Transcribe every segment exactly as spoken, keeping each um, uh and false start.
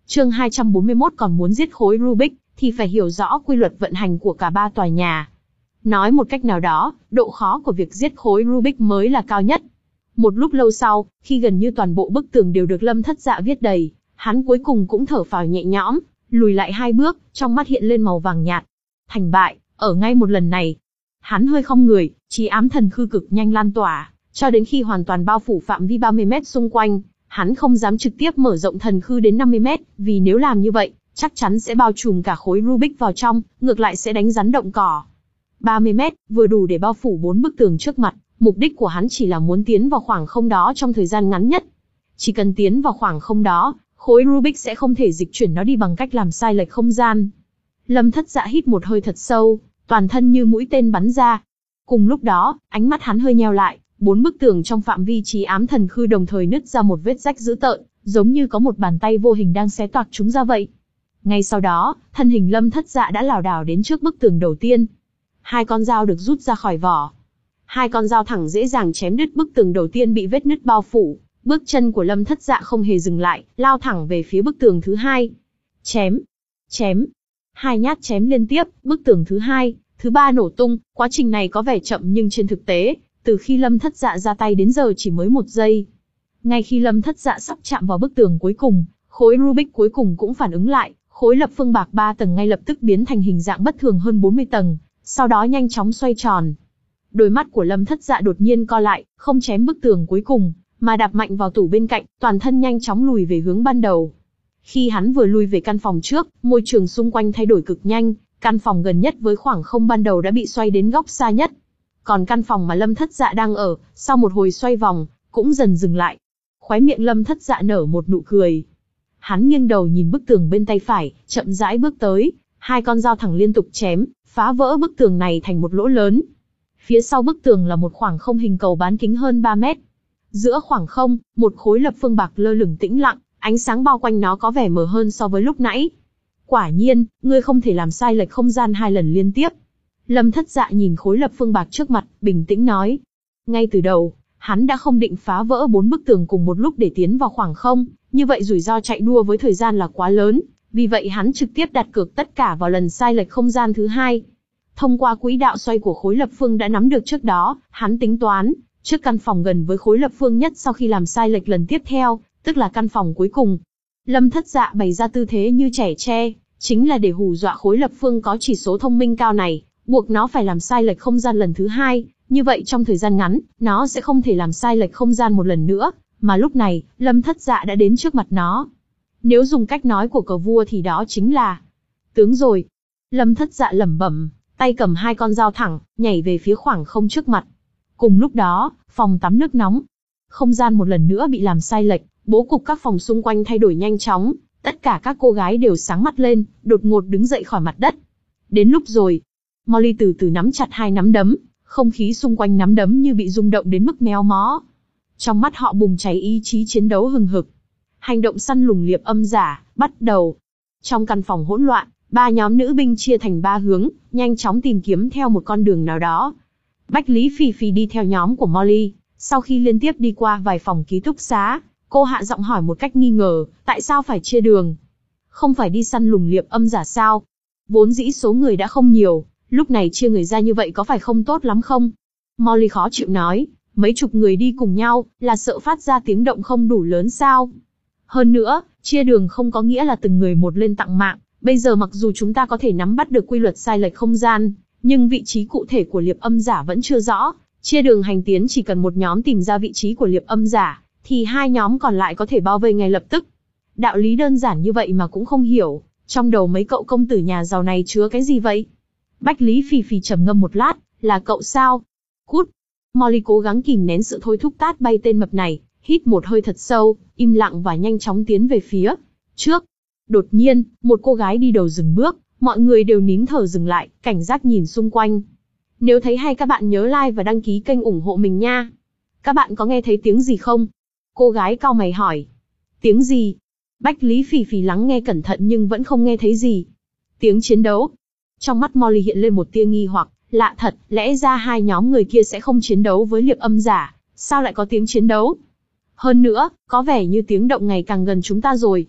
Chương hai trăm bốn mươi mốt còn muốn giết khối Rubik, thì phải hiểu rõ quy luật vận hành của cả ba tòa nhà. Nói một cách nào đó, độ khó của việc giết khối Rubik mới là cao nhất. Một lúc lâu sau, khi gần như toàn bộ bức tường đều được Lâm Thất Dạ viết đầy, hắn cuối cùng cũng thở phào nhẹ nhõm, lùi lại hai bước, trong mắt hiện lên màu vàng nhạt. Thành bại, ở ngay một lần này. Hắn hơi khom người, chí ám thần khư cực nhanh lan tỏa, cho đến khi hoàn toàn bao phủ phạm vi ba mươi mét xung quanh. Hắn không dám trực tiếp mở rộng thần khư đến năm mươi mét, vì nếu làm như vậy, chắc chắn sẽ bao trùm cả khối Rubik vào trong, ngược lại sẽ đánh rắn động cỏ. ba mươi mét, vừa đủ để bao phủ bốn bức tường trước mặt, mục đích của hắn chỉ là muốn tiến vào khoảng không đó trong thời gian ngắn nhất. Chỉ cần tiến vào khoảng không đó, khối Rubik sẽ không thể dịch chuyển nó đi bằng cách làm sai lệch không gian. Lâm Thất Dạ hít một hơi thật sâu, toàn thân như mũi tên bắn ra. Cùng lúc đó, ánh mắt hắn hơi nheo lại, bốn bức tường trong phạm vi chí ám thần khư đồng thời nứt ra một vết rách dữ tợn, giống như có một bàn tay vô hình đang xé toạc chúng ra vậy. Ngay sau đó, thân hình Lâm Thất Dạ đã lảo đảo đến trước bức tường đầu tiên. Hai con dao được rút ra khỏi vỏ. Hai con dao thẳng dễ dàng chém đứt bức tường đầu tiên bị vết nứt bao phủ. Bước chân của Lâm Thất Dạ không hề dừng lại, lao thẳng về phía bức tường thứ hai. Chém, chém, hai nhát chém liên tiếp, bức tường thứ hai, thứ ba nổ tung. Quá trình này có vẻ chậm nhưng trên thực tế, từ khi Lâm Thất Dạ ra tay đến giờ chỉ mới một giây. Ngay khi Lâm Thất Dạ sắp chạm vào bức tường cuối cùng, khối Rubik cuối cùng cũng phản ứng lại, khối lập phương bạc ba tầng ngay lập tức biến thành hình dạng bất thường hơn bốn mươi tầng, sau đó nhanh chóng xoay tròn. Đôi mắt của Lâm Thất Dạ đột nhiên co lại, không chém bức tường cuối cùng, mà đạp mạnh vào tủ bên cạnh, toàn thân nhanh chóng lùi về hướng ban đầu. Khi hắn vừa lui về căn phòng trước, môi trường xung quanh thay đổi cực nhanh, căn phòng gần nhất với khoảng không ban đầu đã bị xoay đến góc xa nhất. Còn căn phòng mà Lâm Thất Dạ đang ở, sau một hồi xoay vòng, cũng dần dừng lại. Khóe miệng Lâm Thất Dạ nở một nụ cười. Hắn nghiêng đầu nhìn bức tường bên tay phải, chậm rãi bước tới, hai con dao thẳng liên tục chém, phá vỡ bức tường này thành một lỗ lớn. Phía sau bức tường là một khoảng không hình cầu bán kính hơn ba mét. Giữa khoảng không, một khối lập phương bạc lơ lửng tĩnh lặng, ánh sáng bao quanh nó có vẻ mờ hơn so với lúc nãy. Quả nhiên, ngươi không thể làm sai lệch không gian hai lần liên tiếp. Lâm Thất Dạ nhìn khối lập phương bạc trước mặt, bình tĩnh nói. Ngay từ đầu, hắn đã không định phá vỡ bốn bức tường cùng một lúc để tiến vào khoảng không, như vậy rủi ro chạy đua với thời gian là quá lớn, vì vậy hắn trực tiếp đặt cược tất cả vào lần sai lệch không gian thứ hai. Thông qua quỹ đạo xoay của khối lập phương đã nắm được trước đó, hắn tính toán, trước căn phòng gần với khối lập phương nhất sau khi làm sai lệch lần tiếp theo, tức là căn phòng cuối cùng. Lâm Thất Dạ bày ra tư thế như trẻ tre, chính là để hù dọa khối lập phương có chỉ số thông minh cao này, buộc nó phải làm sai lệch không gian lần thứ hai, như vậy trong thời gian ngắn, nó sẽ không thể làm sai lệch không gian một lần nữa, mà lúc này, Lâm Thất Dạ đã đến trước mặt nó. Nếu dùng cách nói của cờ vua thì đó chính là tướng rồi. Lâm Thất Dạ lẩm bẩm, tay cầm hai con dao thẳng, nhảy về phía khoảng không trước mặt. Cùng lúc đó, phòng tắm nước nóng, không gian một lần nữa bị làm sai lệch, bố cục các phòng xung quanh thay đổi nhanh chóng, tất cả các cô gái đều sáng mắt lên, đột ngột đứng dậy khỏi mặt đất. Đến lúc rồi. Molly từ từ nắm chặt hai nắm đấm, không khí xung quanh nắm đấm như bị rung động đến mức méo mó. Trong mắt họ bùng cháy ý chí chiến đấu hừng hực. Hành động săn lùng liệp âm giả, bắt đầu. Trong căn phòng hỗn loạn, ba nhóm nữ binh chia thành ba hướng, nhanh chóng tìm kiếm theo một con đường nào đó. Bách Lý Phỉ Phỉ đi theo nhóm của Molly, sau khi liên tiếp đi qua vài phòng ký túc xá, cô hạ giọng hỏi một cách nghi ngờ, tại sao phải chia đường? Không phải đi săn lùng liệp âm giả sao? Vốn dĩ số người đã không nhiều, lúc này chia người ra như vậy có phải không tốt lắm không? Molly khó chịu nói, mấy chục người đi cùng nhau, là sợ phát ra tiếng động không đủ lớn sao? Hơn nữa, chia đường không có nghĩa là từng người một lên tặng mạng, bây giờ mặc dù chúng ta có thể nắm bắt được quy luật sai lệch không gian, nhưng vị trí cụ thể của liệp âm giả vẫn chưa rõ, chia đường hành tiến chỉ cần một nhóm tìm ra vị trí của liệp âm giả, thì hai nhóm còn lại có thể bao vây ngay lập tức. Đạo lý đơn giản như vậy mà cũng không hiểu, trong đầu mấy cậu công tử nhà giàu này chứa cái gì vậy? Bách Lý Phỉ Phỉ trầm ngâm một lát, là cậu sao? Cút! Molly cố gắng kìm nén sự thôi thúc tát bay tên mập này, hít một hơi thật sâu, im lặng và nhanh chóng tiến về phía trước. Đột nhiên, một cô gái đi đầu dừng bước, mọi người đều nín thở dừng lại, cảnh giác nhìn xung quanh. Nếu thấy hay các bạn nhớ like và đăng ký kênh ủng hộ mình nha. Các bạn có nghe thấy tiếng gì không? Cô gái cau mày hỏi. Tiếng gì? Bách Lý Phỉ Phỉ lắng nghe cẩn thận nhưng vẫn không nghe thấy gì. Tiếng chiến đấu. Trong mắt Molly hiện lên một tia nghi hoặc, lạ thật, lẽ ra hai nhóm người kia sẽ không chiến đấu với liệp âm giả, sao lại có tiếng chiến đấu? Hơn nữa, có vẻ như tiếng động ngày càng gần chúng ta rồi.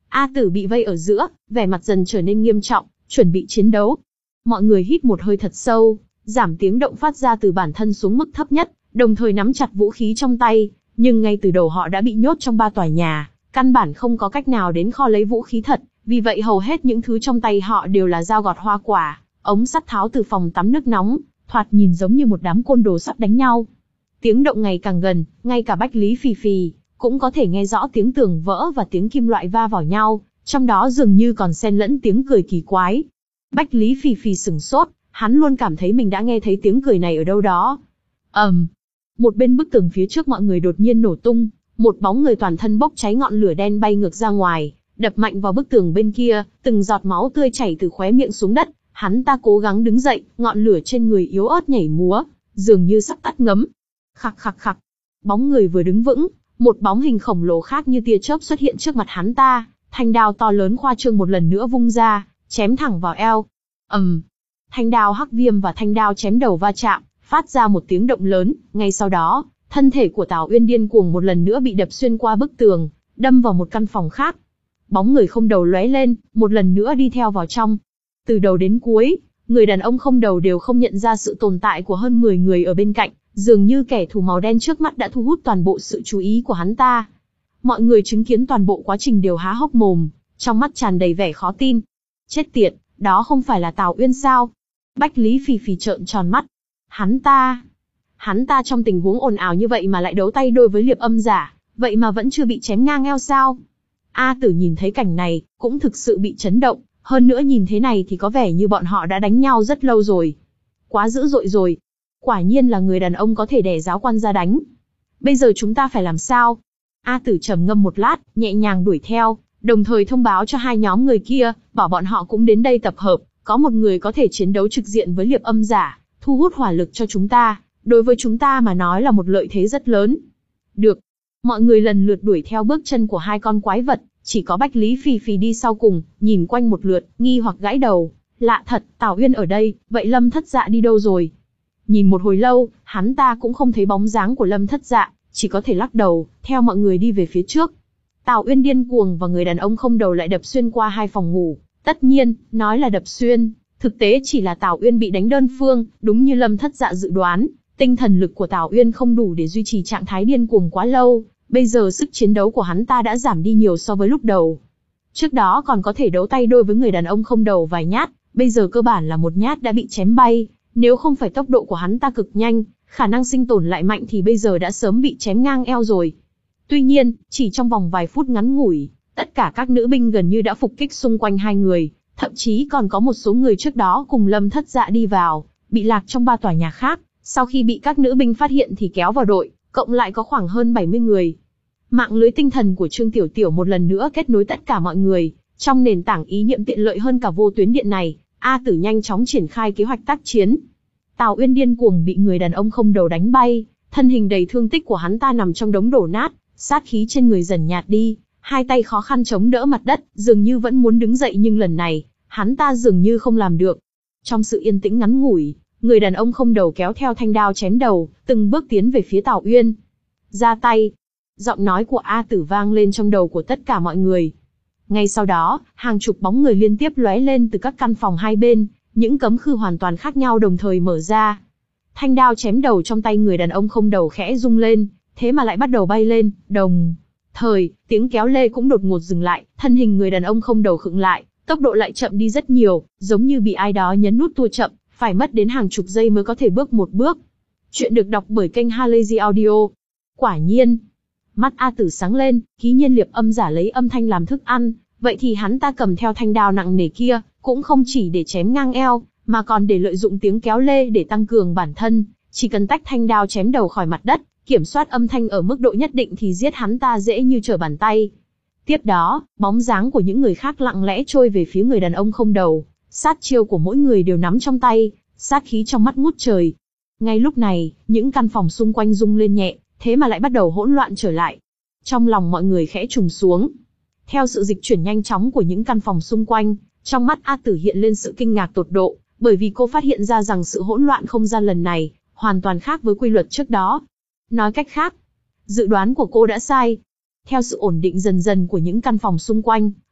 A Tử bị vây ở giữa, vẻ mặt dần trở nên nghiêm trọng, chuẩn bị chiến đấu. Mọi người hít một hơi thật sâu, giảm tiếng động phát ra từ bản thân xuống mức thấp nhất, đồng thời nắm chặt vũ khí trong tay, nhưng ngay từ đầu họ đã bị nhốt trong ba tòa nhà, căn bản không có cách nào đến kho lấy vũ khí thật, vì vậy hầu hết những thứ trong tay họ đều là dao gọt hoa quả, ống sắt tháo từ phòng tắm nước nóng, thoạt nhìn giống như một đám côn đồ sắp đánh nhau. Tiếng động ngày càng gần, ngay cả Bách Lý Phì Phì cũng có thể nghe rõ tiếng tường vỡ và tiếng kim loại va vào nhau, trong đó dường như còn xen lẫn tiếng cười kỳ quái. Bách Lý Phì Phì sửng sốt, hắn luôn cảm thấy mình đã nghe thấy tiếng cười này ở đâu đó. ầm, um, một bên bức tường phía trước mọi người đột nhiên nổ tung, một bóng người toàn thân bốc cháy ngọn lửa đen bay ngược ra ngoài, đập mạnh vào bức tường bên kia, từng giọt máu tươi chảy từ khóe miệng xuống đất. Hắn ta cố gắng đứng dậy, ngọn lửa trên người yếu ớt nhảy múa, dường như sắp tắt ngấm. Khặc khặc khặc, bóng người vừa đứng vững, một bóng hình khổng lồ khác như tia chớp xuất hiện trước mặt hắn ta, thanh đao to lớn khoa trương một lần nữa vung ra, chém thẳng vào eo. ầm, um, thanh đao hắc viêm và thanh đao chém đầu va chạm, phát ra một tiếng động lớn. Ngay sau đó, thân thể của Tào Uyên điên cuồng một lần nữa bị đập xuyên qua bức tường, đâm vào một căn phòng khác. Bóng người không đầu lóe lên, một lần nữa đi theo vào trong. Từ đầu đến cuối, người đàn ông không đầu đều không nhận ra sự tồn tại của hơn mười người ở bên cạnh, dường như kẻ thù màu đen trước mắt đã thu hút toàn bộ sự chú ý của hắn ta. Mọi người chứng kiến toàn bộ quá trình đều há hốc mồm, trong mắt tràn đầy vẻ khó tin. Chết tiệt, đó không phải là Tào Uyên sao? Bách Lý Phì Phì trợn tròn mắt. Hắn ta, hắn ta trong tình huống ồn ào như vậy mà lại đấu tay đôi với Liệp Âm Giả, vậy mà vẫn chưa bị chém ngang eo sao? A Tử nhìn thấy cảnh này, cũng thực sự bị chấn động, hơn nữa nhìn thế này thì có vẻ như bọn họ đã đánh nhau rất lâu rồi. Quá dữ dội rồi. Quả nhiên là người đàn ông có thể đè giáo quan ra đánh. Bây giờ chúng ta phải làm sao? A Tử trầm ngâm một lát, nhẹ nhàng đuổi theo, đồng thời thông báo cho hai nhóm người kia, bảo bọn họ cũng đến đây tập hợp, có một người có thể chiến đấu trực diện với Liệp Âm Giả, thu hút hỏa lực cho chúng ta, đối với chúng ta mà nói là một lợi thế rất lớn. Được. Mọi người lần lượt đuổi theo bước chân của hai con quái vật, chỉ có Bách Lý Phì Phì đi sau cùng, nhìn quanh một lượt, nghi hoặc gãi đầu. Lạ thật, Tào Uyên ở đây, vậy Lâm Thất Dạ đi đâu rồi? Nhìn một hồi lâu, hắn ta cũng không thấy bóng dáng của Lâm Thất Dạ, chỉ có thể lắc đầu, theo mọi người đi về phía trước. Tào Uyên điên cuồng và người đàn ông không đầu lại đập xuyên qua hai phòng ngủ. Tất nhiên, nói là đập xuyên, thực tế chỉ là Tào Uyên bị đánh đơn phương, đúng như Lâm Thất Dạ dự đoán. Tinh thần lực của Tào Uyên không đủ để duy trì trạng thái điên cuồng quá lâu, bây giờ sức chiến đấu của hắn ta đã giảm đi nhiều so với lúc đầu. Trước đó còn có thể đấu tay đôi với người đàn ông không đầu vài nhát, bây giờ cơ bản là một nhát đã bị chém bay, nếu không phải tốc độ của hắn ta cực nhanh, khả năng sinh tồn lại mạnh thì bây giờ đã sớm bị chém ngang eo rồi. Tuy nhiên, chỉ trong vòng vài phút ngắn ngủi, tất cả các nữ binh gần như đã phục kích xung quanh hai người, thậm chí còn có một số người trước đó cùng Lâm Thất Dạ đi vào, bị lạc trong ba tòa nhà khác, sau khi bị các nữ binh phát hiện thì kéo vào đội, cộng lại có khoảng hơn bảy mươi người. Mạng lưới tinh thần của Trương Tiểu Tiểu một lần nữa kết nối tất cả mọi người, trong nền tảng ý niệm tiện lợi hơn cả vô tuyến điện này, A Tử nhanh chóng triển khai kế hoạch tác chiến. Tào Uyên điên cuồng bị người đàn ông không đầu đánh bay, thân hình đầy thương tích của hắn ta nằm trong đống đổ nát, sát khí trên người dần nhạt đi, hai tay khó khăn chống đỡ mặt đất, dường như vẫn muốn đứng dậy nhưng lần này, hắn ta dường như không làm được. Trong sự yên tĩnh ngắn ngủi, người đàn ông không đầu kéo theo thanh đao chém đầu, từng bước tiến về phía Tào Uyên. Ra tay. Giọng nói của A Tử vang lên trong đầu của tất cả mọi người. Ngay sau đó, hàng chục bóng người liên tiếp lóe lên từ các căn phòng hai bên, những cấm khư hoàn toàn khác nhau đồng thời mở ra. Thanh đao chém đầu trong tay người đàn ông không đầu khẽ rung lên, thế mà lại bắt đầu bay lên, đồng thời, tiếng kéo lê cũng đột ngột dừng lại, thân hình người đàn ông không đầu khựng lại, tốc độ lại chậm đi rất nhiều, giống như bị ai đó nhấn nút tua chậm, phải mất đến hàng chục giây mới có thể bước một bước. Chuyện được đọc bởi kênh Halazy Audio. Quả nhiên, mắt A Tử sáng lên, ký nhiên Liệp Âm Giả lấy âm thanh làm thức ăn, vậy thì hắn ta cầm theo thanh đao nặng nề kia, cũng không chỉ để chém ngang eo, mà còn để lợi dụng tiếng kéo lê để tăng cường bản thân, chỉ cần tách thanh đao chém đầu khỏi mặt đất, kiểm soát âm thanh ở mức độ nhất định thì giết hắn ta dễ như trở bàn tay. Tiếp đó, bóng dáng của những người khác lặng lẽ trôi về phía người đàn ông không đầu, sát chiêu của mỗi người đều nắm trong tay, sát khí trong mắt ngút trời. Ngay lúc này, những căn phòng xung quanh rung lên nhẹ, thế mà lại bắt đầu hỗn loạn trở lại. Trong lòng mọi người khẽ trùng xuống. Theo sự dịch chuyển nhanh chóng của những căn phòng xung quanh, trong mắt A Tử hiện lên sự kinh ngạc tột độ, bởi vì cô phát hiện ra rằng sự hỗn loạn không gian lần này hoàn toàn khác với quy luật trước đó. Nói cách khác, dự đoán của cô đã sai. Theo sự ổn định dần dần của những căn phòng xung quanh,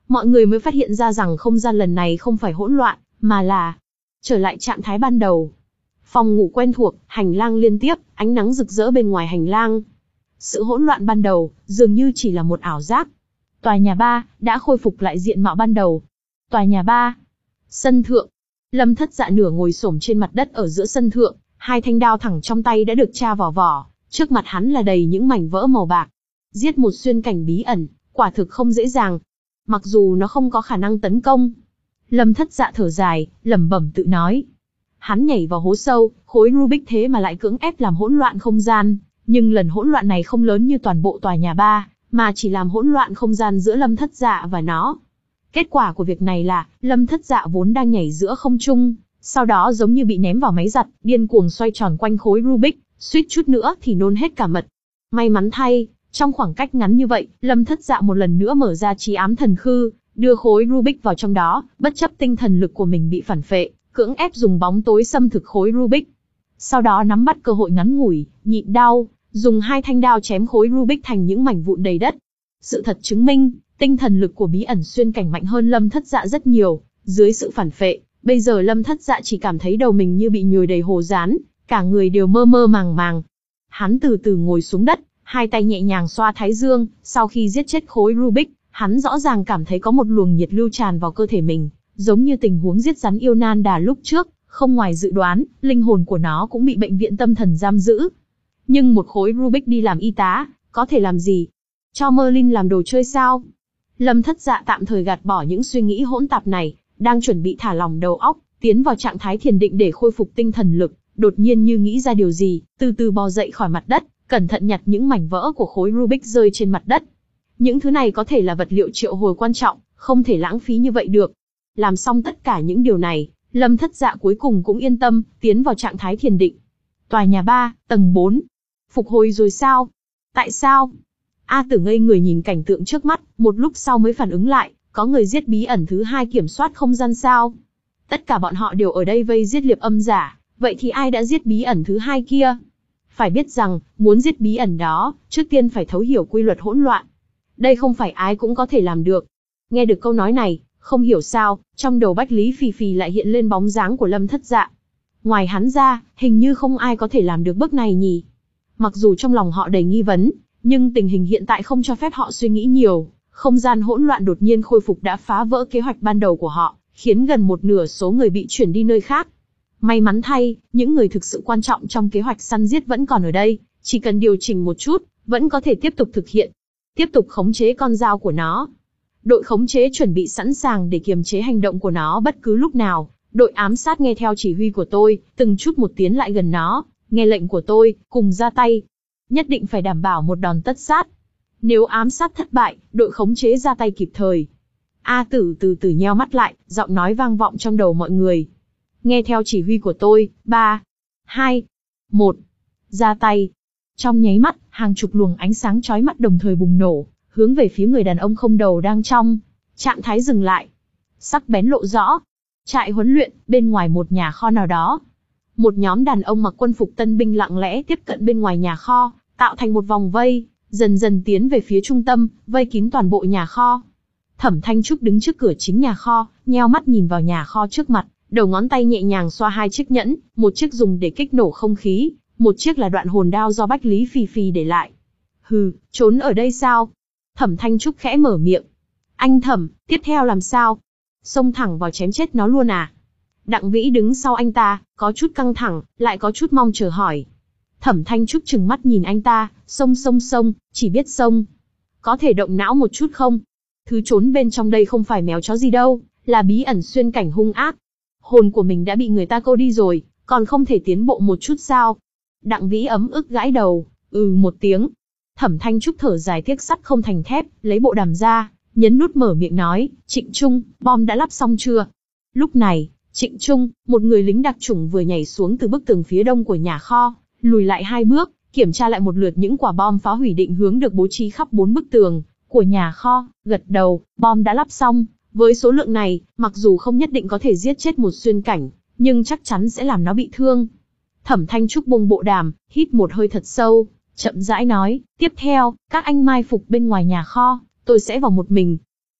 mọi người mới phát hiện ra rằng không gian lần này không phải hỗn loạn, mà là trở lại trạng thái ban đầu. Phòng ngủ quen thuộc, hành lang liên tiếp, ánh nắng rực rỡ bên ngoài hành lang. Sự hỗn loạn ban đầu, dường như chỉ là một ảo giác. Tòa nhà ba đã khôi phục lại diện mạo ban đầu. Tòa nhà ba. Sân thượng. Lâm Thất Dạ nửa ngồi xổm trên mặt đất ở giữa sân thượng, hai thanh đao thẳng trong tay đã được tra vào vỏ, trước mặt hắn là đầy những mảnh vỡ màu bạc. Giết một xuyên cảnh bí ẩn, quả thực không dễ dàng. Mặc dù nó không có khả năng tấn công. Lâm Thất Dạ thở dài, lẩm bẩm tự nói. Hắn nhảy vào hố sâu, khối Rubik thế mà lại cưỡng ép làm hỗn loạn không gian, nhưng lần hỗn loạn này không lớn như toàn bộ tòa nhà ba, mà chỉ làm hỗn loạn không gian giữa Lâm Thất Dạ và nó. Kết quả của việc này là, Lâm Thất Dạ vốn đang nhảy giữa không trung, sau đó giống như bị ném vào máy giặt, điên cuồng xoay tròn quanh khối Rubik, suýt chút nữa thì nôn hết cả mật. May mắn thay, trong khoảng cách ngắn như vậy, Lâm Thất Dạ một lần nữa mở ra trí ám thần khư, đưa khối Rubik vào trong đó, bất chấp tinh thần lực của mình bị phản phệ, cưỡng ép dùng bóng tối xâm thực khối Rubik. Sau đó nắm bắt cơ hội ngắn ngủi, nhịn đau, dùng hai thanh đao chém khối Rubik thành những mảnh vụn đầy đất. Sự thật chứng minh, tinh thần lực của bí ẩn xuyên cảnh mạnh hơn Lâm Thất Dạ rất nhiều. Dưới sự phản phệ, bây giờ Lâm Thất Dạ chỉ cảm thấy đầu mình như bị nhồi đầy hồ dán, cả người đều mơ mơ màng màng. Hắn từ từ ngồi xuống đất, hai tay nhẹ nhàng xoa thái dương. Sau khi giết chết khối Rubik, hắn rõ ràng cảm thấy có một luồng nhiệt lưu tràn vào cơ thể mình, giống như tình huống giết rắn yêu nan đà lúc trước. Không ngoài dự đoán, linh hồn của nó cũng bị bệnh viện tâm thần giam giữ. Nhưng một khối Rubik đi làm y tá, có thể làm gì? Cho Merlin làm đồ chơi sao? Lâm Thất Dạ tạm thời gạt bỏ những suy nghĩ hỗn tạp này, đang chuẩn bị thả lỏng đầu óc, tiến vào trạng thái thiền định để khôi phục tinh thần lực. Đột nhiên như nghĩ ra điều gì, từ từ bò dậy khỏi mặt đất, cẩn thận nhặt những mảnh vỡ của khối Rubik rơi trên mặt đất. Những thứ này có thể là vật liệu triệu hồi quan trọng, không thể lãng phí như vậy được. Làm xong tất cả những điều này, Lâm Thất Dạ cuối cùng cũng yên tâm, tiến vào trạng thái thiền định. Tòa nhà ba, tầng bốn. Phục hồi rồi sao? Tại sao? A Tử ngây người nhìn cảnh tượng trước mắt, một lúc sau mới phản ứng lại, có người giết bí ẩn thứ hai kiểm soát không gian sao? Tất cả bọn họ đều ở đây vây giết Liệp Âm giả, vậy thì ai đã giết bí ẩn thứ hai kia? Phải biết rằng, muốn giết bí ẩn đó, trước tiên phải thấu hiểu quy luật hỗn loạn. Đây không phải ai cũng có thể làm được. Nghe được câu nói này, không hiểu sao, trong đầu Bách Lý Phì Phì lại hiện lên bóng dáng của Lâm Thất Dạ. Ngoài hắn ra, hình như không ai có thể làm được bước này nhỉ. Mặc dù trong lòng họ đầy nghi vấn, nhưng tình hình hiện tại không cho phép họ suy nghĩ nhiều. Không gian hỗn loạn đột nhiên khôi phục đã phá vỡ kế hoạch ban đầu của họ, khiến gần một nửa số người bị chuyển đi nơi khác. May mắn thay, những người thực sự quan trọng trong kế hoạch săn giết vẫn còn ở đây, chỉ cần điều chỉnh một chút, vẫn có thể tiếp tục thực hiện. Tiếp tục khống chế con dao của nó. Đội khống chế chuẩn bị sẵn sàng để kiềm chế hành động của nó bất cứ lúc nào. Đội ám sát nghe theo chỉ huy của tôi, từng chút một tiến lại gần nó, nghe lệnh của tôi, cùng ra tay. Nhất định phải đảm bảo một đòn tất sát. Nếu ám sát thất bại, đội khống chế ra tay kịp thời. A Tử từ từ nheo mắt lại, giọng nói vang vọng trong đầu mọi người. Nghe theo chỉ huy của tôi, ba, hai, một, ra tay. Trong nháy mắt, hàng chục luồng ánh sáng chói mắt đồng thời bùng nổ, hướng về phía người đàn ông không đầu đang trong trạng thái dừng lại. Sắc bén lộ rõ. Trại huấn luyện, bên ngoài một nhà kho nào đó. Một nhóm đàn ông mặc quân phục tân binh lặng lẽ tiếp cận bên ngoài nhà kho, tạo thành một vòng vây, dần dần tiến về phía trung tâm, vây kín toàn bộ nhà kho. Thẩm Thanh Trúc đứng trước cửa chính nhà kho, nheo mắt nhìn vào nhà kho trước mặt, đầu ngón tay nhẹ nhàng xoa hai chiếc nhẫn, một chiếc dùng để kích nổ không khí, một chiếc là đoạn hồn đao do Bách Lý Phì Phì để lại. Hừ, trốn ở đây sao? Thẩm Thanh Trúc khẽ mở miệng. Anh Thẩm, tiếp theo làm sao? Xông thẳng vào chém chết nó luôn à? Đặng Vĩ đứng sau anh ta, có chút căng thẳng, lại có chút mong chờ hỏi. Thẩm Thanh Trúc trừng mắt nhìn anh ta, xông xông xông, chỉ biết xông. Có thể động não một chút không? Thứ trốn bên trong đây không phải mèo chó gì đâu, là bí ẩn xuyên cảnh hung ác. Hồn của mình đã bị người ta câu đi rồi, còn không thể tiến bộ một chút sao? Đặng Vĩ ấm ức gãi đầu, ừ một tiếng. Thẩm Thanh Trúc thở dài tiếc sắt không thành thép, lấy bộ đàm ra, nhấn nút mở miệng nói, Trịnh Trung, bom đã lắp xong chưa? Lúc này, Trịnh Trung, một người lính đặc chủng vừa nhảy xuống từ bức tường phía đông của nhà kho, lùi lại hai bước, kiểm tra lại một lượt những quả bom phá hủy định hướng được bố trí khắp bốn bức tường của nhà kho, gật đầu, bom đã lắp xong. Với số lượng này, mặc dù không nhất định có thể giết chết một xuyên cảnh, nhưng chắc chắn sẽ làm nó bị thương. Thẩm Thanh Trúc buông bộ đàm, hít một hơi thật sâu, chậm rãi nói, tiếp theo, các anh mai phục bên ngoài nhà kho, tôi sẽ vào một mình.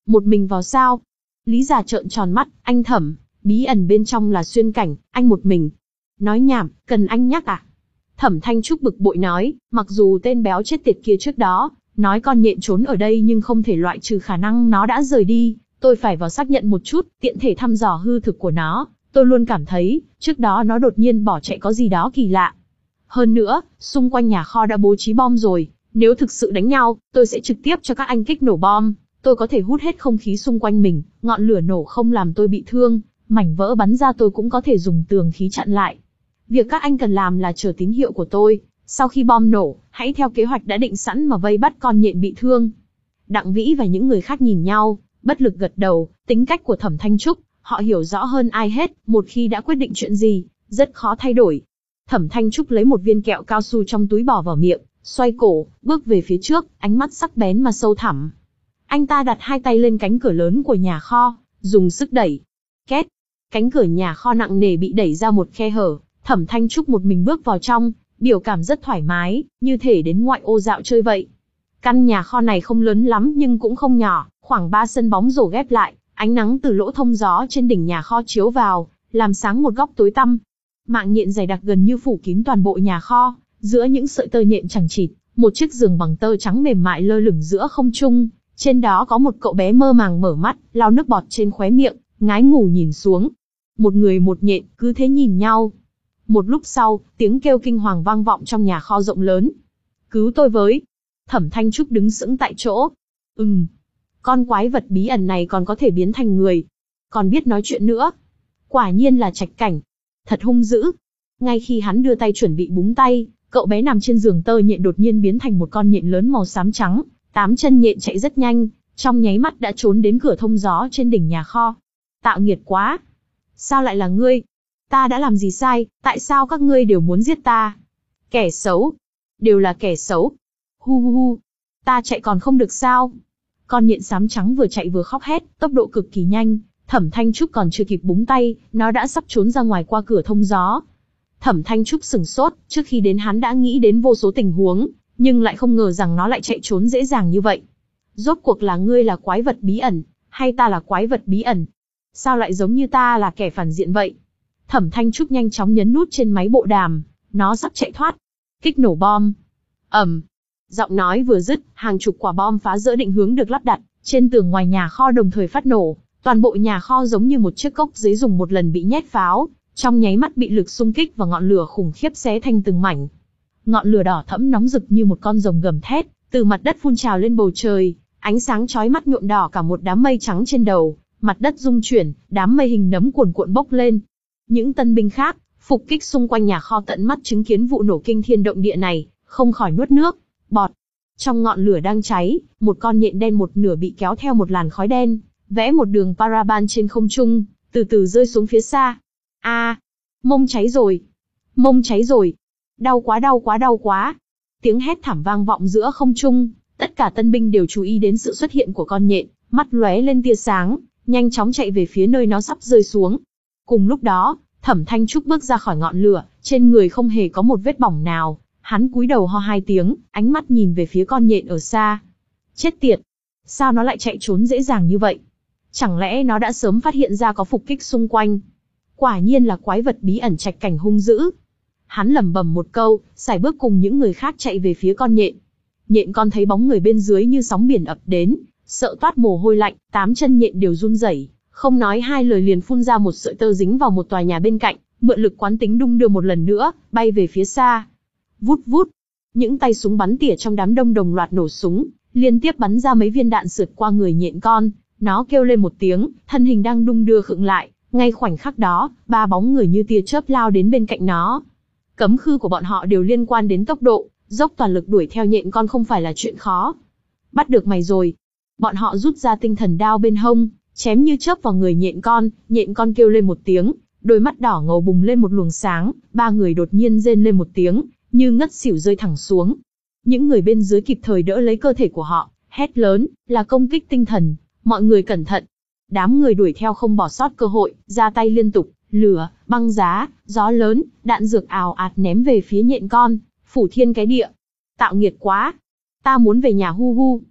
Một mình vào sao? Lý già trợn tròn mắt, anh Thẩm, bí ẩn bên trong là xuyên cảnh, anh một mình. Nói nhảm, cần anh nhắc à? Thẩm Thanh Trúc bực bội nói, mặc dù tên béo chết tiệt kia trước đó, nói con nhện trốn ở đây nhưng không thể loại trừ khả năng nó đã rời đi, tôi phải vào xác nhận một chút, tiện thể thăm dò hư thực của nó, tôi luôn cảm thấy, trước đó nó đột nhiên bỏ chạy có gì đó kỳ lạ. Hơn nữa, xung quanh nhà kho đã bố trí bom rồi, nếu thực sự đánh nhau, tôi sẽ trực tiếp cho các anh kích nổ bom, tôi có thể hút hết không khí xung quanh mình, ngọn lửa nổ không làm tôi bị thương, mảnh vỡ bắn ra tôi cũng có thể dùng tường khí chặn lại. Việc các anh cần làm là chờ tín hiệu của tôi, sau khi bom nổ, hãy theo kế hoạch đã định sẵn mà vây bắt con nhện bị thương. Đặng Vĩ và những người khác nhìn nhau, bất lực gật đầu, tính cách của Thẩm Thanh Trúc, họ hiểu rõ hơn ai hết, một khi đã quyết định chuyện gì, rất khó thay đổi. Thẩm Thanh Trúc lấy một viên kẹo cao su trong túi bỏ vào miệng, xoay cổ, bước về phía trước, ánh mắt sắc bén mà sâu thẳm. Anh ta đặt hai tay lên cánh cửa lớn của nhà kho, dùng sức đẩy. Két, cánh cửa nhà kho nặng nề bị đẩy ra một khe hở, Thẩm Thanh Trúc một mình bước vào trong, biểu cảm rất thoải mái, như thể đến ngoại ô dạo chơi vậy. Căn nhà kho này không lớn lắm nhưng cũng không nhỏ, khoảng ba sân bóng rổ ghép lại, ánh nắng từ lỗ thông gió trên đỉnh nhà kho chiếu vào, làm sáng một góc tối tăm. Mạng nhện dày đặc gần như phủ kín toàn bộ nhà kho, giữa những sợi tơ nhện chằng chịt, một chiếc giường bằng tơ trắng mềm mại lơ lửng giữa không trung, trên đó có một cậu bé mơ màng mở mắt, lau nước bọt trên khóe miệng, ngái ngủ nhìn xuống. Một người một nhện cứ thế nhìn nhau. Một lúc sau, tiếng kêu kinh hoàng vang vọng trong nhà kho rộng lớn. Cứu tôi với. Thẩm Thanh Trúc đứng sững tại chỗ. Ừm, con quái vật bí ẩn này còn có thể biến thành người, còn biết nói chuyện nữa. Quả nhiên là Trạch Cảnh. Thật hung dữ. Ngay khi hắn đưa tay chuẩn bị búng tay, cậu bé nằm trên giường tơ nhện đột nhiên biến thành một con nhện lớn màu xám trắng, tám chân nhện chạy rất nhanh, trong nháy mắt đã trốn đến cửa thông gió trên đỉnh nhà kho. Tạo nghiệt quá. Sao lại là ngươi? Ta đã làm gì sai, tại sao các ngươi đều muốn giết ta? Kẻ xấu. Đều là kẻ xấu. Hu hu hu. Ta chạy còn không được sao? Con nhện xám trắng vừa chạy vừa khóc hét, tốc độ cực kỳ nhanh. Thẩm Thanh Trúc còn chưa kịp búng tay, nó đã sắp trốn ra ngoài qua cửa thông gió. Thẩm Thanh Trúc sửng sốt, trước khi đến hắn đã nghĩ đến vô số tình huống, nhưng lại không ngờ rằng nó lại chạy trốn dễ dàng như vậy. Rốt cuộc là ngươi là quái vật bí ẩn, hay ta là quái vật bí ẩn? Sao lại giống như ta là kẻ phản diện vậy? Thẩm Thanh Trúc nhanh chóng nhấn nút trên máy bộ đàm, nó sắp chạy thoát. Kích nổ bom. Ầm. Giọng nói vừa dứt, hàng chục quả bom phá rỡ định hướng được lắp đặt trên tường ngoài nhà kho đồng thời phát nổ. Toàn bộ nhà kho giống như một chiếc cốc giấy dùng một lần bị nhét pháo, trong nháy mắt bị lực xung kích và ngọn lửa khủng khiếp xé thành từng mảnh. Ngọn lửa đỏ thẫm nóng rực như một con rồng gầm thét, từ mặt đất phun trào lên bầu trời, ánh sáng chói mắt nhuộm đỏ cả một đám mây trắng trên đầu, mặt đất rung chuyển, đám mây hình nấm cuồn cuộn bốc lên. Những tân binh khác, phục kích xung quanh nhà kho tận mắt chứng kiến vụ nổ kinh thiên động địa này, không khỏi nuốt nước bọt. Trong ngọn lửa đang cháy, một con nhện đen một nửa bị kéo theo một làn khói đen, vẽ một đường paraban trên không trung, từ từ rơi xuống phía xa. A, à, mông cháy rồi, mông cháy rồi, đau quá đau quá đau quá. Tiếng hét thảm vang vọng giữa không trung, tất cả tân binh đều chú ý đến sự xuất hiện của con nhện, mắt lóe lên tia sáng, nhanh chóng chạy về phía nơi nó sắp rơi xuống. Cùng lúc đó, Thẩm Thanh Trúc bước ra khỏi ngọn lửa, trên người không hề có một vết bỏng nào, hắn cúi đầu ho hai tiếng, ánh mắt nhìn về phía con nhện ở xa. Chết tiệt, sao nó lại chạy trốn dễ dàng như vậy? Chẳng lẽ nó đã sớm phát hiện ra có phục kích xung quanh? Quả nhiên là quái vật bí ẩn Trạch Cảnh hung dữ. Hắn lẩm bẩm một câu, sải bước cùng những người khác chạy về phía con nhện. Nhện con thấy bóng người bên dưới như sóng biển ập đến, sợ toát mồ hôi lạnh, tám chân nhện đều run rẩy, không nói hai lời liền phun ra một sợi tơ dính vào một tòa nhà bên cạnh, mượn lực quán tính đung đưa một lần nữa, bay về phía xa. Vút vút, những tay súng bắn tỉa trong đám đông đồng loạt nổ súng, liên tiếp bắn ra mấy viên đạn sượt qua người nhện con. Nó kêu lên một tiếng, thân hình đang đung đưa khựng lại, ngay khoảnh khắc đó, ba bóng người như tia chớp lao đến bên cạnh nó. Cấm khư của bọn họ đều liên quan đến tốc độ, dốc toàn lực đuổi theo nhện con không phải là chuyện khó. Bắt được mày rồi. Bọn họ rút ra tinh thần đao bên hông, chém như chớp vào người nhện con, nhện con kêu lên một tiếng, đôi mắt đỏ ngầu bùng lên một luồng sáng, ba người đột nhiên rên lên một tiếng, như ngất xỉu rơi thẳng xuống. Những người bên dưới kịp thời đỡ lấy cơ thể của họ, hét lớn, là công kích tinh thần. Mọi người cẩn thận. Đám người đuổi theo không bỏ sót cơ hội, ra tay liên tục, lửa, băng giá, gió lớn, đạn dược ào ạt ném về phía nhện con, phủ thiên cái địa. Tạo nghiệt quá. Ta muốn về nhà hu hu.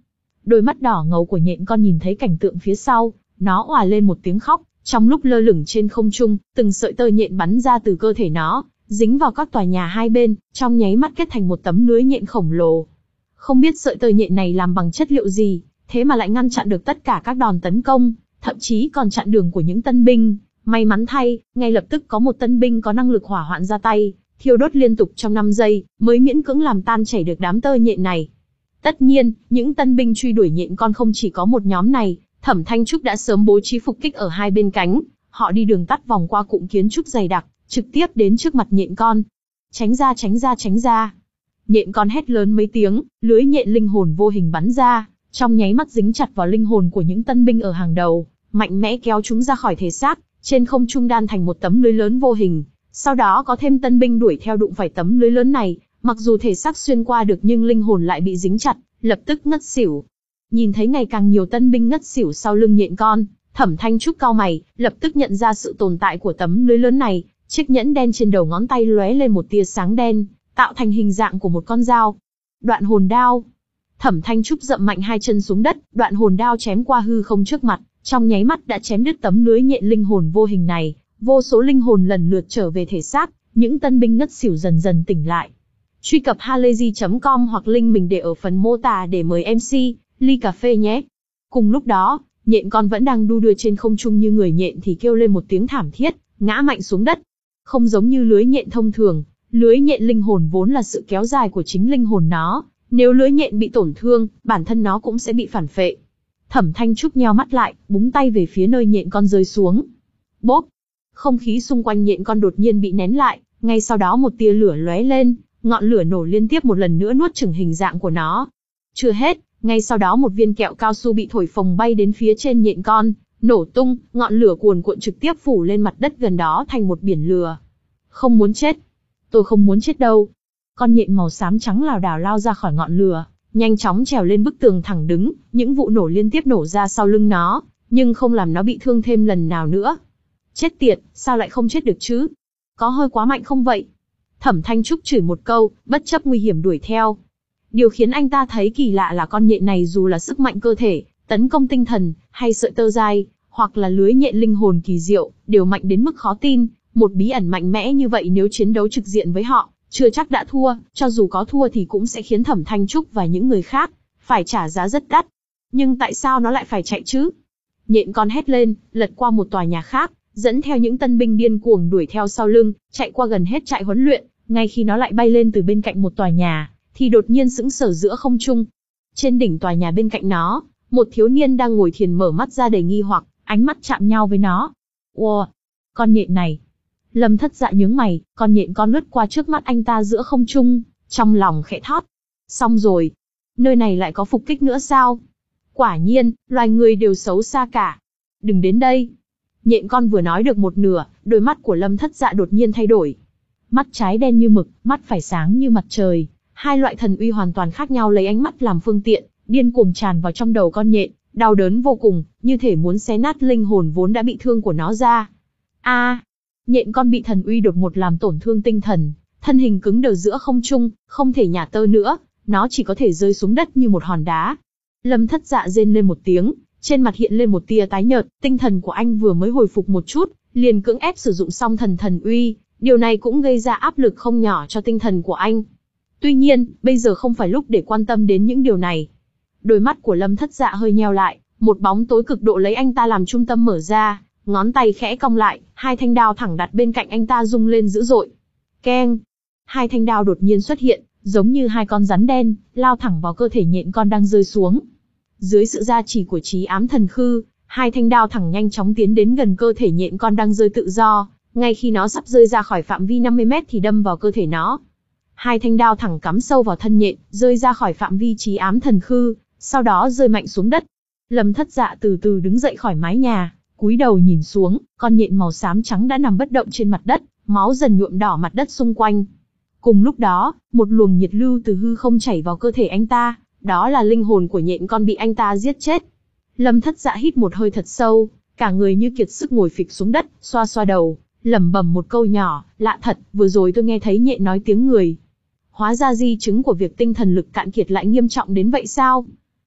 Đôi mắt đỏ ngầu của nhện con nhìn thấy cảnh tượng phía sau, nó òa lên một tiếng khóc. Trong lúc lơ lửng trên không trung, từng sợi tơ nhện bắn ra từ cơ thể nó, dính vào các tòa nhà hai bên, trong nháy mắt kết thành một tấm lưới nhện khổng lồ. Không biết sợi tơ nhện này làm bằng chất liệu gì, thế mà lại ngăn chặn được tất cả các đòn tấn công, thậm chí còn chặn đường của những tân binh. May mắn thay, ngay lập tức có một tân binh có năng lực hỏa hoạn ra tay, thiêu đốt liên tục trong năm giây, mới miễn cưỡng làm tan chảy được đám tơ nhện này. Tất nhiên, những tân binh truy đuổi nhện con không chỉ có một nhóm này, Thẩm Thanh Trúc đã sớm bố trí phục kích ở hai bên cánh, họ đi đường tắt vòng qua cụm kiến trúc dày đặc, trực tiếp đến trước mặt nhện con. Tránh ra tránh ra tránh ra. Nhện con hét lớn mấy tiếng, lưới nhện linh hồn vô hình bắn ra, trong nháy mắt dính chặt vào linh hồn của những tân binh ở hàng đầu, mạnh mẽ kéo chúng ra khỏi thể xác, trên không trung đan thành một tấm lưới lớn vô hình. Sau đó có thêm tân binh đuổi theo đụng phải tấm lưới lớn này, mặc dù thể xác xuyên qua được nhưng linh hồn lại bị dính chặt, lập tức ngất xỉu. Nhìn thấy ngày càng nhiều tân binh ngất xỉu sau lưng nhện con, Thẩm Thanh Trúc cau mày, lập tức nhận ra sự tồn tại của tấm lưới lớn này. Chiếc nhẫn đen trên đầu ngón tay lóe lên một tia sáng đen, tạo thành hình dạng của một con dao. Đoạn hồn đao. Thẩm Thanh Trúc dậm mạnh hai chân xuống đất, đoạn hồn đao chém qua hư không trước mặt, trong nháy mắt đã chém đứt tấm lưới nhện linh hồn vô hình này. Vô số linh hồn lần lượt trở về thể xác, những tân binh ngất xỉu dần dần tỉnh lại. Truy cập halayzi chấm com hoặc link mình để ở phần mô tả để mời em xê, ly cà phê nhé. Cùng lúc đó, nhện con vẫn đang đu đưa trên không trung như người nhện thì kêu lên một tiếng thảm thiết, ngã mạnh xuống đất. Không giống như lưới nhện thông thường, lưới nhện linh hồn vốn là sự kéo dài của chính linh hồn nó. Nếu lưới nhện bị tổn thương, bản thân nó cũng sẽ bị phản phệ. Thẩm Thanh Trúc nheo mắt lại, búng tay về phía nơi nhện con rơi xuống. Bốp! Không khí xung quanh nhện con đột nhiên bị nén lại, ngay sau đó một tia lửa lóe lên, ngọn lửa nổ liên tiếp một lần nữa nuốt chửng hình dạng của nó. Chưa hết, ngay sau đó một viên kẹo cao su bị thổi phồng bay đến phía trên nhện con, nổ tung, ngọn lửa cuồn cuộn trực tiếp phủ lên mặt đất gần đó thành một biển lửa. Không muốn chết. Tôi không muốn chết đâu. Con nhện màu xám trắng lảo đảo lao ra khỏi ngọn lửa, nhanh chóng trèo lên bức tường thẳng đứng, những vụ nổ liên tiếp nổ ra sau lưng nó, nhưng không làm nó bị thương thêm lần nào nữa. Chết tiệt, sao lại không chết được chứ? Có hơi quá mạnh không vậy? Thẩm Thanh Trúc chửi một câu, bất chấp nguy hiểm đuổi theo. Điều khiến anh ta thấy kỳ lạ là con nhện này dù là sức mạnh cơ thể, tấn công tinh thần, hay sợi tơ dai, hoặc là lưới nhện linh hồn kỳ diệu, đều mạnh đến mức khó tin. Một bí ẩn mạnh mẽ như vậy nếu chiến đấu trực diện với họ, chưa chắc đã thua, cho dù có thua thì cũng sẽ khiến Thẩm Thanh Trúc và những người khác phải trả giá rất đắt. Nhưng tại sao nó lại phải chạy chứ? Nhện con hét lên, lật qua một tòa nhà khác, dẫn theo những tân binh điên cuồng đuổi theo sau lưng, chạy qua gần hết trại huấn luyện. Ngay khi nó lại bay lên từ bên cạnh một tòa nhà, thì đột nhiên sững sờ giữa không trung. Trên đỉnh tòa nhà bên cạnh nó, một thiếu niên đang ngồi thiền mở mắt ra đầy nghi hoặc, ánh mắt chạm nhau với nó. Wow, con nhện này. Lâm Thất Dạ nhướng mày, con nhện con lướt qua trước mắt anh ta giữa không trung, trong lòng khẽ thót. Xong rồi, nơi này lại có phục kích nữa sao? Quả nhiên, loài người đều xấu xa cả. Đừng đến đây. Nhện con vừa nói được một nửa, đôi mắt của Lâm Thất Dạ đột nhiên thay đổi. Mắt trái đen như mực, mắt phải sáng như mặt trời. Hai loại thần uy hoàn toàn khác nhau lấy ánh mắt làm phương tiện, điên cuồng tràn vào trong đầu con nhện, đau đớn vô cùng, như thể muốn xé nát linh hồn vốn đã bị thương của nó ra. A, à, nhện con bị thần uy đột ngột làm tổn thương tinh thần, thân hình cứng đờ giữa không trung, không thể nhả tơ nữa, nó chỉ có thể rơi xuống đất như một hòn đá. Lâm Thất Dạ rên lên một tiếng, trên mặt hiện lên một tia tái nhợt, tinh thần của anh vừa mới hồi phục một chút, liền cưỡng ép sử dụng xong thần thần uy, điều này cũng gây ra áp lực không nhỏ cho tinh thần của anh. Tuy nhiên, bây giờ không phải lúc để quan tâm đến những điều này. Đôi mắt của Lâm Thất Dạ hơi nheo lại, một bóng tối cực độ lấy anh ta làm trung tâm mở ra, ngón tay khẽ cong lại, hai thanh đao thẳng đặt bên cạnh anh ta rung lên dữ dội. Keng! Hai thanh đao đột nhiên xuất hiện, giống như hai con rắn đen, lao thẳng vào cơ thể nhện con đang rơi xuống. Dưới sự gia trì của trí ám thần khư, hai thanh đao thẳng nhanh chóng tiến đến gần cơ thể nhện con đang rơi tự do, ngay khi nó sắp rơi ra khỏi phạm vi năm mươi mét thì đâm vào cơ thể nó. Hai thanh đao thẳng cắm sâu vào thân nhện, rơi ra khỏi phạm vi trí ám thần khư, sau đó rơi mạnh xuống đất. Lâm Thất Dạ từ từ đứng dậy khỏi mái nhà, cúi đầu nhìn xuống, con nhện màu xám trắng đã nằm bất động trên mặt đất, máu dần nhuộm đỏ mặt đất xung quanh. Cùng lúc đó, một luồng nhiệt lưu từ hư không chảy vào cơ thể anh ta, đó là linh hồn của nhện con bị anh ta giết chết. Lâm Thất Dạ hít một hơi thật sâu, cả người như kiệt sức ngồi phịch xuống đất, xoa xoa đầu, lẩm bẩm một câu nhỏ, lạ thật, vừa rồi tôi nghe thấy nhện nói tiếng người. Hóa ra di chứng của việc tinh thần lực cạn kiệt lại nghiêm trọng đến vậy sao?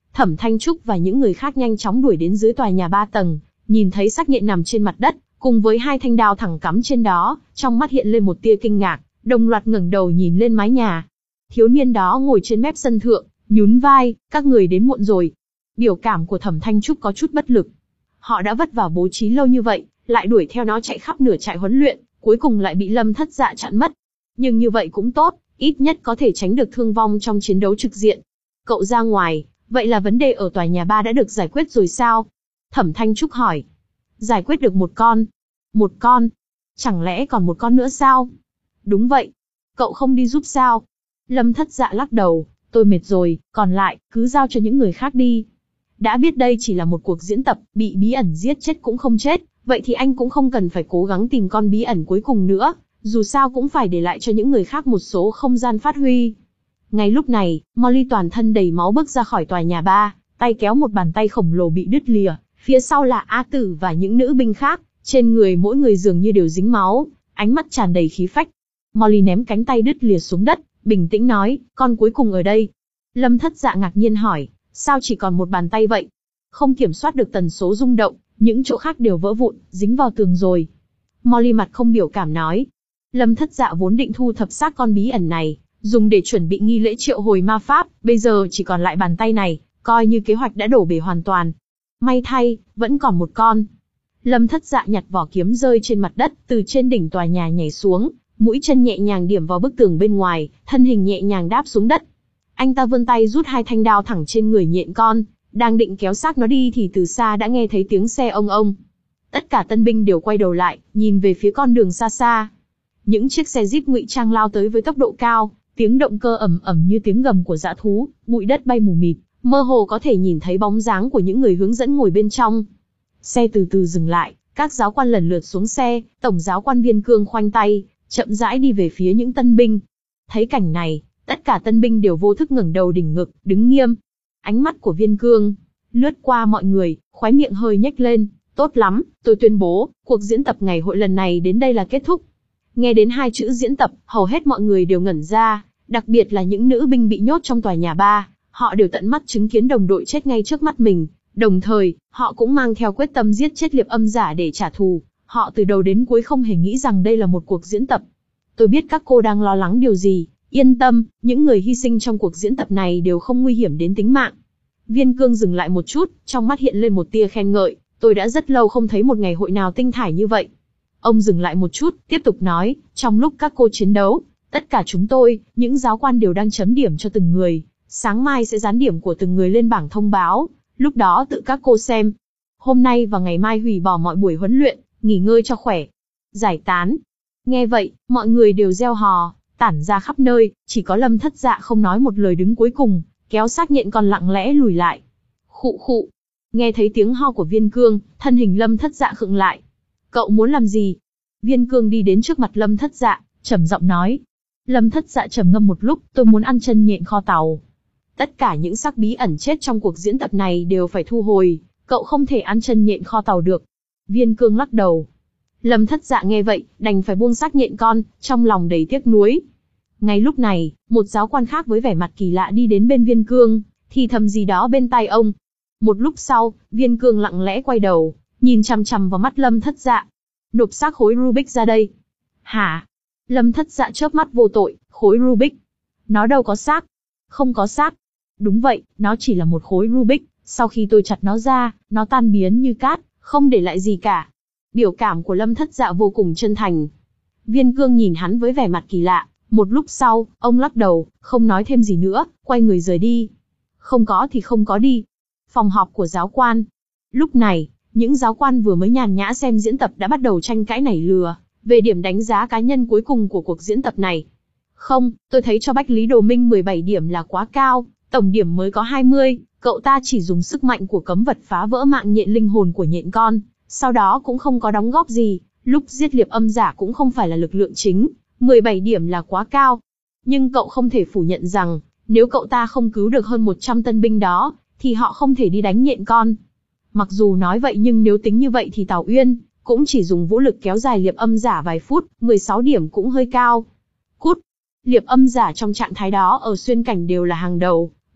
Thẩm Thanh Trúc và những người khác nhanh chóng đuổi đến dưới tòa nhà ba tầng, nhìn thấy xác nhện nằm trên mặt đất, cùng với hai thanh đao thẳng cắm trên đó, trong mắt hiện lên một tia kinh ngạc, đồng loạt ngẩng đầu nhìn lên mái nhà. Thiếu niên đó ngồi trên mép sân thượng, nhún vai, các người đến muộn rồi. Biểu cảm của Thẩm Thanh Trúc có chút bất lực. Họ đã vất vả bố trí lâu như vậy, lại đuổi theo nó chạy khắp nửa trại huấn luyện, cuối cùng lại bị Lâm Thất Dạ chặn mất. Nhưng như vậy cũng tốt, ít nhất có thể tránh được thương vong trong chiến đấu trực diện. Cậu ra ngoài, vậy là vấn đề ở tòa nhà ba đã được giải quyết rồi sao? Thẩm Thanh Trúc hỏi. Giải quyết được một con. Một con? Chẳng lẽ còn một con nữa sao? Đúng vậy. Cậu không đi giúp sao? Lâm Thất Dạ lắc đầu, tôi mệt rồi, còn lại, cứ giao cho những người khác đi. Đã biết đây chỉ là một cuộc diễn tập, bị bí ẩn giết chết cũng không chết, vậy thì anh cũng không cần phải cố gắng tìm con bí ẩn cuối cùng nữa, dù sao cũng phải để lại cho những người khác một số không gian phát huy. Ngay lúc này, Molly toàn thân đầy máu bước ra khỏi tòa nhà ba, tay kéo một bàn tay khổng lồ bị đứt lìa, phía sau là A Tử và những nữ binh khác, trên người mỗi người dường như đều dính máu, ánh mắt tràn đầy khí phách. Molly ném cánh tay đứt lìa xuống đất, bình tĩnh nói, con cuối cùng ở đây. Lâm Thất Dạ ngạc nhiên hỏi, sao chỉ còn một bàn tay vậy? Không kiểm soát được tần số rung động, những chỗ khác đều vỡ vụn, dính vào tường rồi. Molly mặt không biểu cảm nói. Lâm Thất Dạ vốn định thu thập xác con bí ẩn này, dùng để chuẩn bị nghi lễ triệu hồi ma pháp, bây giờ chỉ còn lại bàn tay này, coi như kế hoạch đã đổ bể hoàn toàn. May thay, vẫn còn một con. Lâm Thất Dạ nhặt vỏ kiếm rơi trên mặt đất, từ trên đỉnh tòa nhà nhảy xuống, mũi chân nhẹ nhàng điểm vào bức tường bên ngoài, thân hình nhẹ nhàng đáp xuống đất. Anh ta vươn tay rút hai thanh đao thẳng trên người nhện con, đang định kéo xác nó đi thì từ xa đã nghe thấy tiếng xe ông ông. Tất cả tân binh đều quay đầu lại, nhìn về phía con đường xa xa. Những chiếc xe jeep ngụy trang lao tới với tốc độ cao, tiếng động cơ ầm ầm như tiếng gầm của dã thú, bụi đất bay mù mịt, mơ hồ có thể nhìn thấy bóng dáng của những người hướng dẫn ngồi bên trong. Xe từ từ dừng lại, các giáo quan lần lượt xuống xe, tổng giáo quan Viên Cương khoanh tay, chậm rãi đi về phía những tân binh. Thấy cảnh này, tất cả tân binh đều vô thức ngẩng đầu đỉnh ngực, đứng nghiêm. Ánh mắt của Viên Cương lướt qua mọi người, khóe miệng hơi nhếch lên. Tốt lắm, tôi tuyên bố, cuộc diễn tập ngày hội lần này đến đây là kết thúc. Nghe đến hai chữ diễn tập, hầu hết mọi người đều ngẩn ra, đặc biệt là những nữ binh bị nhốt trong tòa nhà ba, họ đều tận mắt chứng kiến đồng đội chết ngay trước mắt mình, đồng thời, họ cũng mang theo quyết tâm giết chết Liệp Âm Giả để trả thù, họ từ đầu đến cuối không hề nghĩ rằng đây là một cuộc diễn tập. Tôi biết các cô đang lo lắng điều gì, yên tâm, những người hy sinh trong cuộc diễn tập này đều không nguy hiểm đến tính mạng. Viên Cương dừng lại một chút, trong mắt hiện lên một tia khen ngợi, tôi đã rất lâu không thấy một ngày hội nào tinh thải như vậy. Ông dừng lại một chút, tiếp tục nói, trong lúc các cô chiến đấu, tất cả chúng tôi, những giáo quan đều đang chấm điểm cho từng người, sáng mai sẽ dán điểm của từng người lên bảng thông báo, lúc đó tự các cô xem. Hôm nay và ngày mai hủy bỏ mọi buổi huấn luyện, nghỉ ngơi cho khỏe. Giải tán. Nghe vậy, mọi người đều reo hò, tản ra khắp nơi, chỉ có Lâm Thất Dạ không nói một lời đứng cuối cùng, kéo xác nhện còn lặng lẽ lùi lại. Khụ khụ. Nghe thấy tiếng ho của Viên Cương, thân hình Lâm Thất Dạ khựng lại. Cậu muốn làm gì? Viên Cương đi đến trước mặt Lâm Thất Dạ, trầm giọng nói. Lâm Thất Dạ trầm ngâm một lúc, tôi muốn ăn chân nhện kho tàu. Tất cả những xác bí ẩn chết trong cuộc diễn tập này đều phải thu hồi, cậu không thể ăn chân nhện kho tàu được. Viên Cương lắc đầu. Lâm Thất Dạ nghe vậy, đành phải buông xác nhện con, trong lòng đầy tiếc nuối. Ngay lúc này, một giáo quan khác với vẻ mặt kỳ lạ đi đến bên Viên Cương, thì thầm gì đó bên tai ông. Một lúc sau, Viên Cương lặng lẽ quay đầu, nhìn chằm chằm vào mắt Lâm Thất Dạ. Nộp xác khối Rubik ra đây. Hả? Lâm Thất Dạ chớp mắt vô tội, khối Rubik. Nó đâu có xác. Không có xác. Đúng vậy, nó chỉ là một khối Rubik, sau khi tôi chặt nó ra, nó tan biến như cát, không để lại gì cả. Biểu cảm của Lâm Thất Dạ vô cùng chân thành. Viên Cương nhìn hắn với vẻ mặt kỳ lạ, một lúc sau, ông lắc đầu, không nói thêm gì nữa, quay người rời đi. Không có thì không có đi. Phòng họp của giáo quan. Lúc này, những giáo quan vừa mới nhàn nhã xem diễn tập đã bắt đầu tranh cãi nảy lửa, về điểm đánh giá cá nhân cuối cùng của cuộc diễn tập này. Không, tôi thấy cho Bách Lý Đồ Minh mười bảy điểm là quá cao, tổng điểm mới có hai mươi, cậu ta chỉ dùng sức mạnh của cấm vật phá vỡ mạng nhện linh hồn của nhện con, sau đó cũng không có đóng góp gì, lúc giết Liệp Âm Giả cũng không phải là lực lượng chính, mười bảy điểm là quá cao. Nhưng cậu không thể phủ nhận rằng, nếu cậu ta không cứu được hơn một trăm tân binh đó, thì họ không thể đi đánh nhện con. Mặc dù nói vậy nhưng nếu tính như vậy thì Tào Uyên cũng chỉ dùng vũ lực kéo dài Liệp Âm Giả vài phút, mười sáu điểm cũng hơi cao. Cút! Liệp Âm Giả trong trạng thái đó ở xuyên cảnh đều là hàng đầu,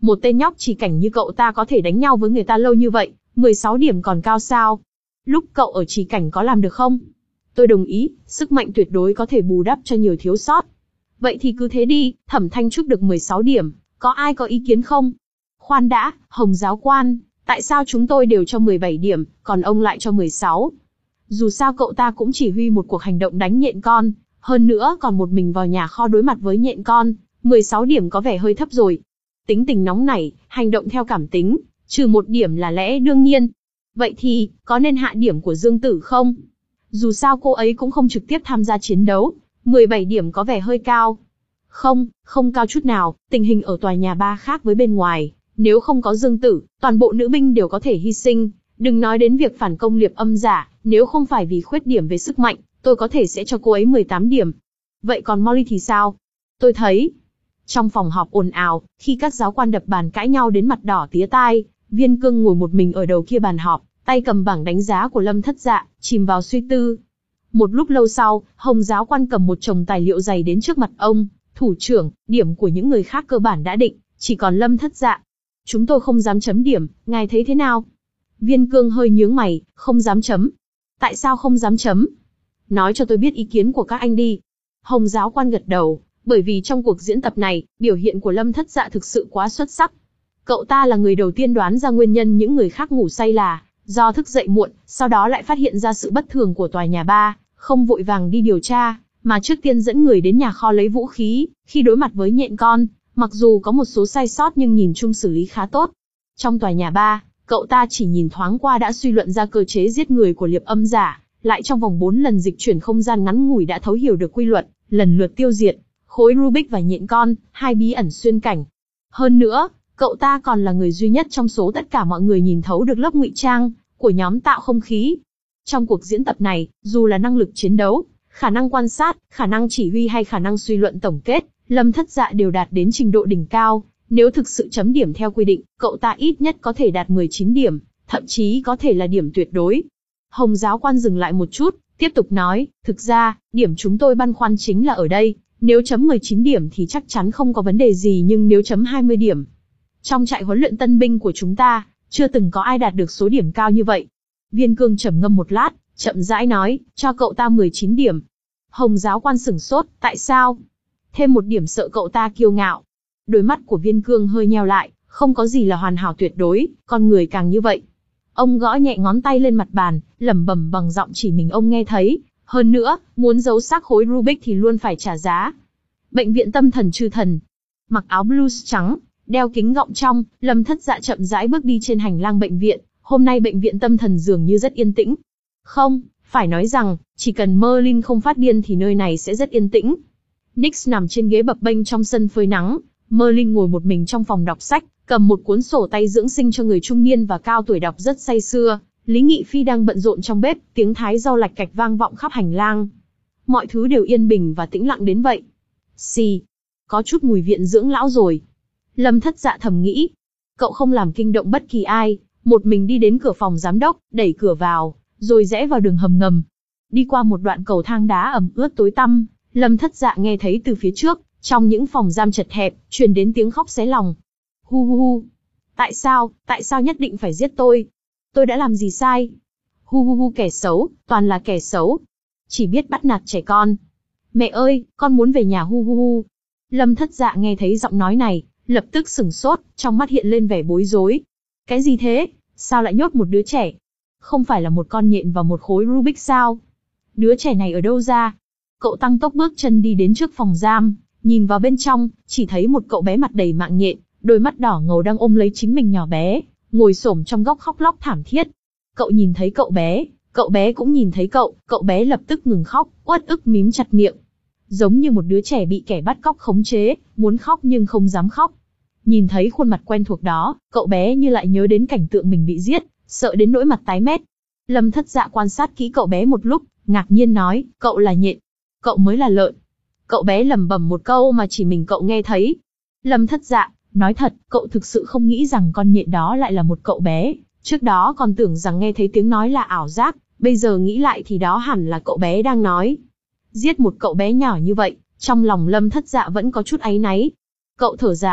Một tên nhóc chỉ cảnh như cậu ta có thể đánh nhau với người ta lâu như vậy, mười sáu điểm còn cao sao? Lúc cậu ở trì cảnh có làm được không? Tôi đồng ý, sức mạnh tuyệt đối có thể bù đắp cho nhiều thiếu sót. Vậy thì cứ thế đi, Thẩm Thanh Trúc được mười sáu điểm, có ai có ý kiến không? Khoan đã, Hồng giáo quan, tại sao chúng tôi đều cho mười bảy điểm, còn ông lại cho mười sáu? Dù sao cậu ta cũng chỉ huy một cuộc hành động đánh nhện con, hơn nữa còn một mình vào nhà kho đối mặt với nhện con, mười sáu điểm có vẻ hơi thấp rồi. Tính tình nóng nảy, hành động theo cảm tính, trừ một điểm là lẽ đương nhiên. Vậy thì, có nên hạ điểm của Dương Tử không? Dù sao cô ấy cũng không trực tiếp tham gia chiến đấu, mười bảy điểm có vẻ hơi cao. Không, không cao chút nào, tình hình ở tòa nhà ba khác với bên ngoài, nếu không có Dương Tử, toàn bộ nữ binh đều có thể hy sinh, đừng nói đến việc phản công Liệp Âm giả, nếu không phải vì khuyết điểm về sức mạnh, tôi có thể sẽ cho cô ấy mười tám điểm. Vậy còn Molly thì sao? Tôi thấy, trong phòng họp ồn ào, khi các giáo quan đập bàn cãi nhau đến mặt đỏ tía tai, Viên Cương ngồi một mình ở đầu kia bàn họp, tay cầm bảng đánh giá của Lâm Thất Dạ, chìm vào suy tư. Một lúc lâu sau, Hồng giáo quan cầm một chồng tài liệu dày đến trước mặt ông. Thủ trưởng, điểm của những người khác cơ bản đã định, chỉ còn Lâm Thất Dạ. Chúng tôi không dám chấm điểm, ngài thấy thế nào? Viên Cương hơi nhướng mày, không dám chấm. Tại sao không dám chấm? Nói cho tôi biết ý kiến của các anh đi. Hồng giáo quan gật đầu, bởi vì trong cuộc diễn tập này, biểu hiện của Lâm Thất Dạ thực sự quá xuất sắc. Cậu ta là người đầu tiên đoán ra nguyên nhân những người khác ngủ say là do thức dậy muộn, sau đó lại phát hiện ra sự bất thường của tòa nhà ba, không vội vàng đi điều tra, mà trước tiên dẫn người đến nhà kho lấy vũ khí, khi đối mặt với nhện con, mặc dù có một số sai sót nhưng nhìn chung xử lý khá tốt. Trong tòa nhà ba, cậu ta chỉ nhìn thoáng qua đã suy luận ra cơ chế giết người của Liệp Âm giả, lại trong vòng bốn lần dịch chuyển không gian ngắn ngủi đã thấu hiểu được quy luật, lần lượt tiêu diệt khối Rubik và nhện con, hai bí ẩn xuyên cảnh. Hơn nữa, cậu ta còn là người duy nhất trong số tất cả mọi người nhìn thấu được lớp ngụy trang của nhóm tạo không khí. Trong cuộc diễn tập này, dù là năng lực chiến đấu, khả năng quan sát, khả năng chỉ huy hay khả năng suy luận tổng kết, Lâm Thất Dạ đều đạt đến trình độ đỉnh cao. Nếu thực sự chấm điểm theo quy định, cậu ta ít nhất có thể đạt mười chín điểm, thậm chí có thể là điểm tuyệt đối. Hồng giáo quan dừng lại một chút, tiếp tục nói, thực ra, điểm chúng tôi băn khoăn chính là ở đây, nếu chấm mười chín điểm thì chắc chắn không có vấn đề gì, nhưng nếu chấm hai mươi điểm. Trong trại huấn luyện tân binh của chúng ta, chưa từng có ai đạt được số điểm cao như vậy. Viên Cương trầm ngâm một lát, chậm rãi nói, cho cậu ta mười chín điểm. Hồng giáo quan sửng sốt, tại sao? Thêm một điểm sợ cậu ta kiêu ngạo. Đôi mắt của Viên Cương hơi nheo lại, không có gì là hoàn hảo tuyệt đối, con người càng như vậy. Ông gõ nhẹ ngón tay lên mặt bàn, lẩm bẩm bằng giọng chỉ mình ông nghe thấy. Hơn nữa, muốn giấu xác khối Rubik thì luôn phải trả giá. Bệnh viện tâm thần Chư Thần. Mặc áo blues trắng, đeo kính gọng trong, Lâm Thất Dạ chậm rãi bước đi trên hành lang bệnh viện. Hôm nay bệnh viện tâm thần dường như rất yên tĩnh. Không, phải nói rằng, chỉ cần Merlin không phát điên thì nơi này sẽ rất yên tĩnh. Nix nằm trên ghế bập bênh trong sân phơi nắng. Merlin ngồi một mình trong phòng đọc sách, cầm một cuốn sổ tay dưỡng sinh cho người trung niên và cao tuổi đọc rất say sưa. Lý Nghị Phi đang bận rộn trong bếp, tiếng thái rau lạch cạch vang vọng khắp hành lang. Mọi thứ đều yên bình và tĩnh lặng đến vậy. Xì, có chút mùi viện dưỡng lão rồi. Lâm Thất Dạ thầm nghĩ. Cậu không làm kinh động bất kỳ ai, một mình đi đến cửa phòng giám đốc, đẩy cửa vào, rồi rẽ vào đường hầm ngầm. Đi qua một đoạn cầu thang đá ẩm ướt tối tăm, Lâm Thất Dạ nghe thấy từ phía trước, trong những phòng giam chật hẹp, truyền đến tiếng khóc xé lòng. Hu hu hu. Tại sao, tại sao nhất định phải giết tôi? Tôi đã làm gì sai? Hu hu hu, kẻ xấu, toàn là kẻ xấu. Chỉ biết bắt nạt trẻ con. Mẹ ơi, con muốn về nhà, hu hu hu. Lâm Thất Dạ nghe thấy giọng nói này, lập tức sửng sốt, trong mắt hiện lên vẻ bối rối. Cái gì thế? Sao lại nhốt một đứa trẻ? Không phải là một con nhện và một khối Rubik sao? Đứa trẻ này ở đâu ra? Cậu tăng tốc bước chân đi đến trước phòng giam, nhìn vào bên trong, chỉ thấy một cậu bé mặt đầy mạng nhện, đôi mắt đỏ ngầu đang ôm lấy chính mình nhỏ bé, ngồi xổm trong góc khóc lóc thảm thiết. Cậu nhìn thấy cậu bé, cậu bé cũng nhìn thấy cậu, cậu bé lập tức ngừng khóc, uất ức mím chặt miệng. Giống như một đứa trẻ bị kẻ bắt cóc khống chế, muốn khóc nhưng không dám khóc. Nhìn thấy khuôn mặt quen thuộc đó, cậu bé như lại nhớ đến cảnh tượng mình bị giết, sợ đến nỗi mặt tái mét. Lâm Thất Dạ quan sát kỹ cậu bé một lúc, ngạc nhiên nói, cậu là nhện, cậu mới là lợn. Cậu bé lẩm bẩm một câu mà chỉ mình cậu nghe thấy. Lâm Thất Dạ, nói thật, cậu thực sự không nghĩ rằng con nhện đó lại là một cậu bé, trước đó còn tưởng rằng nghe thấy tiếng nói là ảo giác, bây giờ nghĩ lại thì đó hẳn là cậu bé đang nói. Giết một cậu bé nhỏ như vậy, trong lòng Lâm Thất Dạ vẫn có chút áy náy. Cậu thở dài,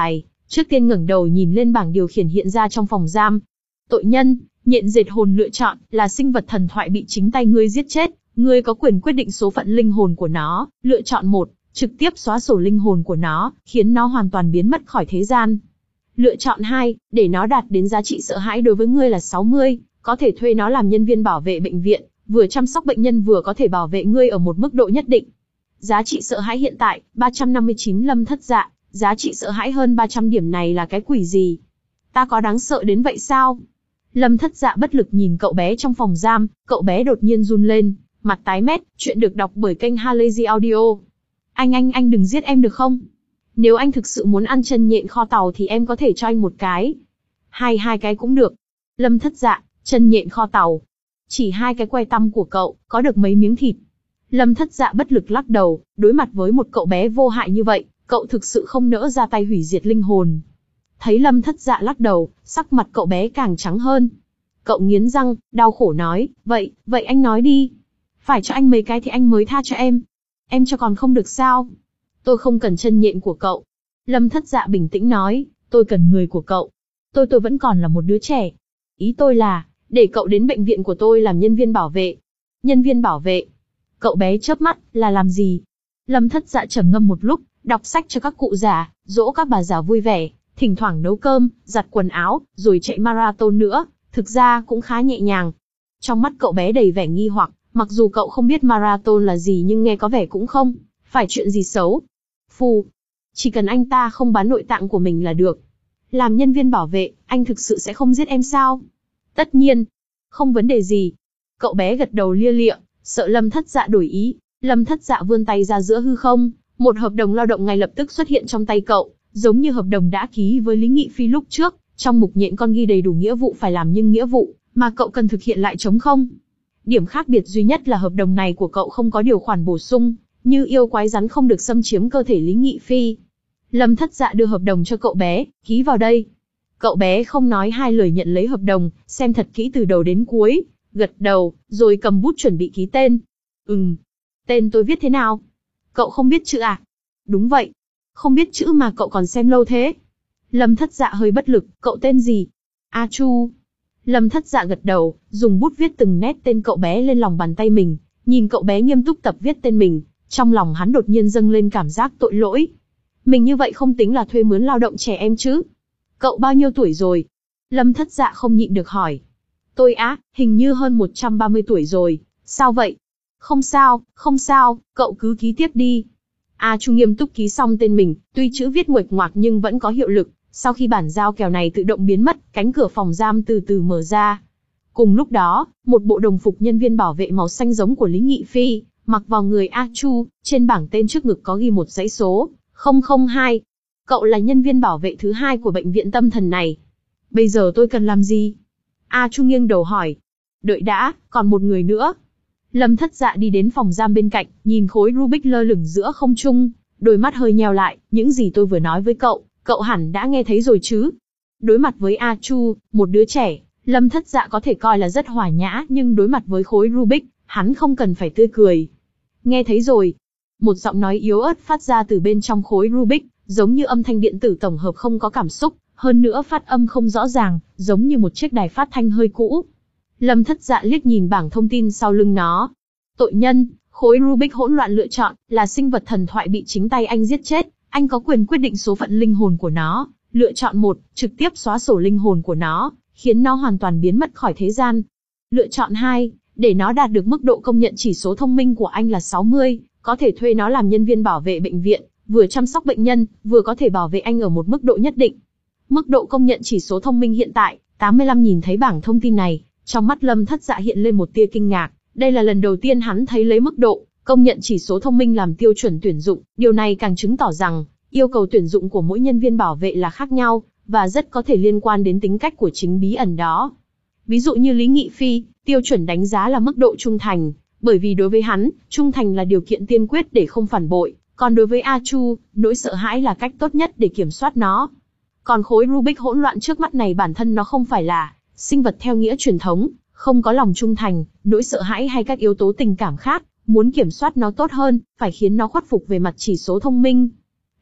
trước tiên ngẩng đầu nhìn lên bảng điều khiển hiện ra trong phòng giam. Tội nhân, nhện dệt hồn lựa chọn là sinh vật thần thoại bị chính tay ngươi giết chết, ngươi có quyền quyết định số phận linh hồn của nó. Lựa chọn một, trực tiếp xóa sổ linh hồn của nó, khiến nó hoàn toàn biến mất khỏi thế gian. Lựa chọn hai, để nó đạt đến giá trị sợ hãi đối với ngươi là sáu mươi, có thể thuê nó làm nhân viên bảo vệ bệnh viện, vừa chăm sóc bệnh nhân vừa có thể bảo vệ ngươi ở một mức độ nhất định. Giá trị sợ hãi hiện tại, ba trăm năm mươi chín. Lâm Thất Dạ, giá trị sợ hãi hơn ba trăm điểm này là cái quỷ gì? Ta có đáng sợ đến vậy sao? Lâm Thất Dạ bất lực nhìn cậu bé trong phòng giam, cậu bé đột nhiên run lên, mặt tái mét. Chuyện được đọc bởi kênh Halazy Audio. Anh anh anh đừng giết em được không? Nếu anh thực sự muốn ăn chân nhện kho tàu thì em có thể cho anh một cái. Hai hai cái cũng được. Lâm Thất Dạ, chân nhện kho tàu. Chỉ hai cái que tăm của cậu, có được mấy miếng thịt. Lâm Thất Dạ bất lực lắc đầu, đối mặt với một cậu bé vô hại như vậy, cậu thực sự không nỡ ra tay hủy diệt linh hồn. Thấy Lâm Thất Dạ lắc đầu, sắc mặt cậu bé càng trắng hơn. Cậu nghiến răng, đau khổ nói, vậy, vậy anh nói đi. Phải cho anh mấy cái thì anh mới tha cho em. Em cho còn không được sao? Tôi không cần chân nhện của cậu. Lâm Thất Dạ bình tĩnh nói, tôi cần người của cậu. Tôi tôi vẫn còn là một đứa trẻ. Ý tôi là, để cậu đến bệnh viện của tôi làm nhân viên bảo vệ. Nhân viên bảo vệ? Cậu bé chớp mắt, là làm gì? Lâm Thất Dạ trầm ngâm một lúc, đọc sách cho các cụ già, dỗ các bà già vui vẻ, thỉnh thoảng nấu cơm, giặt quần áo, rồi chạy marathon nữa, thực ra cũng khá nhẹ nhàng. Trong mắt cậu bé đầy vẻ nghi hoặc, mặc dù cậu không biết marathon là gì nhưng nghe có vẻ cũng không phải chuyện gì xấu. Phù, chỉ cần anh ta không bán nội tạng của mình là được. Làm nhân viên bảo vệ, anh thực sự sẽ không giết em sao? Tất nhiên, không vấn đề gì. Cậu bé gật đầu lia lịa, sợ Lâm Thất Dạ đổi ý. Lâm Thất Dạ vươn tay ra giữa hư không, một hợp đồng lao động ngay lập tức xuất hiện trong tay cậu, giống như hợp đồng đã ký với Lý Nghị Phi lúc trước. Trong mục nhện con ghi đầy đủ nghĩa vụ phải làm nhưng nghĩa vụ mà cậu cần thực hiện lại trống không. Điểm khác biệt duy nhất là hợp đồng này của cậu không có điều khoản bổ sung, như yêu quái rắn không được xâm chiếm cơ thể Lý Nghị Phi. Lâm Thất Dạ đưa hợp đồng cho cậu bé, ký vào đây. Cậu bé không nói hai lời nhận lấy hợp đồng, xem thật kỹ từ đầu đến cuối, gật đầu, rồi cầm bút chuẩn bị ký tên. Ừm, tên tôi viết thế nào? Cậu không biết chữ à? Đúng vậy. Không biết chữ mà cậu còn xem lâu thế? Lâm Thất Dạ hơi bất lực, cậu tên gì? A Chu. Lâm Thất Dạ gật đầu, dùng bút viết từng nét tên cậu bé lên lòng bàn tay mình, nhìn cậu bé nghiêm túc tập viết tên mình, trong lòng hắn đột nhiên dâng lên cảm giác tội lỗi. Mình như vậy không tính là thuê mướn lao động trẻ em chứ? Cậu bao nhiêu tuổi rồi? Lâm Thất Dạ không nhịn được hỏi. Tôi á, hình như hơn một trăm ba mươi tuổi rồi, sao vậy? Không sao, không sao, cậu cứ ký tiếp đi. A Chu nghiêm túc ký xong tên mình, tuy chữ viết nguệch ngoạc nhưng vẫn có hiệu lực. Sau khi bản giao kèo này tự động biến mất, cánh cửa phòng giam từ từ mở ra. Cùng lúc đó, một bộ đồng phục nhân viên bảo vệ màu xanh giống của Lý Nghị Phi, mặc vào người A Chu, trên bảng tên trước ngực có ghi một dãy số, không không hai. Cậu là nhân viên bảo vệ thứ hai của bệnh viện tâm thần này. Bây giờ tôi cần làm gì? A Chu nghiêng đầu hỏi. Đợi đã, còn một người nữa. Lâm Thất Dạ đi đến phòng giam bên cạnh, nhìn khối Rubik lơ lửng giữa không trung, đôi mắt hơi nheo lại, những gì tôi vừa nói với cậu, cậu hẳn đã nghe thấy rồi chứ. Đối mặt với A Chu, một đứa trẻ, Lâm Thất Dạ có thể coi là rất hòa nhã, nhưng đối mặt với khối Rubik, hắn không cần phải tươi cười. Nghe thấy rồi. Một giọng nói yếu ớt phát ra từ bên trong khối Rubik, giống như âm thanh điện tử tổng hợp không có cảm xúc, hơn nữa phát âm không rõ ràng, giống như một chiếc đài phát thanh hơi cũ. Lâm Thất Dạ liếc nhìn bảng thông tin sau lưng nó. Tội nhân, khối Rubik hỗn loạn lựa chọn, là sinh vật thần thoại bị chính tay anh giết chết, anh có quyền quyết định số phận linh hồn của nó. Lựa chọn một, trực tiếp xóa sổ linh hồn của nó, khiến nó hoàn toàn biến mất khỏi thế gian. Lựa chọn hai, để nó đạt được mức độ công nhận chỉ số thông minh của anh là sáu mươi, có thể thuê nó làm nhân viên bảo vệ bệnh viện, vừa chăm sóc bệnh nhân, vừa có thể bảo vệ anh ở một mức độ nhất định. Mức độ công nhận chỉ số thông minh hiện tại, tám mươi lăm. Nhìn thấy bảng thông tin này, trong mắt Lâm Thất Dạ hiện lên một tia kinh ngạc, đây là lần đầu tiên hắn thấy lấy mức độ công nhận chỉ số thông minh làm tiêu chuẩn tuyển dụng, điều này càng chứng tỏ rằng yêu cầu tuyển dụng của mỗi nhân viên bảo vệ là khác nhau, và rất có thể liên quan đến tính cách của chính bí ẩn đó. Ví dụ như Lý Nghị Phi, tiêu chuẩn đánh giá là mức độ trung thành, bởi vì đối với hắn, trung thành là điều kiện tiên quyết để không phản bội, còn đối với A Chu, nỗi sợ hãi là cách tốt nhất để kiểm soát nó. Còn khối Rubik hỗn loạn trước mắt này bản thân nó không phải là sinh vật theo nghĩa truyền thống, không có lòng trung thành, nỗi sợ hãi hay các yếu tố tình cảm khác, muốn kiểm soát nó tốt hơn, phải khiến nó khuất phục về mặt chỉ số thông minh.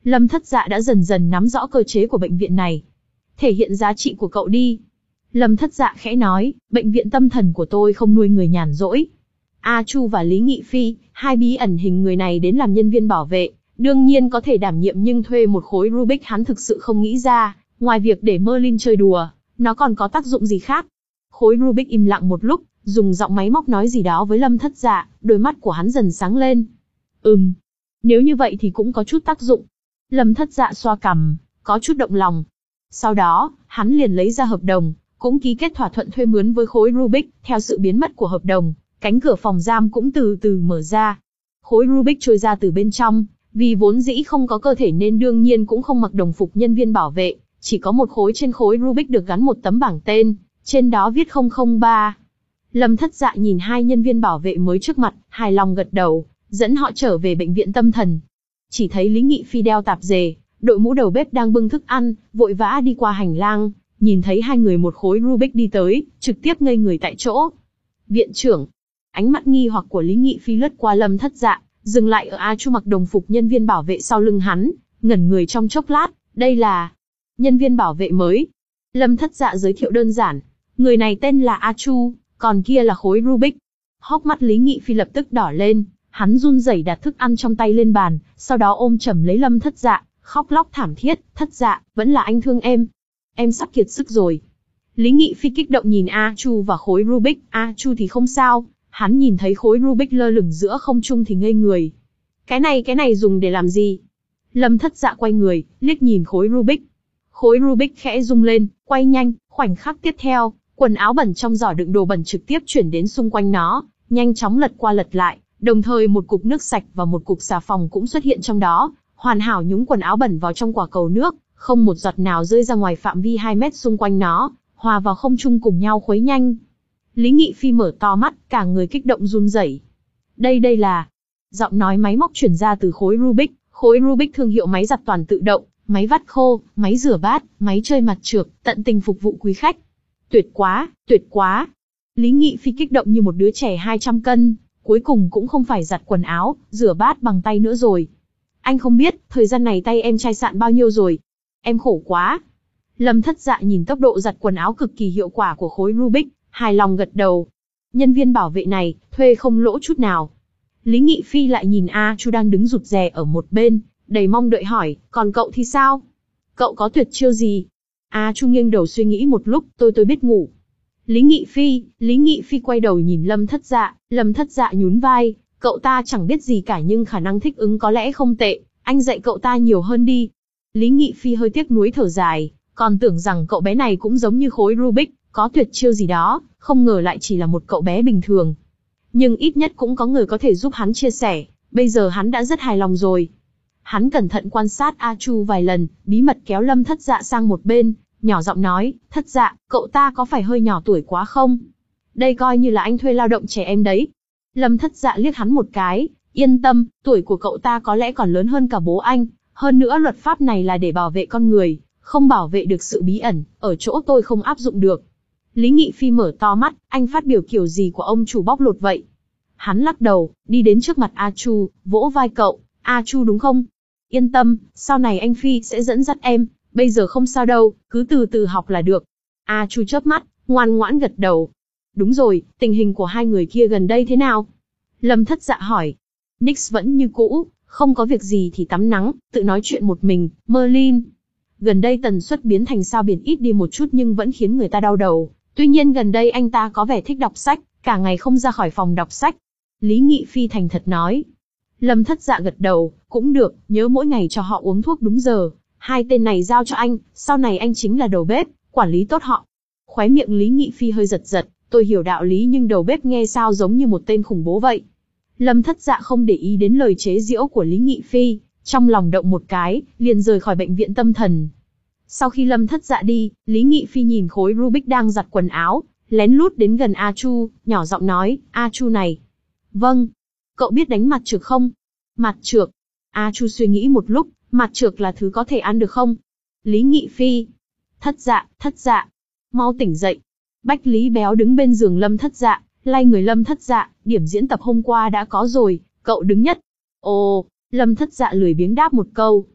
Lâm Thất Dạ đã dần dần nắm rõ cơ chế của bệnh viện này. Thể hiện giá trị của cậu đi. Lâm Thất Dạ khẽ nói, bệnh viện tâm thần của tôi không nuôi người nhàn rỗi. A Chu và Lý Nghị Phi, hai bí ẩn hình người này đến làm nhân viên bảo vệ, đương nhiên có thể đảm nhiệm, nhưng thuê một khối Rubik hắn thực sự không nghĩ ra, ngoài việc để Merlin chơi đùa, nó còn có tác dụng gì khác. Khối Rubik im lặng một lúc, dùng giọng máy móc nói gì đó với Lâm Thất Dạ, đôi mắt của hắn dần sáng lên. Ừm, nếu như vậy thì cũng có chút tác dụng. Lâm Thất Dạ xoa cằm, có chút động lòng. Sau đó, hắn liền lấy ra hợp đồng, cũng ký kết thỏa thuận thuê mướn với khối Rubik. Theo sự biến mất của hợp đồng, cánh cửa phòng giam cũng từ từ mở ra. Khối Rubik trôi ra từ bên trong, vì vốn dĩ không có cơ thể nên đương nhiên cũng không mặc đồng phục nhân viên bảo vệ, chỉ có một khối. Trên khối Rubik được gắn một tấm bảng tên, trên đó viết không không ba. Lâm Thất Dạ nhìn hai nhân viên bảo vệ mới trước mặt, hài lòng gật đầu, dẫn họ trở về bệnh viện tâm thần. Chỉ thấy Lý Nghị Phi đeo tạp dề, đội mũ đầu bếp đang bưng thức ăn, vội vã đi qua hành lang, nhìn thấy hai người một khối Rubik đi tới, trực tiếp ngây người tại chỗ. Viện trưởng. Ánh mắt nghi hoặc của Lý Nghị Phi lướt qua Lâm Thất Dạ, dừng lại ở A Chu mặc đồng phục nhân viên bảo vệ sau lưng hắn, ngẩn người trong chốc lát, đây là nhân viên bảo vệ mới. Lâm Thất Dạ giới thiệu đơn giản, người này tên là A Chu, còn kia là khối Rubik. Hốc mắt Lý Nghị Phi lập tức đỏ lên, hắn run rẩy đặt thức ăn trong tay lên bàn, sau đó ôm chầm lấy Lâm Thất Dạ, khóc lóc thảm thiết, Thất Dạ, vẫn là anh thương em. Em sắp kiệt sức rồi. Lý Nghị Phi kích động nhìn A Chu và khối Rubik, A Chu thì không sao, hắn nhìn thấy khối Rubik lơ lửng giữa không trung thì ngây người. Cái này cái này dùng để làm gì? Lâm Thất Dạ quay người, liếc nhìn khối Rubik. Khối Rubik khẽ rung lên, quay nhanh, khoảnh khắc tiếp theo, quần áo bẩn trong giỏ đựng đồ bẩn trực tiếp chuyển đến xung quanh nó, nhanh chóng lật qua lật lại, đồng thời một cục nước sạch và một cục xà phòng cũng xuất hiện trong đó, hoàn hảo nhúng quần áo bẩn vào trong quả cầu nước, không một giọt nào rơi ra ngoài phạm vi hai mét xung quanh nó, hòa vào không trung cùng nhau khuấy nhanh. Lý Nghị Phi mở to mắt, cả người kích động run rẩy. Đây đây là... Giọng nói máy móc chuyển ra từ khối Rubik, khối Rubik thương hiệu máy giặt toàn tự động, máy vắt khô, máy rửa bát, máy chơi mặt trược, tận tình phục vụ quý khách. Tuyệt quá, tuyệt quá. Lý Nghị Phi kích động như một đứa trẻ hai trăm cân, cuối cùng cũng không phải giặt quần áo, rửa bát bằng tay nữa rồi. Anh không biết, thời gian này tay em chai sạn bao nhiêu rồi. Em khổ quá. Lâm Thất Dạ nhìn tốc độ giặt quần áo cực kỳ hiệu quả của khối Rubik, hài lòng gật đầu. Nhân viên bảo vệ này, thuê không lỗ chút nào. Lý Nghị Phi lại nhìn A Chu đang đứng rụt rè ở một bên, đầy mong đợi hỏi, còn cậu thì sao? Cậu có tuyệt chiêu gì? A Chu nghiêng đầu suy nghĩ một lúc, tôi tôi biết ngủ. Lý Nghị Phi, Lý Nghị Phi quay đầu nhìn Lâm Thất Dạ, Lâm Thất Dạ nhún vai, cậu ta chẳng biết gì cả nhưng khả năng thích ứng có lẽ không tệ, anh dạy cậu ta nhiều hơn đi. Lý Nghị Phi hơi tiếc nuối thở dài, còn tưởng rằng cậu bé này cũng giống như khối Rubik, có tuyệt chiêu gì đó, không ngờ lại chỉ là một cậu bé bình thường. Nhưng ít nhất cũng có người có thể giúp hắn chia sẻ, bây giờ hắn đã rất hài lòng rồi. Hắn cẩn thận quan sát A Chu vài lần, bí mật kéo Lâm Thất Dạ sang một bên, nhỏ giọng nói, Thất Dạ, cậu ta có phải hơi nhỏ tuổi quá không? Đây coi như là anh thuê lao động trẻ em đấy. Lâm Thất Dạ liếc hắn một cái, yên tâm, tuổi của cậu ta có lẽ còn lớn hơn cả bố anh, hơn nữa luật pháp này là để bảo vệ con người, không bảo vệ được sự bí ẩn, ở chỗ tôi không áp dụng được. Lý Nghị Phi mở to mắt, anh phát biểu kiểu gì của ông chủ bóc lột vậy? Hắn lắc đầu, đi đến trước mặt A Chu, vỗ vai cậu, A Chu đúng không? Yên tâm, sau này anh Phi sẽ dẫn dắt em, bây giờ không sao đâu, cứ từ từ học là được. A Chu chớp mắt, ngoan ngoãn gật đầu. Đúng rồi, tình hình của hai người kia gần đây thế nào? Lâm Thất Dạ hỏi. Nix vẫn như cũ, không có việc gì thì tắm nắng, tự nói chuyện một mình, Merlin. Gần đây tần suất biến thành sao biển ít đi một chút nhưng vẫn khiến người ta đau đầu. Tuy nhiên gần đây anh ta có vẻ thích đọc sách, cả ngày không ra khỏi phòng đọc sách. Lý Nghị Phi thành thật nói. Lâm Thất Dạ gật đầu, cũng được, nhớ mỗi ngày cho họ uống thuốc đúng giờ. Hai tên này giao cho anh, sau này anh chính là đầu bếp, quản lý tốt họ. Khóe miệng Lý Nghị Phi hơi giật giật, tôi hiểu đạo lý nhưng đầu bếp nghe sao giống như một tên khủng bố vậy. Lâm Thất Dạ không để ý đến lời chế giễu của Lý Nghị Phi, trong lòng động một cái, liền rời khỏi bệnh viện tâm thần. Sau khi Lâm Thất Dạ đi, Lý Nghị Phi nhìn khối Rubik đang giặt quần áo, lén lút đến gần A Chu, nhỏ giọng nói, A Chu này. Vâng. Cậu biết đánh mặt trược không? Mặt trược. A Chu suy nghĩ một lúc, mặt trược là thứ có thể ăn được không? Lý Nghị Phi. Thất Dạ, Thất Dạ. Mau tỉnh dậy. Bách Lý Béo đứng bên giường Lâm Thất Dạ, lay người Lâm Thất Dạ, điểm diễn tập hôm qua đã có rồi, cậu đứng nhất. Ồ, Lâm Thất Dạ lười biếng đáp một câu.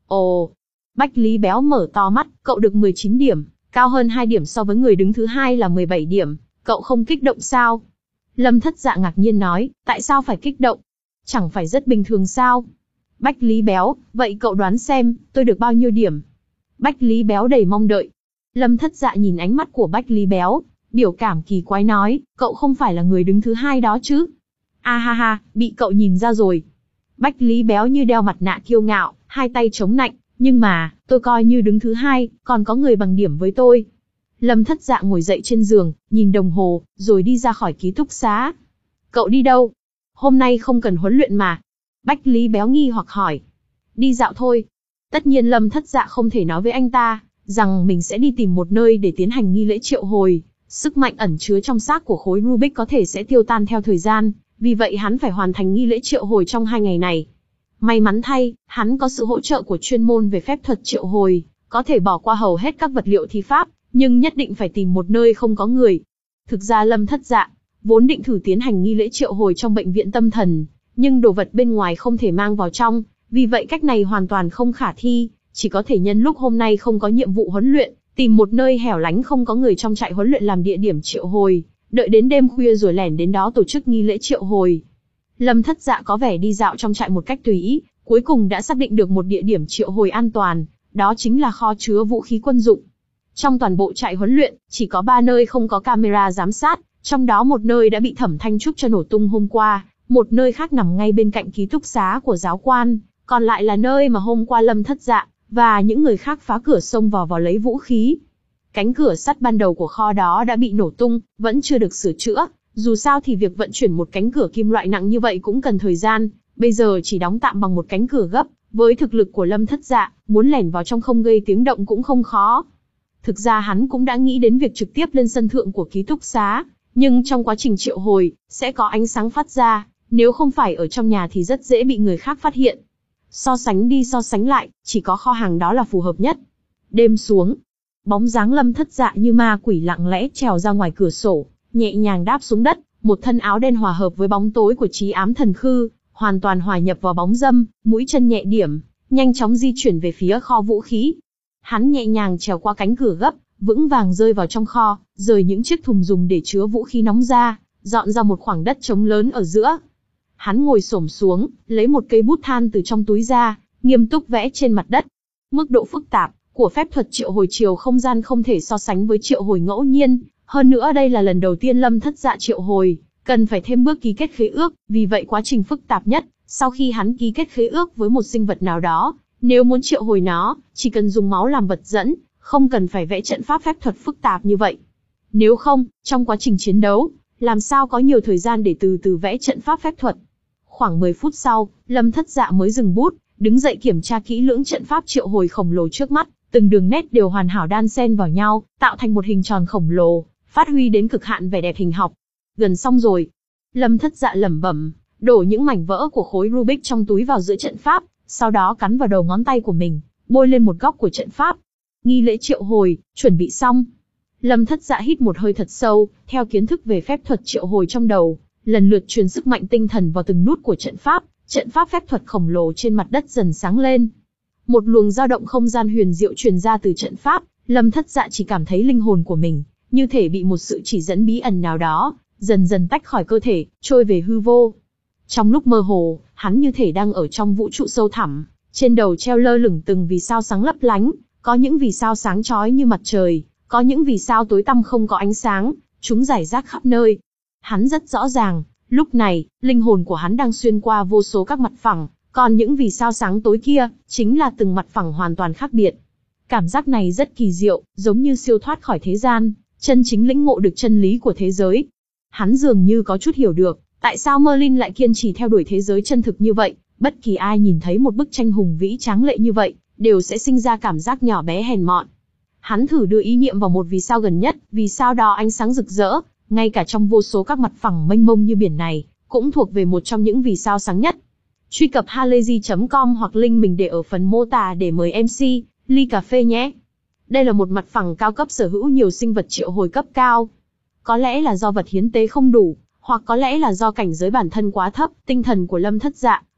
Ồ, Bách Lý Béo mở to mắt, cậu được mười chín điểm, cao hơn hai điểm so với người đứng thứ hai là mười bảy điểm, cậu không kích động sao? Lâm Thất Dạ ngạc nhiên nói, tại sao phải kích động? Chẳng phải rất bình thường sao? Bách Lý Béo, vậy cậu đoán xem, tôi được bao nhiêu điểm? Bách Lý Béo đầy mong đợi. Lâm Thất Dạ nhìn ánh mắt của Bách Lý Béo, biểu cảm kỳ quái nói, cậu không phải là người đứng thứ hai đó chứ? A ha ha, bị cậu nhìn ra rồi. Bách Lý Béo như đeo mặt nạ kiêu ngạo, hai tay chống nạnh, nhưng mà, tôi coi như đứng thứ hai, còn có người bằng điểm với tôi. Lâm Thất Dạ ngồi dậy trên giường, nhìn đồng hồ, rồi đi ra khỏi ký túc xá. Cậu đi đâu? Hôm nay không cần huấn luyện mà. Bách Lý Béo nghi hoặc hỏi. Đi dạo thôi. Tất nhiên Lâm Thất Dạ không thể nói với anh ta, rằng mình sẽ đi tìm một nơi để tiến hành nghi lễ triệu hồi. Sức mạnh ẩn chứa trong xác của khối Rubik có thể sẽ tiêu tan theo thời gian, vì vậy hắn phải hoàn thành nghi lễ triệu hồi trong hai ngày này. May mắn thay, hắn có sự hỗ trợ của chuyên môn về phép thuật triệu hồi, có thể bỏ qua hầu hết các vật liệu thi pháp, nhưng nhất định phải tìm một nơi không có người. Thực ra Lâm Thất Dạ vốn định thử tiến hành nghi lễ triệu hồi trong bệnh viện tâm thần, nhưng đồ vật bên ngoài không thể mang vào trong, vì vậy cách này hoàn toàn không khả thi, chỉ có thể nhân lúc hôm nay không có nhiệm vụ huấn luyện, tìm một nơi hẻo lánh không có người trong trại huấn luyện làm địa điểm triệu hồi, đợi đến đêm khuya rồi lẻn đến đó tổ chức nghi lễ triệu hồi. Lâm Thất Dạ có vẻ đi dạo trong trại một cách tùy ý, cuối cùng đã xác định được một địa điểm triệu hồi an toàn, đó chính là kho chứa vũ khí quân dụng. Trong toàn bộ trại huấn luyện, chỉ có ba nơi không có camera giám sát, trong đó một nơi đã bị Thẩm Thanh Trúc cho nổ tung hôm qua, một nơi khác nằm ngay bên cạnh ký túc xá của giáo quan, còn lại là nơi mà hôm qua Lâm Thất Dạ và những người khác phá cửa xông vào vào lấy vũ khí. Cánh cửa sắt ban đầu của kho đó đã bị nổ tung, vẫn chưa được sửa chữa, dù sao thì việc vận chuyển một cánh cửa kim loại nặng như vậy cũng cần thời gian, bây giờ chỉ đóng tạm bằng một cánh cửa gấp, với thực lực của Lâm Thất Dạ, muốn lẻn vào trong không gây tiếng động cũng không khó. Thực ra hắn cũng đã nghĩ đến việc trực tiếp lên sân thượng của ký túc xá, nhưng trong quá trình triệu hồi, sẽ có ánh sáng phát ra, nếu không phải ở trong nhà thì rất dễ bị người khác phát hiện. So sánh đi so sánh lại, chỉ có kho hàng đó là phù hợp nhất. Đêm xuống, bóng dáng Lâm Thất Dạ như ma quỷ lặng lẽ trèo ra ngoài cửa sổ, nhẹ nhàng đáp xuống đất, một thân áo đen hòa hợp với bóng tối của Trí Ám Thần Khư, hoàn toàn hòa nhập vào bóng dâm, mũi chân nhẹ điểm, nhanh chóng di chuyển về phía kho vũ khí. Hắn nhẹ nhàng trèo qua cánh cửa gấp, vững vàng rơi vào trong kho, rời những chiếc thùng dùng để chứa vũ khí nóng ra, dọn ra một khoảng đất trống lớn ở giữa. Hắn ngồi xổm xuống, lấy một cây bút than từ trong túi ra, nghiêm túc vẽ trên mặt đất. Mức độ phức tạp của phép thuật triệu hồi chiều không gian không thể so sánh với triệu hồi ngẫu nhiên, hơn nữa đây là lần đầu tiên Lâm Thất Dạ triệu hồi, cần phải thêm bước ký kết khế ước, vì vậy quá trình phức tạp nhất, sau khi hắn ký kết khế ước với một sinh vật nào đó, nếu muốn triệu hồi nó, chỉ cần dùng máu làm vật dẫn, không cần phải vẽ trận pháp phép thuật phức tạp như vậy. Nếu không, trong quá trình chiến đấu, làm sao có nhiều thời gian để từ từ vẽ trận pháp phép thuật. Khoảng mười phút sau, Lâm Thất Dạ mới dừng bút, đứng dậy kiểm tra kỹ lưỡng trận pháp triệu hồi khổng lồ trước mắt, từng đường nét đều hoàn hảo đan xen vào nhau, tạo thành một hình tròn khổng lồ, phát huy đến cực hạn vẻ đẹp hình học. Gần xong rồi. Lâm Thất Dạ lẩm bẩm, đổ những mảnh vỡ của khối Rubik trong túi vào giữa trận pháp, sau đó cắn vào đầu ngón tay của mình, bôi lên một góc của trận pháp. Nghi lễ triệu hồi, chuẩn bị xong. Lâm Thất Dạ hít một hơi thật sâu, theo kiến thức về phép thuật triệu hồi trong đầu, lần lượt truyền sức mạnh tinh thần vào từng nút của trận pháp, trận pháp phép thuật khổng lồ trên mặt đất dần sáng lên. Một luồng dao động không gian huyền diệu truyền ra từ trận pháp, Lâm Thất Dạ chỉ cảm thấy linh hồn của mình, như thể bị một sự chỉ dẫn bí ẩn nào đó, dần dần tách khỏi cơ thể, trôi về hư vô. Trong lúc mơ hồ, hắn như thể đang ở trong vũ trụ sâu thẳm, trên đầu treo lơ lửng từng vì sao sáng lấp lánh, có những vì sao sáng chói như mặt trời, có những vì sao tối tăm không có ánh sáng, chúng rải rác khắp nơi. Hắn rất rõ ràng, lúc này, linh hồn của hắn đang xuyên qua vô số các mặt phẳng, còn những vì sao sáng tối kia, chính là từng mặt phẳng hoàn toàn khác biệt. Cảm giác này rất kỳ diệu, giống như siêu thoát khỏi thế gian, chân chính lĩnh ngộ được chân lý của thế giới. Hắn dường như có chút hiểu được, tại sao Merlin lại kiên trì theo đuổi thế giới chân thực như vậy, bất kỳ ai nhìn thấy một bức tranh hùng vĩ tráng lệ như vậy, đều sẽ sinh ra cảm giác nhỏ bé hèn mọn. Hắn thử đưa ý niệm vào một vì sao gần nhất, vì sao đó ánh sáng rực rỡ, ngay cả trong vô số các mặt phẳng mênh mông như biển này, cũng thuộc về một trong những vì sao sáng nhất. Truy cập halayzi chấm com hoặc link mình để ở phần mô tả để mời em xê, ly cà phê nhé. Đây là một mặt phẳng cao cấp sở hữu nhiều sinh vật triệu hồi cấp cao. Có lẽ là do vật hiến tế không đủ, hoặc có lẽ là do cảnh giới bản thân quá thấp, tinh thần của Lâm Thất Dạ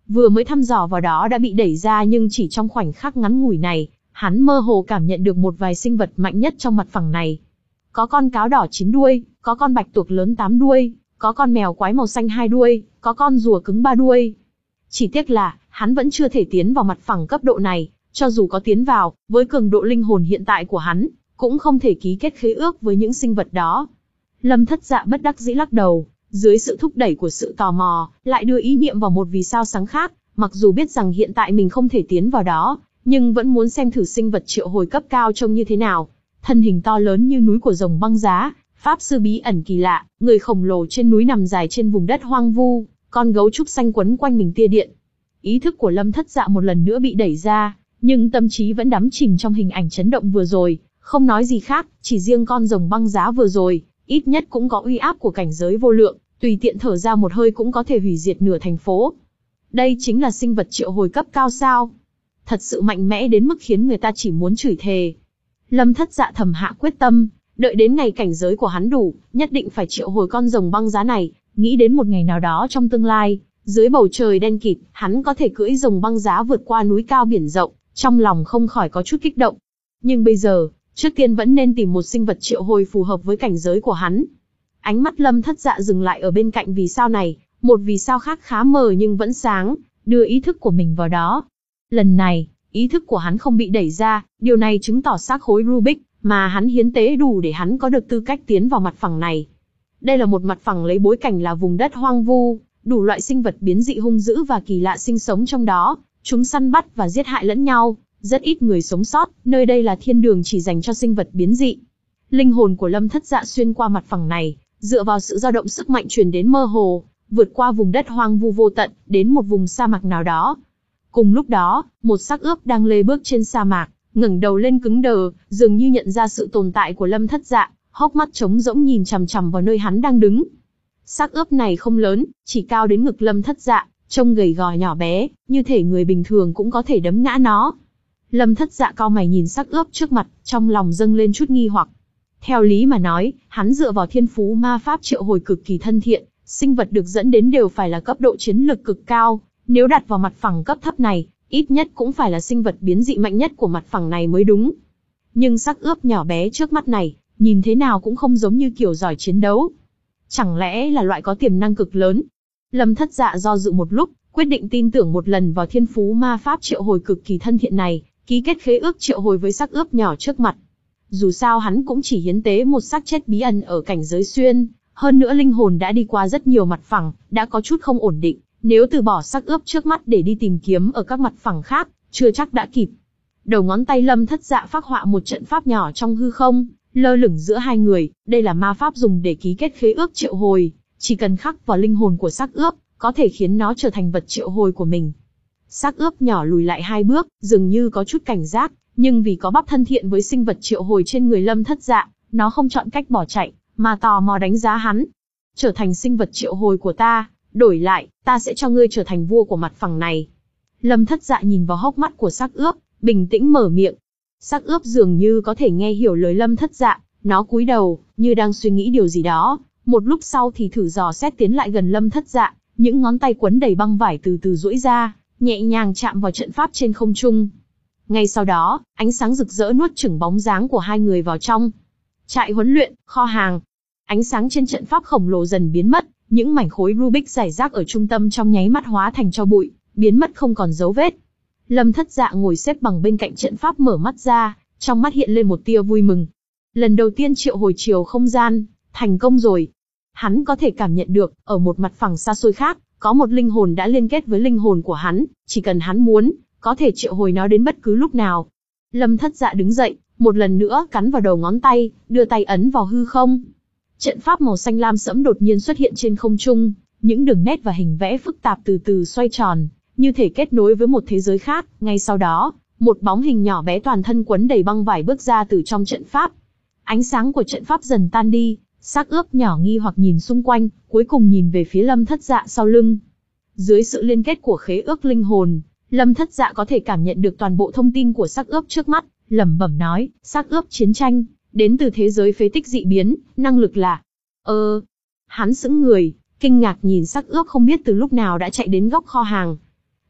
vừa mới thăm dò vào đó đã bị đẩy ra, nhưng chỉ trong khoảnh khắc ngắn ngủi này, hắn mơ hồ cảm nhận được một vài sinh vật mạnh nhất trong mặt phẳng này. Có con cáo đỏ chín đuôi, có con bạch tuộc lớn tám đuôi, có con mèo quái màu xanh hai đuôi, có con rùa cứng ba đuôi. Chỉ tiếc là, hắn vẫn chưa thể tiến vào mặt phẳng cấp độ này, cho dù có tiến vào, với cường độ linh hồn hiện tại của hắn, cũng không thể ký kết khế ước với những sinh vật đó. Lâm Thất Dạ bất đắc dĩ lắc đầu, dưới sự thúc đẩy của sự tò mò, lại đưa ý niệm vào một vì sao sáng khác, mặc dù biết rằng hiện tại mình không thể tiến vào đó, nhưng vẫn muốn xem thử sinh vật triệu hồi cấp cao trông như thế nào. Thân hình to lớn như núi của rồng băng giá, pháp sư bí ẩn kỳ lạ, người khổng lồ trên núi nằm dài trên vùng đất hoang vu, con gấu trúc xanh quấn quanh mình tia điện. Ý thức của Lâm Thất Dạ một lần nữa bị đẩy ra, nhưng tâm trí vẫn đắm chìm trong hình ảnh chấn động vừa rồi, không nói gì khác, chỉ riêng con rồng băng giá vừa rồi, ít nhất cũng có uy áp của cảnh giới vô lượng, tùy tiện thở ra một hơi cũng có thể hủy diệt nửa thành phố. Đây chính là sinh vật triệu hồi cấp cao sao? Thật sự mạnh mẽ đến mức khiến người ta chỉ muốn chửi thề. Lâm Thất Dạ thầm hạ quyết tâm, đợi đến ngày cảnh giới của hắn đủ, nhất định phải triệu hồi con rồng băng giá này, nghĩ đến một ngày nào đó trong tương lai, dưới bầu trời đen kịt, hắn có thể cưỡi rồng băng giá vượt qua núi cao biển rộng, trong lòng không khỏi có chút kích động. Nhưng bây giờ, trước tiên vẫn nên tìm một sinh vật triệu hồi phù hợp với cảnh giới của hắn. Ánh mắt Lâm Thất Dạ dừng lại ở bên cạnh vì sao này, một vì sao khác khá mờ nhưng vẫn sáng, đưa ý thức của mình vào đó. Lần này, ý thức của hắn không bị đẩy ra, điều này chứng tỏ xác khối Rubik mà hắn hiến tế đủ để hắn có được tư cách tiến vào mặt phẳng này. Đây là một mặt phẳng lấy bối cảnh là vùng đất hoang vu, đủ loại sinh vật biến dị hung dữ và kỳ lạ sinh sống trong đó, chúng săn bắt và giết hại lẫn nhau, rất ít người sống sót, nơi đây là thiên đường chỉ dành cho sinh vật biến dị. Linh hồn của Lâm Thất Dạ xuyên qua mặt phẳng này, dựa vào sự dao động sức mạnh truyền đến mơ hồ, vượt qua vùng đất hoang vu vô tận, đến một vùng sa mạc nào đó. Cùng lúc đó, một xác ướp đang lê bước trên sa mạc, ngẩng đầu lên cứng đờ, dường như nhận ra sự tồn tại của Lâm Thất Dạ, hốc mắt trống rỗng nhìn chằm chằm vào nơi hắn đang đứng. Xác ướp này không lớn, chỉ cao đến ngực Lâm Thất Dạ, trông gầy gò nhỏ bé, như thể người bình thường cũng có thể đấm ngã nó. Lâm Thất Dạ cau mày nhìn xác ướp trước mặt, trong lòng dâng lên chút nghi hoặc. Theo lý mà nói, hắn dựa vào thiên phú ma pháp triệu hồi cực kỳ thân thiện, sinh vật được dẫn đến đều phải là cấp độ chiến lực cực cao, nếu đặt vào mặt phẳng cấp thấp này, ít nhất cũng phải là sinh vật biến dị mạnh nhất của mặt phẳng này mới đúng. Nhưng xác ướp nhỏ bé trước mắt này, nhìn thế nào cũng không giống như kiểu giỏi chiến đấu. Chẳng lẽ là loại có tiềm năng cực lớn? Lâm Thất Dạ do dự một lúc, quyết định tin tưởng một lần vào thiên phú ma pháp triệu hồi cực kỳ thân thiện này, ký kết khế ước triệu hồi với xác ướp nhỏ trước mặt. Dù sao hắn cũng chỉ hiến tế một xác chết bí ẩn ở cảnh giới xuyên, hơn nữa linh hồn đã đi qua rất nhiều mặt phẳng, đã có chút không ổn định, nếu từ bỏ xác ướp trước mắt để đi tìm kiếm ở các mặt phẳng khác, chưa chắc đã kịp. Đầu ngón tay Lâm Thất Dạ phác họa một trận pháp nhỏ trong hư không, lơ lửng giữa hai người, đây là ma pháp dùng để ký kết khế ước triệu hồi, chỉ cần khắc vào linh hồn của xác ướp, có thể khiến nó trở thành vật triệu hồi của mình. Xác ướp nhỏ lùi lại hai bước, dường như có chút cảnh giác, nhưng vì có bắp thân thiện với sinh vật triệu hồi trên người Lâm Thất Dạ, nó không chọn cách bỏ chạy, mà tò mò đánh giá hắn. Trở thành sinh vật triệu hồi của ta, đổi lại, ta sẽ cho ngươi trở thành vua của mặt phẳng này. Lâm Thất Dạ nhìn vào hốc mắt của xác ướp, bình tĩnh mở miệng. Xác ướp dường như có thể nghe hiểu lời Lâm Thất Dạ, nó cúi đầu, như đang suy nghĩ điều gì đó, một lúc sau thì thử dò xét tiến lại gần Lâm Thất Dạ, những ngón tay quấn đầy băng vải từ từ duỗi ra, nhẹ nhàng chạm vào trận pháp trên không trung. Ngay sau đó, ánh sáng rực rỡ nuốt chửng bóng dáng của hai người vào trong. Trại huấn luyện, kho hàng. Ánh sáng trên trận pháp khổng lồ dần biến mất, những mảnh khối Rubik rải rác ở trung tâm trong nháy mắt hóa thành tro bụi, biến mất không còn dấu vết. Lâm Thất Dạ ngồi xếp bằng bên cạnh trận pháp mở mắt ra, trong mắt hiện lên một tia vui mừng. Lần đầu tiên triệu hồi chiều không gian, thành công rồi. Hắn có thể cảm nhận được, ở một mặt phẳng xa xôi khác, có một linh hồn đã liên kết với linh hồn của hắn, chỉ cần hắn muốn, có thể triệu hồi nó đến bất cứ lúc nào. Lâm Thất Dạ đứng dậy, một lần nữa cắn vào đầu ngón tay, đưa tay ấn vào hư không. Trận pháp màu xanh lam sẫm đột nhiên xuất hiện trên không trung, những đường nét và hình vẽ phức tạp từ từ xoay tròn, như thể kết nối với một thế giới khác. Ngay sau đó, một bóng hình nhỏ bé toàn thân quấn đầy băng vải bước ra từ trong trận pháp. Ánh sáng của trận pháp dần tan đi, xác ướp nhỏ nghi hoặc nhìn xung quanh, cuối cùng nhìn về phía Lâm Thất Dạ sau lưng. Dưới sự liên kết của khế ước linh hồn, Lâm Thất Dạ có thể cảm nhận được toàn bộ thông tin của xác ướp trước mắt, lẩm bẩm nói, xác ướp chiến tranh, đến từ thế giới phế tích dị biến, năng lực là... Ơ... Hắn sững người, kinh ngạc nhìn xác ướp không biết từ lúc nào đã chạy đến góc kho hàng.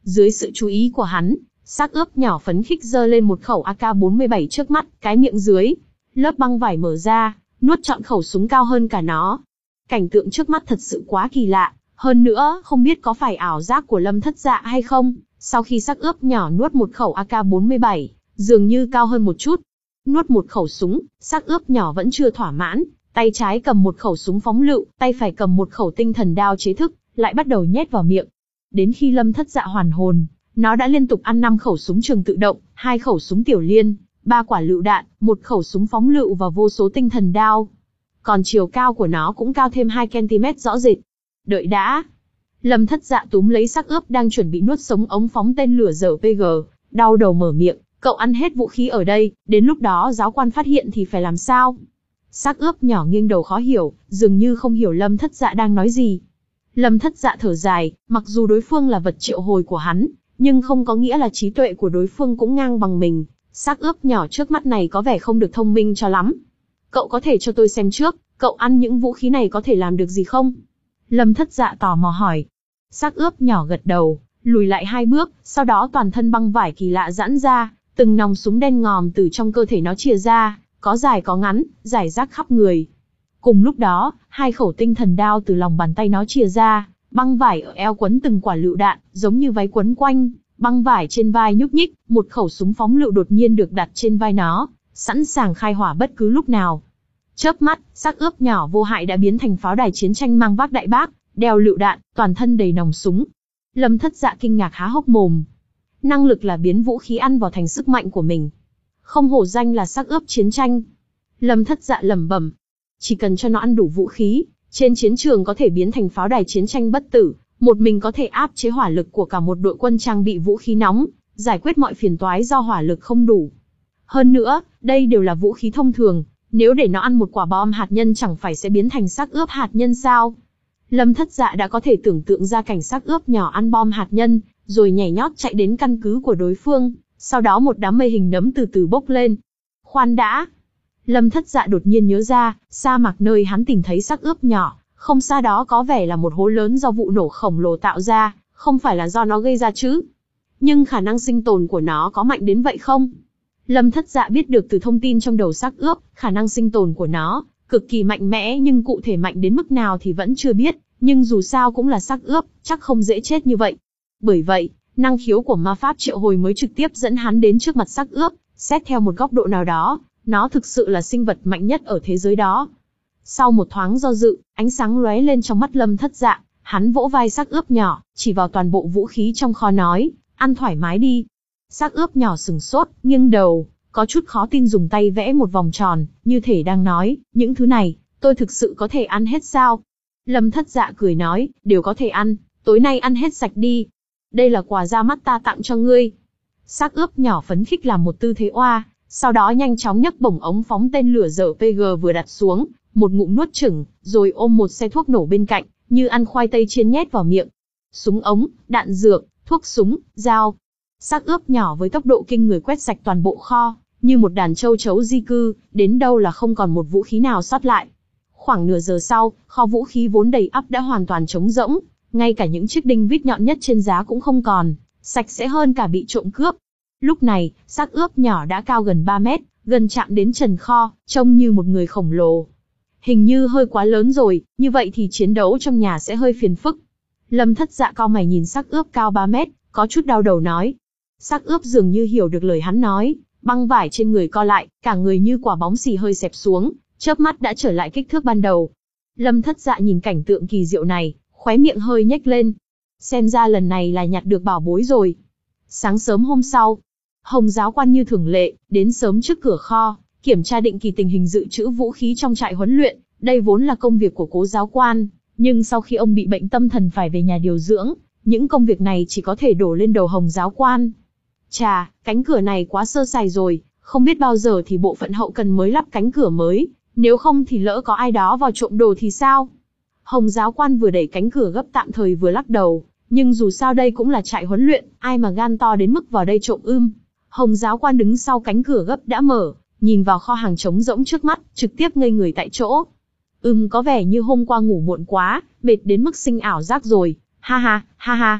Dưới sự chú ý của hắn, xác ướp nhỏ phấn khích giơ lên một khẩu A K bốn mươi bảy trước mắt, cái miệng dưới lớp băng vải mở ra, nuốt trọn khẩu súng cao hơn cả nó. Cảnh tượng trước mắt thật sự quá kỳ lạ, hơn nữa không biết có phải ảo giác của Lâm Thất Dạ hay không, sau khi xác ướp nhỏ nuốt một khẩu A K bốn mươi bảy, dường như cao hơn một chút. Nuốt một khẩu súng, xác ướp nhỏ vẫn chưa thỏa mãn, tay trái cầm một khẩu súng phóng lựu, tay phải cầm một khẩu tinh thần đao chế thức, lại bắt đầu nhét vào miệng. Đến khi Lâm Thất Dạ hoàn hồn, nó đã liên tục ăn năm khẩu súng trường tự động, hai khẩu súng tiểu liên, ba quả lựu đạn, một khẩu súng phóng lựu và vô số tinh thần đao. Còn chiều cao của nó cũng cao thêm hai ki lô mét rõ rệt. Đợi đã. Lâm Thất Dạ túm lấy xác ướp đang chuẩn bị nuốt sống ống phóng tên lửa R P G, đau đầu mở miệng, cậu ăn hết vũ khí ở đây, đến lúc đó giáo quan phát hiện thì phải làm sao? Xác ướp nhỏ nghiêng đầu khó hiểu, dường như không hiểu Lâm Thất Dạ đang nói gì. Lâm Thất Dạ thở dài, mặc dù đối phương là vật triệu hồi của hắn, nhưng không có nghĩa là trí tuệ của đối phương cũng ngang bằng mình. Xác ướp nhỏ trước mắt này có vẻ không được thông minh cho lắm. Cậu có thể cho tôi xem trước, cậu ăn những vũ khí này có thể làm được gì không? Lâm Thất Dạ tò mò hỏi. Xác ướp nhỏ gật đầu, lùi lại hai bước, sau đó toàn thân băng vải kỳ lạ giãn ra, từng nòng súng đen ngòm từ trong cơ thể nó chìa ra, có dài có ngắn, rải rác khắp người. Cùng lúc đó, hai khẩu tinh thần đao từ lòng bàn tay nó chìa ra, băng vải ở eo quấn từng quả lựu đạn, giống như váy quấn quanh, băng vải trên vai nhúc nhích, một khẩu súng phóng lựu đột nhiên được đặt trên vai nó, sẵn sàng khai hỏa bất cứ lúc nào. Chớp mắt, xác ướp nhỏ vô hại đã biến thành pháo đài chiến tranh mang vác đại bác, đeo lựu đạn, toàn thân đầy nòng súng. Lâm Thất Dạ kinh ngạc há hốc mồm. Năng lực là biến vũ khí ăn vào thành sức mạnh của mình. Không hổ danh là xác ướp chiến tranh. Lâm Thất Dạ lẩm bẩm. Chỉ cần cho nó ăn đủ vũ khí, trên chiến trường có thể biến thành pháo đài chiến tranh bất tử, một mình có thể áp chế hỏa lực của cả một đội quân trang bị vũ khí nóng, giải quyết mọi phiền toái do hỏa lực không đủ. Hơn nữa, đây đều là vũ khí thông thường, nếu để nó ăn một quả bom hạt nhân chẳng phải sẽ biến thành xác ướp hạt nhân sao? Lâm Thất Dạ đã có thể tưởng tượng ra cảnh xác ướp nhỏ ăn bom hạt nhân, rồi nhảy nhót chạy đến căn cứ của đối phương, sau đó một đám mây hình nấm từ từ bốc lên. Khoan đã! Lâm Thất Dạ đột nhiên nhớ ra, sa mạc nơi hắn tìm thấy xác ướp nhỏ, không xa đó có vẻ là một hố lớn do vụ nổ khổng lồ tạo ra, không phải là do nó gây ra chứ. Nhưng khả năng sinh tồn của nó có mạnh đến vậy không? Lâm Thất Dạ biết được từ thông tin trong đầu xác ướp, khả năng sinh tồn của nó cực kỳ mạnh mẽ, nhưng cụ thể mạnh đến mức nào thì vẫn chưa biết, nhưng dù sao cũng là xác ướp, chắc không dễ chết như vậy. Bởi vậy, năng khiếu của ma pháp triệu hồi mới trực tiếp dẫn hắn đến trước mặt xác ướp, xét theo một góc độ nào đó, nó thực sự là sinh vật mạnh nhất ở thế giới đó. Sau một thoáng do dự, ánh sáng lóe lên trong mắt Lâm Thất Dạ, hắn vỗ vai xác ướp nhỏ, chỉ vào toàn bộ vũ khí trong kho nói, ăn thoải mái đi. Xác ướp nhỏ sừng sốt, nghiêng đầu, có chút khó tin dùng tay vẽ một vòng tròn, như thể đang nói, những thứ này, tôi thực sự có thể ăn hết sao? Lâm Thất Dạ cười nói, đều có thể ăn, tối nay ăn hết sạch đi. Đây là quà ra mắt ta tặng cho ngươi. Xác ướp nhỏ phấn khích làm một tư thế oa, sau đó nhanh chóng nhấc bổng ống phóng tên lửa R P G vừa đặt xuống, một ngụm nuốt chửng, rồi ôm một xe thuốc nổ bên cạnh, như ăn khoai tây chiên nhét vào miệng. Súng ống, đạn dược, thuốc súng, dao. Xác ướp nhỏ với tốc độ kinh người quét sạch toàn bộ kho, như một đàn châu chấu di cư, đến đâu là không còn một vũ khí nào sót lại. Khoảng nửa giờ sau, kho vũ khí vốn đầy ắp đã hoàn toàn trống rỗng, ngay cả những chiếc đinh vít nhọn nhất trên giá cũng không còn, sạch sẽ hơn cả bị trộm cướp. Lúc này, xác ướp nhỏ đã cao gần ba mét, gần chạm đến trần kho, trông như một người khổng lồ. Hình như hơi quá lớn rồi, như vậy thì chiến đấu trong nhà sẽ hơi phiền phức. Lâm Thất Dạ cau mày nhìn xác ướp cao ba mét, có chút đau đầu nói. Xác ướp dường như hiểu được lời hắn nói, băng vải trên người co lại, cả người như quả bóng xì hơi xẹp xuống, chớp mắt đã trở lại kích thước ban đầu. Lâm Thất Dạ nhìn cảnh tượng kỳ diệu này, khóe miệng hơi nhếch lên. Xem ra lần này là nhặt được bảo bối rồi. Sáng sớm hôm sau, Hồng giáo quan như thường lệ, đến sớm trước cửa kho, kiểm tra định kỳ tình hình dự trữ vũ khí trong trại huấn luyện. Đây vốn là công việc của cố giáo quan, nhưng sau khi ông bị bệnh tâm thần phải về nhà điều dưỡng, những công việc này chỉ có thể đổ lên đầu Hồng giáo quan. Chà, cánh cửa này quá sơ sài rồi, không biết bao giờ thì bộ phận hậu cần mới lắp cánh cửa mới, nếu không thì lỡ có ai đó vào trộm đồ thì sao? Hồng giáo quan vừa đẩy cánh cửa gấp tạm thời vừa lắc đầu, nhưng dù sao đây cũng là trại huấn luyện, ai mà gan to đến mức vào đây trộm ưm. Hồng giáo quan đứng sau cánh cửa gấp đã mở, nhìn vào kho hàng trống rỗng trước mắt, trực tiếp ngây người tại chỗ. Ừm có vẻ như hôm qua ngủ muộn quá, mệt đến mức sinh ảo giác rồi, ha ha, ha ha.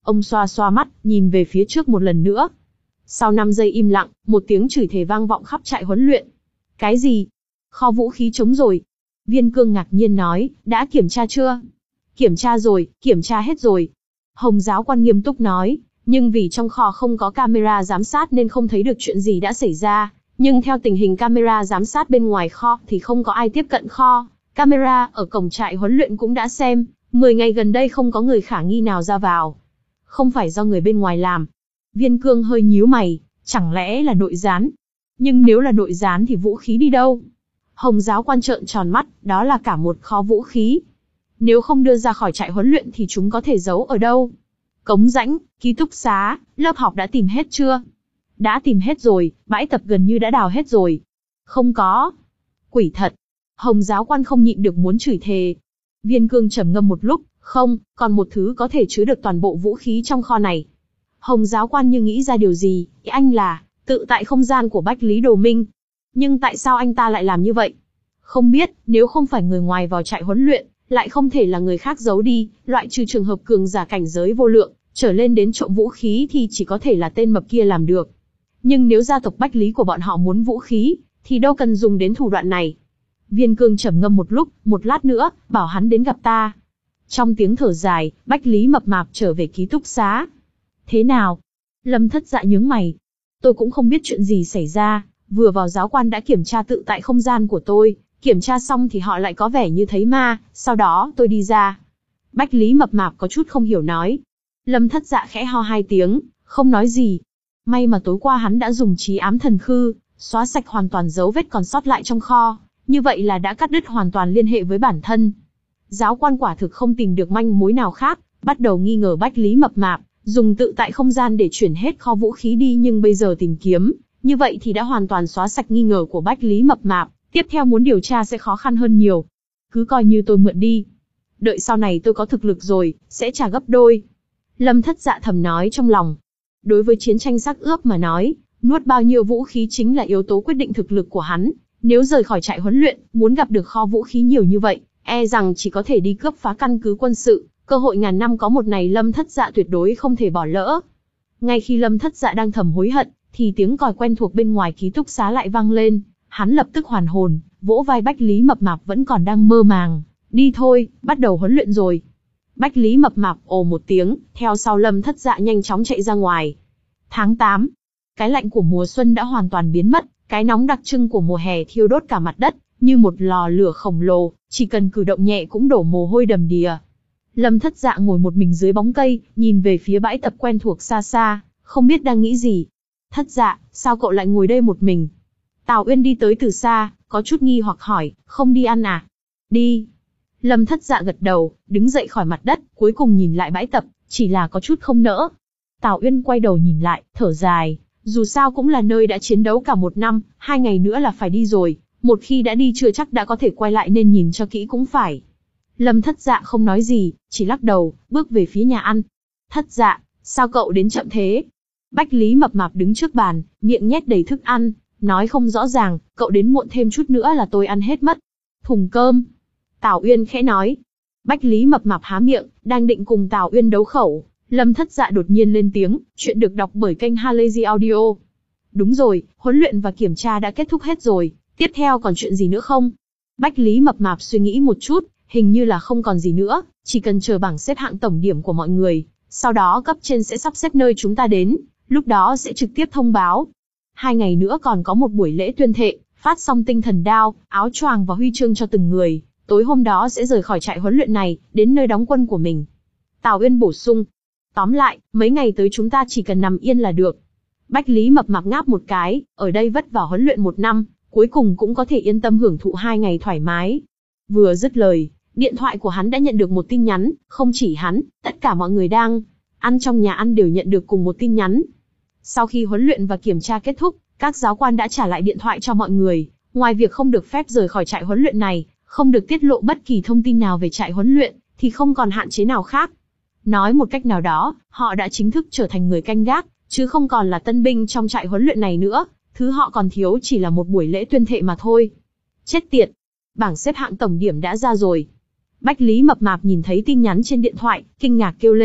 Ông xoa xoa mắt, nhìn về phía trước một lần nữa. Sau năm giây im lặng, một tiếng chửi thề vang vọng khắp trại huấn luyện. Cái gì? Kho vũ khí trống rồi. Viên Cương ngạc nhiên nói, đã kiểm tra chưa? Kiểm tra rồi, kiểm tra hết rồi. Hồng giáo quan nghiêm túc nói, nhưng vì trong kho không có camera giám sát nên không thấy được chuyện gì đã xảy ra. Nhưng theo tình hình camera giám sát bên ngoài kho thì không có ai tiếp cận kho. Camera ở cổng trại huấn luyện cũng đã xem, mười ngày gần đây không có người khả nghi nào ra vào. Không phải do người bên ngoài làm. Viên Cương hơi nhíu mày, chẳng lẽ là nội gián? Nhưng nếu là nội gián thì vũ khí đi đâu? Hồng giáo quan trợn tròn mắt, đó là cả một kho vũ khí. Nếu không đưa ra khỏi trại huấn luyện thì chúng có thể giấu ở đâu? Cống rãnh, ký túc xá, lớp học đã tìm hết chưa? Đã tìm hết rồi, bãi tập gần như đã đào hết rồi. Không có. Quỷ thật. Hồng giáo quan không nhịn được muốn chửi thề. Viên Cương trầm ngâm một lúc, không, còn một thứ có thể chứa được toàn bộ vũ khí trong kho này. Hồng giáo quan như nghĩ ra điều gì, anh là, tự tại không gian của Bách Lý Đồ Minh. Nhưng tại sao anh ta lại làm như vậy? Không biết, nếu không phải người ngoài vào trại huấn luyện, lại không thể là người khác giấu đi, loại trừ trường hợp cường giả cảnh giới vô lượng, trở lên đến trộm vũ khí thì chỉ có thể là tên mập kia làm được. Nhưng nếu gia tộc Bách Lý của bọn họ muốn vũ khí, thì đâu cần dùng đến thủ đoạn này. Viên Cương trầm ngâm một lúc, một lát nữa, bảo hắn đến gặp ta. Trong tiếng thở dài, Bách Lý mập mạp trở về ký túc xá. Thế nào? Lâm Thất Dạ nhướng mày. Tôi cũng không biết chuyện gì xảy ra, vừa vào giáo quan đã kiểm tra tự tại không gian của tôi, kiểm tra xong thì họ lại có vẻ như thấy ma, sau đó tôi đi ra. Bách Lý mập mạp có chút không hiểu nói. Lâm Thất Dạ khẽ ho hai tiếng, không nói gì. May mà tối qua hắn đã dùng trí ám thần khư, xóa sạch hoàn toàn dấu vết còn sót lại trong kho, như vậy là đã cắt đứt hoàn toàn liên hệ với bản thân. Giáo quan quả thực không tìm được manh mối nào khác, bắt đầu nghi ngờ Bách Lý mập mạp, dùng tự tại không gian để chuyển hết kho vũ khí đi, nhưng bây giờ tìm kiếm, như vậy thì đã hoàn toàn xóa sạch nghi ngờ của Bách Lý mập mạp, tiếp theo muốn điều tra sẽ khó khăn hơn nhiều. Cứ coi như tôi mượn đi. Đợi sau này tôi có thực lực rồi, sẽ trả gấp đôi. Lâm Thất Dạ thầm nói trong lòng. Đối với chiến tranh xác ướp mà nói, nuốt bao nhiêu vũ khí chính là yếu tố quyết định thực lực của hắn. Nếu rời khỏi trại huấn luyện, muốn gặp được kho vũ khí nhiều như vậy, e rằng chỉ có thể đi cướp phá căn cứ quân sự. Cơ hội ngàn năm có một này Lâm Thất Dạ tuyệt đối không thể bỏ lỡ. Ngay khi Lâm Thất Dạ đang thầm hối hận, thì tiếng còi quen thuộc bên ngoài ký túc xá lại vang lên. Hắn lập tức hoàn hồn, vỗ vai Bách Lý mập mạp vẫn còn đang mơ màng. Đi thôi, bắt đầu huấn luyện rồi. Bách Lý mập mạp ồ một tiếng, theo sau Lâm Thất Dạ nhanh chóng chạy ra ngoài. Tháng tám. Cái lạnh của mùa xuân đã hoàn toàn biến mất, cái nóng đặc trưng của mùa hè thiêu đốt cả mặt đất, như một lò lửa khổng lồ, chỉ cần cử động nhẹ cũng đổ mồ hôi đầm đìa. Lâm Thất Dạ ngồi một mình dưới bóng cây, nhìn về phía bãi tập quen thuộc xa xa, không biết đang nghĩ gì. Thất Dạ, sao cậu lại ngồi đây một mình? Tào Uyên đi tới từ xa, có chút nghi hoặc hỏi, không đi ăn à? Đi. Lâm Thất Dạ gật đầu, đứng dậy khỏi mặt đất, cuối cùng nhìn lại bãi tập, chỉ là có chút không nỡ. Tào Uyên quay đầu nhìn lại, thở dài, dù sao cũng là nơi đã chiến đấu cả một năm, hai ngày nữa là phải đi rồi, một khi đã đi chưa chắc đã có thể quay lại nên nhìn cho kỹ cũng phải. Lâm Thất Dạ không nói gì, chỉ lắc đầu, bước về phía nhà ăn. Thất Dạ, sao cậu đến chậm thế? Bách Lý mập mạp đứng trước bàn, miệng nhét đầy thức ăn, nói không rõ ràng, cậu đến muộn thêm chút nữa là tôi ăn hết mất. Thùng cơm. Tào Uyên khẽ nói. Bách Lý mập mạp há miệng, đang định cùng Tào Uyên đấu khẩu. Lâm Thất Dạ đột nhiên lên tiếng, chuyện được đọc bởi kênh Halazy Audio. Đúng rồi, huấn luyện và kiểm tra đã kết thúc hết rồi, tiếp theo còn chuyện gì nữa không? Bách Lý mập mạp suy nghĩ một chút, hình như là không còn gì nữa, chỉ cần chờ bảng xếp hạng tổng điểm của mọi người, sau đó cấp trên sẽ sắp xếp nơi chúng ta đến, lúc đó sẽ trực tiếp thông báo. Hai ngày nữa còn có một buổi lễ tuyên thệ, phát xong tinh thần đao, áo choàng và huy chương cho từng người, tối hôm đó sẽ rời khỏi trại huấn luyện này, đến nơi đóng quân của mình. Tào Uyên bổ sung. Tóm lại, mấy ngày tới chúng ta chỉ cần nằm yên là được. Bách Lý mập mạp ngáp một cái, ở đây vất vả huấn luyện một năm, cuối cùng cũng có thể yên tâm hưởng thụ hai ngày thoải mái. Vừa dứt lời, điện thoại của hắn đã nhận được một tin nhắn, không chỉ hắn, tất cả mọi người đang ăn trong nhà ăn đều nhận được cùng một tin nhắn. Sau khi huấn luyện và kiểm tra kết thúc, các giáo quan đã trả lại điện thoại cho mọi người, ngoài việc không được phép rời khỏi trại huấn luyện này, không được tiết lộ bất kỳ thông tin nào về trại huấn luyện, thì không còn hạn chế nào khác. Nói một cách nào đó, họ đã chính thức trở thành người canh gác, chứ không còn là tân binh trong trại huấn luyện này nữa, thứ họ còn thiếu chỉ là một buổi lễ tuyên thệ mà thôi. Chết tiệt! Bảng xếp hạng tổng điểm đã ra rồi. Bách Lý mập mạp nhìn thấy tin nhắn trên điện thoại, kinh ngạc kêu lên,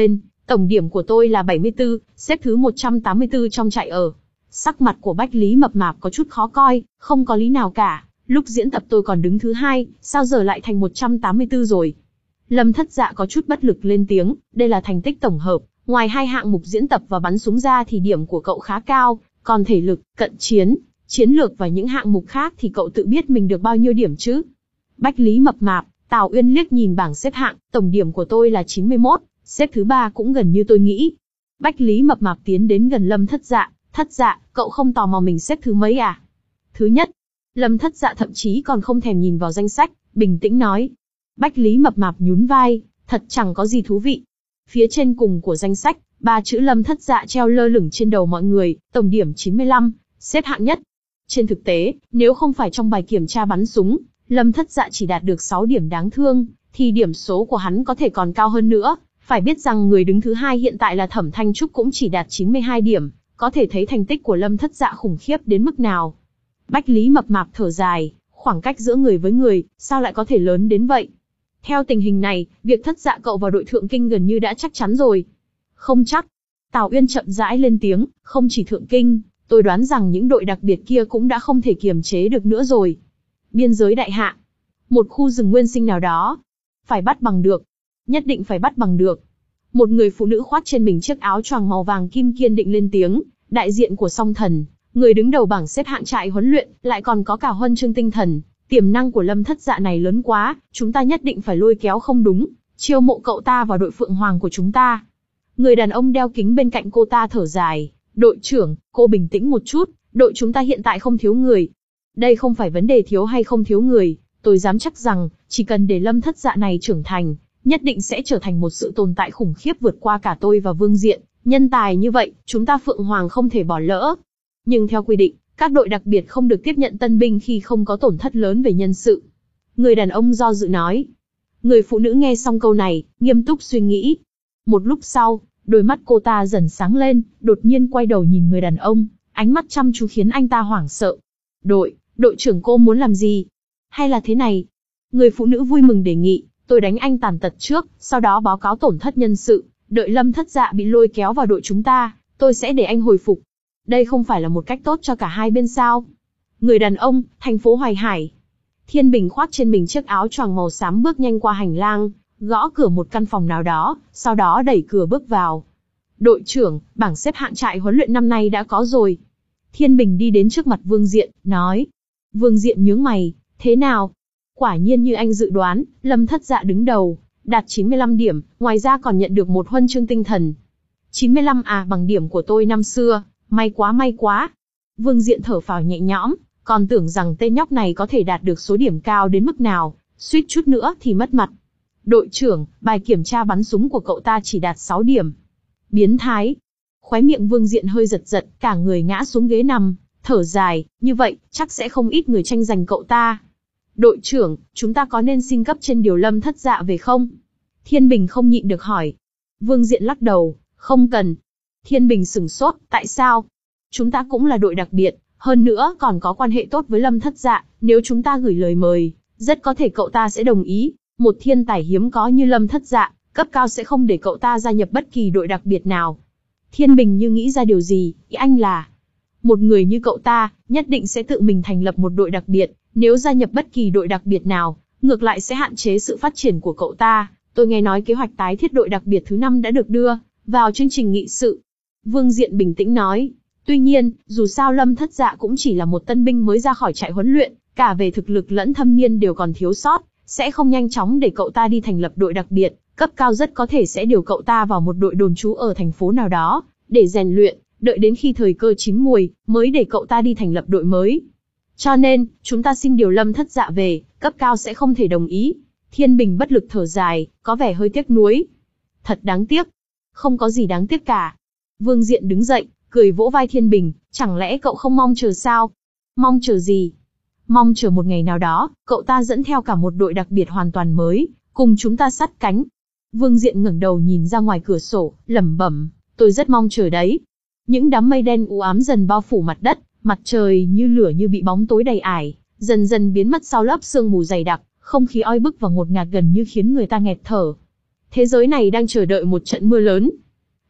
Tổng điểm của tôi là bảy mươi tư, xếp thứ một trăm tám mươi tư trong trại ở. Sắc mặt của Bách Lý Mập Mạp có chút khó coi, không có lý nào cả. Lúc diễn tập tôi còn đứng thứ hai, sao giờ lại thành một trăm tám mươi tư rồi? Lâm Thất Dạ có chút bất lực lên tiếng, đây là thành tích tổng hợp. Ngoài hai hạng mục diễn tập và bắn súng ra thì điểm của cậu khá cao, còn thể lực, cận chiến, chiến lược và những hạng mục khác thì cậu tự biết mình được bao nhiêu điểm chứ? Bách Lý Mập Mạp, Tào Uyên liếc nhìn bảng xếp hạng, tổng điểm của tôi là chín mươi mốt, xếp thứ ba cũng gần như tôi nghĩ. Bách Lý Mập Mạp tiến đến gần Lâm Thất Dạ, Thất Dạ, cậu không tò mò mình xếp thứ mấy à? Thứ nhất. Lâm Thất Dạ thậm chí còn không thèm nhìn vào danh sách, bình tĩnh nói. Bách Lý Mập Mạp nhún vai, thật chẳng có gì thú vị. Phía trên cùng của danh sách, ba chữ Lâm Thất Dạ treo lơ lửng trên đầu mọi người, tổng điểm chín mươi lăm, xếp hạng nhất. Trên thực tế, nếu không phải trong bài kiểm tra bắn súng, Lâm Thất Dạ chỉ đạt được sáu điểm đáng thương, thì điểm số của hắn có thể còn cao hơn nữa. Phải biết rằng người đứng thứ hai hiện tại là Thẩm Thanh Trúc cũng chỉ đạt chín mươi hai điểm, có thể thấy thành tích của Lâm Thất Dạ khủng khiếp đến mức nào. Bách Lý Mập Mạp thở dài, khoảng cách giữa người với người, sao lại có thể lớn đến vậy? Theo tình hình này, việc Thất Dạ cậu vào đội thượng kinh gần như đã chắc chắn rồi. Không chắc. Tào Uyên chậm rãi lên tiếng, không chỉ thượng kinh, tôi đoán rằng những đội đặc biệt kia cũng đã không thể kiềm chế được nữa rồi. Biên giới đại hạ. Một khu rừng nguyên sinh nào đó. Phải bắt bằng được. Nhất định phải bắt bằng được. Một người phụ nữ khoác trên mình chiếc áo choàng màu vàng kim kiên định lên tiếng, đại diện của Song Thần, người đứng đầu bảng xếp hạng trại huấn luyện, lại còn có cả huân chương tinh thần. Tiềm năng của Lâm Thất Dạ này lớn quá, chúng ta nhất định phải lôi kéo không đúng, chiêu mộ cậu ta vào đội Phượng Hoàng của chúng ta. Người đàn ông đeo kính bên cạnh cô ta thở dài, đội trưởng, cô bình tĩnh một chút, đội chúng ta hiện tại không thiếu người. Đây không phải vấn đề thiếu hay không thiếu người, tôi dám chắc rằng, chỉ cần để Lâm Thất Dạ này trưởng thành, nhất định sẽ trở thành một sự tồn tại khủng khiếp vượt qua cả tôi và Vương Diện. Nhân tài như vậy, chúng ta Phượng Hoàng không thể bỏ lỡ. Nhưng theo quy định, các đội đặc biệt không được tiếp nhận tân binh khi không có tổn thất lớn về nhân sự. Người đàn ông do dự nói. Người phụ nữ nghe xong câu này, nghiêm túc suy nghĩ. Một lúc sau, đôi mắt cô ta dần sáng lên, đột nhiên quay đầu nhìn người đàn ông, ánh mắt chăm chú khiến anh ta hoảng sợ. Đội, đội trưởng cô muốn làm gì? Hay là thế này? Người phụ nữ vui mừng đề nghị, tôi đánh anh tàn tật trước, sau đó báo cáo tổn thất nhân sự, đợi Lâm Thất Dạ bị lôi kéo vào đội chúng ta, tôi sẽ để anh hồi phục. Đây không phải là một cách tốt cho cả hai bên sao? Người đàn ông, thành phố Hoài Hải. Thiên Bình khoác trên mình chiếc áo choàng màu xám bước nhanh qua hành lang, gõ cửa một căn phòng nào đó, sau đó đẩy cửa bước vào. Đội trưởng, bảng xếp hạng trại huấn luyện năm nay đã có rồi. Thiên Bình đi đến trước mặt Vương Diện, nói. Vương Diện nhướng mày, thế nào? Quả nhiên như anh dự đoán, Lâm Thất Dạ đứng đầu, đạt chín mươi lăm điểm, ngoài ra còn nhận được một huân chương tinh thần. chín mươi lăm à, bằng điểm của tôi năm xưa, may quá may quá. Vương Diện thở phào nhẹ nhõm, còn tưởng rằng tên nhóc này có thể đạt được số điểm cao đến mức nào, suýt chút nữa thì mất mặt. Đội trưởng, bài kiểm tra bắn súng của cậu ta chỉ đạt sáu điểm. Biến thái. Khóe miệng Vương Diện hơi giật giật, cả người ngã xuống ghế nằm, thở dài, như vậy, chắc sẽ không ít người tranh giành cậu ta. Đội trưởng, chúng ta có nên xin cấp trên điều Lâm Thất Dạ về không? Thiên Bình không nhịn được hỏi. Vương Diện lắc đầu, không cần. Thiên Bình sửng sốt, tại sao? Chúng ta cũng là đội đặc biệt, hơn nữa còn có quan hệ tốt với Lâm Thất Dạ, nếu chúng ta gửi lời mời, rất có thể cậu ta sẽ đồng ý. Một thiên tài hiếm có như Lâm Thất Dạ, cấp cao sẽ không để cậu ta gia nhập bất kỳ đội đặc biệt nào. Thiên Bình như nghĩ ra điều gì, ý anh là, một người như cậu ta, nhất định sẽ tự mình thành lập một đội đặc biệt, nếu gia nhập bất kỳ đội đặc biệt nào, ngược lại sẽ hạn chế sự phát triển của cậu ta. Tôi nghe nói kế hoạch tái thiết đội đặc biệt thứ năm đã được đưa vào chương trình nghị sự. Vương Diện bình tĩnh nói. Tuy nhiên, dù sao Lâm Thất Dạ cũng chỉ là một tân binh mới ra khỏi trại huấn luyện, cả về thực lực lẫn thâm niên đều còn thiếu sót, sẽ không nhanh chóng để cậu ta đi thành lập đội đặc biệt, cấp cao rất có thể sẽ điều cậu ta vào một đội đồn trú ở thành phố nào đó, để rèn luyện, đợi đến khi thời cơ chín muồi, mới để cậu ta đi thành lập đội mới. Cho nên, chúng ta xin điều Lâm Thất Dạ về, cấp cao sẽ không thể đồng ý. Thiên Bình bất lực thở dài, có vẻ hơi tiếc nuối. Thật đáng tiếc. Không có gì đáng tiếc cả. Vương Diện đứng dậy, cười vỗ vai Thiên Bình, chẳng lẽ cậu không mong chờ sao? Mong chờ gì? Mong chờ một ngày nào đó, cậu ta dẫn theo cả một đội đặc biệt hoàn toàn mới, cùng chúng ta sát cánh. Vương Diện ngẩng đầu nhìn ra ngoài cửa sổ, lẩm bẩm, tôi rất mong chờ đấy. Những đám mây đen u ám dần bao phủ mặt đất, mặt trời như lửa như bị bóng tối đầy ải, dần dần biến mất sau lớp sương mù dày đặc, không khí oi bức và ngột ngạt gần như khiến người ta nghẹt thở. Thế giới này đang chờ đợi một trận mưa lớn.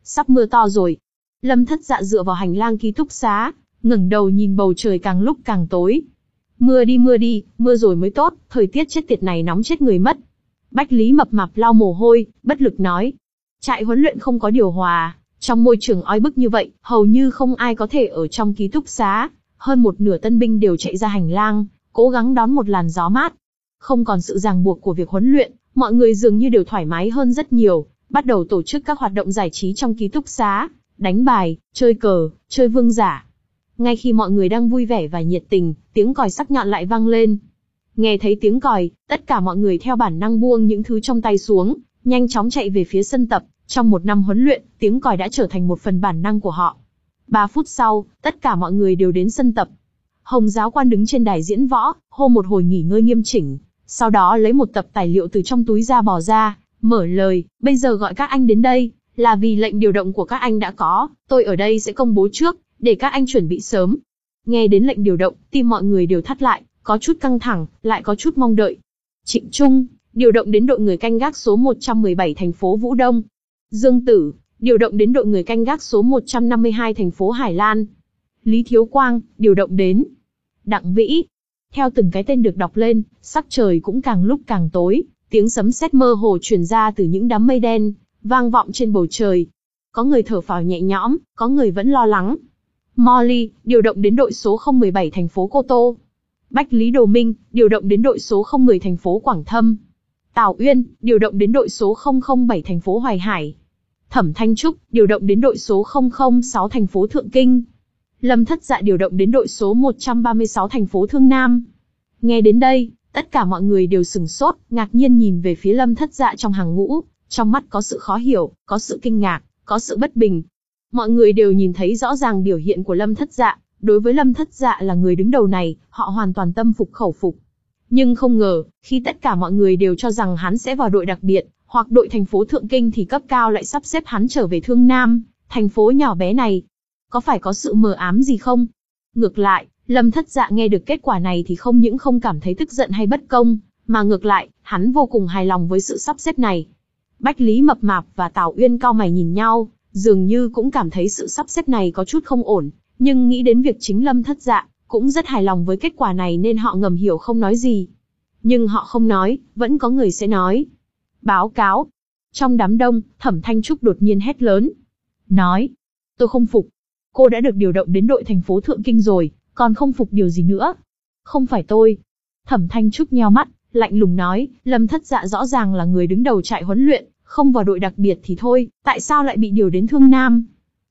sắp mưa to rồi. Lâm Thất Dạ dựa vào hành lang ký túc xá, ngẩng đầu nhìn bầu trời càng lúc càng tối. Mưa đi mưa đi, mưa rồi mới tốt, thời tiết chết tiệt này nóng chết người mất. Bách Lý mập mạp lau mồ hôi, bất lực nói. Trại huấn luyện không có điều hòa, trong môi trường oi bức như vậy, hầu như không ai có thể ở trong ký túc xá. Hơn một nửa tân binh đều chạy ra hành lang, cố gắng đón một làn gió mát. Không còn sự ràng buộc của việc huấn luyện, mọi người dường như đều thoải mái hơn rất nhiều, bắt đầu tổ chức các hoạt động giải trí trong ký túc xá, đánh bài, chơi cờ, chơi vương giả. Ngay khi mọi người đang vui vẻ và nhiệt tình, tiếng còi sắc nhọn lại vang lên. Nghe thấy tiếng còi, tất cả mọi người theo bản năng buông những thứ trong tay xuống, nhanh chóng chạy về phía sân tập. Trong một năm huấn luyện, tiếng còi đã trở thành một phần bản năng của họ. Ba phút sau, tất cả mọi người đều đến sân tập. Hồng giáo quan đứng trên đài diễn võ, hô một hồi nghỉ ngơi nghiêm chỉnh, sau đó lấy một tập tài liệu từ trong túi ra bò ra, mở lời, bây giờ gọi các anh đến đây, là vì lệnh điều động của các anh đã có, tôi ở đây sẽ công bố trước, để các anh chuẩn bị sớm. Nghe đến lệnh điều động, tim mọi người đều thắt lại, có chút căng thẳng, lại có chút mong đợi. Trịnh Trung, điều động đến đội người canh gác số một trăm mười bảy thành phố Vũ Đông. Dương Tử, điều động đến đội người canh gác số một trăm năm mươi hai thành phố Hải Lan. Lý Thiếu Quang, điều động đến. Đặng Vĩ. Theo từng cái tên được đọc lên, sắc trời cũng càng lúc càng tối, tiếng sấm sét mơ hồ truyền ra từ những đám mây đen, vang vọng trên bầu trời. Có người thở phào nhẹ nhõm, có người vẫn lo lắng. Molly, điều động đến đội số không một bảy thành phố Cô Tô. Bách Lý Đồ Minh, điều động đến đội số không một không thành phố Quảng Thâm. Tào Uyên, điều động đến đội số không không bảy thành phố Hoài Hải. Thẩm Thanh Trúc, điều động đến đội số không không sáu thành phố Thượng Kinh. Lâm Thất Dạ điều động đến đội số một trăm ba mươi sáu thành phố Thương Nam. Nghe đến đây, tất cả mọi người đều sửng sốt, ngạc nhiên nhìn về phía Lâm Thất Dạ trong hàng ngũ, trong mắt có sự khó hiểu, có sự kinh ngạc, có sự bất bình. Mọi người đều nhìn thấy rõ ràng biểu hiện của Lâm Thất Dạ, đối với Lâm Thất Dạ là người đứng đầu này, họ hoàn toàn tâm phục khẩu phục. Nhưng không ngờ, khi tất cả mọi người đều cho rằng hắn sẽ vào đội đặc biệt, hoặc đội thành phố Thượng Kinh thì cấp cao lại sắp xếp hắn trở về Thương Nam, thành phố nhỏ bé này. Có phải có sự mờ ám gì không? Ngược lại, Lâm Thất Dạ nghe được kết quả này thì không những không cảm thấy tức giận hay bất công, mà ngược lại, hắn vô cùng hài lòng với sự sắp xếp này. Bách Lý Mập Mạp và Tào Uyên cau mày nhìn nhau, dường như cũng cảm thấy sự sắp xếp này có chút không ổn, nhưng nghĩ đến việc chính Lâm Thất Dạ cũng rất hài lòng với kết quả này nên họ ngầm hiểu không nói gì. Nhưng họ không nói, vẫn có người sẽ nói. Báo cáo. Trong đám đông, Thẩm Thanh Trúc đột nhiên hét lớn. Nói. Tôi không phục. Cô đã được điều động đến đội thành phố Thượng Kinh rồi, còn không phục điều gì nữa. Không phải tôi. Thẩm Thanh Trúc nheo mắt, lạnh lùng nói, Lâm Thất Dạ rõ ràng là người đứng đầu trại huấn luyện, không vào đội đặc biệt thì thôi, tại sao lại bị điều đến Thương Nam?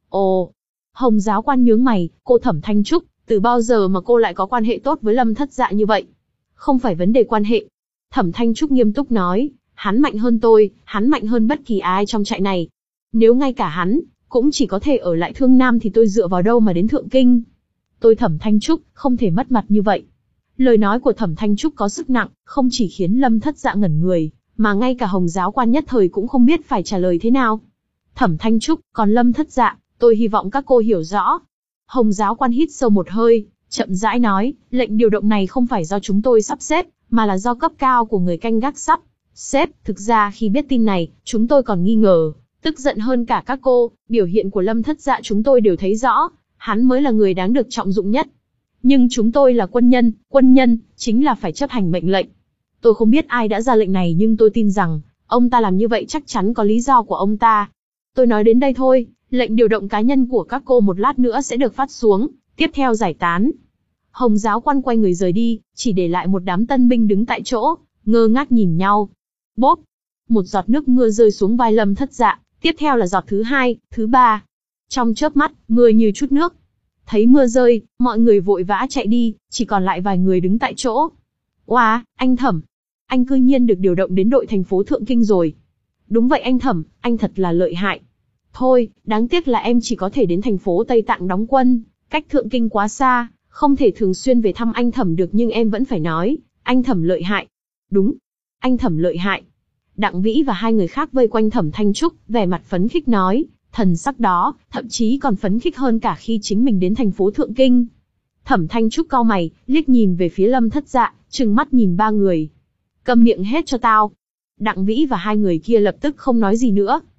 Ồ. Hồng giáo quan nhướng mày, cô Thẩm Thanh Trúc, từ bao giờ mà cô lại có quan hệ tốt với Lâm Thất Dạ như vậy? Không phải vấn đề quan hệ. Thẩm Thanh Trúc nghiêm túc nói, hắn mạnh hơn tôi, hắn mạnh hơn bất kỳ ai trong trại này. Nếu ngay cả hắn cũng chỉ có thể ở lại Thương Nam thì tôi dựa vào đâu mà đến Thượng Kinh? Tôi Thẩm Thanh Trúc, không thể mất mặt như vậy. Lời nói của Thẩm Thanh Trúc có sức nặng, không chỉ khiến Lâm Thất Dạ ngẩn người, mà ngay cả Hồng giáo quan nhất thời cũng không biết phải trả lời thế nào. Thẩm Thanh Trúc, còn Lâm Thất Dạ, tôi hy vọng các cô hiểu rõ. Hồng giáo quan hít sâu một hơi, chậm rãi nói, lệnh điều động này không phải do chúng tôi sắp xếp, mà là do cấp cao của người canh gác sắp xếp. Thực ra khi biết tin này, chúng tôi còn nghi ngờ, tức giận hơn cả các cô, biểu hiện của Lâm Thất Dạ chúng tôi đều thấy rõ, hắn mới là người đáng được trọng dụng nhất. Nhưng chúng tôi là quân nhân, quân nhân, chính là phải chấp hành mệnh lệnh. Tôi không biết ai đã ra lệnh này nhưng tôi tin rằng, ông ta làm như vậy chắc chắn có lý do của ông ta. Tôi nói đến đây thôi, lệnh điều động cá nhân của các cô một lát nữa sẽ được phát xuống, tiếp theo giải tán. Hồng giáo quan quay người rời đi, chỉ để lại một đám tân binh đứng tại chỗ, ngơ ngác nhìn nhau. Bốp! Một giọt nước mưa rơi xuống vai Lâm Thất Dạ, tiếp theo là giọt thứ hai, thứ ba. Trong chớp mắt, mưa như chút nước. Thấy mưa rơi, mọi người vội vã chạy đi, chỉ còn lại vài người đứng tại chỗ. Oa, wow, anh Thẩm! Anh cư nhiên được điều động đến đội thành phố Thượng Kinh rồi. Đúng vậy anh Thẩm, anh thật là lợi hại. Thôi, đáng tiếc là em chỉ có thể đến thành phố Tây Tạng đóng quân, cách Thượng Kinh quá xa, không thể thường xuyên về thăm anh Thẩm được nhưng em vẫn phải nói, anh Thẩm lợi hại. Đúng, anh Thẩm lợi hại. Đặng Vĩ và hai người khác vây quanh Thẩm Thanh Trúc, vẻ mặt phấn khích nói, thần sắc đó, thậm chí còn phấn khích hơn cả khi chính mình đến thành phố Thượng Kinh. Thẩm Thanh Trúc cau mày, liếc nhìn về phía Lâm Thất Dạ, trừng mắt nhìn ba người. Câm miệng hết cho tao. Đặng Vĩ và hai người kia lập tức không nói gì nữa.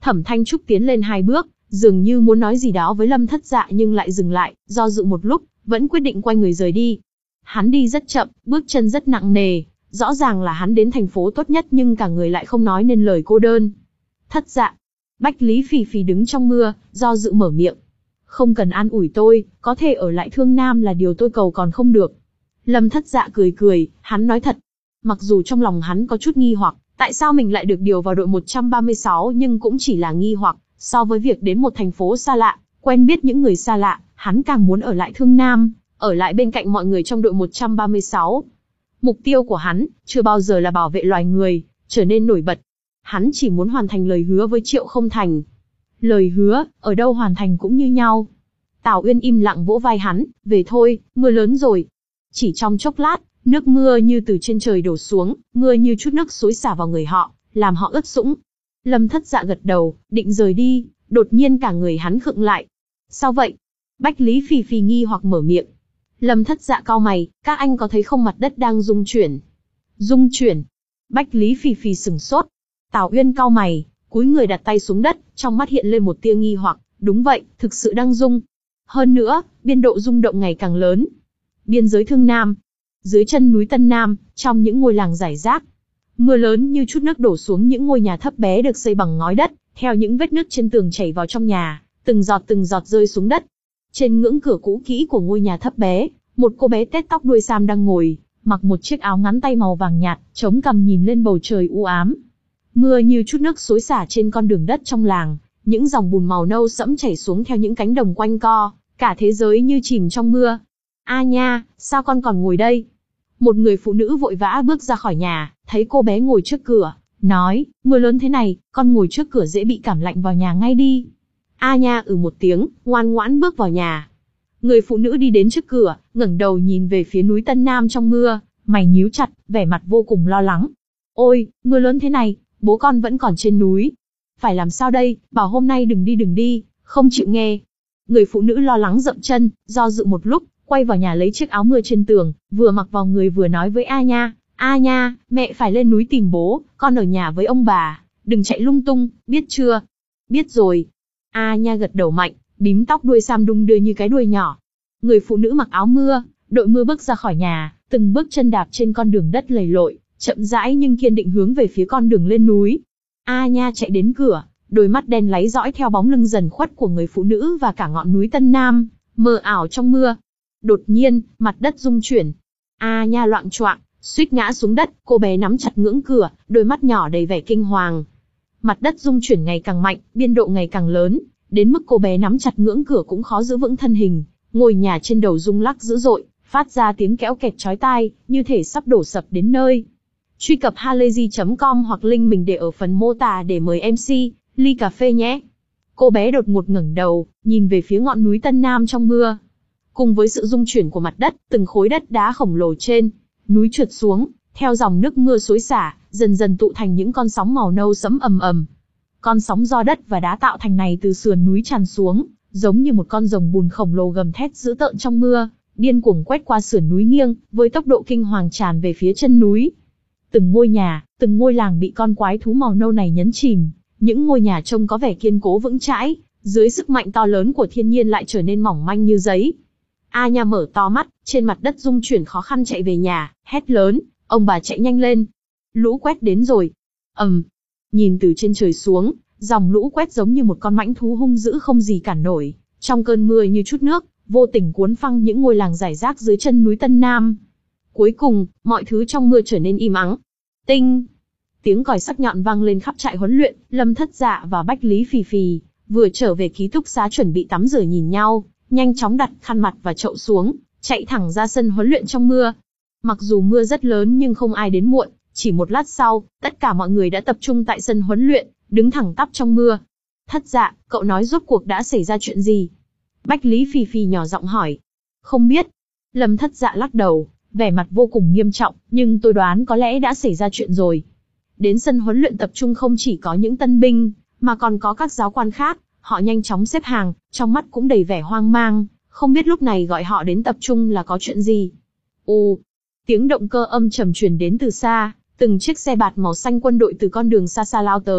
Thẩm Thanh Trúc tiến lên hai bước, dường như muốn nói gì đó với Lâm Thất Dạ nhưng lại dừng lại, do dự một lúc, vẫn quyết định quay người rời đi. Hắn đi rất chậm, bước chân rất nặng nề, rõ ràng là hắn đến thành phố tốt nhất nhưng cả người lại không nói nên lời cô đơn. Thất Dạ. Bách Lý Phì Phì đứng trong mưa, do dự mở miệng. Không cần an ủi tôi, có thể ở lại Thương Nam là điều tôi cầu còn không được. Lâm Thất Dạ cười cười, hắn nói thật. Mặc dù trong lòng hắn có chút nghi hoặc, tại sao mình lại được điều vào đội một trăm ba mươi sáu nhưng cũng chỉ là nghi hoặc, so với việc đến một thành phố xa lạ, quen biết những người xa lạ, hắn càng muốn ở lại Thương Nam, ở lại bên cạnh mọi người trong đội một trăm ba mươi sáu. Mục tiêu của hắn, chưa bao giờ là bảo vệ loài người, trở nên nổi bật. Hắn chỉ muốn hoàn thành lời hứa với Triệu Không Thành. Lời hứa, ở đâu hoàn thành cũng như nhau. Tào Uyên im lặng vỗ vai hắn, về thôi, mưa lớn rồi. Chỉ trong chốc lát, nước mưa như từ trên trời đổ xuống, mưa như chút nước xối xả vào người họ, làm họ ướt sũng. Lâm Thất Dạ gật đầu, định rời đi, đột nhiên cả người hắn khựng lại. Sao vậy? Bách Lý Phì Phì nghi hoặc mở miệng. Lâm Thất Dạ cau mày, các anh có thấy không mặt đất đang rung chuyển? Rung chuyển? Bách Lý Phì Phì sửng sốt. Tào Uyên cau mày, cúi người đặt tay xuống đất, trong mắt hiện lên một tia nghi hoặc, đúng vậy, thực sự đang rung. Hơn nữa, biên độ rung động ngày càng lớn. Biên giới Thương Nam, dưới chân núi Tân Nam, trong những ngôi làng rải rác, mưa lớn như chút nước đổ xuống những ngôi nhà thấp bé được xây bằng ngói đất, theo những vết nứt trên tường chảy vào trong nhà, từng giọt từng giọt rơi xuống đất. Trên ngưỡng cửa cũ kỹ của ngôi nhà thấp bé, một cô bé tết tóc đuôi sam đang ngồi, mặc một chiếc áo ngắn tay màu vàng nhạt, chống cằm nhìn lên bầu trời u ám. Mưa như chút nước xối xả trên con đường đất trong làng, những dòng bùn màu nâu sẫm chảy xuống theo những cánh đồng quanh co, cả thế giới như chìm trong mưa. A Nha, sao con còn ngồi đây? Một người phụ nữ vội vã bước ra khỏi nhà, thấy cô bé ngồi trước cửa, nói, mưa lớn thế này, con ngồi trước cửa dễ bị cảm lạnh, vào nhà ngay đi. A Nha ừ một tiếng, ngoan ngoãn bước vào nhà. Người phụ nữ đi đến trước cửa, ngẩng đầu nhìn về phía núi Tân Nam trong mưa, mày nhíu chặt, vẻ mặt vô cùng lo lắng. Ôi, mưa lớn thế này, bố con vẫn còn trên núi. Phải làm sao đây, bảo hôm nay đừng đi đừng đi, không chịu nghe. Người phụ nữ lo lắng dậm chân, do dự một lúc, quay vào nhà lấy chiếc áo mưa trên tường, vừa mặc vào người vừa nói với A Nha, A Nha, mẹ phải lên núi tìm bố, con ở nhà với ông bà, đừng chạy lung tung, biết chưa? Biết rồi. A Nha gật đầu mạnh, bím tóc đuôi sam đung đưa như cái đuôi nhỏ. Người phụ nữ mặc áo mưa, đội mưa bước ra khỏi nhà, từng bước chân đạp trên con đường đất lầy lội, chậm rãi nhưng kiên định hướng về phía con đường lên núi. A Nha chạy đến cửa, đôi mắt đen láy dõi theo bóng lưng dần khuất của người phụ nữ và cả ngọn núi Tân Nam, mờ ảo trong mưa. Đột nhiên, mặt đất rung chuyển. A Nha loạng choạng, suýt ngã xuống đất, cô bé nắm chặt ngưỡng cửa, đôi mắt nhỏ đầy vẻ kinh hoàng. Mặt đất rung chuyển ngày càng mạnh, biên độ ngày càng lớn, đến mức cô bé nắm chặt ngưỡng cửa cũng khó giữ vững thân hình. Ngôi nhà trên đầu rung lắc dữ dội, phát ra tiếng kéo kẹt chói tai, như thể sắp đổ sập đến nơi. Truy cập halayzi chấm com hoặc link mình để ở phần mô tả để mời em xê, ly cà phê nhé. Cô bé đột ngột ngẩng đầu, nhìn về phía ngọn núi Tân Nam trong mưa. Cùng với sự rung chuyển của mặt đất, từng khối đất đá khổng lồ trên núi trượt xuống, theo dòng nước mưa xối xả, dần dần tụ thành những con sóng màu nâu sẫm ầm ầm. Con sóng do đất và đá tạo thành này từ sườn núi tràn xuống, giống như một con rồng bùn khổng lồ gầm thét dữ tợn trong mưa, điên cuồng quét qua sườn núi nghiêng, với tốc độ kinh hoàng tràn về phía chân núi. Từng ngôi nhà, từng ngôi làng bị con quái thú màu nâu này nhấn chìm, những ngôi nhà trông có vẻ kiên cố vững chãi, dưới sức mạnh to lớn của thiên nhiên lại trở nên mỏng manh như giấy. A Nha mở to mắt, trên mặt đất rung chuyển khó khăn chạy về nhà, hét lớn, ông bà chạy nhanh lên. Lũ quét đến rồi. ầm, um, nhìn từ trên trời xuống, dòng lũ quét giống như một con mãnh thú hung dữ không gì cản nổi, trong cơn mưa như chút nước, vô tình cuốn phăng những ngôi làng rải rác dưới chân núi Tân Nam. Cuối cùng, mọi thứ trong mưa trở nên im ắng. Tinh! Tiếng còi sắc nhọn vang lên khắp trại huấn luyện, Lâm Thất Dạ và Bách Lý Phì Phì vừa trở về ký túc xá chuẩn bị tắm rửa nhìn nhau, nhanh chóng đặt khăn mặt và chậu xuống, chạy thẳng ra sân huấn luyện trong mưa. Mặc dù mưa rất lớn nhưng không ai đến muộn, chỉ một lát sau, tất cả mọi người đã tập trung tại sân huấn luyện, đứng thẳng tắp trong mưa. Thất Dạ, cậu nói rốt cuộc đã xảy ra chuyện gì? Bách Lý Phì Phì nhỏ giọng hỏi. Không biết. Lâm Thất Dạ lắc đầu, vẻ mặt vô cùng nghiêm trọng, nhưng tôi đoán có lẽ đã xảy ra chuyện rồi. Đến sân huấn luyện tập trung không chỉ có những tân binh, mà còn có các giáo quan khác, họ nhanh chóng xếp hàng, trong mắt cũng đầy vẻ hoang mang, không biết lúc này gọi họ đến tập trung là có chuyện gì. Ù, tiếng động cơ âm trầm truyền đến từ xa, từng chiếc xe bạt màu xanh quân đội từ con đường xa xa lao tới,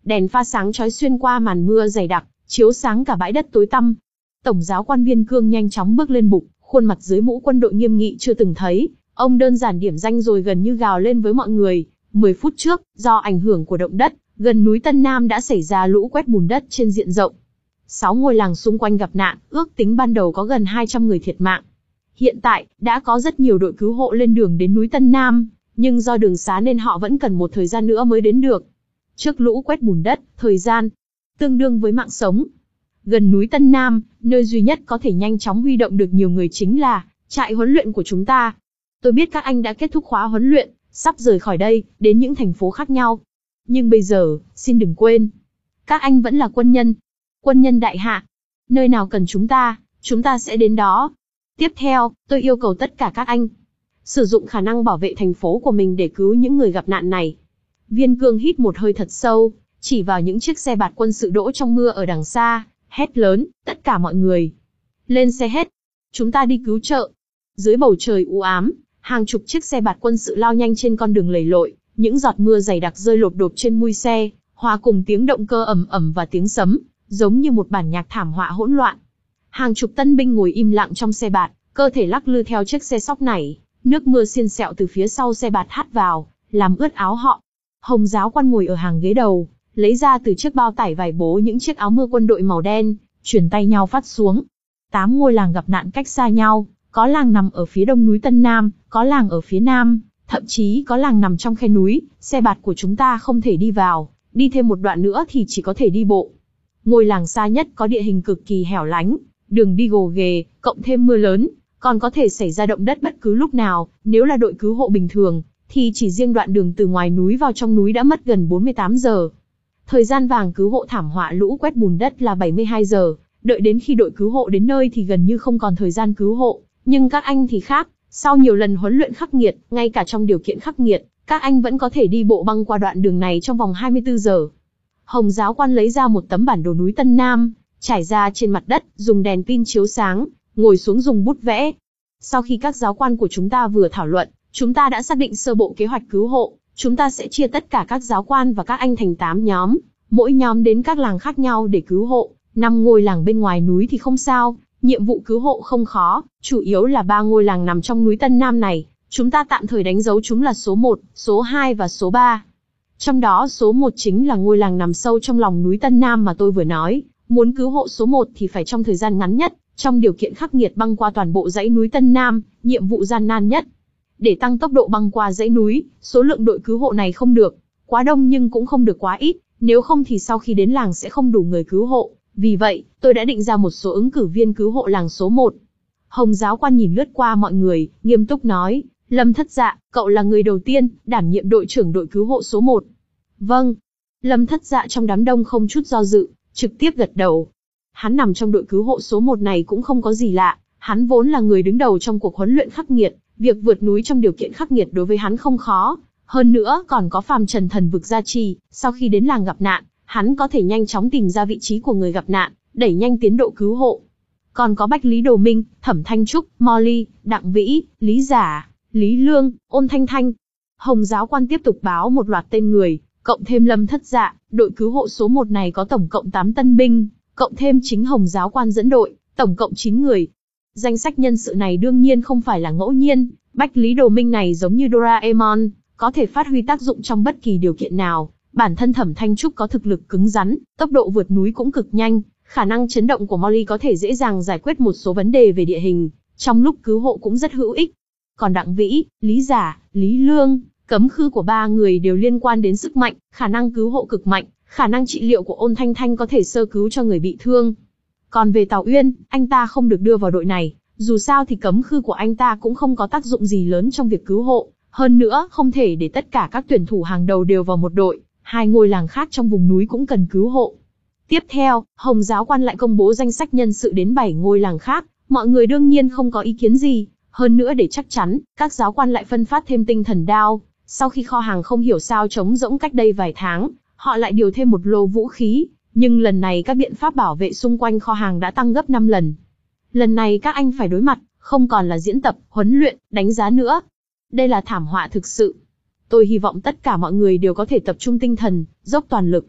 Đèn pha sáng chói xuyên qua màn mưa dày đặc, chiếu sáng cả bãi đất tối tăm. Tổng giáo quan Viên Cương nhanh chóng bước lên bục, khuôn mặt dưới mũ quân đội nghiêm nghị chưa từng thấy. Ông đơn giản điểm danh rồi gần như gào lên với mọi người. mười phút trước, do ảnh hưởng của động đất, gần núi Tân Nam đã xảy ra lũ quét bùn đất trên diện rộng. Sáu ngôi làng xung quanh gặp nạn, ước tính ban đầu có gần hai trăm người thiệt mạng. Hiện tại, đã có rất nhiều đội cứu hộ lên đường đến núi Tân Nam, nhưng do đường xá nên họ vẫn cần một thời gian nữa mới đến được. Trước lũ quét bùn đất, thời gian tương đương với mạng sống. Gần núi Tân Nam, nơi duy nhất có thể nhanh chóng huy động được nhiều người chính là trại huấn luyện của chúng ta. Tôi biết các anh đã kết thúc khóa huấn luyện, sắp rời khỏi đây, đến những thành phố khác nhau. Nhưng bây giờ, xin đừng quên, các anh vẫn là quân nhân. Quân nhân đại hạ. Nơi nào cần chúng ta, chúng ta sẽ đến đó. Tiếp theo, tôi yêu cầu tất cả các anh sử dụng khả năng bảo vệ thành phố của mình để cứu những người gặp nạn này. Viên Cương hít một hơi thật sâu, chỉ vào những chiếc xe bạt quân sự đỗ trong mưa ở đằng xa, hét lớn, tất cả mọi người, lên xe hết. Chúng ta đi cứu trợ. Dưới bầu trời u ám, hàng chục chiếc xe bạt quân sự lao nhanh trên con đường lầy lội, những giọt mưa dày đặc rơi lộp độp trên mui xe, hòa cùng tiếng động cơ ầm ầm và tiếng sấm, giống như một bản nhạc thảm họa hỗn loạn. Hàng chục tân binh ngồi im lặng trong xe bạt, cơ thể lắc lư theo chiếc xe sóc này, nước mưa xiên xẹo từ phía sau xe bạt hắt vào, làm ướt áo họ. Hồng giáo quan ngồi ở hàng ghế đầu, lấy ra từ chiếc bao tải vải bố những chiếc áo mưa quân đội màu đen, chuyển tay nhau phát xuống. Tám ngôi làng gặp nạn cách xa nhau, có làng nằm ở phía đông núi Tân Nam, có làng ở phía nam, thậm chí có làng nằm trong khe núi. Xe bạt của chúng ta không thể đi vào, đi thêm một đoạn nữa thì chỉ có thể đi bộ. Ngôi làng xa nhất có địa hình cực kỳ hẻo lánh, đường đi gồ ghề, cộng thêm mưa lớn, còn có thể xảy ra động đất bất cứ lúc nào. Nếu là đội cứu hộ bình thường, thì chỉ riêng đoạn đường từ ngoài núi vào trong núi đã mất gần bốn mươi tám giờ. Thời gian vàng cứu hộ thảm họa lũ quét bùn đất là bảy mươi hai giờ, đợi đến khi đội cứu hộ đến nơi thì gần như không còn thời gian cứu hộ. Nhưng các anh thì khác, sau nhiều lần huấn luyện khắc nghiệt, ngay cả trong điều kiện khắc nghiệt, các anh vẫn có thể đi bộ băng qua đoạn đường này trong vòng hai mươi tư giờ. Hồng giáo quan lấy ra một tấm bản đồ núi Tân Nam, trải ra trên mặt đất, dùng đèn pin chiếu sáng, ngồi xuống dùng bút vẽ. Sau khi các giáo quan của chúng ta vừa thảo luận, chúng ta đã xác định sơ bộ kế hoạch cứu hộ. Chúng ta sẽ chia tất cả các giáo quan và các anh thành tám nhóm, mỗi nhóm đến các làng khác nhau để cứu hộ. Năm ngôi làng bên ngoài núi thì không sao, nhiệm vụ cứu hộ không khó, chủ yếu là ba ngôi làng nằm trong núi Tân Nam này. Chúng ta tạm thời đánh dấu chúng là số một, số hai và số ba. Trong đó số một chính là ngôi làng nằm sâu trong lòng núi Tân Nam mà tôi vừa nói. Muốn cứu hộ số một thì phải trong thời gian ngắn nhất, trong điều kiện khắc nghiệt băng qua toàn bộ dãy núi Tân Nam, nhiệm vụ gian nan nhất. Để tăng tốc độ băng qua dãy núi, số lượng đội cứu hộ này không được quá đông nhưng cũng không được quá ít, nếu không thì sau khi đến làng sẽ không đủ người cứu hộ. Vì vậy, tôi đã định ra một số ứng cử viên cứu hộ làng số một. Hồng giáo quan nhìn lướt qua mọi người, nghiêm túc nói, Lâm Thất Dạ, cậu là người đầu tiên, đảm nhiệm đội trưởng đội cứu hộ số một. Vâng. Lâm Thất Dạ trong đám đông không chút do dự, trực tiếp gật đầu. Hắn nằm trong đội cứu hộ số một này cũng không có gì lạ, hắn vốn là người đứng đầu trong cuộc huấn luyện khắc nghiệt, việc vượt núi trong điều kiện khắc nghiệt đối với hắn không khó. Hơn nữa còn có phàm trần thần vực gia trì, sau khi đến làng gặp nạn, hắn có thể nhanh chóng tìm ra vị trí của người gặp nạn, đẩy nhanh tiến độ cứu hộ. Còn có Bách Lý Đồ Minh, Thẩm Thanh Trúc, Molly, Đặng Vĩ, Lý Giả, Lý Lương, Ôn Thanh Thanh. Hồng giáo quan tiếp tục báo một loạt tên người, cộng thêm Lâm Thất Dạ, đội cứu hộ số một này có tổng cộng tám tân binh, cộng thêm chính Hồng giáo quan dẫn đội, tổng cộng chín người. Danh sách nhân sự này đương nhiên không phải là ngẫu nhiên, Bách Lý Đồ Minh này giống như Doraemon, có thể phát huy tác dụng trong bất kỳ điều kiện nào. Bản thân Thẩm Thanh Trúc có thực lực cứng rắn, tốc độ vượt núi cũng cực nhanh, khả năng chấn động của Molly có thể dễ dàng giải quyết một số vấn đề về địa hình, trong lúc cứu hộ cũng rất hữu ích. Còn Đặng Vĩ, Lý Giả, Lý Lương, cấm khư của ba người đều liên quan đến sức mạnh, khả năng cứu hộ cực mạnh, khả năng trị liệu của Ôn Thanh Thanh có thể sơ cứu cho người bị thương. Còn về Tào Uyên, anh ta không được đưa vào đội này, dù sao thì cấm khư của anh ta cũng không có tác dụng gì lớn trong việc cứu hộ, hơn nữa không thể để tất cả các tuyển thủ hàng đầu đều vào một đội, hai ngôi làng khác trong vùng núi cũng cần cứu hộ. Tiếp theo, Hồng giáo quan lại công bố danh sách nhân sự đến bảy ngôi làng khác, mọi người đương nhiên không có ý kiến gì, hơn nữa để chắc chắn, các giáo quan lại phân phát thêm tinh thần đao, sau khi kho hàng không hiểu sao trống rỗng cách đây vài tháng, họ lại điều thêm một lô vũ khí, nhưng lần này các biện pháp bảo vệ xung quanh kho hàng đã tăng gấp năm lần. Lần này các anh phải đối mặt, không còn là diễn tập, huấn luyện, đánh giá nữa. Đây là thảm họa thực sự. Tôi hy vọng tất cả mọi người đều có thể tập trung tinh thần, dốc toàn lực.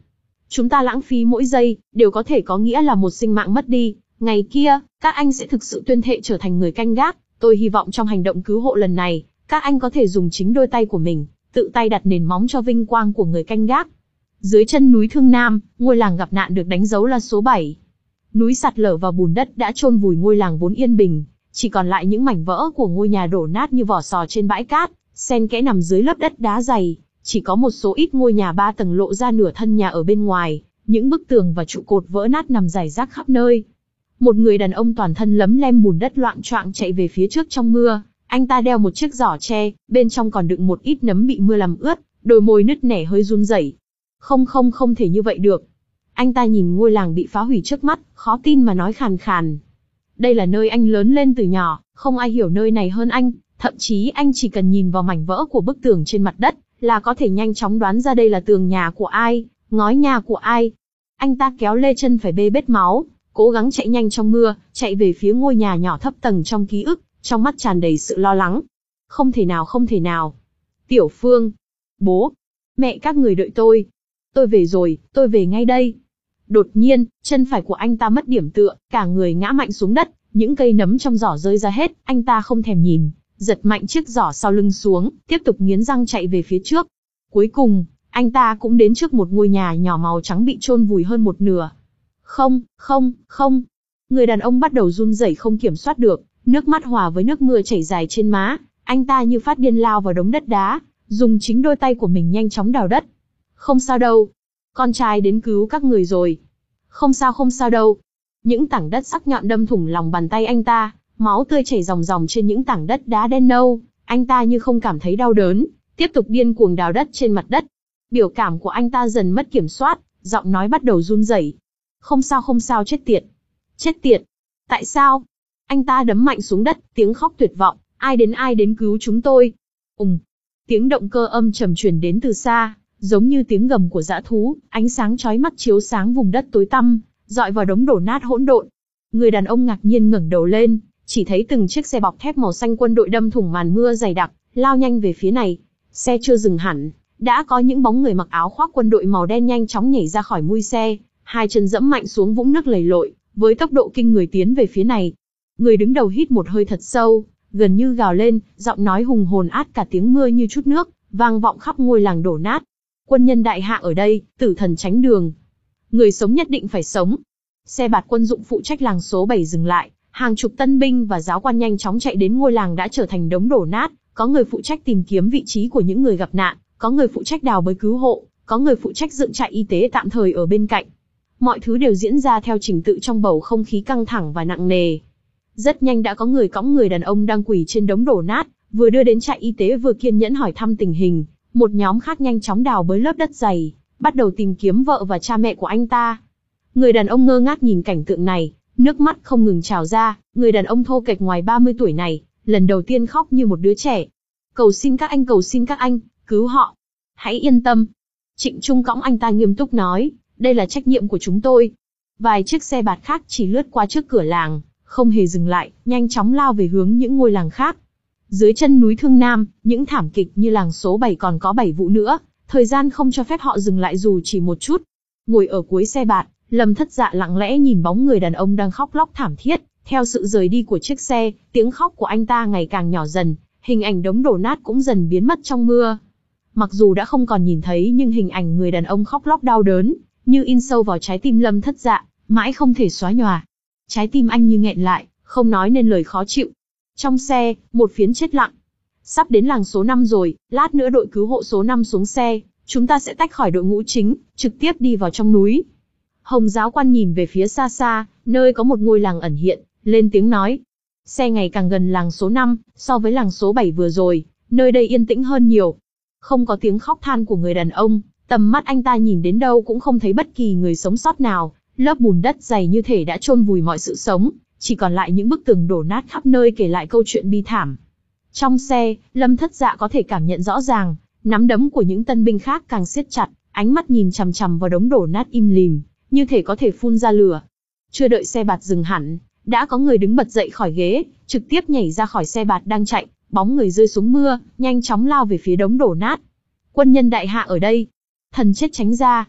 Chúng ta lãng phí mỗi giây, đều có thể có nghĩa là một sinh mạng mất đi. Ngày kia, các anh sẽ thực sự tuyên thệ trở thành người canh gác. Tôi hy vọng trong hành động cứu hộ lần này, các anh có thể dùng chính đôi tay của mình, tự tay đặt nền móng cho vinh quang của người canh gác. Dưới chân núi Thương Nam, ngôi làng gặp nạn được đánh dấu là số bảy. Núi sạt lở và bùn đất đã chôn vùi ngôi làng vốn yên bình, chỉ còn lại những mảnh vỡ của ngôi nhà đổ nát như vỏ sò trên bãi cát, xen kẽ nằm dưới lớp đất đá dày. Chỉ có một số ít ngôi nhà ba tầng lộ ra nửa thân nhà ở bên ngoài, những bức tường và trụ cột vỡ nát nằm rải rác khắp nơi. Một người đàn ông toàn thân lấm lem bùn đất loạng choạng chạy về phía trước trong mưa. Anh ta đeo một chiếc giỏ tre, bên trong còn đựng một ít nấm bị mưa làm ướt, đôi môi nứt nẻ hơi run rẩy. Không không không thể như vậy được. Anh ta nhìn ngôi làng bị phá hủy trước mắt, khó tin mà nói khàn khàn. Đây là nơi anh lớn lên từ nhỏ, không ai hiểu nơi này hơn anh, thậm chí anh chỉ cần nhìn vào mảnh vỡ của bức tường trên mặt đất, là có thể nhanh chóng đoán ra đây là tường nhà của ai, ngói nhà của ai. Anh ta kéo lê chân phải bê bết máu, cố gắng chạy nhanh trong mưa, chạy về phía ngôi nhà nhỏ thấp tầng trong ký ức, trong mắt tràn đầy sự lo lắng. Không thể nào không thể nào. Tiểu Phương, bố, mẹ các người đợi tôi. Tôi về rồi, tôi về ngay đây. Đột nhiên, chân phải của anh ta mất điểm tựa, cả người ngã mạnh xuống đất, những cây nấm trong giỏ rơi ra hết, anh ta không thèm nhìn, giật mạnh chiếc giỏ sau lưng xuống, tiếp tục nghiến răng chạy về phía trước. Cuối cùng, anh ta cũng đến trước một ngôi nhà nhỏ màu trắng bị chôn vùi hơn một nửa. Không, không, không. Người đàn ông bắt đầu run rẩy không kiểm soát được, nước mắt hòa với nước mưa chảy dài trên má, anh ta như phát điên lao vào đống đất đá, dùng chính đôi tay của mình nhanh chóng đào đất. Không sao đâu. Con trai đến cứu các người rồi. Không sao không sao đâu. Những tảng đất sắc nhọn đâm thủng lòng bàn tay anh ta, máu tươi chảy ròng ròng trên những tảng đất đá đen nâu, anh ta như không cảm thấy đau đớn, tiếp tục điên cuồng đào đất trên mặt đất. Biểu cảm của anh ta dần mất kiểm soát, giọng nói bắt đầu run rẩy. Không sao không sao chết tiệt. Chết tiệt. Tại sao? Anh ta đấm mạnh xuống đất, tiếng khóc tuyệt vọng, ai đến ai đến cứu chúng tôi. Ùng. Tiếng động cơ âm trầm truyền đến từ xa, giống như tiếng gầm của dã thú, ánh sáng chói mắt chiếu sáng vùng đất tối tăm, dọi vào đống đổ nát hỗn độn. Người đàn ông ngạc nhiên ngẩng đầu lên, chỉ thấy từng chiếc xe bọc thép màu xanh quân đội đâm thủng màn mưa dày đặc, lao nhanh về phía này. Xe chưa dừng hẳn, đã có những bóng người mặc áo khoác quân đội màu đen nhanh chóng nhảy ra khỏi mui xe, hai chân dẫm mạnh xuống vũng nước lầy lội, với tốc độ kinh người tiến về phía này. Người đứng đầu hít một hơi thật sâu, gần như gào lên, giọng nói hùng hồn át cả tiếng mưa như chút nước, vang vọng khắp ngôi làng đổ nát. Quân nhân đại hạ ở đây, tử thần tránh đường. Người sống nhất định phải sống. Xe bạt quân dụng phụ trách làng số bảy dừng lại, hàng chục tân binh và giáo quan nhanh chóng chạy đến ngôi làng đã trở thành đống đổ nát, có người phụ trách tìm kiếm vị trí của những người gặp nạn, có người phụ trách đào bới cứu hộ, có người phụ trách dựng trại y tế tạm thời ở bên cạnh. Mọi thứ đều diễn ra theo trình tự trong bầu không khí căng thẳng và nặng nề. Rất nhanh đã có người cõng người đàn ông đang quỳ trên đống đổ nát, vừa đưa đến trại y tế vừa kiên nhẫn hỏi thăm tình hình. Một nhóm khác nhanh chóng đào bới lớp đất dày, bắt đầu tìm kiếm vợ và cha mẹ của anh ta. Người đàn ông ngơ ngác nhìn cảnh tượng này, nước mắt không ngừng trào ra. Người đàn ông thô kệch ngoài ba mươi tuổi này, lần đầu tiên khóc như một đứa trẻ. Cầu xin các anh, cầu xin các anh, cứu họ. Hãy yên tâm. Trịnh Trung cõng anh ta nghiêm túc nói, đây là trách nhiệm của chúng tôi. Vài chiếc xe bạt khác chỉ lướt qua trước cửa làng, không hề dừng lại, nhanh chóng lao về hướng những ngôi làng khác. Dưới chân núi Thương Nam, những thảm kịch như làng số bảy còn có bảy vụ nữa, thời gian không cho phép họ dừng lại dù chỉ một chút. Ngồi ở cuối xe bạt, Lâm Thất Dạ lặng lẽ nhìn bóng người đàn ông đang khóc lóc thảm thiết. Theo sự rời đi của chiếc xe, tiếng khóc của anh ta ngày càng nhỏ dần, hình ảnh đống đổ nát cũng dần biến mất trong mưa. Mặc dù đã không còn nhìn thấy nhưng hình ảnh người đàn ông khóc lóc đau đớn, như in sâu vào trái tim Lâm Thất Dạ, mãi không thể xóa nhòa. Trái tim anh như nghẹn lại, không nói nên lời khó chịu. Trong xe, một phiến chết lặng. Sắp đến làng số năm rồi, lát nữa đội cứu hộ số năm xuống xe, chúng ta sẽ tách khỏi đội ngũ chính, trực tiếp đi vào trong núi. Hồng giáo quan nhìn về phía xa xa, nơi có một ngôi làng ẩn hiện, lên tiếng nói. Xe ngày càng gần làng số năm, so với làng số bảy vừa rồi, nơi đây yên tĩnh hơn nhiều. Không có tiếng khóc than của người đàn ông, tầm mắt anh ta nhìn đến đâu cũng không thấy bất kỳ người sống sót nào, lớp bùn đất dày như thể đã chôn vùi mọi sự sống, chỉ còn lại những bức tường đổ nát khắp nơi kể lại câu chuyện bi thảm. Trong xe, Lâm Thất Dạ có thể cảm nhận rõ ràng, nắm đấm của những tân binh khác càng siết chặt, ánh mắt nhìn chằm chằm vào đống đổ nát im lìm, như thể có thể phun ra lửa. Chưa đợi xe bạt dừng hẳn, đã có người đứng bật dậy khỏi ghế, trực tiếp nhảy ra khỏi xe bạt đang chạy, bóng người rơi xuống mưa, nhanh chóng lao về phía đống đổ nát. Quân nhân đại hạ ở đây. Thần chết tránh ra.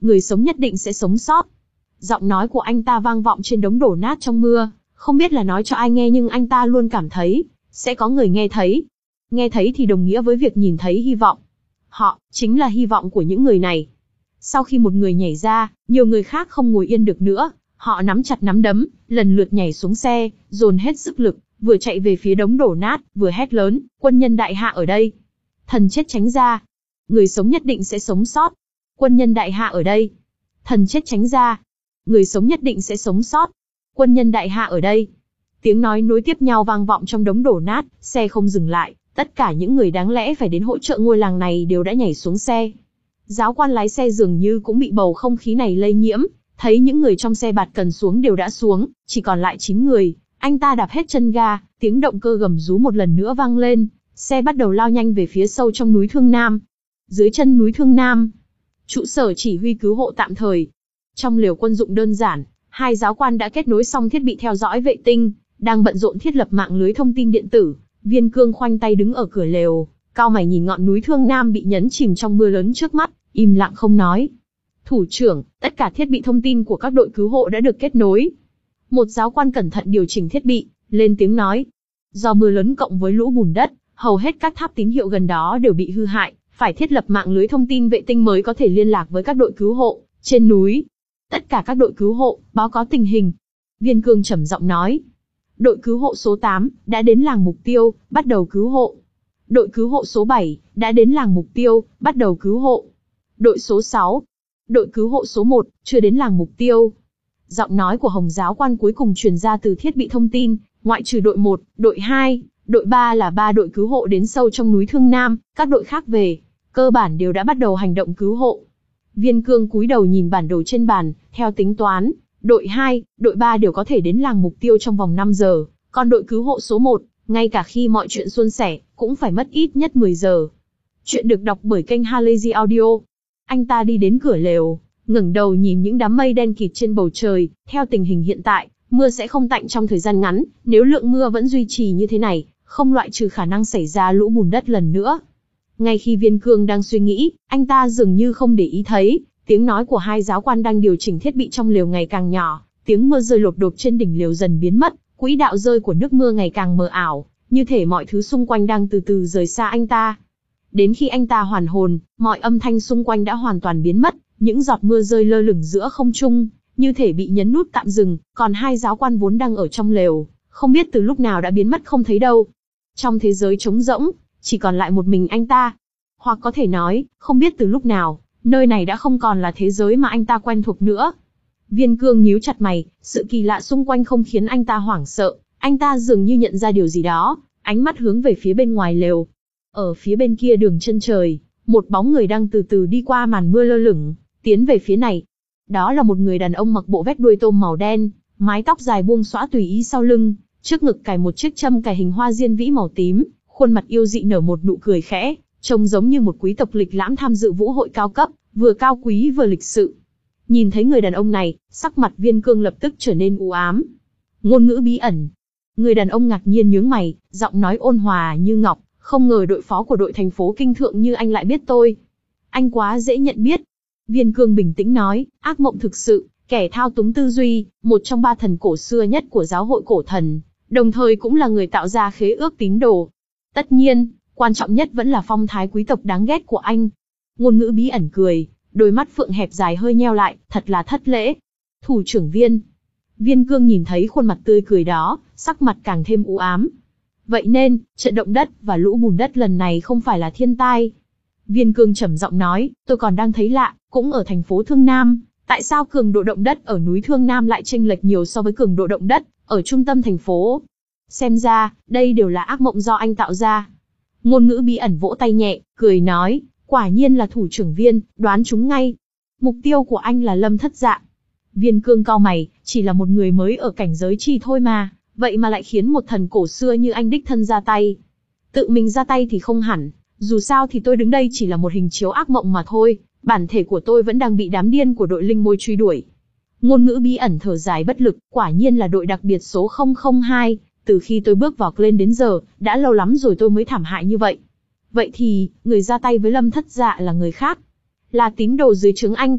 Người sống nhất định sẽ sống sót. Giọng nói của anh ta vang vọng trên đống đổ nát trong mưa, không biết là nói cho ai nghe nhưng anh ta luôn cảm thấy, sẽ có người nghe thấy. Nghe thấy thì đồng nghĩa với việc nhìn thấy hy vọng. Họ, chính là hy vọng của những người này. Sau khi một người nhảy ra, nhiều người khác không ngồi yên được nữa, họ nắm chặt nắm đấm, lần lượt nhảy xuống xe, dồn hết sức lực, vừa chạy về phía đống đổ nát, vừa hét lớn, quân nhân đại hạ ở đây. Thần chết tránh ra. Người sống nhất định sẽ sống sót. Quân nhân đại hạ ở đây. Thần chết tránh ra. Người sống nhất định sẽ sống sót. Quân nhân đại hạ ở đây. Tiếng nói nối tiếp nhau vang vọng trong đống đổ nát, xe không dừng lại, tất cả những người đáng lẽ phải đến hỗ trợ ngôi làng này đều đã nhảy xuống xe. Giáo quan lái xe dường như cũng bị bầu không khí này lây nhiễm, thấy những người trong xe bạt cần xuống đều đã xuống, chỉ còn lại chín người, anh ta đạp hết chân ga, tiếng động cơ gầm rú một lần nữa vang lên, xe bắt đầu lao nhanh về phía sâu trong núi Thương Nam. Dưới chân núi Thương Nam, trụ sở chỉ huy cứu hộ tạm thời. Trong lều quân dụng đơn giản, hai giáo quan đã kết nối xong thiết bị theo dõi vệ tinh, đang bận rộn thiết lập mạng lưới thông tin điện tử. Viên Cương khoanh tay đứng ở cửa lều, cau mày nhìn ngọn núi Thương Nam bị nhấn chìm trong mưa lớn trước mắt, im lặng không nói. Thủ trưởng, tất cả thiết bị thông tin của các đội cứu hộ đã được kết nối. Một giáo quan cẩn thận điều chỉnh thiết bị, lên tiếng nói. Do mưa lớn cộng với lũ bùn đất, hầu hết các tháp tín hiệu gần đó đều bị hư hại, phải thiết lập mạng lưới thông tin vệ tinh mới có thể liên lạc với các đội cứu hộ trên núi. Tất cả các đội cứu hộ, báo cáo tình hình. Viên Cương trầm giọng nói. Đội cứu hộ số tám, đã đến làng mục tiêu, bắt đầu cứu hộ. Đội cứu hộ số bảy, đã đến làng mục tiêu, bắt đầu cứu hộ. Đội số sáu. Đội cứu hộ số một, chưa đến làng mục tiêu. Giọng nói của Hồng giáo quan cuối cùng truyền ra từ thiết bị thông tin, ngoại trừ đội một, đội hai, đội ba là ba đội cứu hộ đến sâu trong núi Thương Nam, các đội khác về, cơ bản đều đã bắt đầu hành động cứu hộ. Viên Cương cúi đầu nhìn bản đồ trên bàn, theo tính toán, đội hai, đội ba đều có thể đến làng mục tiêu trong vòng năm giờ, còn đội cứu hộ số một, ngay cả khi mọi chuyện suôn sẻ, cũng phải mất ít nhất mười giờ. Chuyện được đọc bởi kênh Halazy Audio. Anh ta đi đến cửa lều, ngẩng đầu nhìn những đám mây đen kịt trên bầu trời, theo tình hình hiện tại, mưa sẽ không tạnh trong thời gian ngắn, nếu lượng mưa vẫn duy trì như thế này, không loại trừ khả năng xảy ra lũ bùn đất lần nữa. Ngay khi Viên Cương đang suy nghĩ, anh ta dường như không để ý thấy, tiếng nói của hai giáo quan đang điều chỉnh thiết bị trong lều ngày càng nhỏ, tiếng mưa rơi lộp độp trên đỉnh lều dần biến mất, quỹ đạo rơi của nước mưa ngày càng mờ ảo, như thể mọi thứ xung quanh đang từ từ rời xa anh ta. Đến khi anh ta hoàn hồn, mọi âm thanh xung quanh đã hoàn toàn biến mất, những giọt mưa rơi lơ lửng giữa không trung, như thể bị nhấn nút tạm dừng, còn hai giáo quan vốn đang ở trong lều, không biết từ lúc nào đã biến mất không thấy đâu. Trong thế giới trống rỗng, chỉ còn lại một mình anh ta. Hoặc có thể nói, không biết từ lúc nào, nơi này đã không còn là thế giới mà anh ta quen thuộc nữa. Viên Cương nhíu chặt mày, sự kỳ lạ xung quanh không khiến anh ta hoảng sợ, anh ta dường như nhận ra điều gì đó, ánh mắt hướng về phía bên ngoài lều. Ở phía bên kia đường chân trời, một bóng người đang từ từ đi qua màn mưa lơ lửng, tiến về phía này. Đó là một người đàn ông mặc bộ vest đuôi tôm màu đen, mái tóc dài buông xõa tùy ý sau lưng, trước ngực cài một chiếc châm cài hình hoa diên vĩ màu tím, khuôn mặt yêu dị nở một nụ cười khẽ, trông giống như một quý tộc lịch lãm tham dự vũ hội cao cấp, vừa cao quý vừa lịch sự. Nhìn thấy người đàn ông này, sắc mặt Viên Cương lập tức trở nên u ám. Ngôn ngữ bí ẩn. Người đàn ông ngạc nhiên nhướng mày, giọng nói ôn hòa như ngọc, không ngờ đội phó của đội thành phố kinh thượng như anh lại biết tôi. Anh quá dễ nhận biết. Viên Cương bình tĩnh nói, ác mộng thực sự, kẻ thao túng tư duy, một trong ba thần cổ xưa nhất của giáo hội cổ thần, đồng thời cũng là người tạo ra khế ước tín đồ. Tất nhiên, quan trọng nhất vẫn là phong thái quý tộc đáng ghét của anh. Ngôn ngữ bí ẩn cười, đôi mắt phượng hẹp dài hơi nheo lại, thật là thất lễ. Thủ trưởng Viên. Viên Cương nhìn thấy khuôn mặt tươi cười đó, sắc mặt càng thêm u ám. Vậy nên, trận động đất và lũ bùn đất lần này không phải là thiên tai. Viên Cương trầm giọng nói, tôi còn đang thấy lạ, cũng ở thành phố Thương Nam, tại sao cường độ động đất ở núi Thương Nam lại chênh lệch nhiều so với cường độ động đất ở trung tâm thành phố? Xem ra, đây đều là ác mộng do anh tạo ra. Ngôn ngữ bí ẩn vỗ tay nhẹ, cười nói, quả nhiên là thủ trưởng Viên, đoán chúng ngay. Mục tiêu của anh là Lâm Thất Dạ. Viên Cương cau mày, chỉ là một người mới ở cảnh giới chi thôi mà, vậy mà lại khiến một thần cổ xưa như anh đích thân ra tay. Tự mình ra tay thì không hẳn, dù sao thì tôi đứng đây chỉ là một hình chiếu ác mộng mà thôi, bản thể của tôi vẫn đang bị đám điên của đội linh môi truy đuổi. Ngôn ngữ bí ẩn thở dài bất lực, quả nhiên là đội đặc biệt số không không hai, từ khi tôi bước vào lên đến giờ, đã lâu lắm rồi tôi mới thảm hại như vậy. Vậy thì, người ra tay với Lâm Thất Dạ là người khác, là tín đồ dưới trướng anh.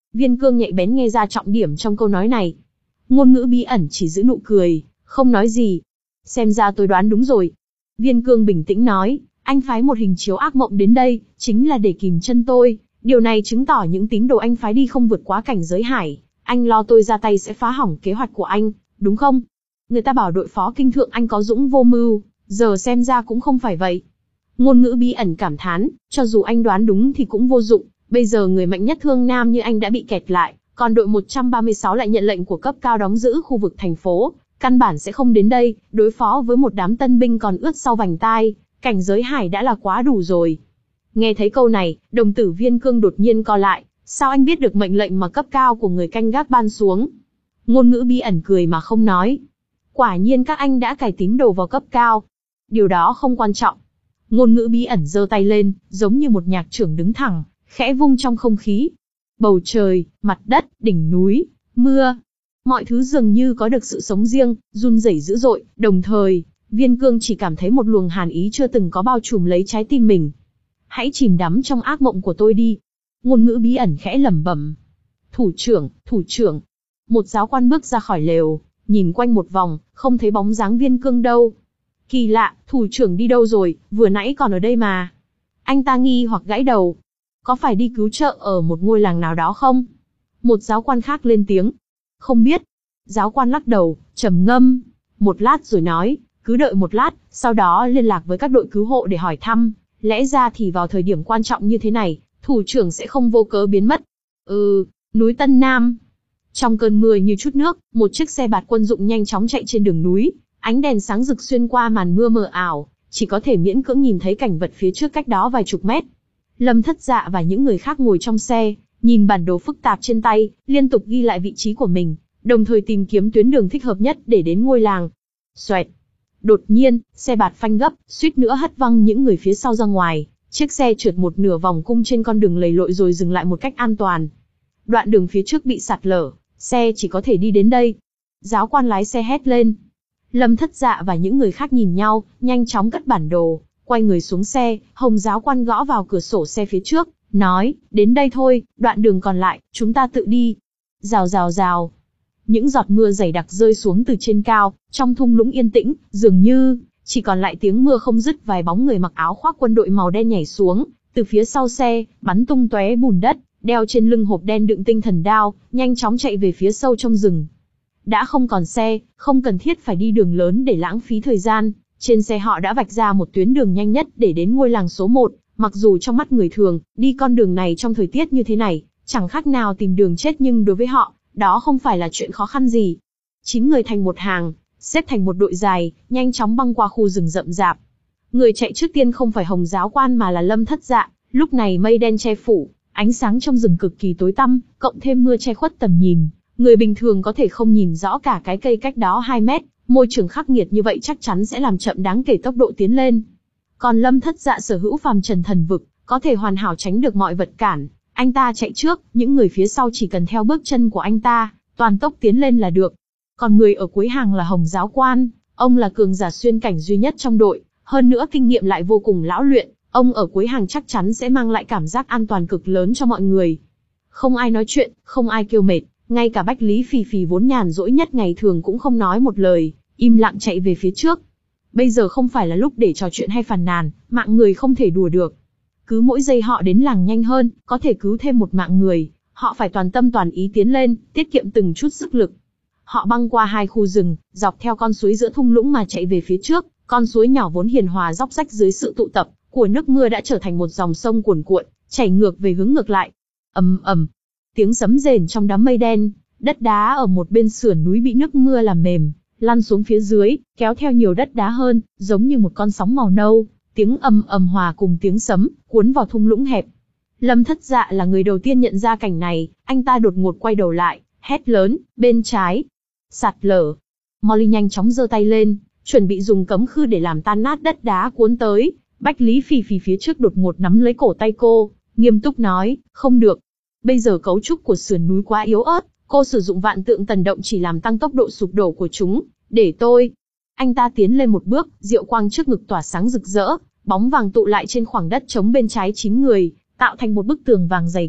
Viên Cương nhạy bén nghe ra trọng điểm trong câu nói này. Ngôn ngữ bí ẩn chỉ giữ nụ cười, không nói gì. Xem ra tôi đoán đúng rồi. Viên Cương bình tĩnh nói, anh phái một hình chiếu ác mộng đến đây, chính là để kìm chân tôi. Điều này chứng tỏ những tín đồ anh phái đi không vượt quá cảnh giới hải. Anh lo tôi ra tay sẽ phá hỏng kế hoạch của anh, đúng không? Người ta bảo đội phó kinh thượng anh có dũng vô mưu, giờ xem ra cũng không phải vậy. Ngôn ngữ bí ẩn cảm thán, cho dù anh đoán đúng thì cũng vô dụng. Bây giờ người mạnh nhất Thương Nam như anh đã bị kẹt lại, còn đội một trăm ba mươi sáu lại nhận lệnh của cấp cao đóng giữ khu vực thành phố. Căn bản sẽ không đến đây, đối phó với một đám tân binh còn ướt sau vành tai. Cảnh giới hải đã là quá đủ rồi. Nghe thấy câu này, đồng tử Viên Cương đột nhiên co lại. Sao anh biết được mệnh lệnh mà cấp cao của người canh gác ban xuống? Ngôn ngữ bí ẩn cười mà không nói. Quả nhiên các anh đã cài tín đồ vào cấp cao. Điều đó không quan trọng. Ngôn ngữ bí ẩn giơ tay lên, giống như một nhạc trưởng đứng thẳng, khẽ vung trong không khí. Bầu trời, mặt đất, đỉnh núi, mưa. Mọi thứ dường như có được sự sống riêng, run rẩy dữ dội, đồng thời, Viên Cương chỉ cảm thấy một luồng hàn ý chưa từng có bao trùm lấy trái tim mình. Hãy chìm đắm trong ác mộng của tôi đi. Ngôn ngữ bí ẩn khẽ lẩm bẩm. Thủ trưởng, thủ trưởng. Một giáo quan bước ra khỏi lều, nhìn quanh một vòng, không thấy bóng dáng Viên Cương đâu. Kỳ lạ, thủ trưởng đi đâu rồi, vừa nãy còn ở đây mà. Anh ta nghi hoặc gãi đầu. Có phải đi cứu trợ ở một ngôi làng nào đó không? Một giáo quan khác lên tiếng. Không biết. Giáo quan lắc đầu, trầm ngâm. Một lát rồi nói, cứ đợi một lát, sau đó liên lạc với các đội cứu hộ để hỏi thăm. Lẽ ra thì vào thời điểm quan trọng như thế này, thủ trưởng sẽ không vô cớ biến mất. Ừ, núi Tân Nam. Trong cơn mưa như chút nước, một chiếc xe bạt quân dụng nhanh chóng chạy trên đường núi. Ánh đèn sáng rực xuyên qua màn mưa mờ ảo, chỉ có thể miễn cưỡng nhìn thấy cảnh vật phía trước cách đó vài chục mét. Lâm Thất Dạ và những người khác ngồi trong xe, nhìn bản đồ phức tạp trên tay, liên tục ghi lại vị trí của mình, đồng thời tìm kiếm tuyến đường thích hợp nhất để đến ngôi làng. Xoẹt. Đột nhiên, xe bạt phanh gấp, suýt nữa hất văng những người phía sau ra ngoài. Chiếc xe trượt một nửa vòng cung trên con đường lầy lội rồi dừng lại một cách an toàn. Đoạn đường phía trước bị sạt lở, xe chỉ có thể đi đến đây. Giáo quan lái xe hét lên. Lâm Thất Dạ và những người khác nhìn nhau, nhanh chóng cất bản đồ, quay người xuống xe. Hồng giáo quan gõ vào cửa sổ xe phía trước, nói, đến đây thôi, đoạn đường còn lại, chúng ta tự đi. Rào rào rào. Những giọt mưa dày đặc rơi xuống từ trên cao, trong thung lũng yên tĩnh, dường như chỉ còn lại tiếng mưa không dứt. Vài bóng người mặc áo khoác quân đội màu đen nhảy xuống từ phía sau xe, bắn tung tóe bùn đất, đeo trên lưng hộp đen đựng tinh thần đao, nhanh chóng chạy về phía sâu trong rừng. Đã không còn xe, không cần thiết phải đi đường lớn để lãng phí thời gian. Trên xe họ đã vạch ra một tuyến đường nhanh nhất để đến ngôi làng số một. Mặc dù trong mắt người thường, đi con đường này trong thời tiết như thế này, chẳng khác nào tìm đường chết, nhưng đối với họ, đó không phải là chuyện khó khăn gì. Chín người thành một hàng, xếp thành một đội dài, nhanh chóng băng qua khu rừng rậm rạp. Người chạy trước tiên không phải Hồng giáo quan mà là Lâm Thất Dạ. Lúc này mây đen che phủ, ánh sáng trong rừng cực kỳ tối tăm, cộng thêm mưa che khuất tầm nhìn. Người bình thường có thể không nhìn rõ cả cái cây cách đó hai mét, môi trường khắc nghiệt như vậy chắc chắn sẽ làm chậm đáng kể tốc độ tiến lên. Còn Lâm Thất Dạ sở hữu phàm trần thần vực, có thể hoàn hảo tránh được mọi vật cản. Anh ta chạy trước, những người phía sau chỉ cần theo bước chân của anh ta, toàn tốc tiến lên là được. Còn người ở cuối hàng là Hồng giáo quan, ông là cường giả xuyên cảnh duy nhất trong đội, hơn nữa kinh nghiệm lại vô cùng lão luyện, ông ở cuối hàng chắc chắn sẽ mang lại cảm giác an toàn cực lớn cho mọi người. Không ai nói chuyện, không ai kêu mệt, ngay cả Bách Lý Phì Phì vốn nhàn rỗi nhất ngày thường cũng không nói một lời, im lặng chạy về phía trước. Bây giờ không phải là lúc để trò chuyện hay phàn nàn, mạng người không thể đùa được. Cứ mỗi giây họ đến làng nhanh hơn, có thể cứu thêm một mạng người, họ phải toàn tâm toàn ý tiến lên, tiết kiệm từng chút sức lực. Họ băng qua hai khu rừng, dọc theo con suối giữa thung lũng mà chạy về phía trước. Con suối nhỏ vốn hiền hòa róc rách dưới sự tụ tập của nước mưa đã trở thành một dòng sông cuồn cuộn, chảy ngược về hướng ngược lại. Ầm ầm, tiếng sấm rền trong đám mây đen, đất đá ở một bên sườn núi bị nước mưa làm mềm, lăn xuống phía dưới, kéo theo nhiều đất đá hơn, giống như một con sóng màu nâu. Tiếng ầm ầm hòa cùng tiếng sấm, cuốn vào thung lũng hẹp. Lâm Thất Dạ là người đầu tiên nhận ra cảnh này, anh ta đột ngột quay đầu lại, hét lớn, bên trái, sạt lở. Molly nhanh chóng giơ tay lên, chuẩn bị dùng cấm khư để làm tan nát đất đá cuốn tới. Bách Lý Phì Phì phía trước đột ngột nắm lấy cổ tay cô, nghiêm túc nói, không được. Bây giờ cấu trúc của sườn núi quá yếu ớt, cô sử dụng vạn tượng tần động chỉ làm tăng tốc độ sụp đổ của chúng, để tôi. Anh ta tiến lên một bước, diệu quang trước ngực tỏa sáng rực rỡ, bóng vàng tụ lại trên khoảng đất trống bên trái chín người, tạo thành một bức tường vàng dày cộ,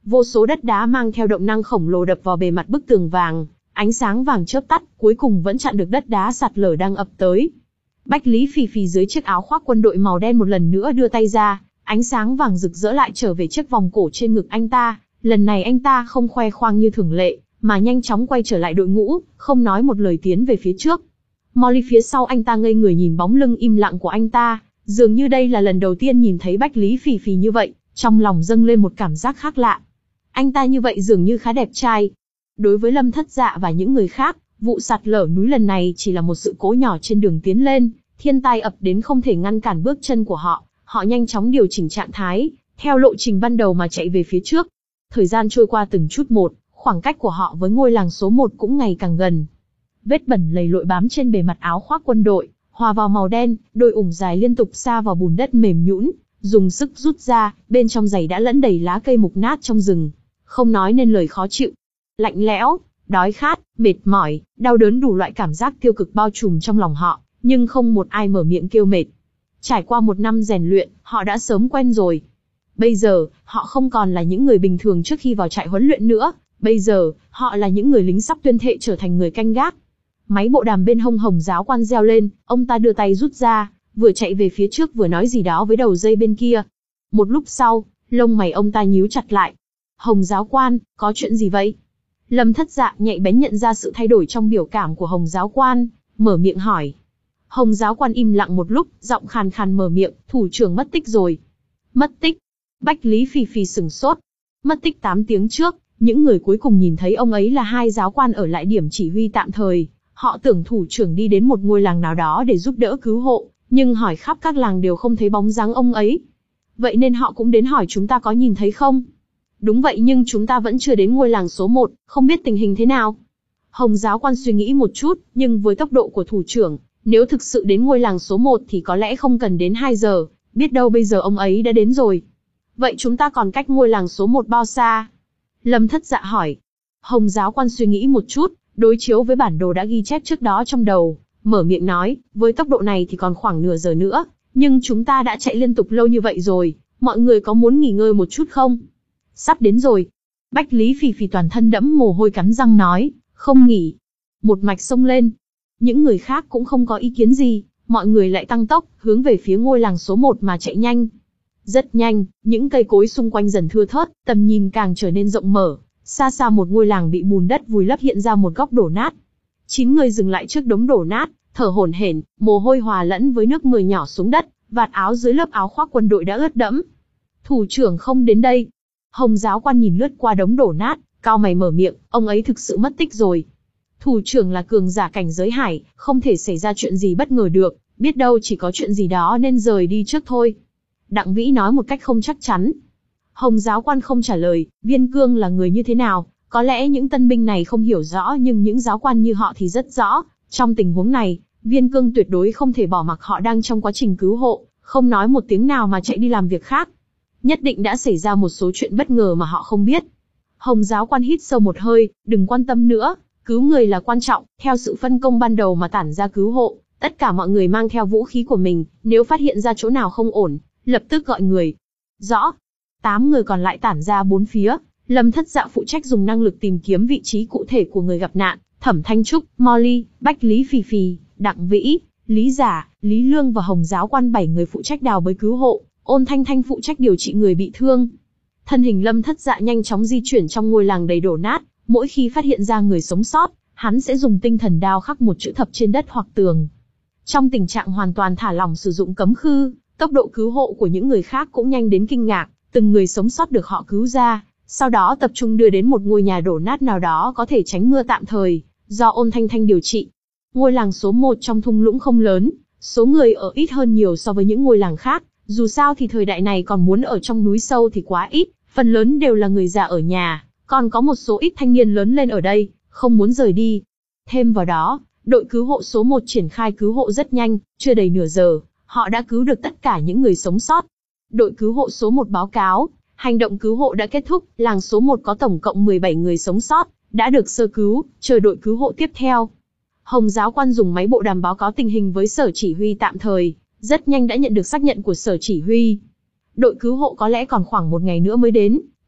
Vô số đất đá mang theo động năng khổng lồ đập vào bề mặt bức tường vàng, ánh sáng vàng chớp tắt, cuối cùng vẫn chặn được đất đá sạt lở đang ập tới. Bách Lý Phì Phì dưới chiếc áo khoác quân đội màu đen một lần nữa đưa tay ra, ánh sáng vàng rực rỡ lại trở về chiếc vòng cổ trên ngực anh ta. Lần này anh ta không khoe khoang như thường lệ, mà nhanh chóng quay trở lại đội ngũ, không nói một lời tiến về phía trước. Molly phía sau anh ta ngây người nhìn bóng lưng im lặng của anh ta, dường như đây là lần đầu tiên nhìn thấy Bách Lý Phì Phì như vậy, trong lòng dâng lên một cảm giác khác lạ. Anh ta như vậy dường như khá đẹp trai. Đối với Lâm Thất Dạ và những người khác, vụ sạt lở núi lần này chỉ là một sự cố nhỏ trên đường tiến lên, thiên tai ập đến không thể ngăn cản bước chân của họ, họ nhanh chóng điều chỉnh trạng thái, theo lộ trình ban đầu mà chạy về phía trước. Thời gian trôi qua từng chút một, khoảng cách của họ với ngôi làng số một cũng ngày càng gần. Vết bẩn lầy lội bám trên bề mặt áo khoác quân đội, hòa vào màu đen, đôi ủng dài liên tục sa vào bùn đất mềm nhũn, dùng sức rút ra, bên trong giày đã lẫn đầy lá cây mục nát trong rừng, không nói nên lời khó chịu. Lạnh lẽo, đói khát, mệt mỏi, đau đớn đủ loại cảm giác tiêu cực bao trùm trong lòng họ, nhưng không một ai mở miệng kêu mệt. Trải qua một năm rèn luyện, họ đã sớm quen rồi. Bây giờ, họ không còn là những người bình thường trước khi vào trại huấn luyện nữa, bây giờ, họ là những người lính sắp tuyên thệ trở thành người canh gác. Máy bộ đàm bên hông Hồng giáo quan reo lên, ông ta đưa tay rút ra, vừa chạy về phía trước vừa nói gì đó với đầu dây bên kia. Một lúc sau, lông mày ông ta nhíu chặt lại. Hồng giáo quan, có chuyện gì vậy? Lâm Thất Dạ nhạy bén nhận ra sự thay đổi trong biểu cảm của Hồng giáo quan, mở miệng hỏi. Hồng giáo quan im lặng một lúc, giọng khàn khàn mở miệng, thủ trưởng mất tích rồi. Mất tích? Bách Lý Phì Phì sửng sốt. Mất tích tám tiếng trước, những người cuối cùng nhìn thấy ông ấy là hai giáo quan ở lại điểm chỉ huy tạm thời. Họ tưởng thủ trưởng đi đến một ngôi làng nào đó để giúp đỡ cứu hộ, nhưng hỏi khắp các làng đều không thấy bóng dáng ông ấy. Vậy nên họ cũng đến hỏi chúng ta có nhìn thấy không? Đúng vậy, nhưng chúng ta vẫn chưa đến ngôi làng số một, không biết tình hình thế nào. Hồng giáo quan suy nghĩ một chút, nhưng với tốc độ của thủ trưởng, nếu thực sự đến ngôi làng số một thì có lẽ không cần đến hai giờ, biết đâu bây giờ ông ấy đã đến rồi. Vậy chúng ta còn cách ngôi làng số một bao xa? Lâm Thất Dạ hỏi. Hồng giáo quan suy nghĩ một chút, đối chiếu với bản đồ đã ghi chép trước đó trong đầu, mở miệng nói, với tốc độ này thì còn khoảng nửa giờ nữa, nhưng chúng ta đã chạy liên tục lâu như vậy rồi, mọi người có muốn nghỉ ngơi một chút không? Sắp đến rồi. Bách Lý Phì Phì toàn thân đẫm mồ hôi cắn răng nói, không nghỉ. Một mạch xông lên. Những người khác cũng không có ý kiến gì, mọi người lại tăng tốc, hướng về phía ngôi làng số một mà chạy nhanh. Rất nhanh, những cây cối xung quanh dần thưa thớt, tầm nhìn càng trở nên rộng mở. Xa xa một ngôi làng bị bùn đất vùi lấp hiện ra một góc đổ nát. Chín người dừng lại trước đống đổ nát, thở hổn hển, mồ hôi hòa lẫn với nước mưa nhỏ xuống đất, vạt áo dưới lớp áo khoác quân đội đã ướt đẫm. Thủ trưởng không đến đây. Hồng giáo quan nhìn lướt qua đống đổ nát, cau mày mở miệng, ông ấy thực sự mất tích rồi. Thủ trưởng là cường giả cảnh giới hải, không thể xảy ra chuyện gì bất ngờ được, biết đâu chỉ có chuyện gì đó nên rời đi trước thôi. Đặng Vĩ nói một cách không chắc chắn. Hồng giáo quan không trả lời, Viên Cương là người như thế nào, có lẽ những tân binh này không hiểu rõ nhưng những giáo quan như họ thì rất rõ. Trong tình huống này, Viên Cương tuyệt đối không thể bỏ mặc họ đang trong quá trình cứu hộ, không nói một tiếng nào mà chạy đi làm việc khác. Nhất định đã xảy ra một số chuyện bất ngờ mà họ không biết. Hồng giáo quan hít sâu một hơi, đừng quan tâm nữa, cứu người là quan trọng, theo sự phân công ban đầu mà tản ra cứu hộ, tất cả mọi người mang theo vũ khí của mình, nếu phát hiện ra chỗ nào không ổn, lập tức gọi người. Rõ. Tám người còn lại tản ra bốn phía, Lâm Thất Dạ phụ trách dùng năng lực tìm kiếm vị trí cụ thể của người gặp nạn, Thẩm Thanh Trúc, Molly, Bách Lý Phì Phì, Đặng Vĩ, Lý Giả, Lý Lương và Hồng giáo quan bảy người phụ trách đào bới cứu hộ, Ôn Thanh Thanh phụ trách điều trị người bị thương. Thân hình Lâm Thất Dạ nhanh chóng di chuyển trong ngôi làng đầy đổ nát, mỗi khi phát hiện ra người sống sót, hắn sẽ dùng tinh thần đao khắc một chữ thập trên đất hoặc tường. Trong tình trạng hoàn toàn thả lỏng sử dụng cấm khư, tốc độ cứu hộ của những người khác cũng nhanh đến kinh ngạc, từng người sống sót được họ cứu ra, sau đó tập trung đưa đến một ngôi nhà đổ nát nào đó có thể tránh mưa tạm thời, do Ôn Thanh Thanh điều trị. Ngôi làng số một trong thung lũng không lớn, số người ở ít hơn nhiều so với những ngôi làng khác, dù sao thì thời đại này còn muốn ở trong núi sâu thì quá ít, phần lớn đều là người già ở nhà, còn có một số ít thanh niên lớn lên ở đây, không muốn rời đi. Thêm vào đó, đội cứu hộ số một triển khai cứu hộ rất nhanh, chưa đầy nửa giờ, họ đã cứu được tất cả những người sống sót. Đội cứu hộ số một báo cáo, hành động cứu hộ đã kết thúc, làng số một có tổng cộng mười bảy người sống sót, đã được sơ cứu, chờ đội cứu hộ tiếp theo. Hồng giáo quan dùng máy bộ đàm báo cáo tình hình với sở chỉ huy tạm thời, rất nhanh đã nhận được xác nhận của sở chỉ huy. Đội cứu hộ có lẽ còn khoảng một ngày nữa mới đến,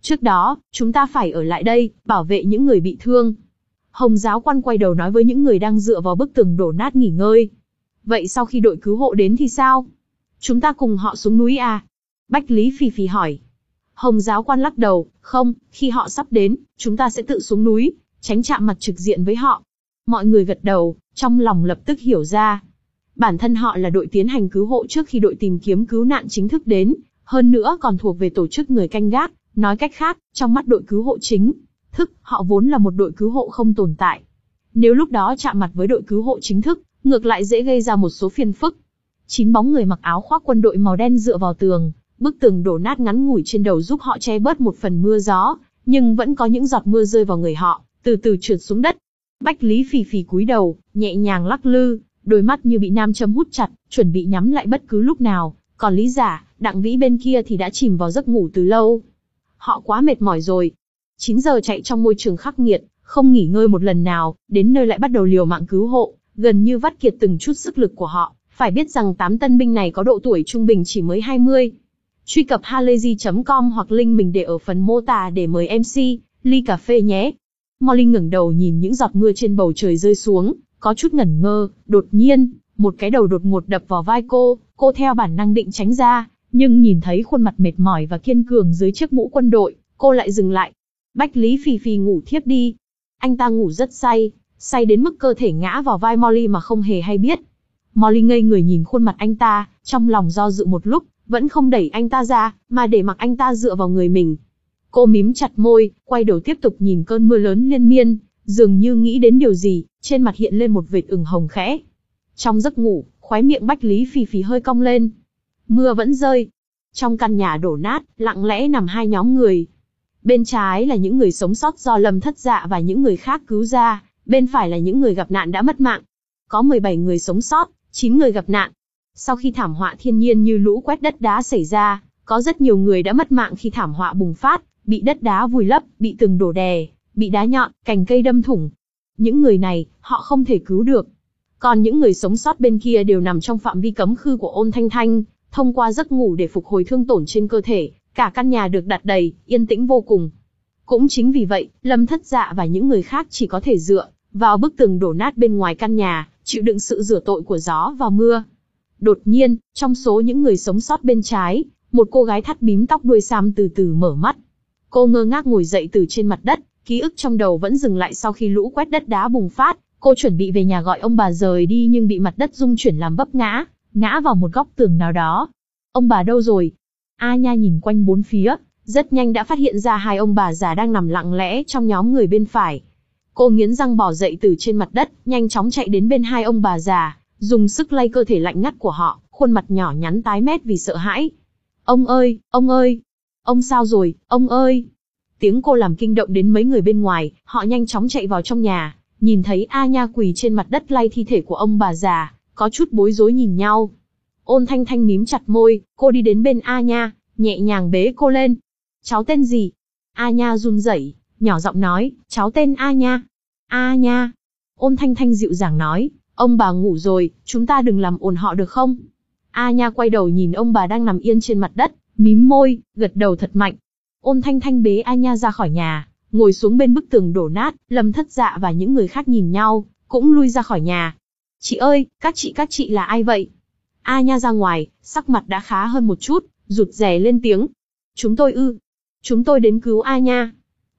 Trước đó, chúng ta phải ở lại đây, bảo vệ những người bị thương. Hồng giáo quan quay đầu nói với những người đang dựa vào bức tường đổ nát nghỉ ngơi. Vậy sau khi đội cứu hộ đến thì sao? Chúng ta cùng họ xuống núi à? Bách Lý Phì Phì hỏi. Hồng giáo quan lắc đầu, không, khi họ sắp đến, chúng ta sẽ tự xuống núi, tránh chạm mặt trực diện với họ. Mọi người gật đầu, trong lòng lập tức hiểu ra. Bản thân họ là đội tiến hành cứu hộ trước khi đội tìm kiếm cứu nạn chính thức đến, hơn nữa còn thuộc về tổ chức người canh gác, nói cách khác, trong mắt đội cứu hộ chính thức, họ vốn là một đội cứu hộ không tồn tại. Nếu lúc đó chạm mặt với đội cứu hộ chính thức, ngược lại dễ gây ra một số phiền phức. Chín bóng người mặc áo khoác quân đội màu đen dựa vào tường, bức tường đổ nát ngắn ngủi trên đầu giúp họ che bớt một phần mưa gió, nhưng vẫn có những giọt mưa rơi vào người họ, từ từ trượt xuống đất. Bách Lý Phì Phì cúi đầu, nhẹ nhàng lắc lư, đôi mắt như bị nam châm hút chặt, chuẩn bị nhắm lại bất cứ lúc nào. Còn Lý Giả, Đặng Vĩ bên kia thì đã chìm vào giấc ngủ từ lâu. Họ quá mệt mỏi rồi. chín giờ chạy trong môi trường khắc nghiệt, không nghỉ ngơi một lần nào, đến nơi lại bắt đầu liều mạng cứu hộ, gần như vắt kiệt từng chút sức lực của họ. Phải biết rằng tám tân binh này có độ tuổi trung bình chỉ mới hai mươi. Truy cập halayzi chấm com hoặc link mình để ở phần mô tả để mời em xê, ly cà phê nhé. Molly ngẩng đầu nhìn những giọt mưa trên bầu trời rơi xuống, có chút ngẩn ngơ, đột nhiên, một cái đầu đột ngột đập vào vai cô, cô theo bản năng định tránh ra, nhưng nhìn thấy khuôn mặt mệt mỏi và kiên cường dưới chiếc mũ quân đội, cô lại dừng lại. Bách Lý Phì Phì ngủ thiếp đi. Anh ta ngủ rất say, say đến mức cơ thể ngã vào vai Molly mà không hề hay biết. Molly ngây người nhìn khuôn mặt anh ta, trong lòng do dự một lúc, vẫn không đẩy anh ta ra, mà để mặc anh ta dựa vào người mình. Cô mím chặt môi, quay đầu tiếp tục nhìn cơn mưa lớn liên miên, dường như nghĩ đến điều gì, trên mặt hiện lên một vệt ửng hồng khẽ. Trong giấc ngủ, khóe miệng Bách Lý Phì Phì hơi cong lên. Mưa vẫn rơi. Trong căn nhà đổ nát, lặng lẽ nằm hai nhóm người. Bên trái là những người sống sót do Lâm Thất Dạ và những người khác cứu ra, bên phải là những người gặp nạn đã mất mạng. Có mười bảy người sống sót, chín người gặp nạn. Sau khi thảm họa thiên nhiên như lũ quét đất đá xảy ra, có rất nhiều người đã mất mạng khi thảm họa bùng phát, bị đất đá vùi lấp, bị tường đổ đè, bị đá nhọn, cành cây đâm thủng. Những người này, họ không thể cứu được. Còn những người sống sót bên kia đều nằm trong phạm vi cấm khư của Ôn Thanh Thanh, thông qua giấc ngủ để phục hồi thương tổn trên cơ thể, cả căn nhà được đặt đầy, yên tĩnh vô cùng. Cũng chính vì vậy, Lâm Thất Dạ và những người khác chỉ có thể dựa vào bức tường đổ nát bên ngoài căn nhà, chịu đựng sự rửa tội của gió và mưa. Đột nhiên, trong số những người sống sót bên trái, một cô gái thắt bím tóc đuôi sam từ từ mở mắt. Cô ngơ ngác ngồi dậy từ trên mặt đất, ký ức trong đầu vẫn dừng lại sau khi lũ quét đất đá bùng phát. Cô chuẩn bị về nhà gọi ông bà rời đi nhưng bị mặt đất rung chuyển làm vấp ngã, ngã vào một góc tường nào đó. Ông bà đâu rồi? A Nha nhìn quanh bốn phía, rất nhanh đã phát hiện ra hai ông bà già đang nằm lặng lẽ trong nhóm người bên phải. Cô nghiến răng bò dậy từ trên mặt đất, nhanh chóng chạy đến bên hai ông bà già, dùng sức lay cơ thể lạnh ngắt của họ, khuôn mặt nhỏ nhắn tái mét vì sợ hãi. Ông ơi, ông ơi! Ông sao rồi, ông ơi! Tiếng cô làm kinh động đến mấy người bên ngoài, họ nhanh chóng chạy vào trong nhà, nhìn thấy A Nha quỳ trên mặt đất lay thi thể của ông bà già, có chút bối rối nhìn nhau. Ôn Thanh Thanh mím chặt môi, cô đi đến bên A Nha, nhẹ nhàng bế cô lên. Cháu tên gì? A Nha run rẩy, nhỏ giọng nói, cháu tên A Nha. A Nha. Ôn Thanh Thanh dịu dàng nói, ông bà ngủ rồi, chúng ta đừng làm ồn họ được không? A Nha quay đầu nhìn ông bà đang nằm yên trên mặt đất, mím môi, gật đầu thật mạnh. Ôn Thanh Thanh bế A Nha ra khỏi nhà, ngồi xuống bên bức tường đổ nát, Lâm Thất Dạ và những người khác nhìn nhau, cũng lui ra khỏi nhà. Chị ơi, các chị các chị là ai vậy? A Nha ra ngoài, sắc mặt đã khá hơn một chút, rụt rè lên tiếng. Chúng tôi ư? Chúng tôi đến cứu A Nha.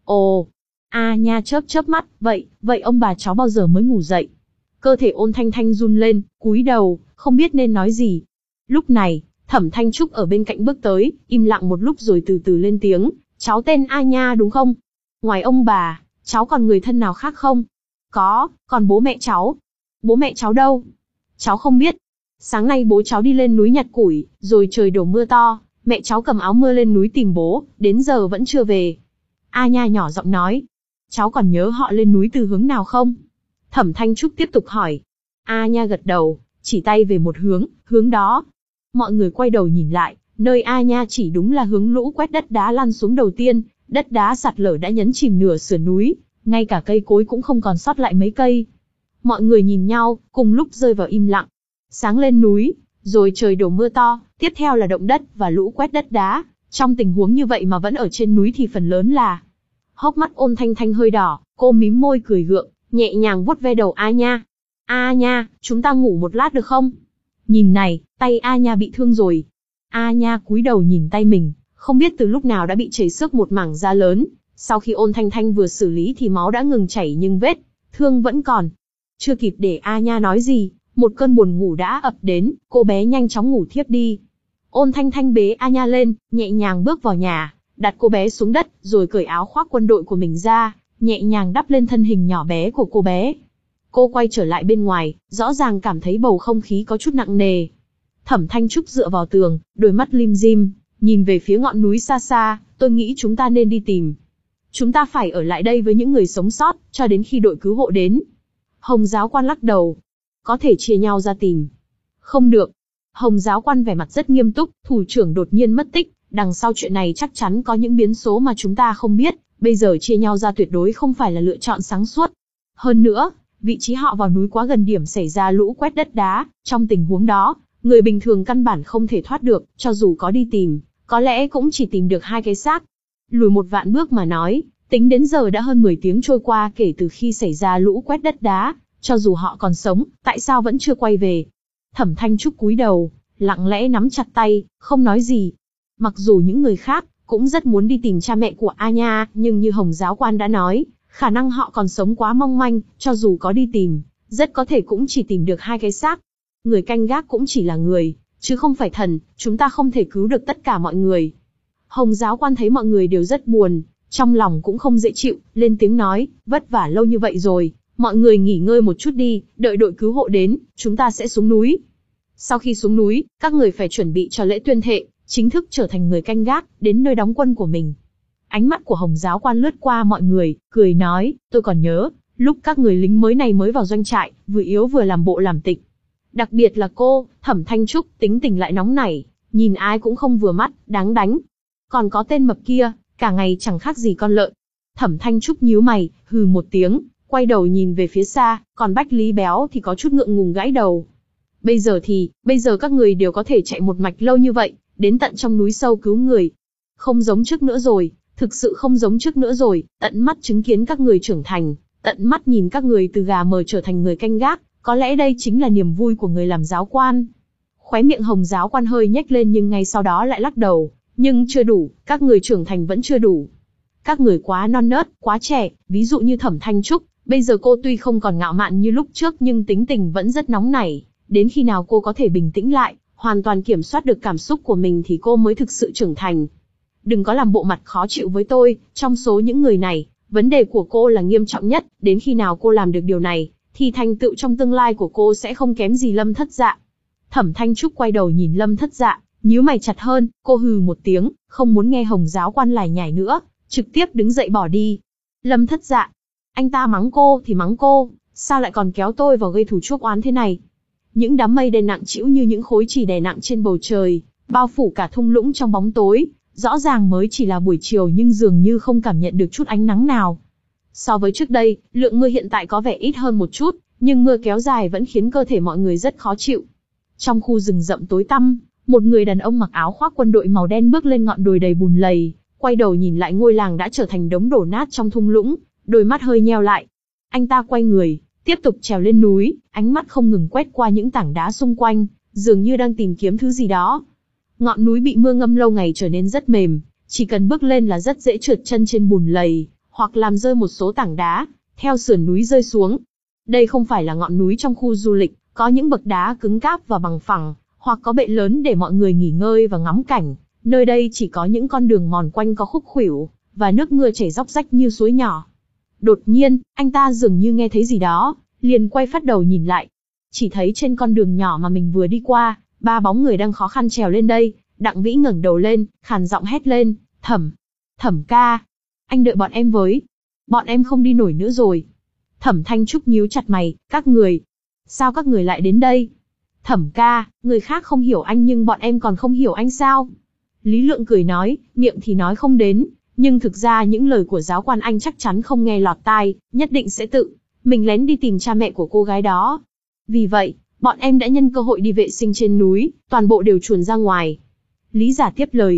Ồ. A Nha chớp chớp mắt, vậy, vậy ông bà cháu bao giờ mới ngủ dậy? Cơ thể Ôn Thanh Thanh run lên, cúi đầu, không biết nên nói gì. Lúc này, Thẩm Thanh Trúc ở bên cạnh bước tới, im lặng một lúc rồi từ từ lên tiếng, cháu tên A Nha đúng không? Ngoài ông bà, cháu còn người thân nào khác không? Có, còn bố mẹ cháu. Bố mẹ cháu đâu? Cháu không biết. Sáng nay bố cháu đi lên núi nhặt củi, rồi trời đổ mưa to, mẹ cháu cầm áo mưa lên núi tìm bố, đến giờ vẫn chưa về. A Nha nhỏ giọng nói. Cháu còn nhớ họ lên núi từ hướng nào không? Thẩm Thanh Trúc tiếp tục hỏi. A Nha gật đầu, chỉ tay về một hướng, hướng đó. Mọi người quay đầu nhìn lại, nơi A Nha chỉ đúng là hướng lũ quét đất đá lăn xuống đầu tiên, đất đá sạt lở đã nhấn chìm nửa sườn núi, ngay cả cây cối cũng không còn sót lại mấy cây. Mọi người nhìn nhau, cùng lúc rơi vào im lặng. Sáng lên núi, rồi trời đổ mưa to, tiếp theo là động đất và lũ quét đất đá, Trong tình huống như vậy mà vẫn ở trên núi thì phần lớn là... Hốc mắt Ôn Thanh Thanh hơi đỏ, cô mím môi cười gượng, nhẹ nhàng vuốt ve đầu A Nha. A Nha, chúng ta ngủ một lát được không? Nhìn này, tay A Nha bị thương rồi. A Nha cúi đầu nhìn tay mình, không biết từ lúc nào đã bị chảy xước một mảng da lớn. Sau khi Ôn Thanh Thanh vừa xử lý thì máu đã ngừng chảy nhưng vết thương vẫn còn. Chưa kịp để A Nha nói gì, một cơn buồn ngủ đã ập đến, cô bé nhanh chóng ngủ thiếp đi. Ôn Thanh Thanh bế A Nha lên, nhẹ nhàng bước vào nhà, đặt cô bé xuống đất, rồi cởi áo khoác quân đội của mình ra, nhẹ nhàng đắp lên thân hình nhỏ bé của cô bé. Cô quay trở lại bên ngoài, rõ ràng cảm thấy bầu không khí có chút nặng nề. Thẩm Thanh Trúc dựa vào tường, đôi mắt lim dim, nhìn về phía ngọn núi xa xa, tôi nghĩ chúng ta nên đi tìm. Chúng ta phải ở lại đây với những người sống sót, cho đến khi đội cứu hộ đến. Hồng giáo quan lắc đầu. Có thể chia nhau ra tìm. Không được. Hồng giáo quan vẻ mặt rất nghiêm túc, thủ trưởng đột nhiên mất tích, đằng sau chuyện này chắc chắn có những biến số mà chúng ta không biết, bây giờ chia nhau ra tuyệt đối không phải là lựa chọn sáng suốt. Hơn nữa, vị trí họ vào núi quá gần điểm xảy ra lũ quét đất đá, trong tình huống đó, người bình thường căn bản không thể thoát được, cho dù có đi tìm, có lẽ cũng chỉ tìm được hai cái xác. Lùi một vạn bước mà nói, tính đến giờ đã hơn mười tiếng trôi qua kể từ khi xảy ra lũ quét đất đá, cho dù họ còn sống, tại sao vẫn chưa quay về? Thẩm Thanh Trúc cúi đầu, lặng lẽ nắm chặt tay, không nói gì. Mặc dù những người khác cũng rất muốn đi tìm cha mẹ của A Nha, nhưng như Hồng giáo quan đã nói, khả năng họ còn sống quá mong manh, cho dù có đi tìm, rất có thể cũng chỉ tìm được hai cái xác. Người canh gác cũng chỉ là người, chứ không phải thần, chúng ta không thể cứu được tất cả mọi người. Hồng giáo quan thấy mọi người đều rất buồn, trong lòng cũng không dễ chịu, lên tiếng nói, vất vả lâu như vậy rồi, mọi người nghỉ ngơi một chút đi, đợi đội cứu hộ đến, chúng ta sẽ xuống núi. Sau khi xuống núi, các người phải chuẩn bị cho lễ tuyên thệ, chính thức trở thành người canh gác, đến nơi đóng quân của mình. Ánh mắt của Hồng giáo quan lướt qua mọi người, cười nói, tôi còn nhớ, lúc các người lính mới này mới vào doanh trại, vừa yếu vừa làm bộ làm tịch. Đặc biệt là cô, Thẩm Thanh Trúc, tính tình lại nóng nảy, nhìn ai cũng không vừa mắt, đáng đánh. Còn có tên mập kia, cả ngày chẳng khác gì con lợn. Thẩm Thanh Trúc nhíu mày, hừ một tiếng, quay đầu nhìn về phía xa, còn Bách Lý Béo thì có chút ngượng ngùng gãi đầu. Bây giờ thì, bây giờ các người đều có thể chạy một mạch lâu như vậy, đến tận trong núi sâu cứu người. Không giống trước nữa rồi, thực sự không giống trước nữa rồi, tận mắt chứng kiến các người trưởng thành, tận mắt nhìn các người từ gà mờ trở thành người canh gác, có lẽ đây chính là niềm vui của người làm giáo quan. Khóe miệng Hồng giáo quan hơi nhếch lên nhưng ngay sau đó lại lắc đầu, nhưng chưa đủ, các người trưởng thành vẫn chưa đủ. Các người quá non nớt, quá trẻ, ví dụ như Thẩm Thanh Trúc, bây giờ cô tuy không còn ngạo mạn như lúc trước nhưng tính tình vẫn rất nóng nảy, đến khi nào cô có thể bình tĩnh lại, hoàn toàn kiểm soát được cảm xúc của mình thì cô mới thực sự trưởng thành. Đừng có làm bộ mặt khó chịu với tôi, trong số những người này, vấn đề của cô là nghiêm trọng nhất, đến khi nào cô làm được điều này, thì thành tựu trong tương lai của cô sẽ không kém gì Lâm Thất Dạ. Thẩm Thanh Trúc quay đầu nhìn Lâm Thất Dạ, nhíu mày chặt hơn, cô hừ một tiếng, không muốn nghe Hồng giáo quan lải nhải nữa, trực tiếp đứng dậy bỏ đi. Lâm Thất Dạ, anh ta mắng cô thì mắng cô, sao lại còn kéo tôi vào gây thù chuốc oán thế này? Những đám mây đen nặng trĩu như những khối chì đè nặng trên bầu trời, bao phủ cả thung lũng trong bóng tối, rõ ràng mới chỉ là buổi chiều nhưng dường như không cảm nhận được chút ánh nắng nào. So với trước đây, lượng mưa hiện tại có vẻ ít hơn một chút, nhưng mưa kéo dài vẫn khiến cơ thể mọi người rất khó chịu. Trong khu rừng rậm tối tăm, một người đàn ông mặc áo khoác quân đội màu đen bước lên ngọn đồi đầy bùn lầy, quay đầu nhìn lại ngôi làng đã trở thành đống đổ nát trong thung lũng, đôi mắt hơi nheo lại. Anh ta quay người, tiếp tục trèo lên núi, ánh mắt không ngừng quét qua những tảng đá xung quanh, dường như đang tìm kiếm thứ gì đó. Ngọn núi bị mưa ngâm lâu ngày trở nên rất mềm, chỉ cần bước lên là rất dễ trượt chân trên bùn lầy, hoặc làm rơi một số tảng đá, theo sườn núi rơi xuống. Đây không phải là ngọn núi trong khu du lịch, có những bậc đá cứng cáp và bằng phẳng, hoặc có bệ lớn để mọi người nghỉ ngơi và ngắm cảnh. Nơi đây chỉ có những con đường mòn quanh có khúc khuỷu, và nước mưa chảy róc rách như suối nhỏ. Đột nhiên, anh ta dường như nghe thấy gì đó, liền quay phát đầu nhìn lại. Chỉ thấy trên con đường nhỏ mà mình vừa đi qua, ba bóng người đang khó khăn trèo lên đây. Đặng Vĩ ngẩng đầu lên, khàn giọng hét lên, Thẩm, Thẩm ca, anh đợi bọn em với. Bọn em không đi nổi nữa rồi. Thẩm Thanh Trúc nhíu chặt mày, các người. Sao các người lại đến đây? Thẩm ca, người khác không hiểu anh nhưng bọn em còn không hiểu anh sao? Lý Lượng cười nói, miệng thì nói không đến, nhưng thực ra những lời của giáo quan anh chắc chắn không nghe lọt tai, nhất định sẽ tự mình lén đi tìm cha mẹ của cô gái đó. Vì vậy, bọn em đã nhân cơ hội đi vệ sinh trên núi, toàn bộ đều chuồn ra ngoài. Lý Giả tiếp lời.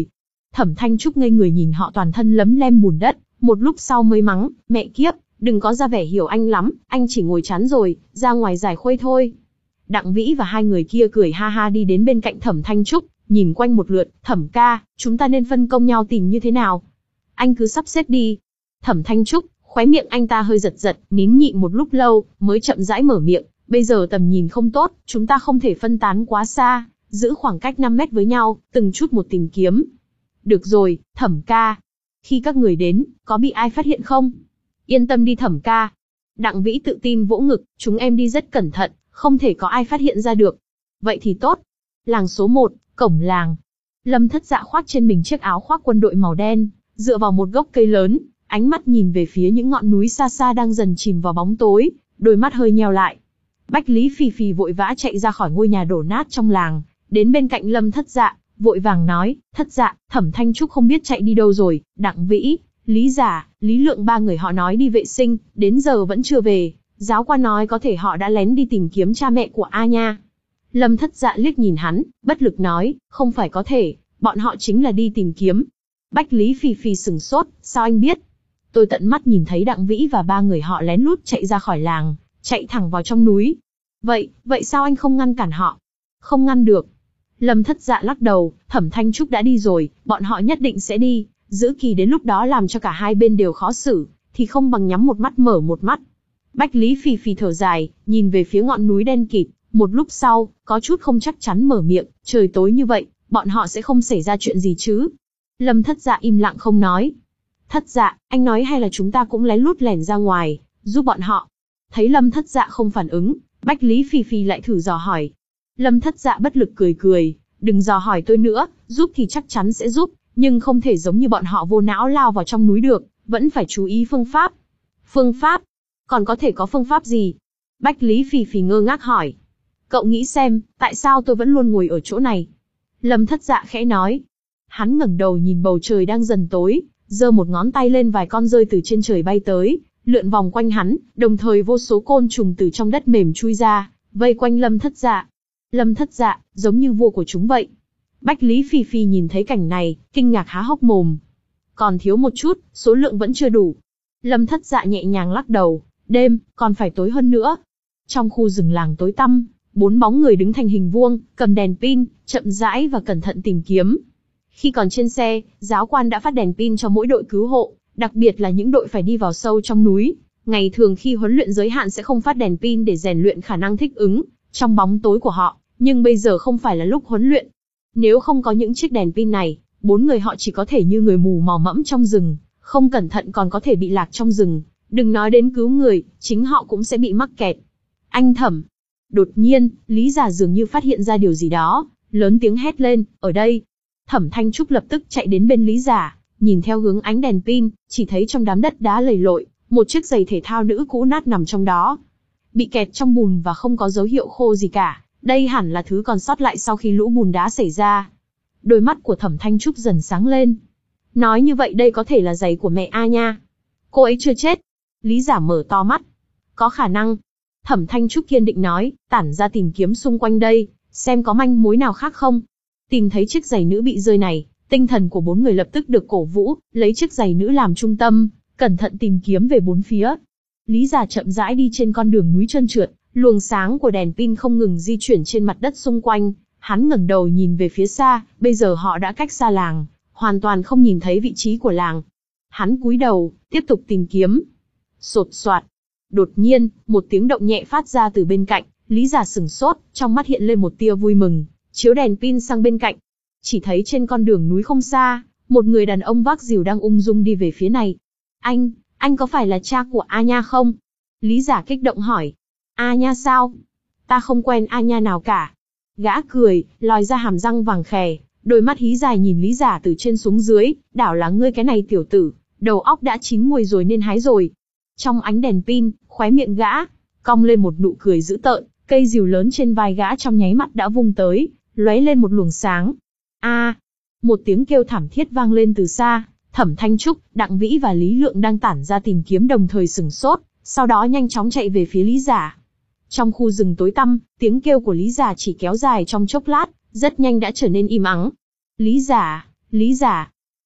Thẩm Thanh Trúc ngây người nhìn họ toàn thân lấm lem bùn đất, một lúc sau mới mắng, mẹ kiếp, đừng có ra vẻ hiểu anh lắm, anh chỉ ngồi chán rồi, ra ngoài giải khuây thôi. Đặng Vĩ và hai người kia cười ha ha đi đến bên cạnh Thẩm Thanh Trúc, nhìn quanh một lượt, Thẩm ca, chúng ta nên phân công nhau tìm như thế nào? Anh cứ sắp xếp đi. Thẩm Thanh Trúc, khóe miệng anh ta hơi giật giật, nín nhịn một lúc lâu, mới chậm rãi mở miệng, bây giờ tầm nhìn không tốt, chúng ta không thể phân tán quá xa, giữ khoảng cách năm mét với nhau, từng chút một tìm kiếm. Được rồi, Thẩm ca. Khi các người đến, có bị ai phát hiện không? Yên tâm đi Thẩm ca. Đặng Vĩ tự tin vỗ ngực, chúng em đi rất cẩn thận, không thể có ai phát hiện ra được. Vậy thì tốt. Làng số một, cổng làng. Lâm Thất Dạ khoác trên mình chiếc áo khoác quân đội màu đen, dựa vào một gốc cây lớn, ánh mắt nhìn về phía những ngọn núi xa xa đang dần chìm vào bóng tối, đôi mắt hơi nheo lại. Bách Lý Phì Phì vội vã chạy ra khỏi ngôi nhà đổ nát trong làng, đến bên cạnh Lâm Thất Dạ, vội vàng nói, Thất Dạ, Thẩm Thanh Trúc không biết chạy đi đâu rồi, Đặng Vĩ, Lý Giả, Lý Lượng ba người họ nói đi vệ sinh, đến giờ vẫn chưa về, giáo quan nói có thể họ đã lén đi tìm kiếm cha mẹ của A Nha. Lâm Thất Dạ liếc nhìn hắn, bất lực nói, không phải có thể, bọn họ chính là đi tìm kiếm. Bách Lý Phì Phì sừng sốt, sao anh biết? Tôi tận mắt nhìn thấy Đặng Vĩ và ba người họ lén lút chạy ra khỏi làng, chạy thẳng vào trong núi. Vậy, vậy sao anh không ngăn cản họ? Không ngăn được. Lâm Thất Dạ lắc đầu, Thẩm Thanh Trúc đã đi rồi, bọn họ nhất định sẽ đi, giữ kỳ đến lúc đó làm cho cả hai bên đều khó xử, thì không bằng nhắm một mắt mở một mắt. Bách Lý Phì Phì thở dài, nhìn về phía ngọn núi đen kịt, một lúc sau, có chút không chắc chắn mở miệng, trời tối như vậy, bọn họ sẽ không xảy ra chuyện gì chứ? Lâm Thất Dạ im lặng không nói. Thất Dạ, anh nói hay là chúng ta cũng lén lút lẻn ra ngoài, giúp bọn họ? Thấy Lâm Thất Dạ không phản ứng, Bách Lý Phì Phì lại thử dò hỏi. Lâm Thất Dạ bất lực cười cười, đừng dò hỏi tôi nữa, giúp thì chắc chắn sẽ giúp, nhưng không thể giống như bọn họ vô não lao vào trong núi được, vẫn phải chú ý phương pháp. Phương pháp? Còn có thể có phương pháp gì? Bách Lý Phì Phì ngơ ngác hỏi. Cậu nghĩ xem, tại sao tôi vẫn luôn ngồi ở chỗ này? Lâm Thất Dạ khẽ nói. Hắn ngẩng đầu nhìn bầu trời đang dần tối, giơ một ngón tay lên, vài con rơi từ trên trời bay tới, lượn vòng quanh hắn, đồng thời vô số côn trùng từ trong đất mềm chui ra, vây quanh Lâm Thất Dạ. Lâm Thất Dạ, giống như vua của chúng vậy. Bách Lý Phì Phì nhìn thấy cảnh này, kinh ngạc há hốc mồm. Còn thiếu một chút, số lượng vẫn chưa đủ. Lâm Thất Dạ nhẹ nhàng lắc đầu, đêm, còn phải tối hơn nữa. Trong khu rừng làng tối tăm, bốn bóng người đứng thành hình vuông, cầm đèn pin, chậm rãi và cẩn thận tìm kiếm. Khi còn trên xe, giáo quan đã phát đèn pin cho mỗi đội cứu hộ, đặc biệt là những đội phải đi vào sâu trong núi. Ngày thường khi huấn luyện giới hạn sẽ không phát đèn pin để rèn luyện khả năng thích ứng trong bóng tối của họ, nhưng bây giờ không phải là lúc huấn luyện. Nếu không có những chiếc đèn pin này, bốn người họ chỉ có thể như người mù mò mẫm trong rừng, không cẩn thận còn có thể bị lạc trong rừng. Đừng nói đến cứu người, chính họ cũng sẽ bị mắc kẹt. Anh Thẩm. Đột nhiên, Lý Giả dường như phát hiện ra điều gì đó, lớn tiếng hét lên, ở đây. Thẩm Thanh Trúc lập tức chạy đến bên Lý Giả, nhìn theo hướng ánh đèn pin, chỉ thấy trong đám đất đá lầy lội, một chiếc giày thể thao nữ cũ nát nằm trong đó. Bị kẹt trong bùn và không có dấu hiệu khô gì cả, đây hẳn là thứ còn sót lại sau khi lũ bùn đá xảy ra. Đôi mắt của Thẩm Thanh Trúc dần sáng lên. Nói như vậy đây có thể là giày của mẹ A Nha. Cô ấy chưa chết. Lý Giả mở to mắt. Có khả năng. Thẩm Thanh Trúc kiên định nói, tản ra tìm kiếm xung quanh đây, xem có manh mối nào khác không. Tìm thấy chiếc giày nữ bị rơi này, tinh thần của bốn người lập tức được cổ vũ, lấy chiếc giày nữ làm trung tâm, cẩn thận tìm kiếm về bốn phía. Lý Giả chậm rãi đi trên con đường núi trơn trượt, luồng sáng của đèn pin không ngừng di chuyển trên mặt đất xung quanh. Hắn ngẩng đầu nhìn về phía xa, bây giờ họ đã cách xa làng, hoàn toàn không nhìn thấy vị trí của làng. Hắn cúi đầu, tiếp tục tìm kiếm. Sột soạt. Đột nhiên, một tiếng động nhẹ phát ra từ bên cạnh, Lý Giả sửng sốt, trong mắt hiện lên một tia vui mừng, chiếu đèn pin sang bên cạnh. Chỉ thấy trên con đường núi không xa, một người đàn ông vác rìu đang ung dung đi về phía này. Anh, anh có phải là cha của A Nha không? Lý Giả kích động hỏi. A Nha sao? Ta không quen A Nha nào cả. Gã cười, lòi ra hàm răng vàng khè, đôi mắt hí dài nhìn Lý Giả từ trên xuống dưới, đảo là ngươi cái này tiểu tử, đầu óc đã chín mùi rồi nên hái rồi. Trong ánh đèn pin, khóe miệng gã cong lên một nụ cười dữ tợn, cây rìu lớn trên vai gã trong nháy mắt đã vung tới, lóe lên một luồng sáng. A! À, một tiếng kêu thảm thiết vang lên từ xa. Thẩm Thanh Trúc, Đặng Vĩ và Lý Lượng đang tản ra tìm kiếm đồng thời sửng sốt, sau đó nhanh chóng chạy về phía Lý Giả. Trong khu rừng tối tăm, tiếng kêu của Lý Giả chỉ kéo dài trong chốc lát, rất nhanh đã trở nên im ắng. Lý Giả, Lý Giả,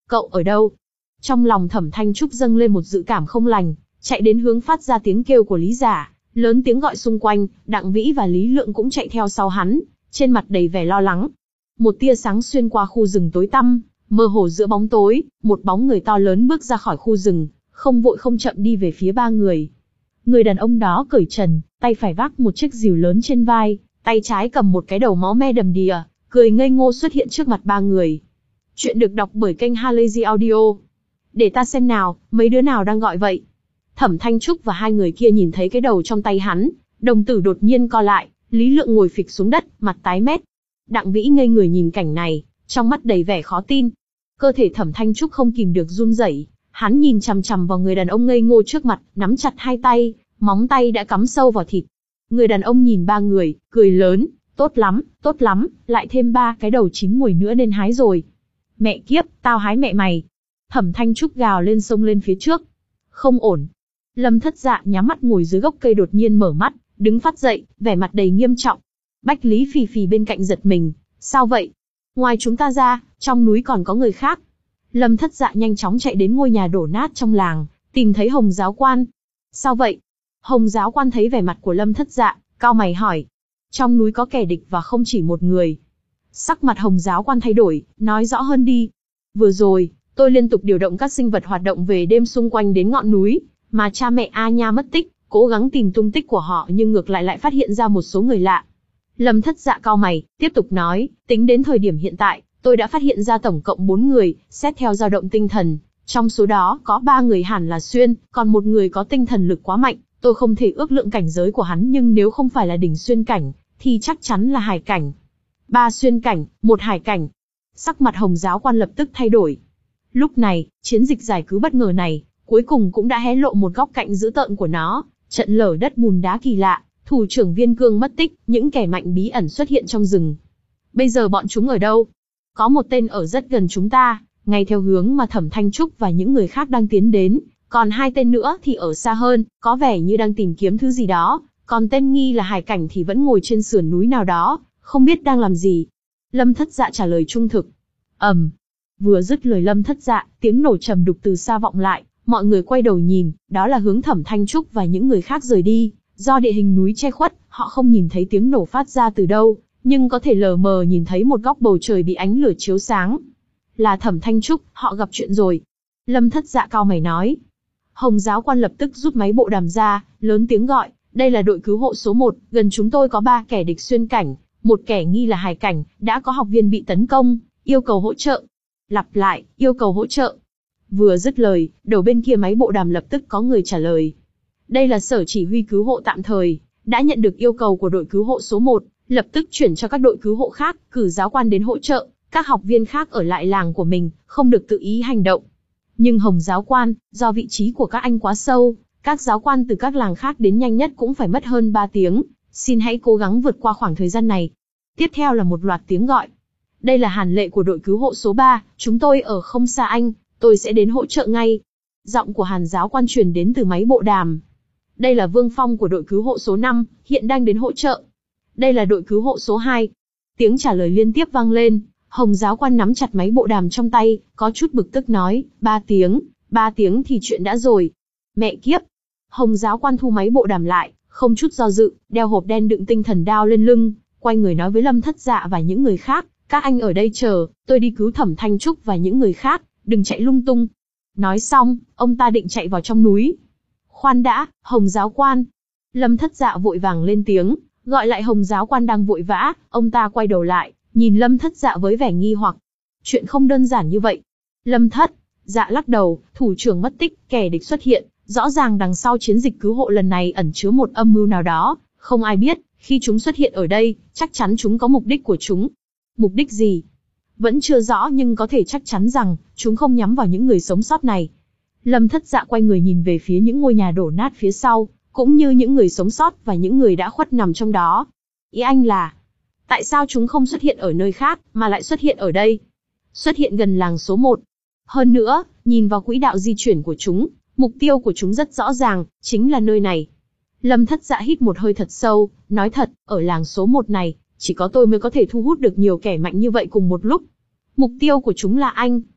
Cậu ở đâu? Trong lòng Thẩm Thanh Trúc dâng lên một dự cảm không lành, chạy đến hướng phát ra tiếng kêu của Lý Giả, lớn tiếng gọi xung quanh. Đặng Vĩ và Lý Lượng cũng chạy theo sau hắn, trên mặt đầy vẻ lo lắng. Một tia sáng xuyên qua khu rừng tối tăm, mơ hồ giữa bóng tối, một bóng người to lớn bước ra khỏi khu rừng, không vội không chậm đi về phía ba người. Người đàn ông đó cởi trần, tay phải vác một chiếc rìu lớn trên vai, tay trái cầm một cái đầu máu me đầm đìa, cười ngây ngô xuất hiện trước mặt ba người. Chuyện được đọc bởi kênh Halazy Audio. Để ta xem nào, mấy đứa nào đang gọi vậy? Thẩm Thanh Trúc và hai người kia nhìn thấy cái đầu trong tay hắn, đồng tử đột nhiên co lại, Lý Lượng ngồi phịch xuống đất, mặt tái mét. Đặng Vĩ ngây người nhìn cảnh này, trong mắt đầy vẻ khó tin. Cơ thể Thẩm Thanh Trúc không kìm được run rẩy, hắn nhìn chằm chằm vào người đàn ông ngây ngô trước mặt, nắm chặt hai tay, móng tay đã cắm sâu vào thịt. Người đàn ông nhìn ba người, cười lớn, tốt lắm, tốt lắm, lại thêm ba cái đầu chín mùi nữa nên hái rồi. Mẹ kiếp, tao hái mẹ mày. Thẩm Thanh Trúc gào lên xông lên phía trước. Không ổn. Lâm Thất Dạ nhắm mắt ngồi dưới gốc cây đột nhiên mở mắt, đứng phát dậy, vẻ mặt đầy nghiêm trọng. Bách Lý Phì Phì bên cạnh giật mình, sao vậy? Ngoài chúng ta ra, trong núi còn có người khác. Lâm Thất Dạ nhanh chóng chạy đến ngôi nhà đổ nát trong làng, tìm thấy Hồng Giáo Quan. Sao vậy? Hồng Giáo Quan thấy vẻ mặt của Lâm Thất Dạ, cau mày hỏi. Trong núi có kẻ địch và không chỉ một người. Sắc mặt Hồng Giáo Quan thay đổi, nói rõ hơn đi. Vừa rồi, tôi liên tục điều động các sinh vật hoạt động về đêm xung quanh đến ngọn núi, mà cha mẹ A Nha mất tích, cố gắng tìm tung tích của họ nhưng ngược lại lại phát hiện ra một số người lạ. Lâm Thất Dạ cau mày, tiếp tục nói, tính đến thời điểm hiện tại, tôi đã phát hiện ra tổng cộng bốn người, xét theo dao động tinh thần. Trong số đó có ba người hẳn là xuyên, còn một người có tinh thần lực quá mạnh, tôi không thể ước lượng cảnh giới của hắn nhưng nếu không phải là đỉnh xuyên cảnh, thì chắc chắn là hải cảnh. Ba xuyên cảnh, một hải cảnh. Sắc mặt Hồng Giáo Quan lập tức thay đổi. Lúc này, chiến dịch giải cứu bất ngờ này, cuối cùng cũng đã hé lộ một góc cạnh dữ tợn của nó, trận lở đất bùn đá kỳ lạ, thủ trưởng Viên Cương mất tích, những kẻ mạnh bí ẩn xuất hiện trong rừng. Bây giờ bọn chúng ở đâu? Có một tên ở rất gần chúng ta, ngay theo hướng mà Thẩm Thanh Trúc và những người khác đang tiến đến, còn hai tên nữa thì ở xa hơn, có vẻ như đang tìm kiếm thứ gì đó, còn tên nghi là hải cảnh thì vẫn ngồi trên sườn núi nào đó, không biết đang làm gì. Lâm Thất Dạ trả lời trung thực. ầm, um, vừa dứt lời Lâm Thất Dạ, tiếng nổ trầm đục từ xa vọng lại, mọi người quay đầu nhìn, đó là hướng Thẩm Thanh Trúc và những người khác rời đi. Do địa hình núi che khuất, họ không nhìn thấy tiếng nổ phát ra từ đâu, nhưng có thể lờ mờ nhìn thấy một góc bầu trời bị ánh lửa chiếu sáng. Là Thẩm Thanh Trúc, họ gặp chuyện rồi. Lâm Thất Dạ cau mày nói. Hồng Giáo Quan lập tức rút máy bộ đàm ra, lớn tiếng gọi, đây là đội cứu hộ số một, gần chúng tôi có ba kẻ địch xuyên cảnh, một kẻ nghi là hải cảnh, đã có học viên bị tấn công, yêu cầu hỗ trợ. Lặp lại, yêu cầu hỗ trợ. Vừa dứt lời, đầu bên kia máy bộ đàm lập tức có người trả lời. Đây là sở chỉ huy cứu hộ tạm thời, đã nhận được yêu cầu của đội cứu hộ số một, lập tức chuyển cho các đội cứu hộ khác, cử giáo quan đến hỗ trợ, các học viên khác ở lại làng của mình, không được tự ý hành động. Nhưng Hồng Giáo Quan, do vị trí của các anh quá sâu, các giáo quan từ các làng khác đến nhanh nhất cũng phải mất hơn ba tiếng, xin hãy cố gắng vượt qua khoảng thời gian này. Tiếp theo là một loạt tiếng gọi. Đây là Hàn Lệ của đội cứu hộ số ba, chúng tôi ở không xa anh, tôi sẽ đến hỗ trợ ngay. Giọng của Hàn Giáo Quan truyền đến từ máy bộ đàm. Đây là Vương Phong của đội cứu hộ số năm, hiện đang đến hỗ trợ. Đây là đội cứu hộ số hai. Tiếng trả lời liên tiếp vang lên, Hồng Giáo Quan nắm chặt máy bộ đàm trong tay, có chút bực tức nói, ba tiếng, ba tiếng thì chuyện đã rồi. Mẹ kiếp. Hồng Giáo Quan thu máy bộ đàm lại, không chút do dự, đeo hộp đen đựng tinh thần đao lên lưng, quay người nói với Lâm Thất Dạ và những người khác, các anh ở đây chờ, tôi đi cứu Thẩm Thanh Trúc và những người khác, đừng chạy lung tung. Nói xong, ông ta định chạy vào trong núi. Khoan đã, Hồng Giáo Quan. Lâm Thất Dạ vội vàng lên tiếng, gọi lại Hồng Giáo Quan đang vội vã, ông ta quay đầu lại, nhìn Lâm Thất Dạ với vẻ nghi hoặc. Chuyện không đơn giản như vậy. Lâm Thất Dạ lắc đầu, thủ trưởng mất tích, kẻ địch xuất hiện, rõ ràng đằng sau chiến dịch cứu hộ lần này ẩn chứa một âm mưu nào đó, không ai biết, khi chúng xuất hiện ở đây, chắc chắn chúng có mục đích của chúng. Mục đích gì? Vẫn chưa rõ nhưng có thể chắc chắn rằng, chúng không nhắm vào những người sống sót này. Lâm Thất Dạ quay người nhìn về phía những ngôi nhà đổ nát phía sau, cũng như những người sống sót và những người đã khuất nằm trong đó. Ý anh là, tại sao chúng không xuất hiện ở nơi khác, mà lại xuất hiện ở đây? Xuất hiện gần làng số một. Hơn nữa, nhìn vào quỹ đạo di chuyển của chúng, mục tiêu của chúng rất rõ ràng, chính là nơi này. Lâm Thất Dạ hít một hơi thật sâu, nói thật, ở làng số một này, chỉ có tôi mới có thể thu hút được nhiều kẻ mạnh như vậy cùng một lúc. Mục tiêu của chúng là anh.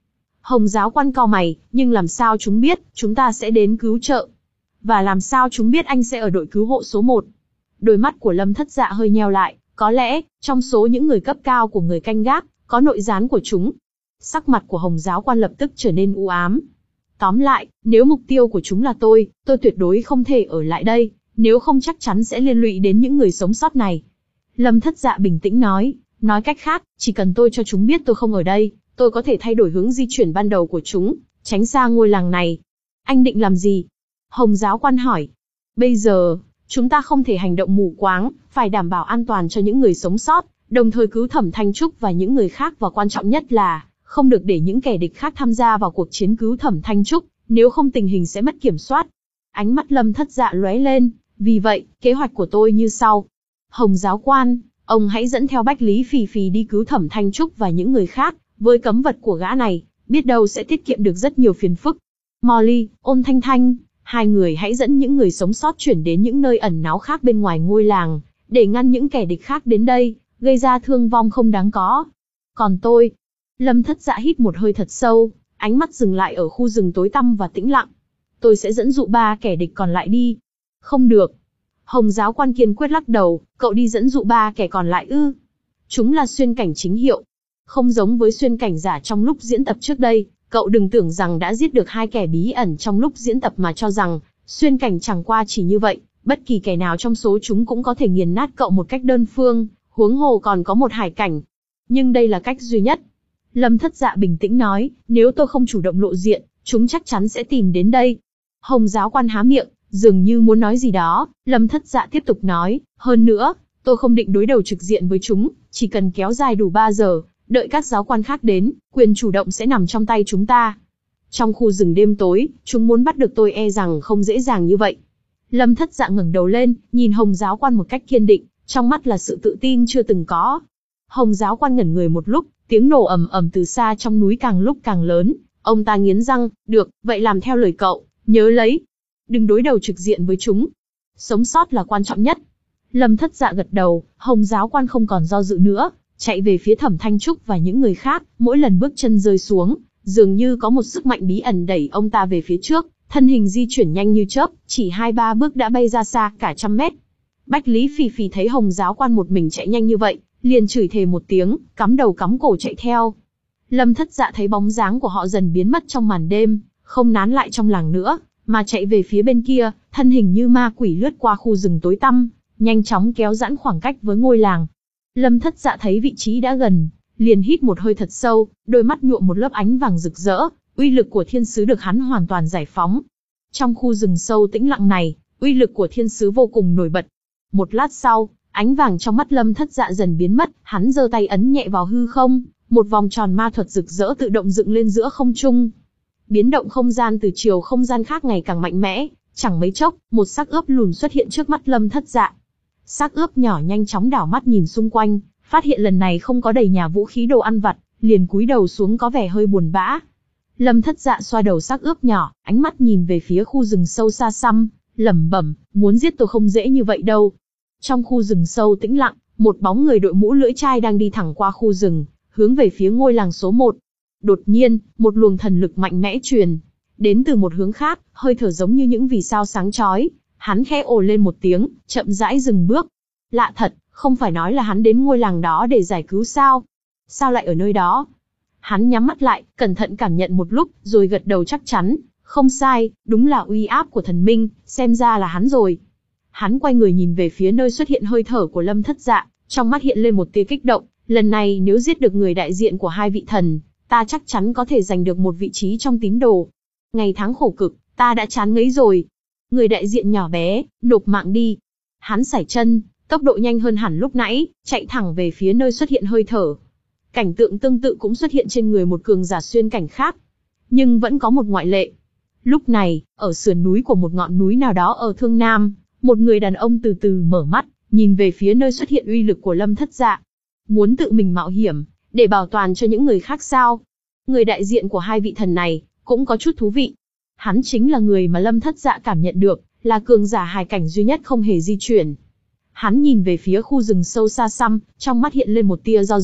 Hồng giáo quan cau mày, nhưng làm sao chúng biết, chúng ta sẽ đến cứu trợ? Và làm sao chúng biết anh sẽ ở đội cứu hộ số một? Đôi mắt của Lâm Thất Dạ hơi nheo lại, có lẽ, trong số những người cấp cao của người canh gác, có nội gián của chúng. Sắc mặt của Hồng giáo quan lập tức trở nên u ám. Tóm lại, nếu mục tiêu của chúng là tôi, tôi tuyệt đối không thể ở lại đây, nếu không chắc chắn sẽ liên lụy đến những người sống sót này. Lâm Thất Dạ bình tĩnh nói, nói cách khác, chỉ cần tôi cho chúng biết tôi không ở đây, tôi có thể thay đổi hướng di chuyển ban đầu của chúng, tránh xa ngôi làng này. Anh định làm gì? Hồng giáo quan hỏi. Bây giờ, chúng ta không thể hành động mù quáng, phải đảm bảo an toàn cho những người sống sót, đồng thời cứu Thẩm Thanh Trúc và những người khác, và quan trọng nhất là, không được để những kẻ địch khác tham gia vào cuộc chiến cứu Thẩm Thanh Trúc, nếu không tình hình sẽ mất kiểm soát. Ánh mắt Lâm Thất Dạ lóe lên, vì vậy, kế hoạch của tôi như sau. Hồng giáo quan, ông hãy dẫn theo Bách Lý Phì Phì đi cứu Thẩm Thanh Trúc và những người khác, với cấm vật của gã này, biết đâu sẽ tiết kiệm được rất nhiều phiền phức. Molly, Ôn Thanh Thanh, hai người hãy dẫn những người sống sót chuyển đến những nơi ẩn náu khác bên ngoài ngôi làng, để ngăn những kẻ địch khác đến đây, gây ra thương vong không đáng có. Còn tôi, Lâm Thất Dạ hít một hơi thật sâu, ánh mắt dừng lại ở khu rừng tối tăm và tĩnh lặng. Tôi sẽ dẫn dụ ba kẻ địch còn lại đi. Không được. Hồng giáo quan kiên quyết lắc đầu, cậu đi dẫn dụ ba kẻ còn lại ư? Chúng là xuyên cảnh chính hiệu. Không giống với xuyên cảnh giả trong lúc diễn tập trước đây, cậu đừng tưởng rằng đã giết được hai kẻ bí ẩn trong lúc diễn tập mà cho rằng, xuyên cảnh chẳng qua chỉ như vậy, bất kỳ kẻ nào trong số chúng cũng có thể nghiền nát cậu một cách đơn phương, huống hồ còn có một hải cảnh. Nhưng đây là cách duy nhất. Lâm Thất Dạ bình tĩnh nói, nếu tôi không chủ động lộ diện, chúng chắc chắn sẽ tìm đến đây. Hồng giáo quan há miệng, dường như muốn nói gì đó, Lâm Thất Dạ tiếp tục nói, hơn nữa, tôi không định đối đầu trực diện với chúng, chỉ cần kéo dài đủ ba giờ, đợi các giáo quan khác đến, quyền chủ động sẽ nằm trong tay chúng ta. Trong khu rừng đêm tối, chúng muốn bắt được tôi e rằng không dễ dàng như vậy. Lâm Thất Dạ ngẩng đầu lên, nhìn Hồng giáo quan một cách kiên định, trong mắt là sự tự tin chưa từng có. Hồng giáo quan ngẩn người một lúc, tiếng nổ ầm ầm từ xa trong núi càng lúc càng lớn, ông ta nghiến răng, được, vậy làm theo lời cậu, nhớ lấy, đừng đối đầu trực diện với chúng. Sống sót là quan trọng nhất. Lâm Thất Dạ gật đầu, Hồng giáo quan không còn do dự nữa, chạy về phía Thẩm Thanh Trúc và những người khác, mỗi lần bước chân rơi xuống, dường như có một sức mạnh bí ẩn đẩy ông ta về phía trước, thân hình di chuyển nhanh như chớp, chỉ hai ba bước đã bay ra xa cả trăm mét. Bách Lý Phì Phì thấy Hồng giáo quan một mình chạy nhanh như vậy, liền chửi thề một tiếng, cắm đầu cắm cổ chạy theo. Lâm Thất Dạ thấy bóng dáng của họ dần biến mất trong màn đêm, không nán lại trong làng nữa, mà chạy về phía bên kia, thân hình như ma quỷ lướt qua khu rừng tối tăm, nhanh chóng kéo giãn khoảng cách với ngôi làng. Lâm Thất Dạ thấy vị trí đã gần, liền hít một hơi thật sâu, đôi mắt nhuộm một lớp ánh vàng rực rỡ, uy lực của thiên sứ được hắn hoàn toàn giải phóng. Trong khu rừng sâu tĩnh lặng này, uy lực của thiên sứ vô cùng nổi bật. Một lát sau, ánh vàng trong mắt Lâm Thất Dạ dần biến mất, hắn giơ tay ấn nhẹ vào hư không, một vòng tròn ma thuật rực rỡ tự động dựng lên giữa không trung. Biến động không gian từ chiều không gian khác ngày càng mạnh mẽ, chẳng mấy chốc, một xác ướp lùn xuất hiện trước mắt Lâm Thất Dạ. Xác ướp nhỏ nhanh chóng đảo mắt nhìn xung quanh, phát hiện lần này không có đầy nhà vũ khí đồ ăn vặt, liền cúi đầu xuống có vẻ hơi buồn bã. Lâm Thất Dạ xoa đầu xác ướp nhỏ, ánh mắt nhìn về phía khu rừng sâu xa xăm, lẩm bẩm, muốn giết tôi không dễ như vậy đâu. Trong khu rừng sâu tĩnh lặng, một bóng người đội mũ lưỡi trai đang đi thẳng qua khu rừng, hướng về phía ngôi làng số một. Đột nhiên, một luồng thần lực mạnh mẽ truyền đến từ một hướng khác, hơi thở giống như những vì sao sáng chói. Hắn khẽ ồ lên một tiếng, chậm rãi dừng bước. Lạ thật, không phải nói là hắn đến ngôi làng đó để giải cứu sao? Sao lại ở nơi đó? Hắn nhắm mắt lại, cẩn thận cảm nhận một lúc, rồi gật đầu chắc chắn. Không sai, đúng là uy áp của thần minh, xem ra là hắn rồi. Hắn quay người nhìn về phía nơi xuất hiện hơi thở của Lâm Thất Dạ, trong mắt hiện lên một tia kích động. Lần này nếu giết được người đại diện của hai vị thần, ta chắc chắn có thể giành được một vị trí trong tín đồ. Ngày tháng khổ cực, ta đã chán ngấy rồi. Người đại diện nhỏ bé, nộp mạng đi. Hắn sải chân, tốc độ nhanh hơn hẳn lúc nãy, chạy thẳng về phía nơi xuất hiện hơi thở. Cảnh tượng tương tự cũng xuất hiện trên người một cường giả xuyên cảnh khác. Nhưng vẫn có một ngoại lệ. Lúc này, ở sườn núi của một ngọn núi nào đó ở Thương Nam, một người đàn ông từ từ mở mắt, nhìn về phía nơi xuất hiện uy lực của Lâm Thất Dạ. Muốn tự mình mạo hiểm, để bảo toàn cho những người khác sao? Người đại diện của hai vị thần này, cũng có chút thú vị. Hắn chính là người mà Lâm Thất Dạ cảm nhận được, là cường giả hài cảnh duy nhất không hề di chuyển. Hắn nhìn về phía khu rừng sâu xa xăm, trong mắt hiện lên một tia do dự,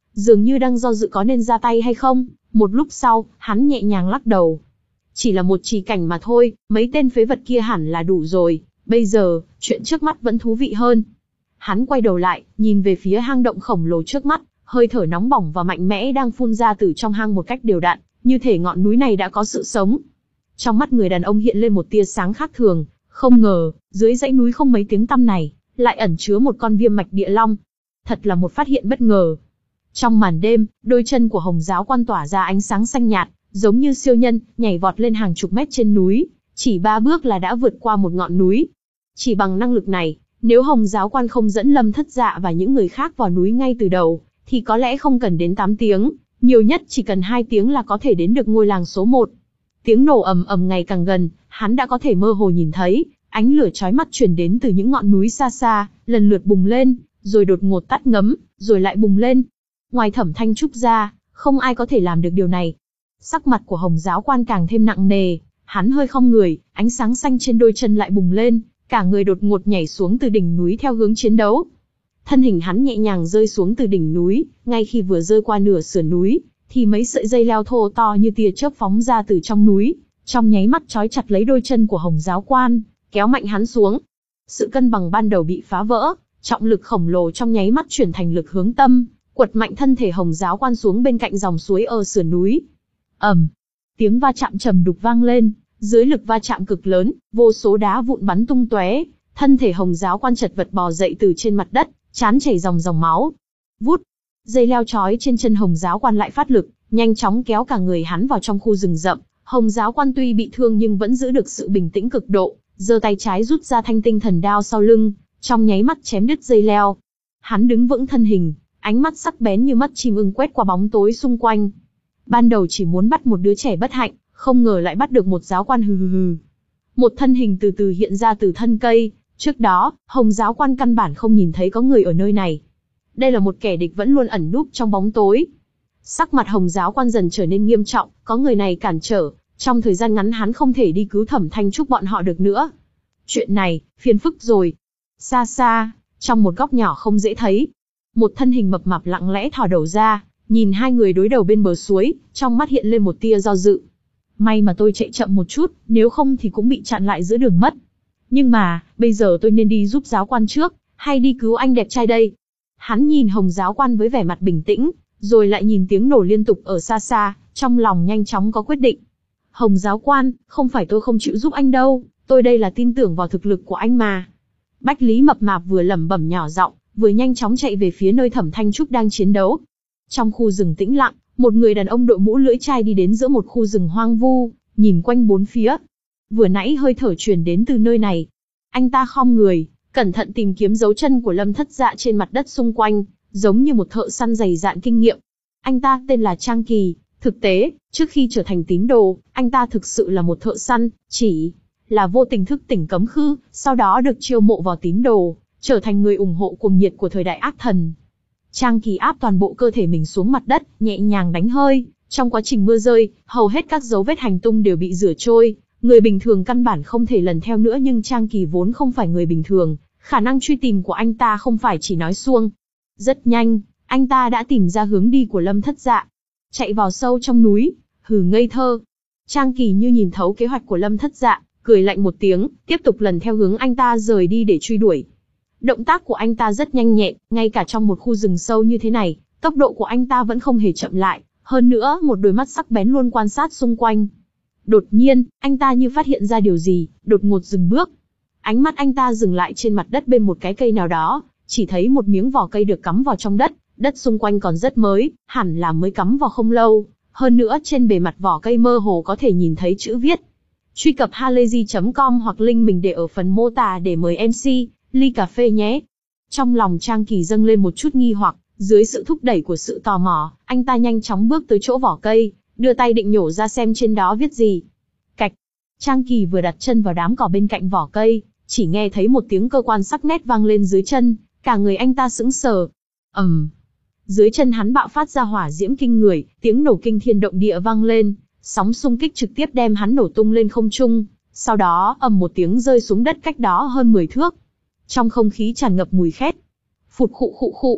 dường như đang do dự có nên ra tay hay không. Một lúc sau, hắn nhẹ nhàng lắc đầu. Chỉ là một trì cảnh mà thôi, mấy tên phế vật kia hẳn là đủ rồi, bây giờ, chuyện trước mắt vẫn thú vị hơn. Hắn quay đầu lại, nhìn về phía hang động khổng lồ trước mắt, hơi thở nóng bỏng và mạnh mẽ đang phun ra từ trong hang một cách đều đặn, như thể ngọn núi này đã có sự sống. Trong mắt người đàn ông hiện lên một tia sáng khác thường, không ngờ, dưới dãy núi không mấy tiếng tăm này, lại ẩn chứa một con viêm mạch địa long. Thật là một phát hiện bất ngờ. Trong màn đêm, đôi chân của Hồng Giáo Quan tỏa ra ánh sáng xanh nhạt, giống như siêu nhân, nhảy vọt lên hàng chục mét trên núi, chỉ ba bước là đã vượt qua một ngọn núi. Chỉ bằng năng lực này, nếu Hồng Giáo Quan không dẫn Lâm Thất Dạ và những người khác vào núi ngay từ đầu, thì có lẽ không cần đến tám tiếng, nhiều nhất chỉ cần hai tiếng là có thể đến được ngôi làng số một. Tiếng nổ ầm ầm ngày càng gần, hắn đã có thể mơ hồ nhìn thấy, ánh lửa chói mắt truyền đến từ những ngọn núi xa xa, lần lượt bùng lên, rồi đột ngột tắt ngấm, rồi lại bùng lên. Ngoài Thẩm Thanh Trúc ra, không ai có thể làm được điều này. Sắc mặt của Hồng Giáo Quan càng thêm nặng nề, hắn hơi khom người, ánh sáng xanh trên đôi chân lại bùng lên, cả người đột ngột nhảy xuống từ đỉnh núi theo hướng chiến đấu. Thân hình hắn nhẹ nhàng rơi xuống từ đỉnh núi, ngay khi vừa rơi qua nửa sườn núi, thì mấy sợi dây leo thô to như tia chớp phóng ra từ trong núi, trong nháy mắt trói chặt lấy đôi chân của Hồng Giáo Quan, kéo mạnh hắn xuống. Sự cân bằng ban đầu bị phá vỡ, trọng lực khổng lồ trong nháy mắt chuyển thành lực hướng tâm, quật mạnh thân thể Hồng Giáo Quan xuống bên cạnh dòng suối ở sườn núi. ầm, tiếng va chạm trầm đục vang lên, dưới lực va chạm cực lớn, vô số đá vụn bắn tung tóe, thân thể Hồng Giáo Quan chật vật bò dậy từ trên mặt đất, trán chảy dòng dòng máu. Vút, dây leo trói trên chân Hồng Giáo Quan lại phát lực, nhanh chóng kéo cả người hắn vào trong khu rừng rậm. Hồng Giáo Quan tuy bị thương nhưng vẫn giữ được sự bình tĩnh cực độ, giơ tay trái rút ra thanh tinh thần đao sau lưng, trong nháy mắt chém đứt dây leo. Hắn đứng vững thân hình, ánh mắt sắc bén như mắt chim ưng quét qua bóng tối xung quanh. Ban đầu chỉ muốn bắt một đứa trẻ bất hạnh, không ngờ lại bắt được một giáo quan. Hừ hừ hừ. Một thân hình từ từ hiện ra từ thân cây, trước đó, Hồng Giáo Quan căn bản không nhìn thấy có người ở nơi này. Đây là một kẻ địch vẫn luôn ẩn núp trong bóng tối. Sắc mặt Hồng Giáo Quan dần trở nên nghiêm trọng, có người này cản trở, trong thời gian ngắn hắn không thể đi cứu Thẩm Thanh Trúc bọn họ được nữa. Chuyện này, phiền phức rồi. Xa xa, trong một góc nhỏ không dễ thấy, một thân hình mập mạp lặng lẽ thò đầu ra, nhìn hai người đối đầu bên bờ suối, trong mắt hiện lên một tia do dự. May mà tôi chạy chậm một chút, nếu không thì cũng bị chặn lại giữa đường mất. Nhưng mà, bây giờ tôi nên đi giúp giáo quan trước, hay đi cứu anh đẹp trai đây? Hắn nhìn Hồng Giáo Quan với vẻ mặt bình tĩnh, rồi lại nhìn tiếng nổ liên tục ở xa xa, trong lòng nhanh chóng có quyết định. Hồng Giáo Quan, không phải tôi không chịu giúp anh đâu, tôi đây là tin tưởng vào thực lực của anh mà. Bách Lý mập mạp vừa lẩm bẩm nhỏ giọng, vừa nhanh chóng chạy về phía nơi Thẩm Thanh Trúc đang chiến đấu. Trong khu rừng tĩnh lặng, một người đàn ông đội mũ lưỡi chai đi đến giữa một khu rừng hoang vu, nhìn quanh bốn phía. Vừa nãy hơi thở truyền đến từ nơi này. Anh ta khom người, cẩn thận tìm kiếm dấu chân của Lâm Thất Dạ trên mặt đất xung quanh, giống như một thợ săn dày dạn kinh nghiệm. Anh ta tên là Trang Kỳ, thực tế, trước khi trở thành tín đồ, anh ta thực sự là một thợ săn, chỉ là vô tình thức tỉnh cấm khư, sau đó được chiêu mộ vào tín đồ, trở thành người ủng hộ cuồng nhiệt của thời đại ác thần. Trang Kỳ áp toàn bộ cơ thể mình xuống mặt đất, nhẹ nhàng đánh hơi, trong quá trình mưa rơi, hầu hết các dấu vết hành tung đều bị rửa trôi, người bình thường căn bản không thể lần theo nữa, nhưng Trang Kỳ vốn không phải người bình thường, khả năng truy tìm của anh ta không phải chỉ nói suông. Rất nhanh, anh ta đã tìm ra hướng đi của Lâm Thất Dạ. Chạy vào sâu trong núi, hừ ngây thơ. Trang Kỳ như nhìn thấu kế hoạch của Lâm Thất Dạ, cười lạnh một tiếng, tiếp tục lần theo hướng anh ta rời đi để truy đuổi. Động tác của anh ta rất nhanh nhẹn, ngay cả trong một khu rừng sâu như thế này, tốc độ của anh ta vẫn không hề chậm lại, hơn nữa một đôi mắt sắc bén luôn quan sát xung quanh. Đột nhiên, anh ta như phát hiện ra điều gì, đột ngột dừng bước. Ánh mắt anh ta dừng lại trên mặt đất bên một cái cây nào đó, chỉ thấy một miếng vỏ cây được cắm vào trong đất, đất xung quanh còn rất mới, hẳn là mới cắm vào không lâu, hơn nữa trên bề mặt vỏ cây mơ hồ có thể nhìn thấy chữ viết. Truy cập halayzi chấm com hoặc link mình để ở phần mô tả để mời em xê, ly cà phê nhé. Trong lòng Trang Kỳ dâng lên một chút nghi hoặc, dưới sự thúc đẩy của sự tò mò, anh ta nhanh chóng bước tới chỗ vỏ cây, đưa tay định nhổ ra xem trên đó viết gì. Cạch. Trang Kỳ vừa đặt chân vào đám cỏ bên cạnh vỏ cây, chỉ nghe thấy một tiếng cơ quan sắc nét vang lên dưới chân, cả người anh ta sững sờ. ầm, um. Dưới chân hắn bạo phát ra hỏa diễm kinh người, tiếng nổ kinh thiên động địa vang lên, sóng xung kích trực tiếp đem hắn nổ tung lên không trung, sau đó ầm một tiếng rơi xuống đất cách đó hơn mười thước. Trong không khí tràn ngập mùi khét. Phụt khụ khụ khụ.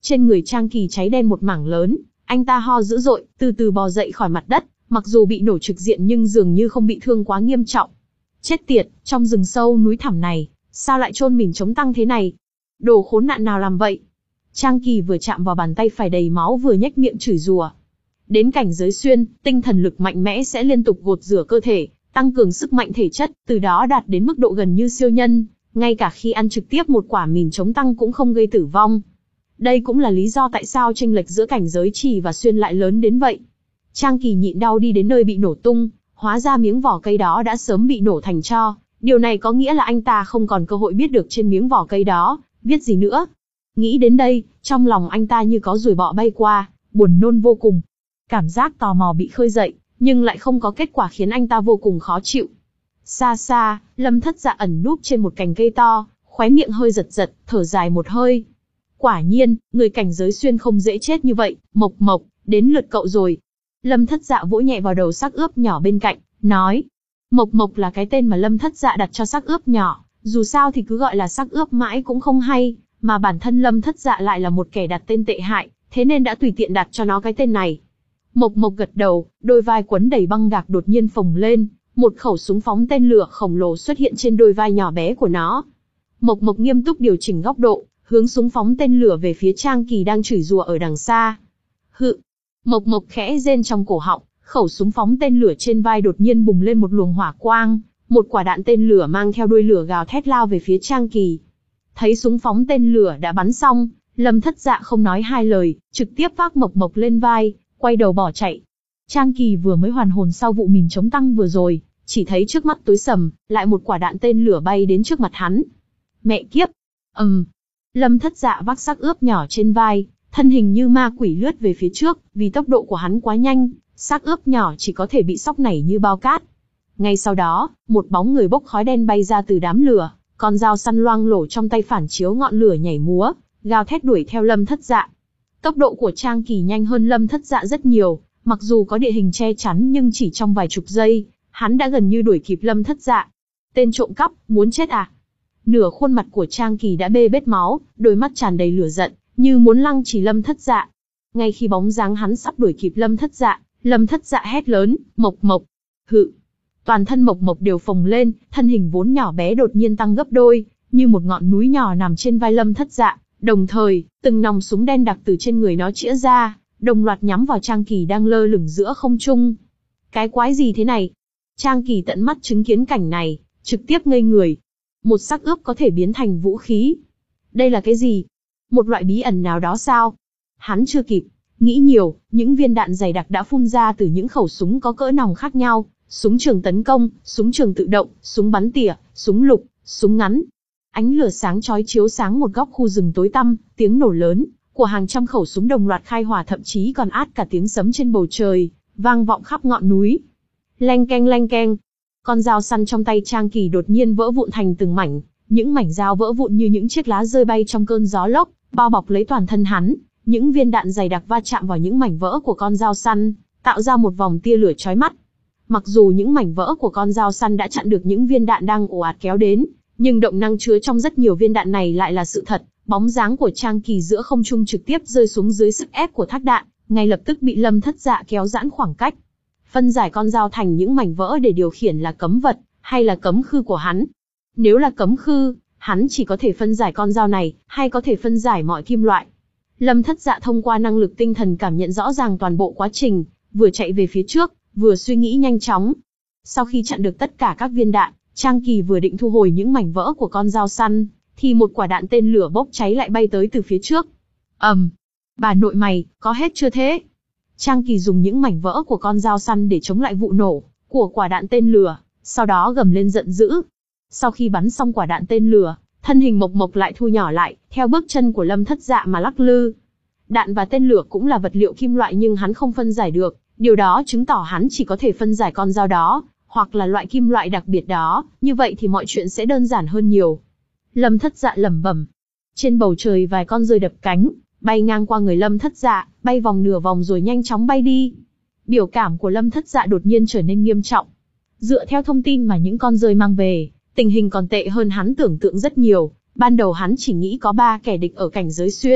Trên người Trang Kỳ cháy đen một mảng lớn, anh ta ho dữ dội, từ từ bò dậy khỏi mặt đất, mặc dù bị nổ trực diện nhưng dường như không bị thương quá nghiêm trọng. Chết tiệt, trong rừng sâu núi thẳm này, sao lại chôn mình chống tăng thế này? Đồ khốn nạn nào làm vậy? Trang Kỳ vừa chạm vào bàn tay phải đầy máu vừa nhếch miệng chửi rủa. Đến cảnh giới xuyên, tinh thần lực mạnh mẽ sẽ liên tục gột rửa cơ thể, tăng cường sức mạnh thể chất, từ đó đạt đến mức độ gần như siêu nhân, ngay cả khi ăn trực tiếp một quả mìn chống tăng cũng không gây tử vong. Đây cũng là lý do tại sao chênh lệch giữa cảnh giới trì và xuyên lại lớn đến vậy. Trang Kỳ nhịn đau đi đến nơi bị nổ tung, hóa ra miếng vỏ cây đó đã sớm bị nổ thành tro. Điều này có nghĩa là anh ta không còn cơ hội biết được trên miếng vỏ cây đó viết gì nữa. Nghĩ đến đây, trong lòng anh ta như có ruồi bọ bay qua, buồn nôn vô cùng. Cảm giác tò mò bị khơi dậy, nhưng lại không có kết quả khiến anh ta vô cùng khó chịu. Xa xa, Lâm Thất Dạ ẩn núp trên một cành cây to, khóe miệng hơi giật giật, thở dài một hơi. Quả nhiên, người cảnh giới xuyên không dễ chết như vậy. Mộc Mộc, đến lượt cậu rồi. Lâm Thất Dạ vỗ nhẹ vào đầu xác ướp nhỏ bên cạnh, nói. Mộc Mộc là cái tên mà Lâm Thất Dạ đặt cho xác ướp nhỏ, dù sao thì cứ gọi là xác ướp mãi cũng không hay, mà bản thân Lâm Thất Dạ lại là một kẻ đặt tên tệ hại, thế nên đã tùy tiện đặt cho nó cái tên này. Mộc Mộc gật đầu, đôi vai quấn đầy băng gạc đột nhiên phồng lên, một khẩu súng phóng tên lửa khổng lồ xuất hiện trên đôi vai nhỏ bé của nó. Mộc Mộc nghiêm túc điều chỉnh góc độ, hướng súng phóng tên lửa về phía Trang Kỳ đang chửi rủa ở đằng xa. Hự! Mộc Mộc khẽ rên trong cổ họng, khẩu súng phóng tên lửa trên vai đột nhiên bùng lên một luồng hỏa quang, một quả đạn tên lửa mang theo đuôi lửa gào thét lao về phía Trang Kỳ. Thấy súng phóng tên lửa đã bắn xong, Lâm Thất Dạ không nói hai lời, trực tiếp vác Mộc Mộc lên vai, quay đầu bỏ chạy. Trang Kỳ vừa mới hoàn hồn sau vụ mìn chống tăng vừa rồi, chỉ thấy trước mắt tối sầm, lại một quả đạn tên lửa bay đến trước mặt hắn. Mẹ kiếp! Ừm! Lâm Thất Dạ vác xác ướp nhỏ trên vai, thân hình như ma quỷ lướt về phía trước, vì tốc độ của hắn quá nhanh, xác ướp nhỏ chỉ có thể bị sóc nảy như bao cát. Ngay sau đó, một bóng người bốc khói đen bay ra từ đám lửa, con dao săn loang lổ trong tay phản chiếu ngọn lửa nhảy múa, gào thét đuổi theo Lâm Thất Dạ. Tốc độ của Trang Kỳ nhanh hơn Lâm Thất Dạ rất nhiều, mặc dù có địa hình che chắn nhưng chỉ trong vài chục giây, hắn đã gần như đuổi kịp Lâm Thất Dạ. Tên trộm cắp, muốn chết à? Nửa khuôn mặt của Trang Kỳ đã bê bết máu, đôi mắt tràn đầy lửa giận, như muốn lăng trì Lâm Thất Dạ. Ngay khi bóng dáng hắn sắp đuổi kịp Lâm Thất Dạ, Lâm Thất Dạ hét lớn, Mộc Mộc, hự. Toàn thân Mộc Mộc đều phồng lên, thân hình vốn nhỏ bé đột nhiên tăng gấp đôi, như một ngọn núi nhỏ nằm trên vai Lâm Thất Dạ. Đồng thời, từng nòng súng đen đặc từ trên người nó chĩa ra, đồng loạt nhắm vào Trang Kỳ đang lơ lửng giữa không trung. Cái quái gì thế này? Trang Kỳ tận mắt chứng kiến cảnh này, trực tiếp ngây người. Một xác ướp có thể biến thành vũ khí. Đây là cái gì? Một loại bí ẩn nào đó sao? Hắn chưa kịp nghĩ nhiều, những viên đạn dày đặc đã phun ra từ những khẩu súng có cỡ nòng khác nhau, súng trường tấn công, súng trường tự động, súng bắn tỉa, súng lục, súng ngắn. Ánh lửa sáng chói chiếu sáng một góc khu rừng tối tăm, tiếng nổ lớn của hàng trăm khẩu súng đồng loạt khai hỏa thậm chí còn át cả tiếng sấm trên bầu trời, vang vọng khắp ngọn núi. Leng keng leng keng. Con dao săn trong tay Trang Kỳ đột nhiên vỡ vụn thành từng mảnh, những mảnh dao vỡ vụn như những chiếc lá rơi bay trong cơn gió lốc, bao bọc lấy toàn thân hắn. Những viên đạn dày đặc va chạm vào những mảnh vỡ của con dao săn, tạo ra một vòng tia lửa chói mắt. Mặc dù những mảnh vỡ của con dao săn đã chặn được những viên đạn đang ồ ạt kéo đến, nhưng động năng chứa trong rất nhiều viên đạn này lại là sự thật. Bóng dáng của Trang Kỳ giữa không trung trực tiếp rơi xuống dưới sức ép của thác đạn, ngay lập tức bị Lâm Thất Dạ kéo giãn khoảng cách. Phân giải con dao thành những mảnh vỡ để điều khiển là cấm vật, hay là cấm khư của hắn. Nếu là cấm khư, hắn chỉ có thể phân giải con dao này, hay có thể phân giải mọi kim loại. Lâm Thất Dạ thông qua năng lực tinh thần cảm nhận rõ ràng toàn bộ quá trình, vừa chạy về phía trước, vừa suy nghĩ nhanh chóng. Sau khi chặn được tất cả các viên đạn, Trang Kỳ vừa định thu hồi những mảnh vỡ của con dao săn, thì một quả đạn tên lửa bốc cháy lại bay tới từ phía trước. ầm, um, bà nội mày, có hết chưa thế? Trang Kỳ dùng những mảnh vỡ của con dao săn để chống lại vụ nổ của quả đạn tên lửa, sau đó gầm lên giận dữ. Sau khi bắn xong quả đạn tên lửa, thân hình Mộc Mộc lại thu nhỏ lại, theo bước chân của Lâm Thất Dạ mà lắc lư. Đạn và tên lửa cũng là vật liệu kim loại nhưng hắn không phân giải được, điều đó chứng tỏ hắn chỉ có thể phân giải con dao đó, hoặc là loại kim loại đặc biệt đó, như vậy thì mọi chuyện sẽ đơn giản hơn nhiều. Lâm Thất Dạ lẩm bẩm. Trên bầu trời vài con rơi đập cánh, bay ngang qua người Lâm Thất Dạ, bay vòng nửa vòng rồi nhanh chóng bay đi. Biểu cảm của Lâm Thất Dạ đột nhiên trở nên nghiêm trọng. Dựa theo thông tin mà những con rơi mang về, tình hình còn tệ hơn hắn tưởng tượng rất nhiều. Ban đầu hắn chỉ nghĩ có ba kẻ địch ở cảnh giới xuyên,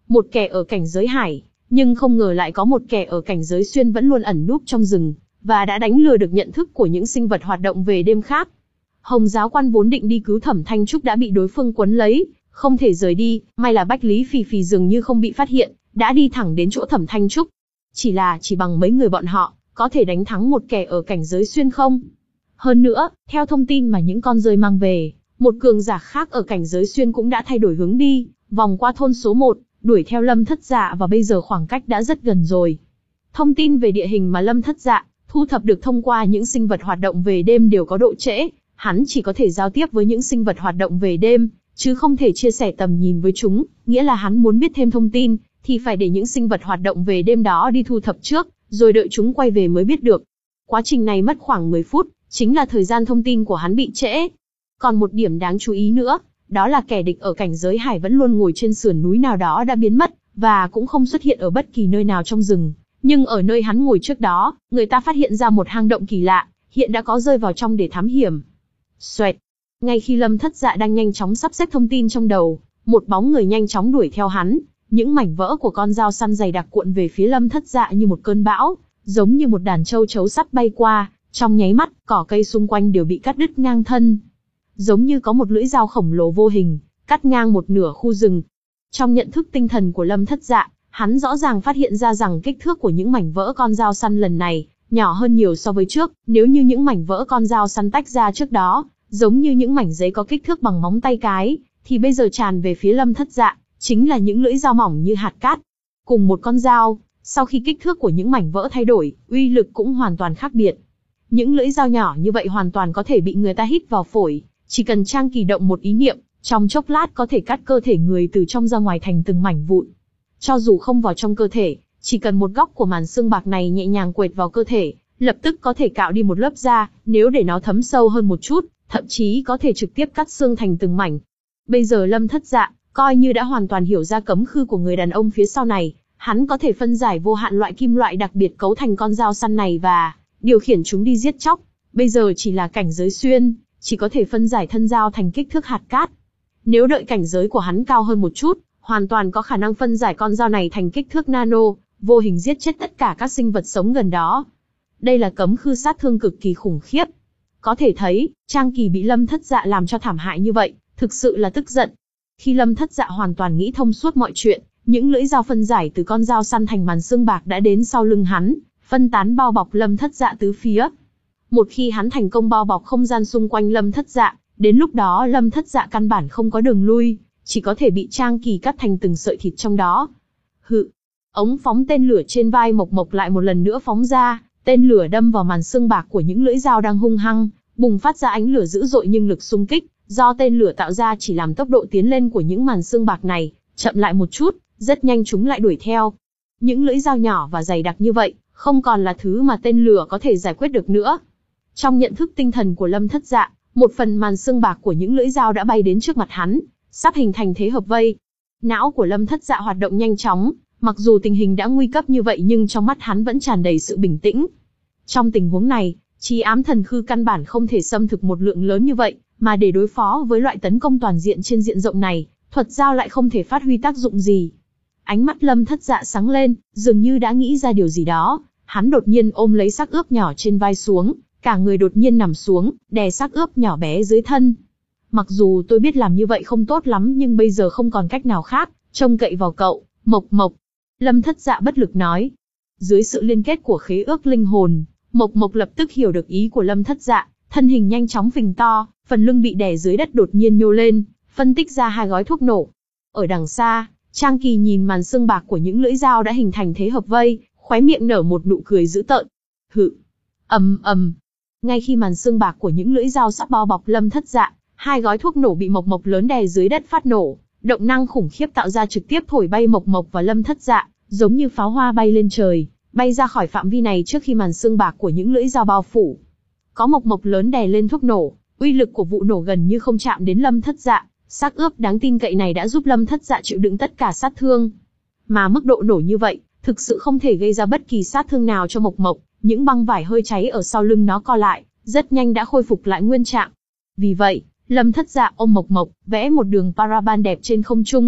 một kẻ ở cảnh giới hải, nhưng không ngờ lại có một kẻ ở cảnh giới xuyên vẫn luôn ẩn núp trong rừng, và đã đánh lừa được nhận thức của những sinh vật hoạt động về đêm khác. Hồng giáo quan vốn định đi cứu Thẩm Thanh Trúc đã bị đối phương quấn lấy, không thể rời đi, may là Bách Lý Phì Phì dường như không bị phát hiện, đã đi thẳng đến chỗ Thẩm Thanh Trúc. Chỉ là chỉ bằng mấy người bọn họ, có thể đánh thắng một kẻ ở cảnh giới xuyên không? Hơn nữa, theo thông tin mà những con rơi mang về, một cường giả khác ở cảnh giới xuyên cũng đã thay đổi hướng đi, vòng qua thôn số một, đuổi theo Lâm Thất Dạ và bây giờ khoảng cách đã rất gần rồi. Thông tin về địa hình mà Lâm Thất Dạ thu thập được thông qua những sinh vật hoạt động về đêm đều có độ trễ, hắn chỉ có thể giao tiếp với những sinh vật hoạt động về đêm, chứ không thể chia sẻ tầm nhìn với chúng, nghĩa là hắn muốn biết thêm thông tin, thì phải để những sinh vật hoạt động về đêm đó đi thu thập trước, rồi đợi chúng quay về mới biết được. Quá trình này mất khoảng mười phút, chính là thời gian thông tin của hắn bị trễ. Còn một điểm đáng chú ý nữa, đó là kẻ địch ở cảnh giới hải vẫn luôn ngồi trên sườn núi nào đó đã biến mất, và cũng không xuất hiện ở bất kỳ nơi nào trong rừng. Nhưng ở nơi hắn ngồi trước đó, người ta phát hiện ra một hang động kỳ lạ, hiện đã có rơi vào trong để thám hiểm. Xoẹt! Ngay khi Lâm Thất Dạ đang nhanh chóng sắp xếp thông tin trong đầu, một bóng người nhanh chóng đuổi theo hắn. Những mảnh vỡ của con dao săn dày đặc cuộn về phía Lâm Thất Dạ như một cơn bão, giống như một đàn châu chấu sắt bay qua, trong nháy mắt, cỏ cây xung quanh đều bị cắt đứt ngang thân. Giống như có một lưỡi dao khổng lồ vô hình, cắt ngang một nửa khu rừng. Trong nhận thức tinh thần của Lâm Thất Dạ, hắn rõ ràng phát hiện ra rằng kích thước của những mảnh vỡ con dao săn lần này nhỏ hơn nhiều so với trước. Nếu như những mảnh vỡ con dao săn tách ra trước đó, giống như những mảnh giấy có kích thước bằng móng tay cái, thì bây giờ tràn về phía Lâm Thất Dạ chính là những lưỡi dao mỏng như hạt cát. Cùng một con dao, sau khi kích thước của những mảnh vỡ thay đổi, uy lực cũng hoàn toàn khác biệt. Những lưỡi dao nhỏ như vậy hoàn toàn có thể bị người ta hít vào phổi, chỉ cần Trang Kỳ động một ý niệm, trong chốc lát có thể cắt cơ thể người từ trong ra ngoài thành từng mảnh vụn. Cho dù không vào trong cơ thể, chỉ cần một góc của màn xương bạc này nhẹ nhàng quệt vào cơ thể, lập tức có thể cạo đi một lớp da, nếu để nó thấm sâu hơn một chút, thậm chí có thể trực tiếp cắt xương thành từng mảnh. Bây giờ Lâm Thất Dạ coi như đã hoàn toàn hiểu ra cấm khư của người đàn ông phía sau này, hắn có thể phân giải vô hạn loại kim loại đặc biệt cấu thành con dao săn này và điều khiển chúng đi giết chóc. Bây giờ chỉ là cảnh giới xuyên, chỉ có thể phân giải thân dao thành kích thước hạt cát. Nếu đợi cảnh giới của hắn cao hơn một chút, hoàn toàn có khả năng phân giải con dao này thành kích thước nano, vô hình giết chết tất cả các sinh vật sống gần đó. Đây là cấm khư sát thương cực kỳ khủng khiếp. Có thể thấy, Trang Kỳ bị Lâm Thất Dạ làm cho thảm hại như vậy, thực sự là tức giận. Khi Lâm Thất Dạ hoàn toàn nghĩ thông suốt mọi chuyện, những lưỡi dao phân giải từ con dao săn thành màn xương bạc đã đến sau lưng hắn, phân tán bao bọc Lâm Thất Dạ tứ phía. Một khi hắn thành công bao bọc không gian xung quanh Lâm Thất Dạ, đến lúc đó Lâm Thất Dạ căn bản không có đường lui, chỉ có thể bị Trang Kỳ cắt thành từng sợi thịt trong đó. Hự! Ống phóng tên lửa trên vai Mộc Mộc lại một lần nữa phóng ra, tên lửa đâm vào màn xương bạc của những lưỡi dao đang hung hăng, bùng phát ra ánh lửa dữ dội nhưng lực xung kích do tên lửa tạo ra chỉ làm tốc độ tiến lên của những màn xương bạc này chậm lại một chút, rất nhanh chúng lại đuổi theo. Những lưỡi dao nhỏ và dày đặc như vậy, không còn là thứ mà tên lửa có thể giải quyết được nữa. Trong nhận thức tinh thần của Lâm Thất Dạ, một phần màn xương bạc của những lưỡi dao đã bay đến trước mặt hắn, sắp hình thành thế hợp vây. Não của Lâm Thất Dạ hoạt động nhanh chóng, mặc dù tình hình đã nguy cấp như vậy nhưng trong mắt hắn vẫn tràn đầy sự bình tĩnh. Trong tình huống này, Trì Ám Thần Khư căn bản không thể xâm thực một lượng lớn như vậy, mà để đối phó với loại tấn công toàn diện trên diện rộng này, thuật dao lại không thể phát huy tác dụng gì. Ánh mắt Lâm Thất Dạ sáng lên, dường như đã nghĩ ra điều gì đó, hắn đột nhiên ôm lấy xác ướp nhỏ trên vai xuống, cả người đột nhiên nằm xuống, đè xác ướp nhỏ bé dưới thân. Mặc dù tôi biết làm như vậy không tốt lắm nhưng bây giờ không còn cách nào khác, trông cậy vào cậu, Mộc Mộc. Lâm Thất Dạ bất lực nói. Dưới sự liên kết của khế ước linh hồn, Mộc Mộc lập tức hiểu được ý của Lâm Thất Dạ, thân hình nhanh chóng phình to, phần lưng bị đè dưới đất đột nhiên nhô lên, phân tích ra hai gói thuốc nổ. Ở đằng xa, Trang Kỳ nhìn màn xương bạc của những lưỡi dao đã hình thành thế hợp vây, khóe miệng nở một nụ cười dữ tợn. Hự! Ầm ầm! Ngay khi màn xương bạc của những lưỡi dao sắp bao bọc Lâm Thất Dạ, hai gói thuốc nổ bị Mộc Mộc lớn đè dưới đất phát nổ, động năng khủng khiếp tạo ra trực tiếp thổi bay Mộc Mộc và Lâm Thất Dạ, giống như pháo hoa bay lên trời, bay ra khỏi phạm vi này trước khi màn xương bạc của những lưỡi dao bao phủ. Có Mộc Mộc lớn đè lên thuốc nổ, uy lực của vụ nổ gần như không chạm đến Lâm Thất Dạ, xác ướp đáng tin cậy này đã giúp Lâm Thất Dạ chịu đựng tất cả sát thương. Mà mức độ nổ như vậy, thực sự không thể gây ra bất kỳ sát thương nào cho Mộc Mộc, những băng vải hơi cháy ở sau lưng nó co lại, rất nhanh đã khôi phục lại nguyên trạng. Vì vậy, Lâm Thất Dạ ôm Mộc Mộc, vẽ một đường paraban đẹp trên không trung,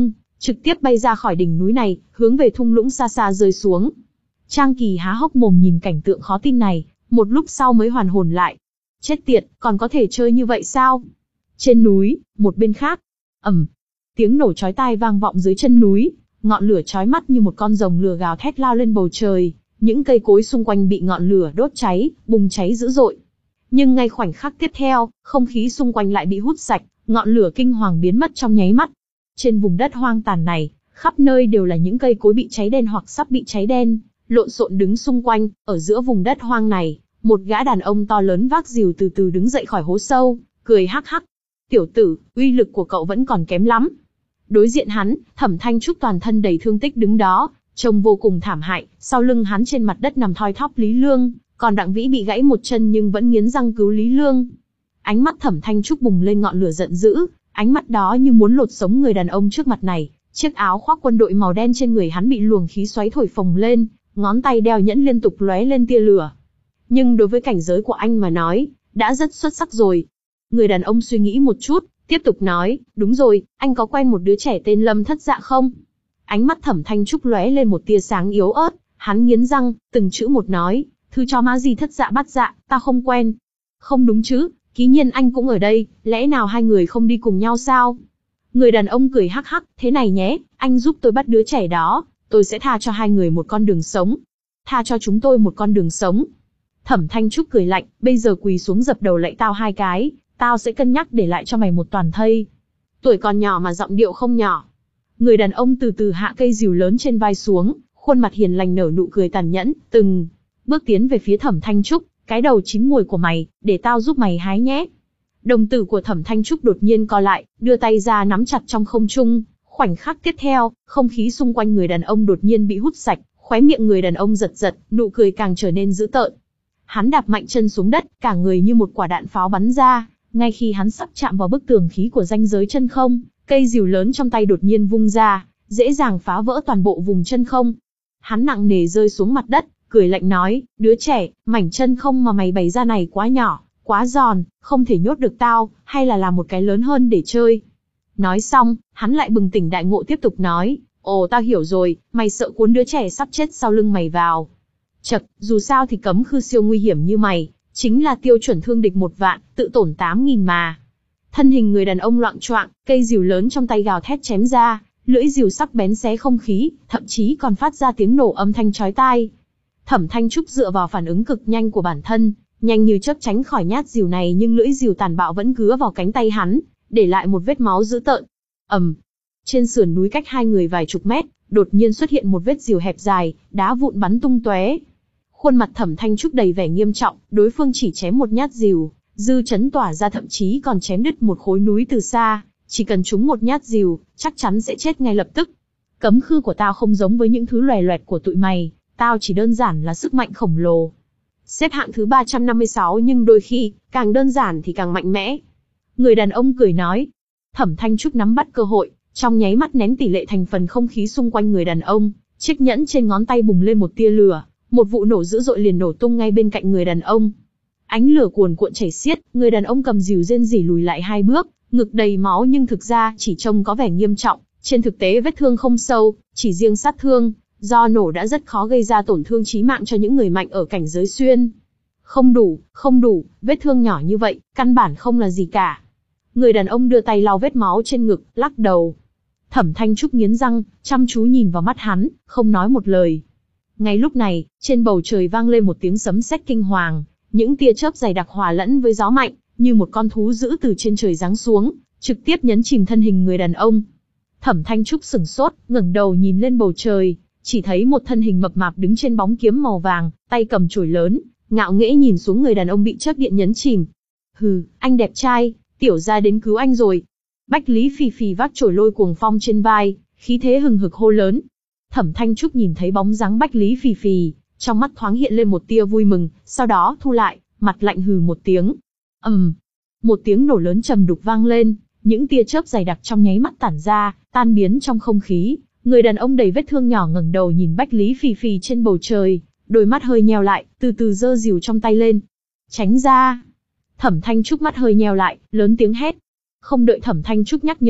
trực tiếp bay ra khỏi đỉnh núi này, hướng về thung lũng xa xa rơi xuống. Trang Kỳ há hốc mồm nhìn cảnh tượng khó tin này, một lúc sau mới hoàn hồn lại. Chết tiệt, còn có thể chơi như vậy sao? Trên núi, một bên khác, ầm, tiếng nổ chói tai vang vọng dưới chân núi, ngọn lửa chói mắt như một con rồng lửa gào thét lao lên bầu trời, những cây cối xung quanh bị ngọn lửa đốt cháy, bùng cháy dữ dội. Nhưng ngay khoảnh khắc tiếp theo, không khí xung quanh lại bị hút sạch, ngọn lửa kinh hoàng biến mất trong nháy mắt. Trên vùng đất hoang tàn này, khắp nơi đều là những cây cối bị cháy đen hoặc sắp bị cháy đen, lộn xộn đứng xung quanh. Ở giữa vùng đất hoang này, một gã đàn ông to lớn vác rìu từ từ đứng dậy khỏi hố sâu, cười hắc hắc. Tiểu tử, uy lực của cậu vẫn còn kém lắm. Đối diện hắn, Thẩm Thanh Trúc toàn thân đầy thương tích đứng đó, trông vô cùng thảm hại. Sau lưng hắn trên mặt đất nằm thoi thóp Lý Lương, còn Đặng Vĩ bị gãy một chân nhưng vẫn nghiến răng cứu Lý Lương. Ánh mắt Thẩm Thanh Trúc bùng lên ngọn lửa giận dữ, ánh mắt đó như muốn lột sống người đàn ông trước mặt này. Chiếc áo khoác quân đội màu đen trên người hắn bị luồng khí xoáy thổi phồng lên, ngón tay đeo nhẫn liên tục lóe lên tia lửa. Nhưng đối với cảnh giới của anh mà nói, đã rất xuất sắc rồi. Người đàn ông suy nghĩ một chút, tiếp tục nói, đúng rồi, anh có quen một đứa trẻ tên Lâm Thất Dạ không? Ánh mắt Thẩm Thanh Trúc lóe lên một tia sáng yếu ớt, hắn nghiến răng, từng chữ một nói, thư cho má gì Thất Dạ Bắt Dạ, ta không quen. Không đúng chứ, Ký Nhiên anh cũng ở đây, lẽ nào hai người không đi cùng nhau sao? Người đàn ông cười hắc hắc, thế này nhé, anh giúp tôi bắt đứa trẻ đó, tôi sẽ tha cho hai người một con đường sống. Tha cho chúng tôi một con đường sống. Thẩm Thanh Trúc cười lạnh, bây giờ quỳ xuống dập đầu lạy tao hai cái, tao sẽ cân nhắc để lại cho mày một toàn thây. Tuổi còn nhỏ mà giọng điệu không nhỏ. Người đàn ông từ từ hạ cây rìu lớn trên vai xuống, khuôn mặt hiền lành nở nụ cười tàn nhẫn, từng bước tiến về phía Thẩm Thanh Trúc, cái đầu chín muồi của mày, để tao giúp mày hái nhé. Đồng tử của Thẩm Thanh Trúc đột nhiên co lại, đưa tay ra nắm chặt trong không trung. Khoảnh khắc tiếp theo, không khí xung quanh người đàn ông đột nhiên bị hút sạch, khóe miệng người đàn ông giật giật, nụ cười càng trở nên dữ tợn. Hắn đạp mạnh chân xuống đất, cả người như một quả đạn pháo bắn ra. Ngay khi hắn sắp chạm vào bức tường khí của ranh giới chân không, cây rìu lớn trong tay đột nhiên vung ra, dễ dàng phá vỡ toàn bộ vùng chân không. Hắn nặng nề rơi xuống mặt đất, cười lạnh nói, đứa trẻ, mảnh chân không mà mày bày ra này quá nhỏ, quá giòn, không thể nhốt được tao, hay là làm một cái lớn hơn để chơi. Nói xong, hắn lại bừng tỉnh đại ngộ tiếp tục nói, ồ tao hiểu rồi, mày sợ cuốn đứa trẻ sắp chết sau lưng mày vào. Chật, dù sao thì cấm khư siêu nguy hiểm như mày, chính là tiêu chuẩn thương địch một vạn, tự tổn tám nghìn mà. Thân hình người đàn ông loạng choạng, cây rìu lớn trong tay gào thét chém ra, lưỡi rìu sắc bén xé không khí, thậm chí còn phát ra tiếng nổ âm thanh chói tai. Thẩm Thanh Trúc dựa vào phản ứng cực nhanh của bản thân, nhanh như chớp tránh khỏi nhát rìu này, nhưng lưỡi rìu tàn bạo vẫn cứa vào cánh tay hắn, để lại một vết máu dữ tợn. Ầm. Trên sườn núi cách hai người vài chục mét, đột nhiên xuất hiện một vết rìu hẹp dài, đá vụn bắn tung tóe. Khuôn mặt Thẩm Thanh Trúc đầy vẻ nghiêm trọng, đối phương chỉ chém một nhát rìu, dư chấn tỏa ra thậm chí còn chém đứt một khối núi từ xa, chỉ cần trúng một nhát rìu, chắc chắn sẽ chết ngay lập tức. Cấm khư của tao không giống với những thứ loè loẹt của tụi mày, tao chỉ đơn giản là sức mạnh khổng lồ. Xếp hạng thứ ba trăm năm mươi sáu nhưng đôi khi, càng đơn giản thì càng mạnh mẽ. Người đàn ông cười nói. Thẩm Thanh Trúc nắm bắt cơ hội, trong nháy mắt nén tỷ lệ thành phần không khí xung quanh người đàn ông, chiếc nhẫn trên ngón tay bùng lên một tia lửa, một vụ nổ dữ dội liền nổ tung ngay bên cạnh người đàn ông. Ánh lửa cuồn cuộn chảy xiết, người đàn ông cầm rìu rên rỉ lùi lại hai bước, ngực đầy máu nhưng thực ra chỉ trông có vẻ nghiêm trọng, trên thực tế vết thương không sâu, chỉ riêng sát thương, do nổ đã rất khó gây ra tổn thương chí mạng cho những người mạnh ở cảnh giới xuyên. Không đủ, không đủ, vết thương nhỏ như vậy, căn bản không là gì cả. Người đàn ông đưa tay lau vết máu trên ngực, lắc đầu. Thẩm Thanh Trúc nghiến răng, chăm chú nhìn vào mắt hắn, không nói một lời. Ngay lúc này, trên bầu trời vang lên một tiếng sấm sét kinh hoàng, những tia chớp dày đặc hòa lẫn với gió mạnh, như một con thú dữ từ trên trời giáng xuống, trực tiếp nhấn chìm thân hình người đàn ông. Thẩm Thanh Trúc sửng sốt, ngẩng đầu nhìn lên bầu trời, chỉ thấy một thân hình mập mạp đứng trên bóng kiếm màu vàng, tay cầm chổi lớn, ngạo nghễ nhìn xuống người đàn ông bị chớp điện nhấn chìm. Hừ, anh đẹp trai, tiểu gia đến cứu anh rồi. Bách Lý Phì Phì vác chổi lôi cuồng phong trên vai, khí thế hừng hực hô lớn. Thẩm Thanh Trúc nhìn thấy bóng dáng Bách Lý Phì Phì, trong mắt thoáng hiện lên một tia vui mừng, sau đó thu lại, mặt lạnh hừ một tiếng. ầm, um, một tiếng nổ lớn trầm đục vang lên, những tia chớp dày đặc trong nháy mắt tản ra, tan biến trong không khí. Người đàn ông đầy vết thương nhỏ ngẩng đầu nhìn Bách Lý Phì Phì trên bầu trời, đôi mắt hơi nheo lại, từ từ giơ rìu trong tay lên. Tránh ra! Thẩm Thanh Trúc mắt hơi nheo lại, lớn tiếng hét. Không đợi Thẩm Thanh Trúc nhắc nhở,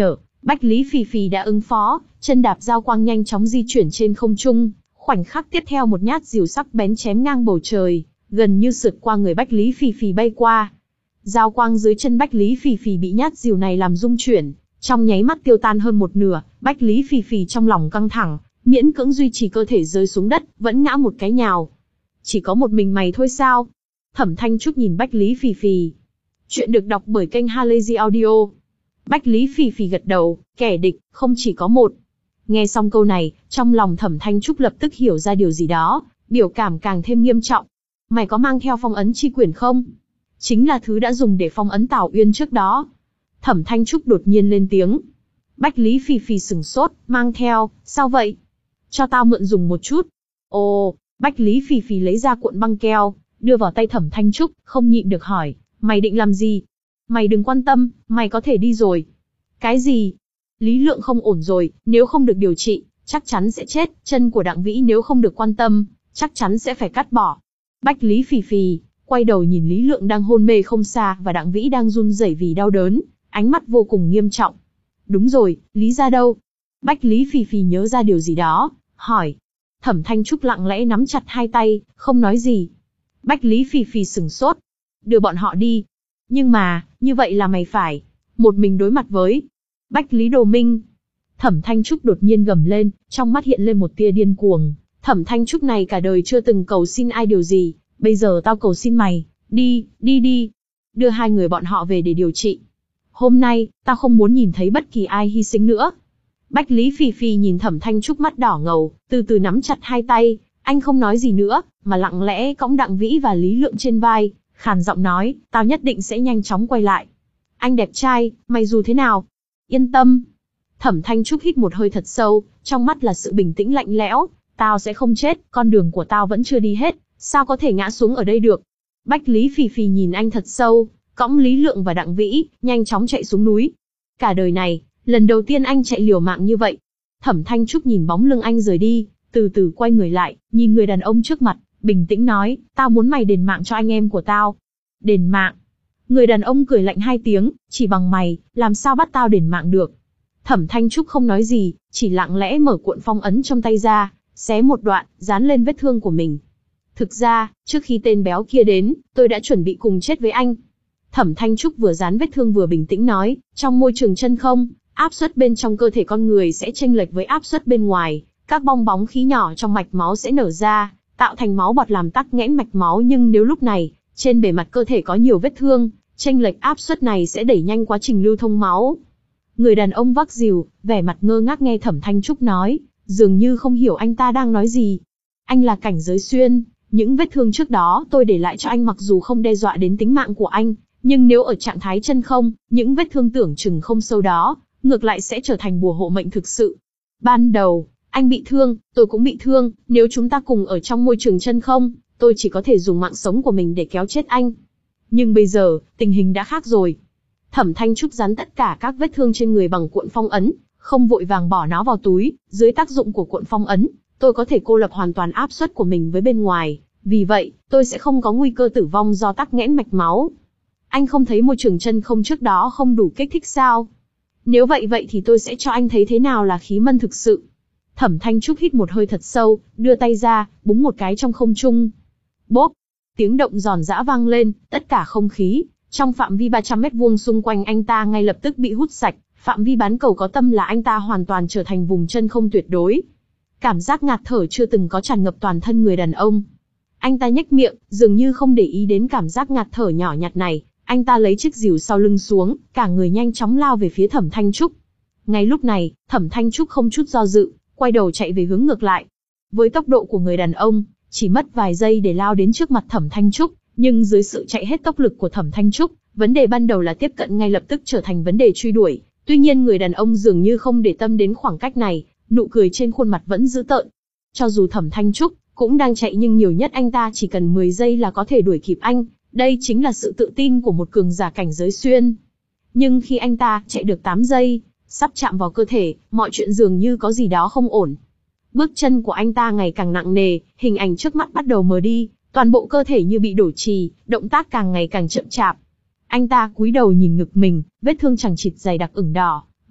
Bách Lý Phì Phì đã ứng phó, chân đạp dao quang nhanh chóng di chuyển trên không trung, khoảnh khắc tiếp theo một nhát rìu sắc bén chém ngang bầu trời, gần như sượt qua người Bách Lý Phì Phì bay qua. Dao quang dưới chân Bách Lý Phì Phì bị nhát rìu này làm rung chuyển, trong nháy mắt tiêu tan hơn một nửa. Bách Lý Phì Phì trong lòng căng thẳng, miễn cưỡng duy trì cơ thể rơi xuống đất, vẫn ngã một cái nhào. Chỉ có một mình mày thôi sao? Thẩm Thanh Trúc nhìn Bách Lý Phì Phì. Chuyện được đọc bởi kênh Halazy Audio. Bách Lý Phì Phì gật đầu, kẻ địch không chỉ có một. Nghe xong câu này, trong lòng Thẩm Thanh Trúc lập tức hiểu ra điều gì đó, biểu cảm càng thêm nghiêm trọng. Mày có mang theo phong ấn chi quyển không? Chính là thứ đã dùng để phong ấn Tào Uyên trước đó. Thẩm Thanh Trúc đột nhiên lên tiếng. Bách Lý Phì Phì sửng sốt, mang theo, sao vậy? Cho tao mượn dùng một chút. Ồ, Bách Lý Phì Phì lấy ra cuộn băng keo, đưa vào tay Thẩm Thanh Trúc, không nhịn được hỏi, mày định làm gì? Mày đừng quan tâm, mày có thể đi rồi. Cái gì? Lý Lượng không ổn rồi, nếu không được điều trị, chắc chắn sẽ chết, chân của Đặng Vĩ nếu không được quan tâm, chắc chắn sẽ phải cắt bỏ. Bách Lý Phì Phì quay đầu nhìn Lý Lượng đang hôn mê không xa và Đặng Vĩ đang run rẩy vì đau đớn, ánh mắt vô cùng nghiêm trọng. Đúng rồi, Lý gia đâu? Bách Lý Phì Phì nhớ ra điều gì đó, hỏi. Thẩm Thanh Trúc lặng lẽ nắm chặt hai tay, không nói gì. Bách Lý Phì Phì sửng sốt. Đưa bọn họ đi. Nhưng mà, như vậy là mày phải một mình đối mặt với Bách Lý Đồ Minh. Thẩm Thanh Trúc đột nhiên gầm lên, trong mắt hiện lên một tia điên cuồng. Thẩm Thanh Trúc này cả đời chưa từng cầu xin ai điều gì, bây giờ tao cầu xin mày, đi, đi đi. Đưa hai người bọn họ về để điều trị. Hôm nay, tao không muốn nhìn thấy bất kỳ ai hy sinh nữa. Bách Lý Phì Phì nhìn Thẩm Thanh Trúc mắt đỏ ngầu, từ từ nắm chặt hai tay, anh không nói gì nữa, mà lặng lẽ cõng Đặng Vĩ và Lý Lượng trên vai, khàn giọng nói, tao nhất định sẽ nhanh chóng quay lại. Anh đẹp trai, mày dù thế nào? Yên tâm. Thẩm Thanh Trúc hít một hơi thật sâu, trong mắt là sự bình tĩnh lạnh lẽo, tao sẽ không chết, con đường của tao vẫn chưa đi hết, sao có thể ngã xuống ở đây được? Bách Lý Phì Phì nhìn anh thật sâu, cõng Lý Lượng và Đặng Vĩ, nhanh chóng chạy xuống núi. Cả đời này, lần đầu tiên anh chạy liều mạng như vậy. Thẩm Thanh Trúc nhìn bóng lưng anh rời đi, từ từ quay người lại, nhìn người đàn ông trước mặt, bình tĩnh nói, tao muốn mày đền mạng cho anh em của tao. Đền mạng? Người đàn ông cười lạnh hai tiếng, chỉ bằng mày, làm sao bắt tao đền mạng được? Thẩm Thanh Trúc không nói gì, chỉ lặng lẽ mở cuộn phong ấn trong tay ra, xé một đoạn, dán lên vết thương của mình. Thực ra, trước khi tên béo kia đến, tôi đã chuẩn bị cùng chết với anh. Thẩm Thanh Trúc vừa dán vết thương vừa bình tĩnh nói, trong môi trường chân không, áp suất bên trong cơ thể con người sẽ chênh lệch với áp suất bên ngoài, các bong bóng khí nhỏ trong mạch máu sẽ nở ra, tạo thành máu bọt làm tắc nghẽn mạch máu, nhưng nếu lúc này, trên bề mặt cơ thể có nhiều vết thương, chênh lệch áp suất này sẽ đẩy nhanh quá trình lưu thông máu. Người đàn ông vác rìu, vẻ mặt ngơ ngác nghe Thẩm Thanh Trúc nói, dường như không hiểu anh ta đang nói gì. Anh là cảnh giới xuyên, những vết thương trước đó tôi để lại cho anh mặc dù không đe dọa đến tính mạng của anh, nhưng nếu ở trạng thái chân không, những vết thương tưởng chừng không sâu đó, ngược lại sẽ trở thành bùa hộ mệnh thực sự. Ban đầu, anh bị thương, tôi cũng bị thương, nếu chúng ta cùng ở trong môi trường chân không, tôi chỉ có thể dùng mạng sống của mình để kéo chết anh. Nhưng bây giờ, tình hình đã khác rồi. Thẩm Thanh Trúc dán tất cả các vết thương trên người bằng cuộn phong ấn, không vội vàng bỏ nó vào túi, dưới tác dụng của cuộn phong ấn, tôi có thể cô lập hoàn toàn áp suất của mình với bên ngoài, vì vậy, tôi sẽ không có nguy cơ tử vong do tắc nghẽn mạch máu. Anh không thấy môi trường chân không trước đó không đủ kích thích sao? Nếu vậy vậy thì tôi sẽ cho anh thấy thế nào là khí mân thực sự. Thẩm Thanh Trúc hít một hơi thật sâu, đưa tay ra, búng một cái trong không trung. Bốp! Tiếng động giòn giã vang lên, tất cả không khí trong phạm vi ba trăm mét vuông xung quanh anh ta ngay lập tức bị hút sạch, phạm vi bán cầu có tâm là anh ta hoàn toàn trở thành vùng chân không tuyệt đối. Cảm giác ngạt thở chưa từng có tràn ngập toàn thân người đàn ông. Anh ta nhếch miệng, dường như không để ý đến cảm giác ngạt thở nhỏ nhặt này, anh ta lấy chiếc rìu sau lưng xuống, cả người nhanh chóng lao về phía Thẩm Thanh Trúc. Ngay lúc này, Thẩm Thanh Trúc không chút do dự, quay đầu chạy về hướng ngược lại. Với tốc độ của người đàn ông, chỉ mất vài giây để lao đến trước mặt Thẩm Thanh Trúc, nhưng dưới sự chạy hết tốc lực của Thẩm Thanh Trúc, vấn đề ban đầu là tiếp cận ngay lập tức trở thành vấn đề truy đuổi. Tuy nhiên người đàn ông dường như không để tâm đến khoảng cách này, nụ cười trên khuôn mặt vẫn dữ tợn. Cho dù Thẩm Thanh Trúc cũng đang chạy nhưng nhiều nhất anh ta chỉ cần mười giây là có thể đuổi kịp anh, đây chính là sự tự tin của một cường giả cảnh giới xuyên. Nhưng khi anh ta chạy được tám giây, sắp chạm vào cơ thể, mọi chuyện dường như có gì đó không ổn. Bước chân của anh ta ngày càng nặng nề, hình ảnh trước mắt bắt đầu mờ đi, toàn bộ cơ thể như bị đổ trì, động tác càng ngày càng chậm chạp. Anh ta cúi đầu nhìn ngực mình, vết thương chằng chịt dày đặc ửng đỏ,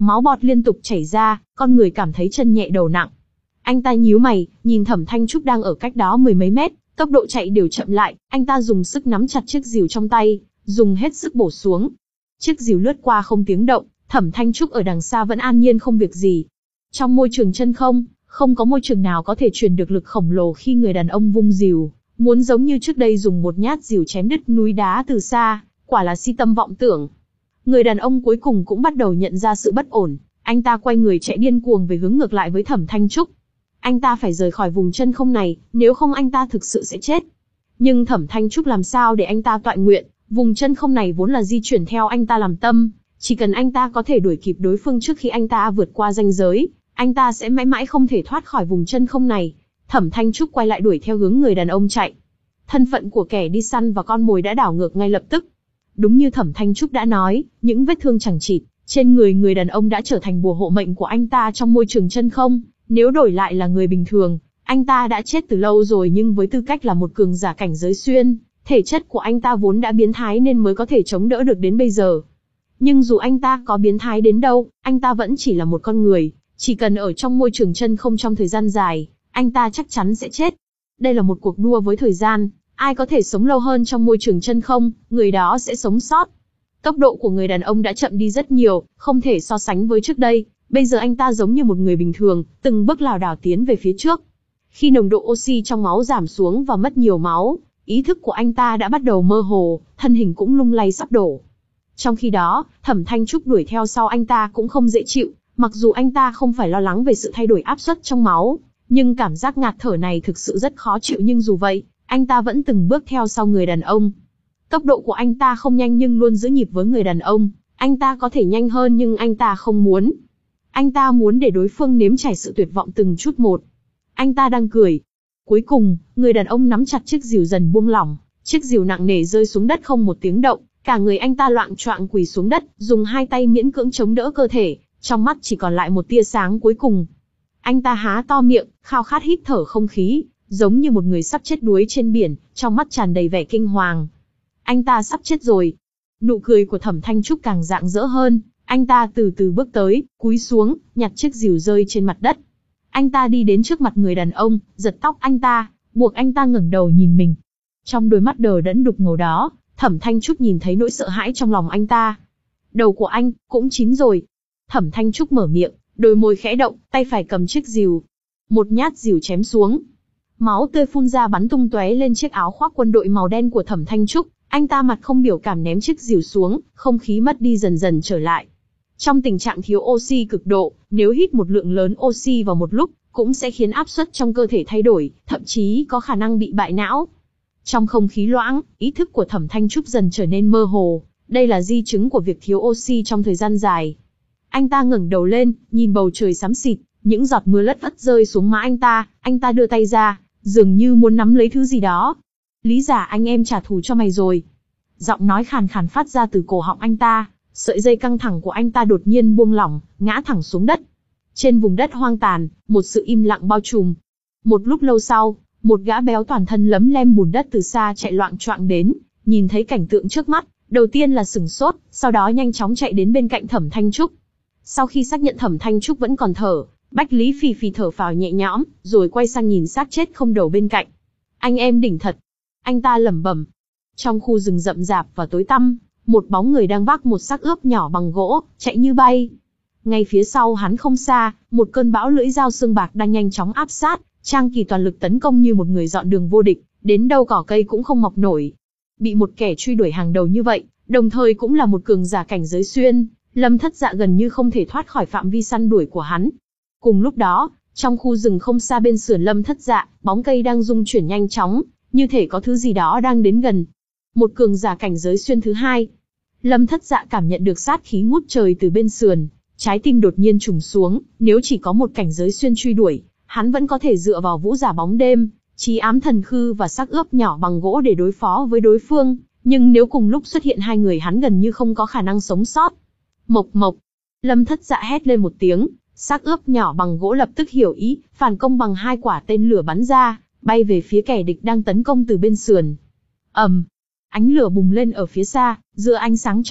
máu bọt liên tục chảy ra, con người cảm thấy chân nhẹ đầu nặng. Anh ta nhíu mày, nhìn Thẩm Thanh Trúc đang ở cách đó mười mấy mét, tốc độ chạy đều chậm lại, anh ta dùng sức nắm chặt chiếc rìu trong tay, dùng hết sức bổ xuống. Chiếc rìu lướt qua không tiếng động, Thẩm Thanh Trúc ở đằng xa vẫn an nhiên không việc gì. Trong môi trường chân không, không có môi trường nào có thể truyền được lực khổng lồ khi người đàn ông vung rìu, muốn giống như trước đây dùng một nhát rìu chém đứt núi đá từ xa, quả là si tâm vọng tưởng. Người đàn ông cuối cùng cũng bắt đầu nhận ra sự bất ổn, anh ta quay người chạy điên cuồng về hướng ngược lại với Thẩm Thanh Trúc. Anh ta phải rời khỏi vùng chân không này, nếu không anh ta thực sự sẽ chết. Nhưng Thẩm Thanh Trúc làm sao để anh ta toại nguyện, vùng chân không này vốn là di chuyển theo anh ta làm tâm, chỉ cần anh ta có thể đuổi kịp đối phương trước khi anh ta vượt qua ranh giới, anh ta sẽ mãi mãi không thể thoát khỏi vùng chân không này. Thẩm Thanh Trúc quay lại đuổi theo hướng người đàn ông chạy. Thân phận của kẻ đi săn và con mồi đã đảo ngược ngay lập tức. Đúng như Thẩm Thanh Trúc đã nói, những vết thương chằng chịt trên người người đàn ông đã trở thành bùa hộ mệnh của anh ta trong môi trường chân không. Nếu đổi lại là người bình thường, anh ta đã chết từ lâu rồi, nhưng với tư cách là một cường giả cảnh giới xuyên, thể chất của anh ta vốn đã biến thái nên mới có thể chống đỡ được đến bây giờ. Nhưng dù anh ta có biến thái đến đâu, anh ta vẫn chỉ là một con người, chỉ cần ở trong môi trường chân không trong thời gian dài, anh ta chắc chắn sẽ chết. Đây là một cuộc đua với thời gian, ai có thể sống lâu hơn trong môi trường chân không, người đó sẽ sống sót. Tốc độ của người đàn ông đã chậm đi rất nhiều, không thể so sánh với trước đây. Bây giờ anh ta giống như một người bình thường, từng bước lảo đảo tiến về phía trước. Khi nồng độ oxy trong máu giảm xuống và mất nhiều máu, ý thức của anh ta đã bắt đầu mơ hồ, thân hình cũng lung lay sắp đổ. Trong khi đó, Thẩm Thanh Trúc đuổi theo sau anh ta cũng không dễ chịu, mặc dù anh ta không phải lo lắng về sự thay đổi áp suất trong máu, nhưng cảm giác ngạt thở này thực sự rất khó chịu, nhưng dù vậy, anh ta vẫn từng bước theo sau người đàn ông. Tốc độ của anh ta không nhanh nhưng luôn giữ nhịp với người đàn ông, anh ta có thể nhanh hơn nhưng anh ta không muốn. Anh ta muốn để đối phương nếm trải sự tuyệt vọng từng chút một. Anh ta đang cười. Cuối cùng, người đàn ông nắm chặt chiếc rìu dần buông lỏng, chiếc rìu nặng nề rơi xuống đất không một tiếng động, cả người anh ta loạng choạng quỳ xuống đất, dùng hai tay miễn cưỡng chống đỡ cơ thể, trong mắt chỉ còn lại một tia sáng cuối cùng. Anh ta há to miệng, khao khát hít thở không khí, giống như một người sắp chết đuối trên biển, trong mắt tràn đầy vẻ kinh hoàng. Anh ta sắp chết rồi. Nụ cười của Thẩm Thanh Trúc càng rạng rỡ hơn. Anh ta từ từ bước tới, cúi xuống, nhặt chiếc rìu rơi trên mặt đất. Anh ta đi đến trước mặt người đàn ông, giật tóc anh ta, buộc anh ta ngẩng đầu nhìn mình. Trong đôi mắt đờ đẫn đục ngầu đó, Thẩm Thanh Trúc nhìn thấy nỗi sợ hãi trong lòng anh ta. Đầu của anh, cũng chín rồi. Thẩm Thanh Trúc mở miệng, đôi môi khẽ động, tay phải cầm chiếc rìu. Một nhát rìu chém xuống. Máu tươi phun ra bắn tung tóe lên chiếc áo khoác quân đội màu đen của Thẩm Thanh Trúc. Anh ta mặt không biểu cảm ném chiếc rìu xuống, không khí mất đi dần dần trở lại. Trong tình trạng thiếu oxy cực độ, nếu hít một lượng lớn oxy vào một lúc, cũng sẽ khiến áp suất trong cơ thể thay đổi, thậm chí có khả năng bị bại não. Trong không khí loãng, ý thức của Thẩm Thanh Trúc dần trở nên mơ hồ, đây là di chứng của việc thiếu oxy trong thời gian dài. Anh ta ngẩng đầu lên, nhìn bầu trời xám xịt, những giọt mưa lất phất rơi xuống má anh ta, anh ta đưa tay ra, dường như muốn nắm lấy thứ gì đó. Lý Giả, anh em trả thù cho mày rồi. Giọng nói khàn khàn phát ra từ cổ họng anh ta, sợi dây căng thẳng của anh ta đột nhiên buông lỏng, ngã thẳng xuống đất. Trên vùng đất hoang tàn, một sự im lặng bao trùm. Một lúc lâu sau, một gã béo toàn thân lấm lem bùn đất từ xa chạy loạng choạng đến, nhìn thấy cảnh tượng trước mắt, đầu tiên là sửng sốt, sau đó nhanh chóng chạy đến bên cạnh Thẩm Thanh Trúc. Sau khi xác nhận Thẩm Thanh Trúc vẫn còn thở, Bách Lý phì phì thở phào nhẹ nhõm, rồi quay sang nhìn xác chết không đầu bên cạnh. Anh em đỉnh thật. Anh ta lẩm bẩm. Trong khu rừng rậm rạp và tối tăm, một bóng người đang vác một xác ướp nhỏ bằng gỗ, chạy như bay. Ngay phía sau hắn không xa, một cơn bão lưỡi dao xương bạc đang nhanh chóng áp sát, Trang Kỳ toàn lực tấn công như một người dọn đường vô địch, đến đâu cỏ cây cũng không mọc nổi. Bị một kẻ truy đuổi hàng đầu như vậy, đồng thời cũng là một cường giả cảnh giới xuyên, Lâm Thất Dạ gần như không thể thoát khỏi phạm vi săn đuổi của hắn. Cùng lúc đó, trong khu rừng không xa bên sườn Lâm Thất Dạ, bóng cây đang rung chuyển nhanh chóng, như thể có thứ gì đó đang đến gần. Một cường giả cảnh giới xuyên thứ hai. Lâm Thất Dạ cảm nhận được sát khí ngút trời từ bên sườn, trái tim đột nhiên trùng xuống, nếu chỉ có một cảnh giới xuyên truy đuổi, hắn vẫn có thể dựa vào vũ giả bóng đêm, trí ám thần khư và xác ướp nhỏ bằng gỗ để đối phó với đối phương, nhưng nếu cùng lúc xuất hiện hai người hắn gần như không có khả năng sống sót. Mộc mộc, Lâm Thất Dạ hét lên một tiếng, xác ướp nhỏ bằng gỗ lập tức hiểu ý, phản công bằng hai quả tên lửa bắn ra, bay về phía kẻ địch đang tấn công từ bên sườn. Ầm, ánh lửa bùng lên ở phía xa, giữa ánh sáng chói mắt,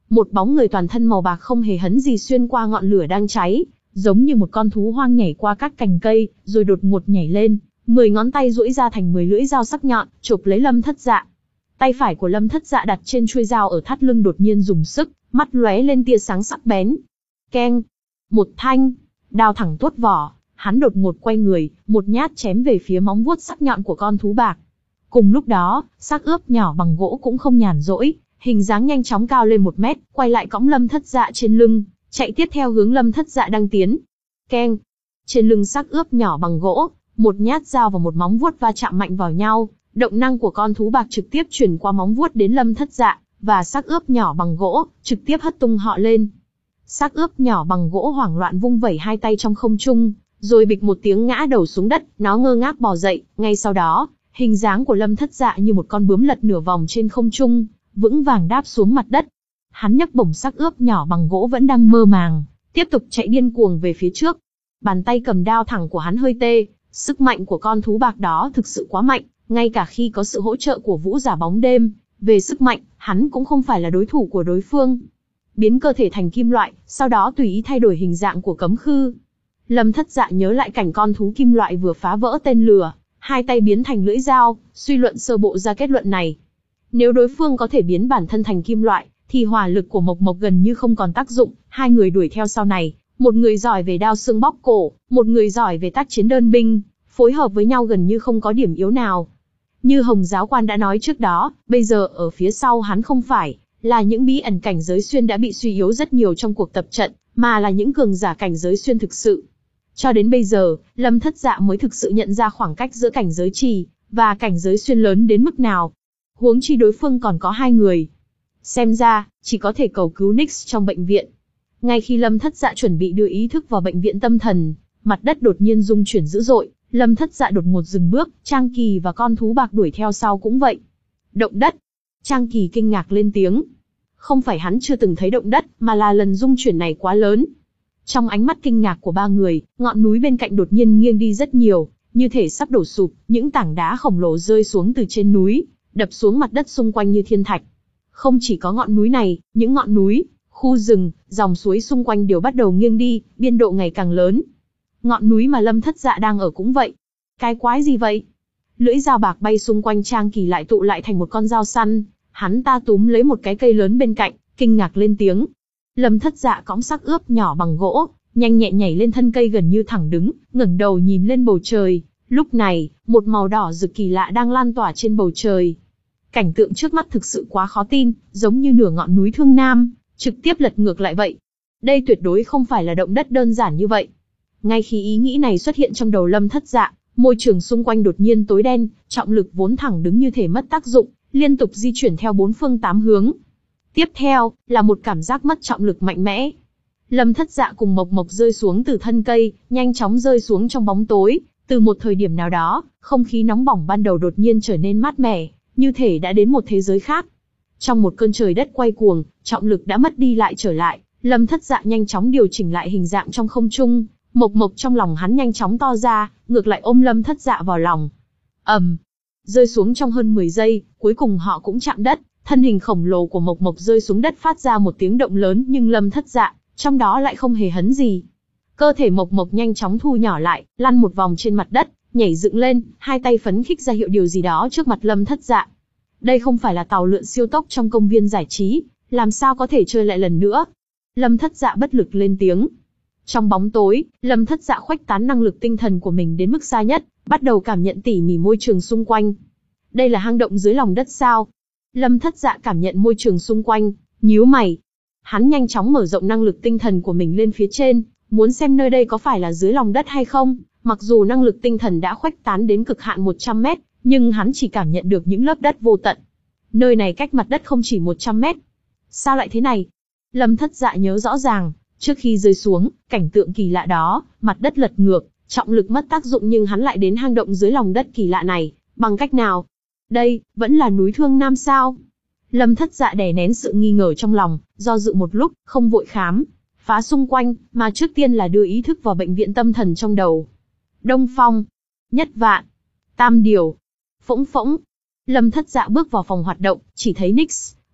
một bóng người toàn thân màu bạc không hề hấn gì xuyên qua ngọn lửa đang cháy, giống như một con thú hoang nhảy qua các cành cây, rồi đột ngột nhảy lên, mười ngón tay duỗi ra thành mười lưỡi dao sắc nhọn, chộp lấy Lâm Thất Dạ. Tay phải của Lâm Thất Dạ đặt trên chuôi dao ở thắt lưng đột nhiên dùng sức, mắt lóe lên tia sáng sắc bén. Keng, một thanh đao thẳng tuốt vỏ, hắn đột ngột quay người, một nhát chém về phía móng vuốt sắc nhọn của con thú bạc. Cùng lúc đó, xác ướp nhỏ bằng gỗ cũng không nhàn rỗi, hình dáng nhanh chóng cao lên một mét, quay lại cõng Lâm Thất Dạ trên lưng, chạy tiếp theo hướng Lâm Thất Dạ đang tiến. Keng, trên lưng xác ướp nhỏ bằng gỗ, một nhát dao và một móng vuốt va chạm mạnh vào nhau, động năng của con thú bạc trực tiếp chuyển qua móng vuốt đến Lâm Thất Dạ, và xác ướp nhỏ bằng gỗ, trực tiếp hất tung họ lên. Xác ướp nhỏ bằng gỗ hoảng loạn vung vẩy hai tay trong không trung, rồi bịch một tiếng ngã đầu xuống đất, nó ngơ ngác bò dậy, ngay sau đó, hình dáng của Lâm Thất Dạ như một con bướm lật nửa vòng trên không trung, vững vàng đáp xuống mặt đất. Hắn nhấc bổng xác ướp nhỏ bằng gỗ vẫn đang mơ màng, tiếp tục chạy điên cuồng về phía trước. Bàn tay cầm đao thẳng của hắn hơi tê, sức mạnh của con thú bạc đó thực sự quá mạnh, ngay cả khi có sự hỗ trợ của vũ giả bóng đêm, về sức mạnh, hắn cũng không phải là đối thủ của đối phương. Biến cơ thể thành kim loại, sau đó tùy ý thay đổi hình dạng của cấm khư. Lâm Thất Dạ nhớ lại cảnh con thú kim loại vừa phá vỡ tên lửa, hai tay biến thành lưỡi dao, suy luận sơ bộ ra kết luận này. Nếu đối phương có thể biến bản thân thành kim loại, thì hỏa lực của Mộc Mộc gần như không còn tác dụng. Hai người đuổi theo sau này, một người giỏi về đao xương bóp cổ, một người giỏi về tác chiến đơn binh, phối hợp với nhau gần như không có điểm yếu nào. Như Hồng giáo quan đã nói trước đó, bây giờ ở phía sau hắn không phải là những bí ẩn cảnh giới xuyên đã bị suy yếu rất nhiều trong cuộc tập trận, mà là những cường giả cảnh giới xuyên thực sự. Cho đến bây giờ, Lâm Thất Dạ mới thực sự nhận ra khoảng cách giữa cảnh giới trì và cảnh giới xuyên lớn đến mức nào. Huống chi đối phương còn có hai người. Xem ra, chỉ có thể cầu cứu Nix trong bệnh viện. Ngay khi Lâm Thất Dạ chuẩn bị đưa ý thức vào bệnh viện tâm thần, mặt đất đột nhiên rung chuyển dữ dội, Lâm Thất Dạ đột ngột dừng bước, Trang Kỳ và con thú bạc đuổi theo sau cũng vậy. Động đất. Trang Kỳ kinh ngạc lên tiếng. Không phải hắn chưa từng thấy động đất, mà là lần rung chuyển này quá lớn. Trong ánh mắt kinh ngạc của ba người, ngọn núi bên cạnh đột nhiên nghiêng đi rất nhiều, như thể sắp đổ sụp, những tảng đá khổng lồ rơi xuống từ trên núi, đập xuống mặt đất xung quanh như thiên thạch. Không chỉ có ngọn núi này, những ngọn núi, khu rừng, dòng suối xung quanh đều bắt đầu nghiêng đi, biên độ ngày càng lớn. Ngọn núi mà Lâm Thất Dạ đang ở cũng vậy. Cái quái gì vậy? Lưỡi dao bạc bay xung quanh Trang Kỳ lại tụ lại thành một con dao săn, hắn ta túm lấy một cái cây lớn bên cạnh, kinh ngạc lên tiếng. Lâm Thất Dạ cõng xác ướp nhỏ bằng gỗ, nhanh nhẹn nhảy lên thân cây gần như thẳng đứng, ngẩng đầu nhìn lên bầu trời. Lúc này, một màu đỏ rực kỳ lạ đang lan tỏa trên bầu trời. Cảnh tượng trước mắt thực sự quá khó tin, giống như nửa ngọn núi Thương Nam trực tiếp lật ngược lại vậy. Đây tuyệt đối không phải là động đất đơn giản như vậy. Ngay khi ý nghĩ này xuất hiện trong đầu Lâm Thất Dạ, môi trường xung quanh đột nhiên tối đen, trọng lực vốn thẳng đứng như thể mất tác dụng, liên tục di chuyển theo bốn phương tám hướng. Tiếp theo, là một cảm giác mất trọng lực mạnh mẽ. Lâm Thất Dạ cùng Mộc Mộc rơi xuống từ thân cây, nhanh chóng rơi xuống trong bóng tối. Từ một thời điểm nào đó, không khí nóng bỏng ban đầu đột nhiên trở nên mát mẻ, như thể đã đến một thế giới khác. Trong một cơn trời đất quay cuồng, trọng lực đã mất đi lại trở lại, Lâm Thất Dạ nhanh chóng điều chỉnh lại hình dạng trong không trung. Mộc Mộc trong lòng hắn nhanh chóng to ra, ngược lại ôm Lâm Thất Dạ vào lòng. ầm, um, rơi xuống trong hơn mười giây, cuối cùng họ cũng chạm đất. Thân hình khổng lồ của Mộc Mộc rơi xuống đất phát ra một tiếng động lớn, nhưng Lâm Thất Dạ trong đó lại không hề hấn gì. Cơ thể Mộc Mộc nhanh chóng thu nhỏ lại, lăn một vòng trên mặt đất, nhảy dựng lên, hai tay phấn khích ra hiệu điều gì đó trước mặt Lâm Thất Dạ. Đây không phải là tàu lượn siêu tốc trong công viên giải trí, làm sao có thể chơi lại lần nữa? Lâm Thất Dạ bất lực lên tiếng. Trong bóng tối, Lâm Thất Dạ khuếch tán năng lực tinh thần của mình đến mức xa nhất, bắt đầu cảm nhận tỉ mỉ môi trường xung quanh. Đây là hang động dưới lòng đất sao? Lâm Thất Dạ cảm nhận môi trường xung quanh, nhíu mày. Hắn nhanh chóng mở rộng năng lực tinh thần của mình lên phía trên, muốn xem nơi đây có phải là dưới lòng đất hay không. Mặc dù năng lực tinh thần đã khuếch tán đến cực hạn một trăm mét, nhưng hắn chỉ cảm nhận được những lớp đất vô tận. Nơi này cách mặt đất không chỉ một trăm mét. Sao lại thế này? Lâm Thất Dạ nhớ rõ ràng, trước khi rơi xuống, cảnh tượng kỳ lạ đó, mặt đất lật ngược, trọng lực mất tác dụng, nhưng hắn lại đến hang động dưới lòng đất kỳ lạ này, bằng cách nào? Đây, vẫn là núi Thương Nam sao? Lâm Thất Dạ đè nén sự nghi ngờ trong lòng, do dự một lúc, không vội khám phá xung quanh, mà trước tiên là đưa ý thức vào bệnh viện tâm thần trong đầu. Đông Phong, Nhất Vạn, Tam Điều, Phỗng Phỗng. Lâm Thất Dạ bước vào phòng hoạt động, chỉ thấy Nix,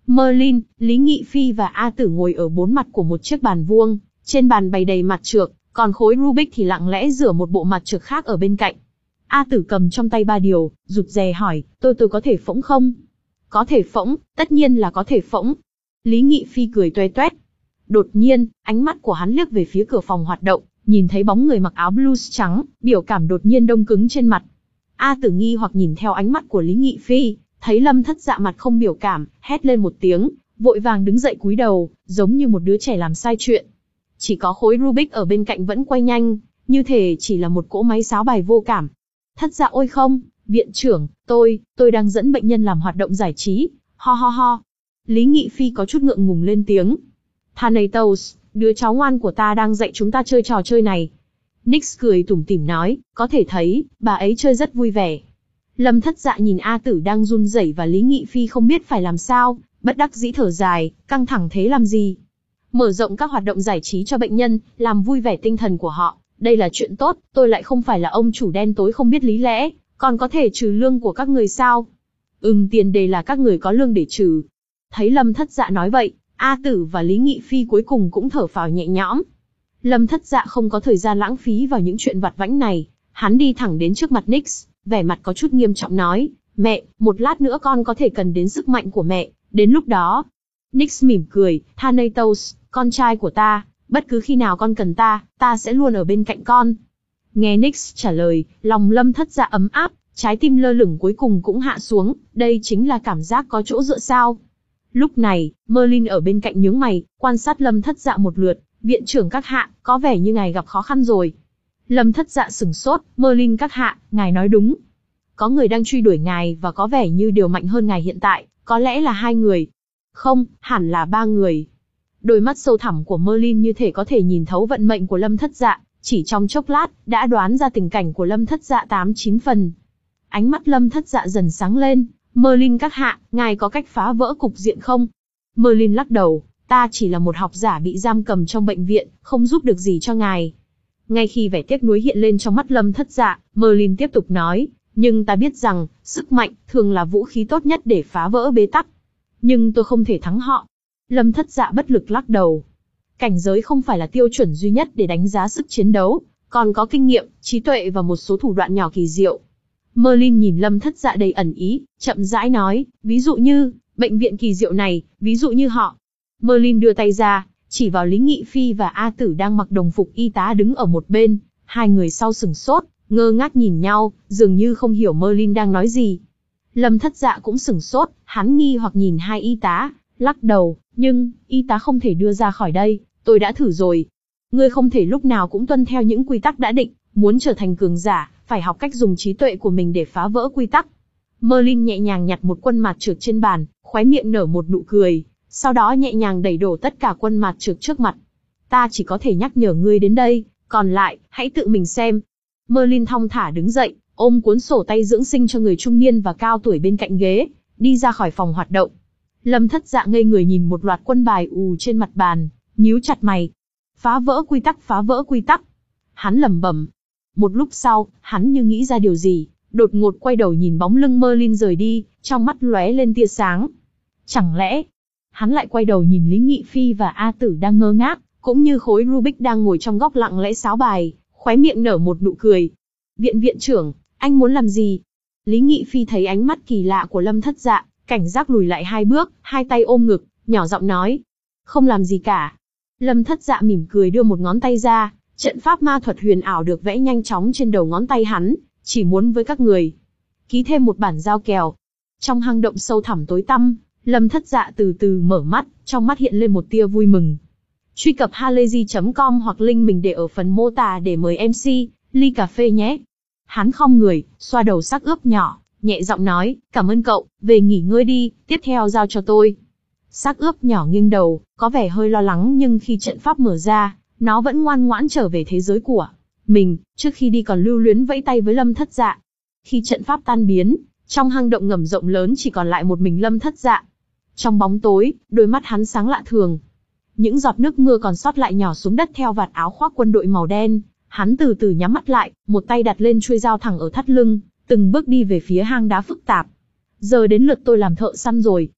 Merlin, Lý Nghị Phi và A Tử ngồi ở bốn mặt của một chiếc bàn vuông, trên bàn bày đầy mặt trược, còn khối Rubik thì lặng lẽ rửa một bộ mặt trược khác ở bên cạnh. A Tử cầm trong tay ba điều, rụt rè hỏi, tôi tôi có thể phỗng không? Có thể phỗng, tất nhiên là có thể phỗng. Lý Nghị Phi cười toe toét. Đột nhiên, ánh mắt của hắn liếc về phía cửa phòng hoạt động, nhìn thấy bóng người mặc áo blues trắng, biểu cảm đột nhiên đông cứng trên mặt. A Tử nghi hoặc nhìn theo ánh mắt của Lý Nghị Phi, thấy Lâm Thất Dạ mặt không biểu cảm, hét lên một tiếng, vội vàng đứng dậy cúi đầu, giống như một đứa trẻ làm sai chuyện. Chỉ có khối Rubik ở bên cạnh vẫn quay nhanh, như thể chỉ là một cỗ máy sáo bài vô cảm. Thất Dạ ôi không, viện trưởng, tôi, tôi đang dẫn bệnh nhân làm hoạt động giải trí, ho ho ho. Lý Nghị Phi có chút ngượng ngùng lên tiếng. Thanatos, đứa cháu ngoan của ta đang dạy chúng ta chơi trò chơi này. Nix cười tủm tỉm nói, có thể thấy, bà ấy chơi rất vui vẻ. Lâm Thất Dạ nhìn A Tử đang run rẩy và Lý Nghị Phi không biết phải làm sao, bất đắc dĩ thở dài, căng thẳng thế làm gì. Mở rộng các hoạt động giải trí cho bệnh nhân, làm vui vẻ tinh thần của họ, đây là chuyện tốt, tôi lại không phải là ông chủ đen tối không biết lý lẽ, còn có thể trừ lương của các người sao? Ừm, tiền đề là các người có lương để trừ. Thấy Lâm Thất Dạ nói vậy, A Tử và Lý Nghị Phi cuối cùng cũng thở phào nhẹ nhõm. Lâm Thất Dạ không có thời gian lãng phí vào những chuyện vặt vãnh này, hắn đi thẳng đến trước mặt Nix, vẻ mặt có chút nghiêm trọng nói, mẹ, một lát nữa con có thể cần đến sức mạnh của mẹ, đến lúc đó. Nix mỉm cười, Thanatos, con trai của ta, bất cứ khi nào con cần ta, ta sẽ luôn ở bên cạnh con. Nghe Nix trả lời, lòng Lâm Thất Dạ ấm áp, trái tim lơ lửng cuối cùng cũng hạ xuống, đây chính là cảm giác có chỗ dựa sao. Lúc này, Merlin ở bên cạnh nhướng mày, quan sát Lâm Thất Dạ một lượt, viện trưởng các hạ, có vẻ như ngài gặp khó khăn rồi. Lâm Thất Dạ sửng sốt, Merlin các hạ, ngài nói đúng. Có người đang truy đuổi ngài và có vẻ như điều mạnh hơn ngài hiện tại, có lẽ là hai người. Không, hẳn là ba người. Đôi mắt sâu thẳm của Merlin như thể có thể nhìn thấu vận mệnh của Lâm Thất Dạ, chỉ trong chốc lát, đã đoán ra tình cảnh của Lâm Thất Dạ tám chín phần. Ánh mắt Lâm Thất Dạ dần sáng lên, Merlin các hạ, ngài có cách phá vỡ cục diện không? Merlin lắc đầu, ta chỉ là một học giả bị giam cầm trong bệnh viện, không giúp được gì cho ngài. Ngay khi vẻ tiếc nuối hiện lên trong mắt Lâm Thất Dạ, Merlin tiếp tục nói, nhưng ta biết rằng, sức mạnh thường là vũ khí tốt nhất để phá vỡ bế tắc. Nhưng tôi không thể thắng họ. Lâm Thất Dạ bất lực lắc đầu. Cảnh giới không phải là tiêu chuẩn duy nhất để đánh giá sức chiến đấu, còn có kinh nghiệm, trí tuệ và một số thủ đoạn nhỏ kỳ diệu. Merlin nhìn Lâm Thất Dạ đầy ẩn ý, chậm rãi nói, ví dụ như, bệnh viện kỳ diệu này, ví dụ như họ. Merlin đưa tay ra, chỉ vào Lý Nghị Phi và A Tử đang mặc đồng phục y tá đứng ở một bên, hai người sau sừng sốt, ngơ ngác nhìn nhau, dường như không hiểu Merlin đang nói gì. Lâm Thất Dạ cũng sửng sốt, hắn nghi hoặc nhìn hai y tá, lắc đầu, nhưng, y tá không thể đưa ra khỏi đây, tôi đã thử rồi. Ngươi không thể lúc nào cũng tuân theo những quy tắc đã định, muốn trở thành cường giả, phải học cách dùng trí tuệ của mình để phá vỡ quy tắc. Merlin nhẹ nhàng nhặt một quân mạt trược trên bàn, khóe miệng nở một nụ cười, sau đó nhẹ nhàng đẩy đổ tất cả quân mạt trược trước mặt. Ta chỉ có thể nhắc nhở ngươi đến đây, còn lại, hãy tự mình xem. Merlin thong thả đứng dậy, ôm cuốn sổ tay dưỡng sinh cho người trung niên và cao tuổi bên cạnh ghế, đi ra khỏi phòng hoạt động. Lâm Thất Dạ ngây người nhìn một loạt quân bài ù trên mặt bàn, nhíu chặt mày. Phá vỡ quy tắc, phá vỡ quy tắc. Hắn lẩm bẩm. Một lúc sau, hắn như nghĩ ra điều gì, đột ngột quay đầu nhìn bóng lưng Merlin rời đi, trong mắt lóe lên tia sáng. Chẳng lẽ, hắn lại quay đầu nhìn Lý Nghị Phi và A Tử đang ngơ ngác, cũng như khối Rubik đang ngồi trong góc lặng lẽ sáo bài, khóe miệng nở một nụ cười. Viện viện trưởng, anh muốn làm gì? Lý Nghị Phi thấy ánh mắt kỳ lạ của Lâm Thất Dạ, cảnh giác lùi lại hai bước, hai tay ôm ngực, nhỏ giọng nói. Không làm gì cả. Lâm Thất Dạ mỉm cười đưa một ngón tay ra, trận pháp ma thuật huyền ảo được vẽ nhanh chóng trên đầu ngón tay hắn, chỉ muốn với các người. Ký thêm một bản giao kèo. Trong hang động sâu thẳm tối tăm, Lâm Thất Dạ từ từ mở mắt, trong mắt hiện lên một tia vui mừng. Truy cập halayzi chấm com hoặc link mình để ở phần mô tả để mời em xê, ly cà phê nhé. Hắn khom người, xoa đầu xác ướp nhỏ, nhẹ giọng nói, cảm ơn cậu, về nghỉ ngơi đi, tiếp theo giao cho tôi. Xác ướp nhỏ nghiêng đầu, có vẻ hơi lo lắng nhưng khi trận pháp mở ra, nó vẫn ngoan ngoãn trở về thế giới của mình, trước khi đi còn lưu luyến vẫy tay với Lâm Thất Dạ. Khi trận pháp tan biến, trong hang động ngầm rộng lớn chỉ còn lại một mình Lâm Thất Dạ. Trong bóng tối, đôi mắt hắn sáng lạ thường. Những giọt nước mưa còn sót lại nhỏ xuống đất theo vạt áo khoác quân đội màu đen. Hắn từ từ nhắm mắt lại, một tay đặt lên chuôi dao thẳng ở thắt lưng, từng bước đi về phía hang đá phức tạp. Giờ đến lượt tôi làm thợ săn rồi.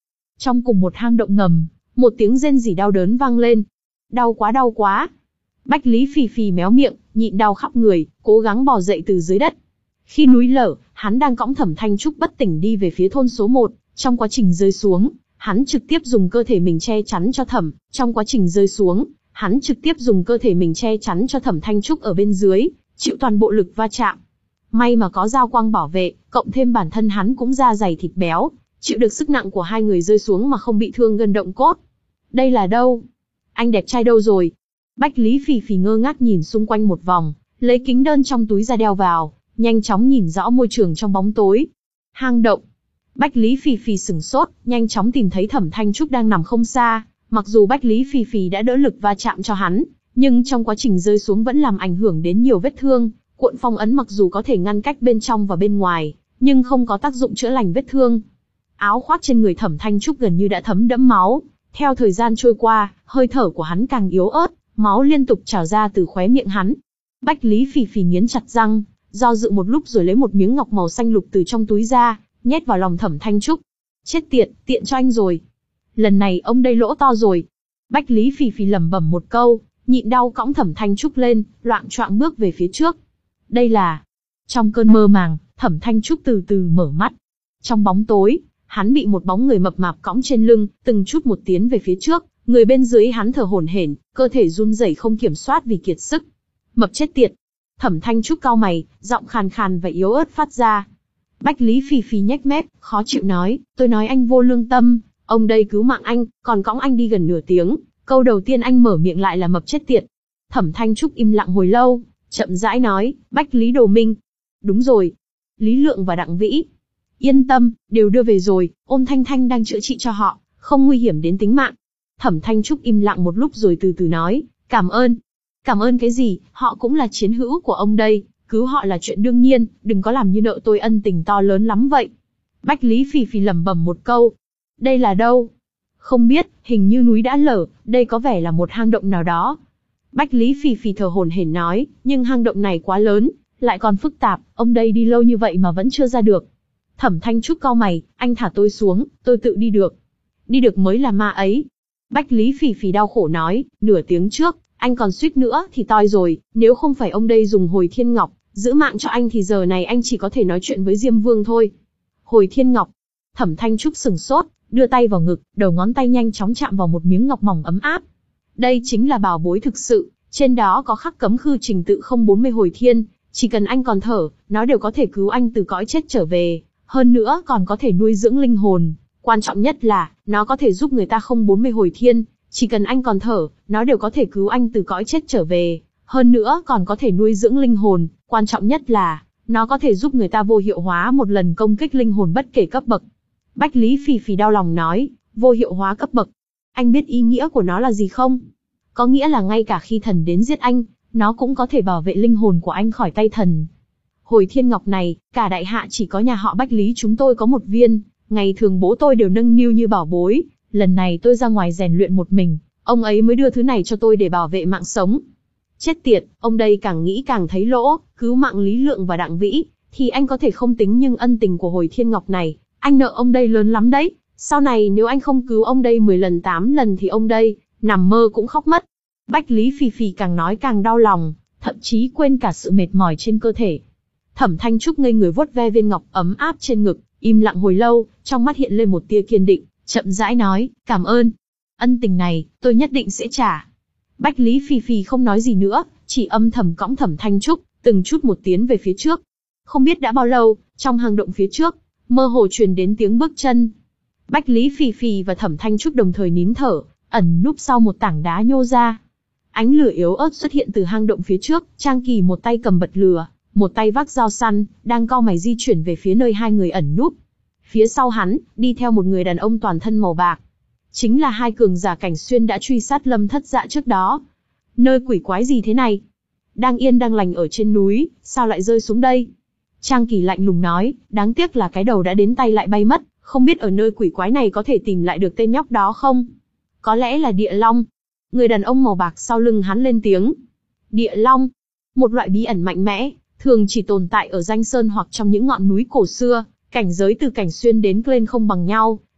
Trong cùng một hang động ngầm, một tiếng rên rỉ đau đớn vang lên. Đau quá đau quá. Bách Lý phì phì méo miệng, nhịn đau khắp người, cố gắng bò dậy từ dưới đất. Khi núi lở, hắn đang cõng Thẩm Thanh Trúc bất tỉnh đi về phía thôn số một, trong quá trình rơi xuống, hắn trực tiếp dùng cơ thể mình che chắn cho Thẩm, trong quá trình rơi xuống, hắn trực tiếp dùng cơ thể mình che chắn cho Thẩm Thanh Trúc ở bên dưới, chịu toàn bộ lực va chạm. May mà có dao quang bảo vệ, cộng thêm bản thân hắn cũng da dày thịt béo, chịu được sức nặng của hai người rơi xuống mà không bị thương gân động cốt. Đây là đâu? Anh đẹp trai đâu rồi? Bách Lý phì phì ngơ ngác nhìn xung quanh một vòng, lấy kính đơn trong túi ra đeo vào, nhanh chóng nhìn rõ môi trường trong bóng tối. Hang động. Bách Lý phì phì sửng sốt, nhanh chóng tìm thấy Thẩm Thanh Trúc đang nằm không xa. Mặc dù Bách Lý phì phì đã đỡ lực va chạm cho hắn, nhưng trong quá trình rơi xuống vẫn làm ảnh hưởng đến nhiều vết thương. Cuộn phong ấn mặc dù có thể ngăn cách bên trong và bên ngoài, nhưng không có tác dụng chữa lành vết thương. Áo khoác trên người Thẩm Thanh Trúc gần như đã thấm đẫm máu. Theo thời gian trôi qua, hơi thở của hắn càng yếu ớt, máu liên tục trào ra từ khóe miệng hắn. Bách Lý phì phì nghiến chặt răng, do dự một lúc rồi lấy một miếng ngọc màu xanh lục từ trong túi ra, nhét vào lòng Thẩm Thanh Trúc. Chết tiệt, tiện cho anh rồi. Lần này ông đây lỗ to rồi. Bách Lý phì phì lẩm bẩm một câu, nhịn đau cõng Thẩm Thanh Trúc lên, loạng choạng bước về phía trước. Đây là... Trong cơn mơ màng, Thẩm Thanh Trúc từ từ mở mắt. Trong bóng tối, hắn bị một bóng người mập mạp cõng trên lưng, từng chút một tiến về phía trước, người bên dưới hắn thở hổn hển, cơ thể run rẩy không kiểm soát vì kiệt sức. Mập chết tiệt. Thẩm Thanh Trúc cau mày, giọng khàn khàn và yếu ớt phát ra. Bách Lý phì phì nhếch mép, khó chịu nói, tôi nói anh vô lương tâm, ông đây cứu mạng anh, còn cõng anh đi gần nửa tiếng, câu đầu tiên anh mở miệng lại là mập chết tiệt. Thẩm Thanh Trúc im lặng hồi lâu, chậm rãi nói, Bách Lý Đồ Minh. Đúng rồi. Lý Lượng và Đặng Vĩ. Yên tâm, đều đưa về rồi, Ôn Thanh Thanh đang chữa trị cho họ, không nguy hiểm đến tính mạng. Thẩm Thanh Trúc im lặng một lúc rồi từ từ nói, cảm ơn. Cảm ơn cái gì, họ cũng là chiến hữu của ông đây, cứu họ là chuyện đương nhiên, đừng có làm như nợ tôi ân tình to lớn lắm vậy. Bách Lý phì phì lẩm bẩm một câu. Đây là đâu? Không biết, hình như núi đã lở, đây có vẻ là một hang động nào đó. Bách Lý phì phì thở hổn hển nói, nhưng hang động này quá lớn, lại còn phức tạp, ông đây đi lâu như vậy mà vẫn chưa ra được. Thẩm Thanh Trúc cau mày, anh thả tôi xuống, tôi tự đi được. Đi được mới là ma ấy. Bách Lý phì phì đau khổ nói, nửa tiếng trước, anh còn suýt nữa thì toi rồi, nếu không phải ông đây dùng Hồi Thiên Ngọc, giữ mạng cho anh thì giờ này anh chỉ có thể nói chuyện với Diêm Vương thôi. Hồi Thiên Ngọc. Thẩm Thanh Trúc sừng sốt, đưa tay vào ngực, đầu ngón tay nhanh chóng chạm vào một miếng ngọc mỏng ấm áp. Đây chính là bảo bối thực sự, trên đó có khắc cấm khư trình tự không bốn mươi hồi thiên, chỉ cần anh còn thở, nó đều có thể cứu anh từ cõi chết trở về, hơn nữa còn có thể nuôi dưỡng linh hồn, quan trọng nhất là, nó có thể giúp người ta không bốn mươi hồi thiên, chỉ cần anh còn thở, nó đều có thể cứu anh từ cõi chết trở về, hơn nữa còn có thể nuôi dưỡng linh hồn, quan trọng nhất là, nó có thể giúp người ta vô hiệu hóa một lần công kích linh hồn bất kể cấp bậc. Bách Lý phì phì đau lòng nói, vô hiệu hóa cấp bậc. Anh biết ý nghĩa của nó là gì không? Có nghĩa là ngay cả khi thần đến giết anh, nó cũng có thể bảo vệ linh hồn của anh khỏi tay thần. Hồi Thiên Ngọc này, cả đại hạ chỉ có nhà họ Bách Lý chúng tôi có một viên, ngày thường bố tôi đều nâng niu như bảo bối, lần này tôi ra ngoài rèn luyện một mình, ông ấy mới đưa thứ này cho tôi để bảo vệ mạng sống. Chết tiệt, ông đây càng nghĩ càng thấy lỗ, cứu mạng Lý Lượng và Đặng Vĩ, thì anh có thể không tính nhưng ân tình của Hồi Thiên Ngọc này, anh nợ ông đây lớn lắm đấy, sau này nếu anh không cứu ông đây mười lần tám lần thì ông đây, nằm mơ cũng khóc mất. Bách Lý phì phì càng nói càng đau lòng, thậm chí quên cả sự mệt mỏi trên cơ thể. Thẩm Thanh Trúc ngây người vuốt ve viên ngọc ấm áp trên ngực, im lặng hồi lâu, trong mắt hiện lên một tia kiên định, chậm rãi nói, cảm ơn. Ân tình này, tôi nhất định sẽ trả. Bách Lý phì phì không nói gì nữa, chỉ âm thầm cõng Thẩm Thanh Trúc, từng chút một tiến về phía trước. Không biết đã bao lâu, trong hang động phía trước, mơ hồ truyền đến tiếng bước chân. Bách Lý phì phì và Thẩm Thanh Trúc đồng thời nín thở, ẩn núp sau một tảng đá nhô ra. Ánh lửa yếu ớt xuất hiện từ hang động phía trước, Trang Kỳ một tay cầm bật lửa, một tay vác dao săn, đang cau mày di chuyển về phía nơi hai người ẩn núp. Phía sau hắn, đi theo một người đàn ông toàn thân màu bạc. Chính là hai cường giả Cảnh Xuyên đã truy sát Lâm Thất Dạ trước đó. Nơi quỷ quái gì thế này? Đang yên đang lành ở trên núi, sao lại rơi xuống đây? Trang Kỳ lạnh lùng nói, đáng tiếc là cái đầu đã đến tay lại bay mất, không biết ở nơi quỷ quái này có thể tìm lại được tên nhóc đó không? Có lẽ là Địa Long. Người đàn ông màu bạc sau lưng hắn lên tiếng. Địa Long, một loại bí ẩn mạnh mẽ, thường chỉ tồn tại ở danh sơn hoặc trong những ngọn núi cổ xưa, cảnh giới từ Cảnh Xuyên đến Glen không bằng nhau,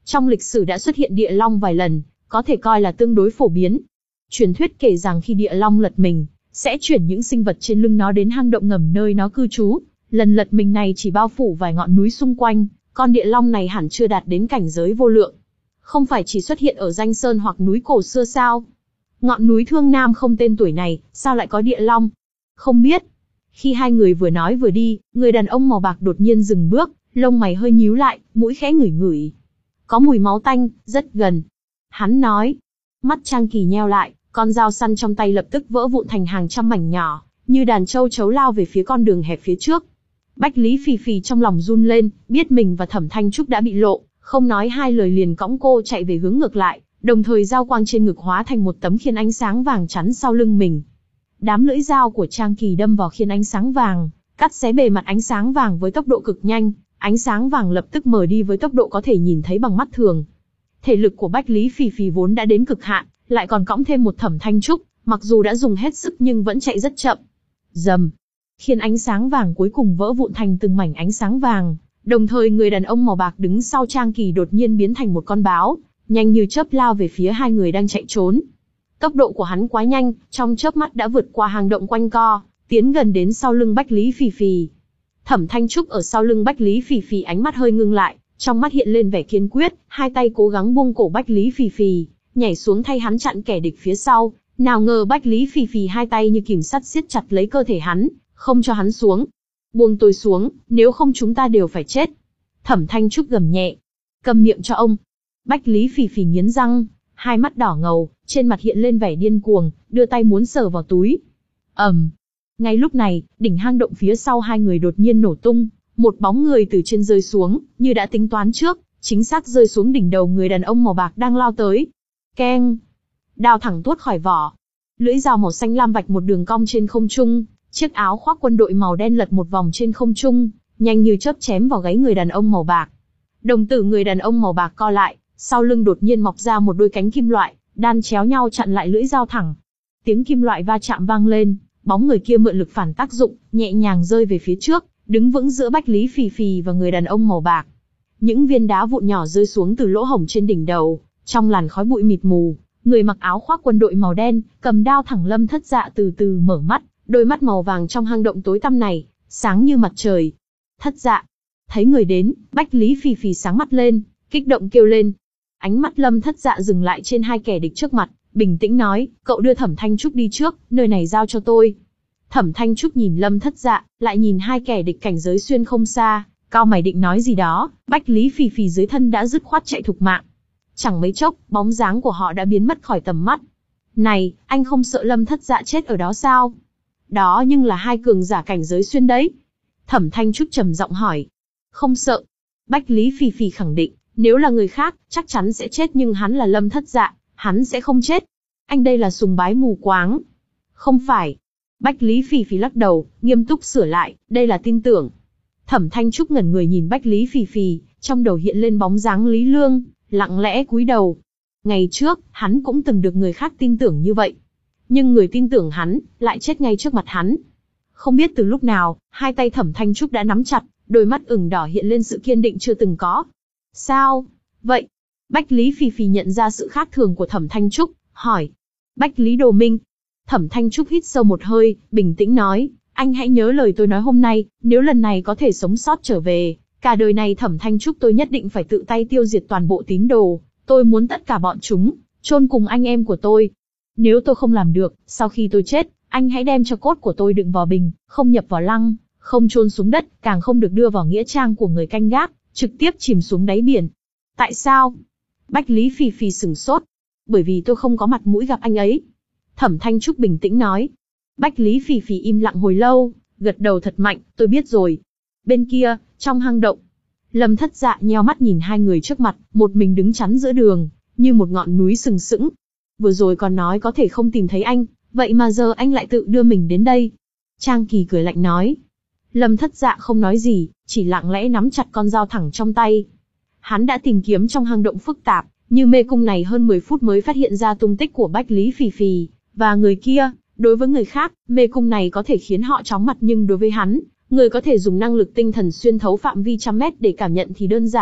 Trong lịch sử đã xuất hiện địa long vài lần, có thể coi là tương đối phổ biến. Truyền thuyết kể rằng khi địa long lật mình, sẽ chuyển những sinh vật trên lưng nó đến hang động ngầm nơi nó cư trú. Lần lật mình này chỉ bao phủ vài ngọn núi xung quanh, con địa long này hẳn chưa đạt đến cảnh giới vô lượng. Không phải chỉ xuất hiện ở danh sơn hoặc núi cổ xưa sao? Ngọn núi Thương Nam không tên tuổi này, sao lại có địa long? Không biết. Khi hai người vừa nói vừa đi, người đàn ông màu bạc đột nhiên dừng bước, lông mày hơi nhíu lại, mũi khẽ ngửi ngửi. Có mùi máu tanh, rất gần. Hắn nói. Mắt Trang Kỳ nheo lại, con dao săn trong tay lập tức vỡ vụn thành hàng trăm mảnh nhỏ, như đàn châu chấu lao về phía con đường hẹp phía trước. Bách Lý Phì Phì trong lòng run lên, biết mình và Thẩm Thanh Trúc đã bị lộ, không nói hai lời liền cõng cô chạy về hướng ngược lại, đồng thời dao quang trên ngực hóa thành một tấm khiên ánh sáng vàng chắn sau lưng mình. Đám lưỡi dao của Trang Kỳ đâm vào khiên ánh sáng vàng, cắt xé bề mặt ánh sáng vàng với tốc độ cực nhanh, ánh sáng vàng lập tức mờ đi với tốc độ có thể nhìn thấy bằng mắt thường. Thể lực của Bách Lý Phì Phì vốn đã đến cực hạn, lại còn cõng thêm một Thẩm Thanh Trúc, mặc dù đã dùng hết sức nhưng vẫn chạy rất chậm. Rầm, khiên ánh sáng vàng cuối cùng vỡ vụn thành từng mảnh ánh sáng vàng, đồng thời người đàn ông màu bạc đứng sau Trang Kỳ đột nhiên biến thành một con báo, nhanh như chớp lao về phía hai người đang chạy trốn. Tốc độ của hắn quá nhanh, trong chớp mắt đã vượt qua hang động quanh co, tiến gần đến sau lưng Bách Lý Phì Phì. Thẩm Thanh Trúc ở sau lưng Bách Lý Phì Phì ánh mắt hơi ngưng lại, trong mắt hiện lên vẻ kiên quyết, hai tay cố gắng buông cổ Bách Lý Phì Phì, nhảy xuống thay hắn chặn kẻ địch phía sau. Nào ngờ Bách Lý Phì Phì hai tay như kìm sắt siết chặt lấy cơ thể hắn, không cho hắn xuống. Buông tôi xuống, nếu không chúng ta đều phải chết. Thẩm Thanh Trúc gầm nhẹ. Câm miệng cho ông. Bách Lý Phì Phì nghiến răng, hai mắt đỏ ngầu, trên mặt hiện lên vẻ điên cuồng, đưa tay muốn sờ vào túi. ầm, um. Ngay lúc này, đỉnh hang động phía sau hai người đột nhiên nổ tung, một bóng người từ trên rơi xuống, như đã tính toán trước, chính xác rơi xuống đỉnh đầu người đàn ông màu bạc đang lao tới. Keng! Đao thẳng tuốt khỏi vỏ. Lưỡi dao màu xanh lam vạch một đường cong trên không trung, chiếc áo khoác quân đội màu đen lật một vòng trên không trung, nhanh như chớp chém vào gáy người đàn ông màu bạc. Đồng tử người đàn ông màu bạc co lại, sau lưng đột nhiên mọc ra một đôi cánh kim loại, đan chéo nhau chặn lại lưỡi dao thẳng. Tiếng kim loại va chạm vang lên, bóng người kia mượn lực phản tác dụng, nhẹ nhàng rơi về phía trước, đứng vững giữa Bách Lý Phì Phì và người đàn ông màu bạc. Những viên đá vụn nhỏ rơi xuống từ lỗ hổng trên đỉnh đầu, trong làn khói bụi mịt mù, người mặc áo khoác quân đội màu đen, cầm đao thẳng Lâm Thất Dạ từ từ mở mắt, đôi mắt màu vàng trong hang động tối tăm này, sáng như mặt trời. Thất Dạ, thấy người đến, Bách Lý Phì Phì sáng mắt lên, kích động kêu lên. Ánh mắt Lâm Thất Dạ dừng lại trên hai kẻ địch trước mặt, bình tĩnh nói, cậu đưa Thẩm Thanh Trúc đi trước, nơi này giao cho tôi. Thẩm Thanh Trúc nhìn Lâm Thất Dạ, lại nhìn hai kẻ địch cảnh giới xuyên không xa, cao mày định nói gì đó, Bách Lý Phì Phì dưới thân đã dứt khoát chạy thục mạng. Chẳng mấy chốc, bóng dáng của họ đã biến mất khỏi tầm mắt. Này, anh không sợ Lâm Thất Dạ chết ở đó sao? Đó nhưng là hai cường giả cảnh giới xuyên đấy. Thẩm Thanh Trúc trầm giọng hỏi. Không sợ. Bách Lý Phì Phì khẳng định, nếu là người khác, chắc chắn sẽ chết nhưng hắn là Lâm Thất Dạ, hắn sẽ không chết. Anh đây là sùng bái mù quáng. Không phải. Bách Lý Phì Phì lắc đầu, nghiêm túc sửa lại, đây là tin tưởng. Thẩm Thanh Trúc ngẩn người nhìn Bách Lý Phì Phì, trong đầu hiện lên bóng dáng Lý Lương, lặng lẽ cúi đầu. Ngày trước, hắn cũng từng được người khác tin tưởng như vậy. Nhưng người tin tưởng hắn, lại chết ngay trước mặt hắn. Không biết từ lúc nào, hai tay Thẩm Thanh Trúc đã nắm chặt, đôi mắt ửng đỏ hiện lên sự kiên định chưa từng có. Sao? Vậy? Bách Lý Phì Phì nhận ra sự khác thường của Thẩm Thanh Trúc, hỏi. Bách Lý Đồ Minh. Thẩm Thanh Trúc hít sâu một hơi, bình tĩnh nói, anh hãy nhớ lời tôi nói hôm nay, nếu lần này có thể sống sót trở về, cả đời này Thẩm Thanh Trúc tôi nhất định phải tự tay tiêu diệt toàn bộ tín đồ, tôi muốn tất cả bọn chúng, chôn cùng anh em của tôi. Nếu tôi không làm được, sau khi tôi chết, anh hãy đem cho cốt của tôi đựng vào bình, không nhập vào lăng, không chôn xuống đất, càng không được đưa vào nghĩa trang của người canh gác, trực tiếp chìm xuống đáy biển. Tại sao? Bách Lý Phì Phì sửng sốt. Bởi vì tôi không có mặt mũi gặp anh ấy. Thẩm Thanh Trúc bình tĩnh nói. Bách Lý Phì Phì im lặng hồi lâu, gật đầu thật mạnh, tôi biết rồi. Bên kia, trong hang động, Lâm Thất Dạ nheo mắt nhìn hai người trước mặt, một mình đứng chắn giữa đường, như một ngọn núi sừng sững. Vừa rồi còn nói có thể không tìm thấy anh, vậy mà giờ anh lại tự đưa mình đến đây. Trang Kỳ cười lạnh nói. Lâm Thất Dạ không nói gì, chỉ lặng lẽ nắm chặt con dao thẳng trong tay. Hắn đã tìm kiếm trong hang động phức tạp, như mê cung này hơn mười phút mới phát hiện ra tung tích của Bách Lý Phì Phì, và người kia. Đối với người khác, mê cung này có thể khiến họ chóng mặt nhưng đối với hắn, người có thể dùng năng lực tinh thần xuyên thấu phạm vi trăm mét để cảm nhận thì đơn giản,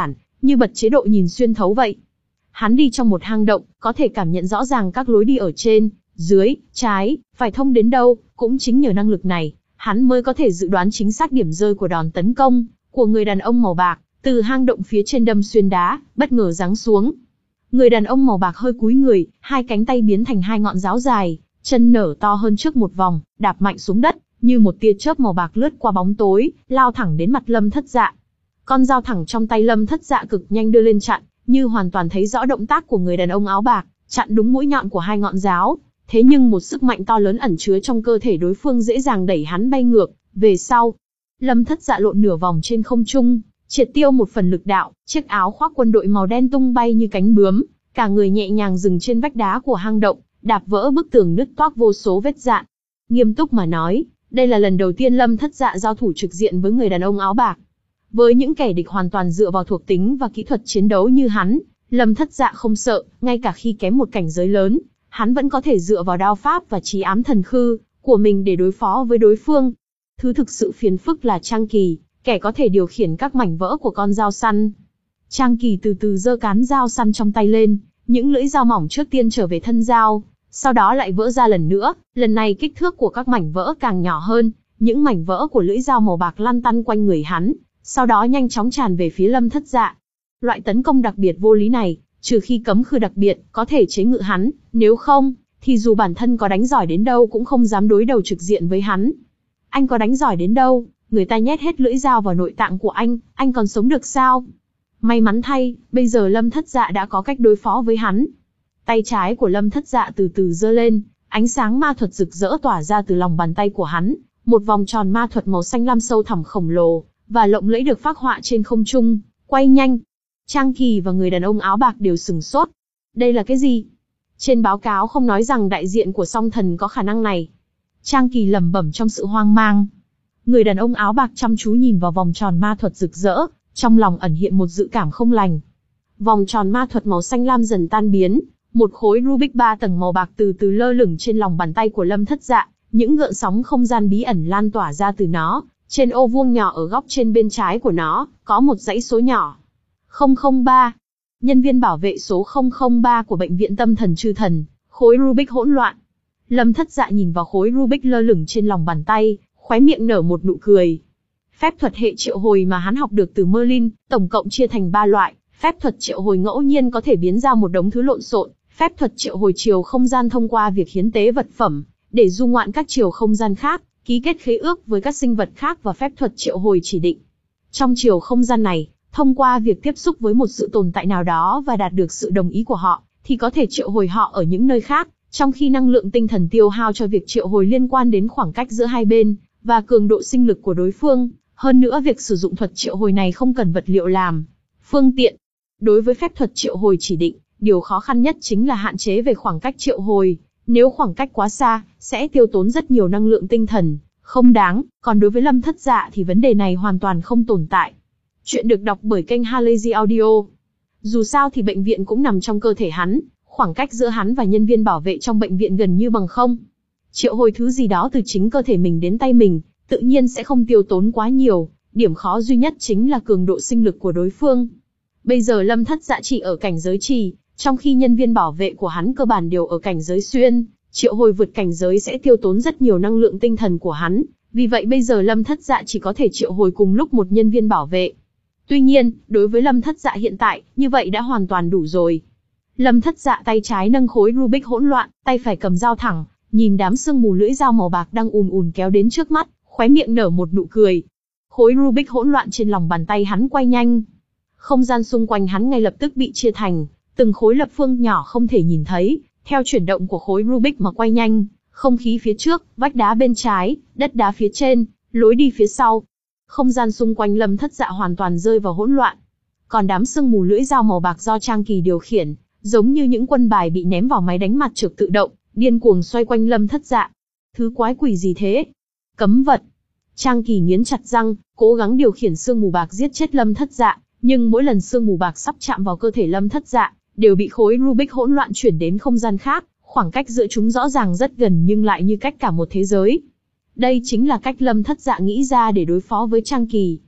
như bật chế độ nhìn xuyên thấu vậy. Hắn đi trong một hang động, có thể cảm nhận rõ ràng các lối đi ở trên, dưới, trái, phải thông đến đâu, cũng chính nhờ năng lực này, hắn mới có thể dự đoán chính xác điểm rơi của đòn tấn công của người đàn ông màu bạc, từ hang động phía trên đâm xuyên đá, bất ngờ giáng xuống. Người đàn ông màu bạc hơi cúi người, hai cánh tay biến thành hai ngọn giáo dài, chân nở to hơn trước một vòng, đạp mạnh xuống đất, như một tia chớp màu bạc lướt qua bóng tối, lao thẳng đến mặt Lâm Thất Dạ. Con dao thẳng trong tay Lâm Thất Dạ cực nhanh đưa lên chặn, như hoàn toàn thấy rõ động tác của người đàn ông áo bạc, chặn đúng mũi nhọn của hai ngọn giáo. Thế nhưng một sức mạnh to lớn ẩn chứa trong cơ thể đối phương dễ dàng đẩy hắn bay ngược về sau. Lâm Thất Dạ lộn nửa vòng trên không trung, triệt tiêu một phần lực đạo, chiếc áo khoác quân đội màu đen tung bay như cánh bướm, cả người nhẹ nhàng dừng trên vách đá của hang động, đạp vỡ bức tường nứt toác vô số vết dạn. Nghiêm túc mà nói, đây là lần đầu tiên Lâm Thất Dạ giao thủ trực diện với người đàn ông áo bạc. Với những kẻ địch hoàn toàn dựa vào thuộc tính và kỹ thuật chiến đấu như hắn, Lâm Thất Dạ không sợ, ngay cả khi kém một cảnh giới lớn, hắn vẫn có thể dựa vào đao pháp và trí ám thần khư của mình để đối phó với đối phương. Thứ thực sự phiền phức là Trang Kỳ, kẻ có thể điều khiển các mảnh vỡ của con dao săn. Trang Kỳ từ từ giơ cán dao săn trong tay lên, những lưỡi dao mỏng trước tiên trở về thân dao, sau đó lại vỡ ra lần nữa, lần này kích thước của các mảnh vỡ càng nhỏ hơn, những mảnh vỡ của lưỡi dao màu bạc lăn tăn quanh người hắn, sau đó nhanh chóng tràn về phía Lâm Thất Dạ. Loại tấn công đặc biệt vô lý này, trừ khi cấm khư đặc biệt, có thể chế ngự hắn, nếu không, thì dù bản thân có đánh giỏi đến đâu cũng không dám đối đầu trực diện với hắn. Anh có đánh giỏi đến đâu, người ta nhét hết lưỡi dao vào nội tạng của anh, anh còn sống được sao? May mắn thay, bây giờ Lâm Thất Dạ đã có cách đối phó với hắn. Tay trái của Lâm Thất Dạ từ từ giơ lên, ánh sáng ma thuật rực rỡ tỏa ra từ lòng bàn tay của hắn, một vòng tròn ma thuật màu xanh lam sâu thẳm khổng lồ và lộng lẫy được phác họa trên không trung, quay nhanh. Trang Kỳ và người đàn ông áo bạc đều sừng sốt. Đây là cái gì? Trên báo cáo không nói rằng đại diện của song thần có khả năng này. Trang Kỳ lẩm bẩm trong sự hoang mang. Người đàn ông áo bạc chăm chú nhìn vào vòng tròn ma thuật rực rỡ, trong lòng ẩn hiện một dự cảm không lành. Vòng tròn ma thuật màu xanh lam dần tan biến, một khối Rubik ba tầng màu bạc từ từ lơ lửng trên lòng bàn tay của Lâm Thất Dạ, những gợn sóng không gian bí ẩn lan tỏa ra từ nó. Trên ô vuông nhỏ ở góc trên bên trái của nó, có một dãy số nhỏ. không không ba. Nhân viên bảo vệ số không không ba của bệnh viện tâm thần Chư Thần, khối Rubik hỗn loạn. Lâm Thất Dạ nhìn vào khối Rubik lơ lửng trên lòng bàn tay, khóe miệng nở một nụ cười. Phép thuật hệ triệu hồi mà hắn học được từ Merlin, tổng cộng chia thành ba loại. Phép thuật triệu hồi ngẫu nhiên có thể biến ra một đống thứ lộn xộn. Phép thuật triệu hồi chiều không gian thông qua việc hiến tế vật phẩm, để du ngoạn các chiều không gian khác, ký kết khế ước với các sinh vật khác và phép thuật triệu hồi chỉ định. Trong chiều không gian này, thông qua việc tiếp xúc với một sự tồn tại nào đó và đạt được sự đồng ý của họ, thì có thể triệu hồi họ ở những nơi khác, trong khi năng lượng tinh thần tiêu hao cho việc triệu hồi liên quan đến khoảng cách giữa hai bên, và cường độ sinh lực của đối phương. Hơn nữa việc sử dụng thuật triệu hồi này không cần vật liệu làm phương tiện. Đối với phép thuật triệu hồi chỉ định, điều khó khăn nhất chính là hạn chế về khoảng cách triệu hồi. Nếu khoảng cách quá xa, sẽ tiêu tốn rất nhiều năng lượng tinh thần, không đáng. Còn đối với Lâm Thất Dạ thì vấn đề này hoàn toàn không tồn tại. Chuyện được đọc bởi kênh Halazy Audio. Dù sao thì bệnh viện cũng nằm trong cơ thể hắn, khoảng cách giữa hắn và nhân viên bảo vệ trong bệnh viện gần như bằng không. Triệu hồi thứ gì đó từ chính cơ thể mình đến tay mình, tự nhiên sẽ không tiêu tốn quá nhiều. Điểm khó duy nhất chính là cường độ sinh lực của đối phương. Bây giờ Lâm Thất Dạ chỉ ở cảnh giới trì, trong khi nhân viên bảo vệ của hắn cơ bản đều ở cảnh giới xuyên. Triệu hồi vượt cảnh giới sẽ tiêu tốn rất nhiều năng lượng tinh thần của hắn, vì vậy bây giờ Lâm Thất Dạ chỉ có thể triệu hồi cùng lúc một nhân viên bảo vệ. Tuy nhiên, đối với Lâm Thất Dạ hiện tại, như vậy đã hoàn toàn đủ rồi. Lâm Thất Dạ tay trái nâng khối Rubik hỗn loạn, tay phải cầm dao thẳng, nhìn đám sương mù lưỡi dao màu bạc đang ùn ùn kéo đến trước mắt, khóe miệng nở một nụ cười. Khối Rubik hỗn loạn trên lòng bàn tay hắn quay nhanh. Không gian xung quanh hắn ngay lập tức bị chia thành từng khối lập phương nhỏ không thể nhìn thấy, theo chuyển động của khối Rubik mà quay nhanh, không khí phía trước, vách đá bên trái, đất đá phía trên, lối đi phía sau. Không gian xung quanh Lâm Thất Dạ hoàn toàn rơi vào hỗn loạn. Còn đám sương mù lưỡi dao màu bạc do Trang Kỳ điều khiển, giống như những quân bài bị ném vào máy đánh mặt trược tự động, điên cuồng xoay quanh Lâm Thất Dạ. Thứ quái quỷ gì thế? Cấm vật. Trang Kỳ nghiến chặt răng, cố gắng điều khiển sương mù bạc giết chết Lâm Thất Dạ, nhưng mỗi lần sương mù bạc sắp chạm vào cơ thể Lâm Thất Dạ, đều bị khối Rubik hỗn loạn chuyển đến không gian khác, khoảng cách giữa chúng rõ ràng rất gần nhưng lại như cách cả một thế giới. Đây chính là cách Lâm Thất Dạ nghĩ ra để đối phó với Trang Kỳ.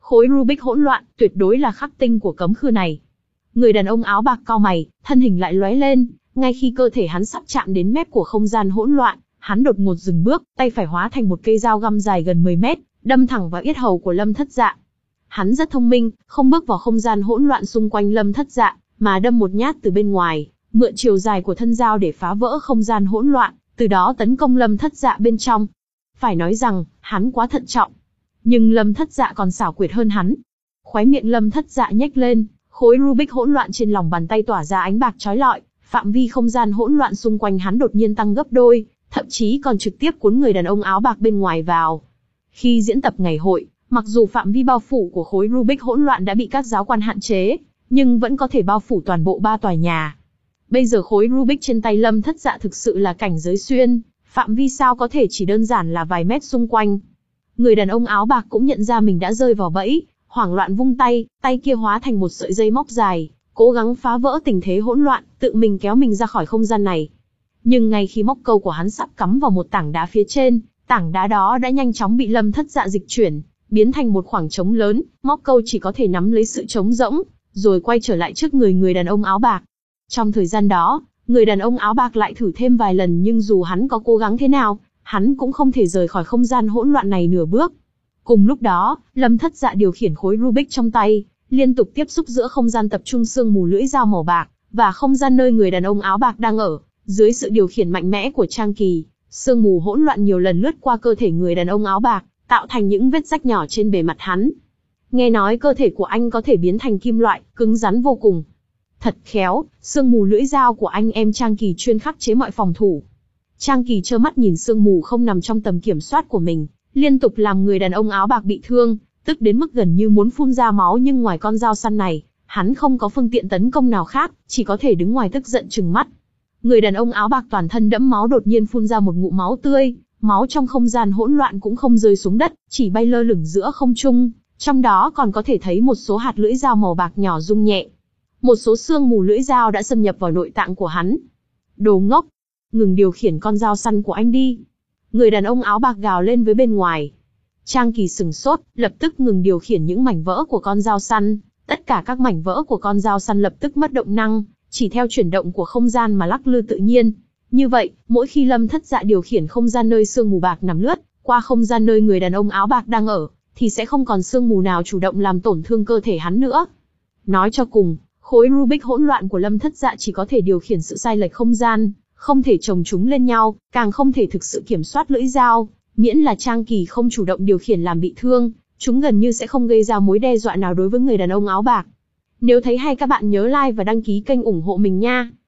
Khối Rubik hỗn loạn, tuyệt đối là khắc tinh của cấm khư này. Người đàn ông áo bạc cau mày, thân hình lại lóe lên, ngay khi cơ thể hắn sắp chạm đến mép của không gian hỗn loạn, hắn đột ngột dừng bước, tay phải hóa thành một cây dao găm dài gần mười mét, đâm thẳng vào yết hầu của Lâm Thất Dạ. Hắn rất thông minh, không bước vào không gian hỗn loạn xung quanh Lâm Thất Dạ, mà đâm một nhát từ bên ngoài, mượn chiều dài của thân dao để phá vỡ không gian hỗn loạn, từ đó tấn công Lâm Thất Dạ bên trong. Phải nói rằng, hắn quá thận trọng. Nhưng Lâm Thất Dạ còn xảo quyệt hơn hắn. Khóe miệng Lâm Thất Dạ nhếch lên, khối Rubik hỗn loạn trên lòng bàn tay tỏa ra ánh bạc chói lọi, phạm vi không gian hỗn loạn xung quanh hắn đột nhiên tăng gấp đôi, thậm chí còn trực tiếp cuốn người đàn ông áo bạc bên ngoài vào. Khi diễn tập ngày hội, mặc dù phạm vi bao phủ của khối Rubik hỗn loạn đã bị các giáo quan hạn chế, nhưng vẫn có thể bao phủ toàn bộ ba tòa nhà. Bây giờ khối Rubik trên tay Lâm Thất Dạ thực sự là cảnh giới xuyên, phạm vi sao có thể chỉ đơn giản là vài mét xung quanh. Người đàn ông áo bạc cũng nhận ra mình đã rơi vào bẫy, hoảng loạn vung tay, tay kia hóa thành một sợi dây móc dài, cố gắng phá vỡ tình thế hỗn loạn, tự mình kéo mình ra khỏi không gian này. Nhưng ngay khi móc câu của hắn sắp cắm vào một tảng đá phía trên, tảng đá đó đã nhanh chóng bị Lâm Thất Dạ dịch chuyển, biến thành một khoảng trống lớn, móc câu chỉ có thể nắm lấy sự trống rỗng, rồi quay trở lại trước người người đàn ông áo bạc. Trong thời gian đó, người đàn ông áo bạc lại thử thêm vài lần nhưng dù hắn có cố gắng thế nào, hắn cũng không thể rời khỏi không gian hỗn loạn này nửa bước. Cùng lúc đó, Lâm Thất Dạ điều khiển khối Rubik trong tay, liên tục tiếp xúc giữa không gian tập trung sương mù lưỡi dao màu bạc, và không gian nơi người đàn ông áo bạc đang ở. Dưới sự điều khiển mạnh mẽ của Trang Kỳ, sương mù hỗn loạn nhiều lần lướt qua cơ thể người đàn ông áo bạc, tạo thành những vết rách nhỏ trên bề mặt hắn. Nghe nói cơ thể của anh có thể biến thành kim loại, cứng rắn vô cùng. Thật khéo, sương mù lưỡi dao của anh em Trang Kỳ chuyên khắc chế mọi phòng thủ. Trang Kỳ trơ mắt nhìn sương mù không nằm trong tầm kiểm soát của mình, liên tục làm người đàn ông áo bạc bị thương, tức đến mức gần như muốn phun ra máu, nhưng ngoài con dao săn này, hắn không có phương tiện tấn công nào khác, chỉ có thể đứng ngoài tức giận trừng mắt. Người đàn ông áo bạc toàn thân đẫm máu đột nhiên phun ra một ngụm máu tươi, máu trong không gian hỗn loạn cũng không rơi xuống đất, chỉ bay lơ lửng giữa không trung, trong đó còn có thể thấy một số hạt lưỡi dao màu bạc nhỏ rung nhẹ. Một số xương mù lưỡi dao đã xâm nhập vào nội tạng của hắn. Đồ ngốc! Ngừng điều khiển con dao săn của anh đi! Người đàn ông áo bạc gào lên với bên ngoài. Trang Kỳ sừng sốt, lập tức ngừng điều khiển những mảnh vỡ của con dao săn. Tất cả các mảnh vỡ của con dao săn lập tức mất động năng, chỉ theo chuyển động của không gian mà lắc lư tự nhiên. Như vậy, mỗi khi Lâm Thất Dạ điều khiển không gian nơi sương mù bạc nằm lướt qua không gian nơi người đàn ông áo bạc đang ở, thì sẽ không còn sương mù nào chủ động làm tổn thương cơ thể hắn nữa. Nói cho cùng, khối Rubik hỗn loạn của Lâm Thất Dạ chỉ có thể điều khiển sự sai lệch không gian, không thể chồng chúng lên nhau, càng không thể thực sự kiểm soát lưỡi dao. Miễn là Trang Kỳ không chủ động điều khiển làm bị thương, chúng gần như sẽ không gây ra mối đe dọa nào đối với người đàn ông áo bạc. Nếu thấy hay các bạn nhớ like và đăng ký kênh ủng hộ mình nha.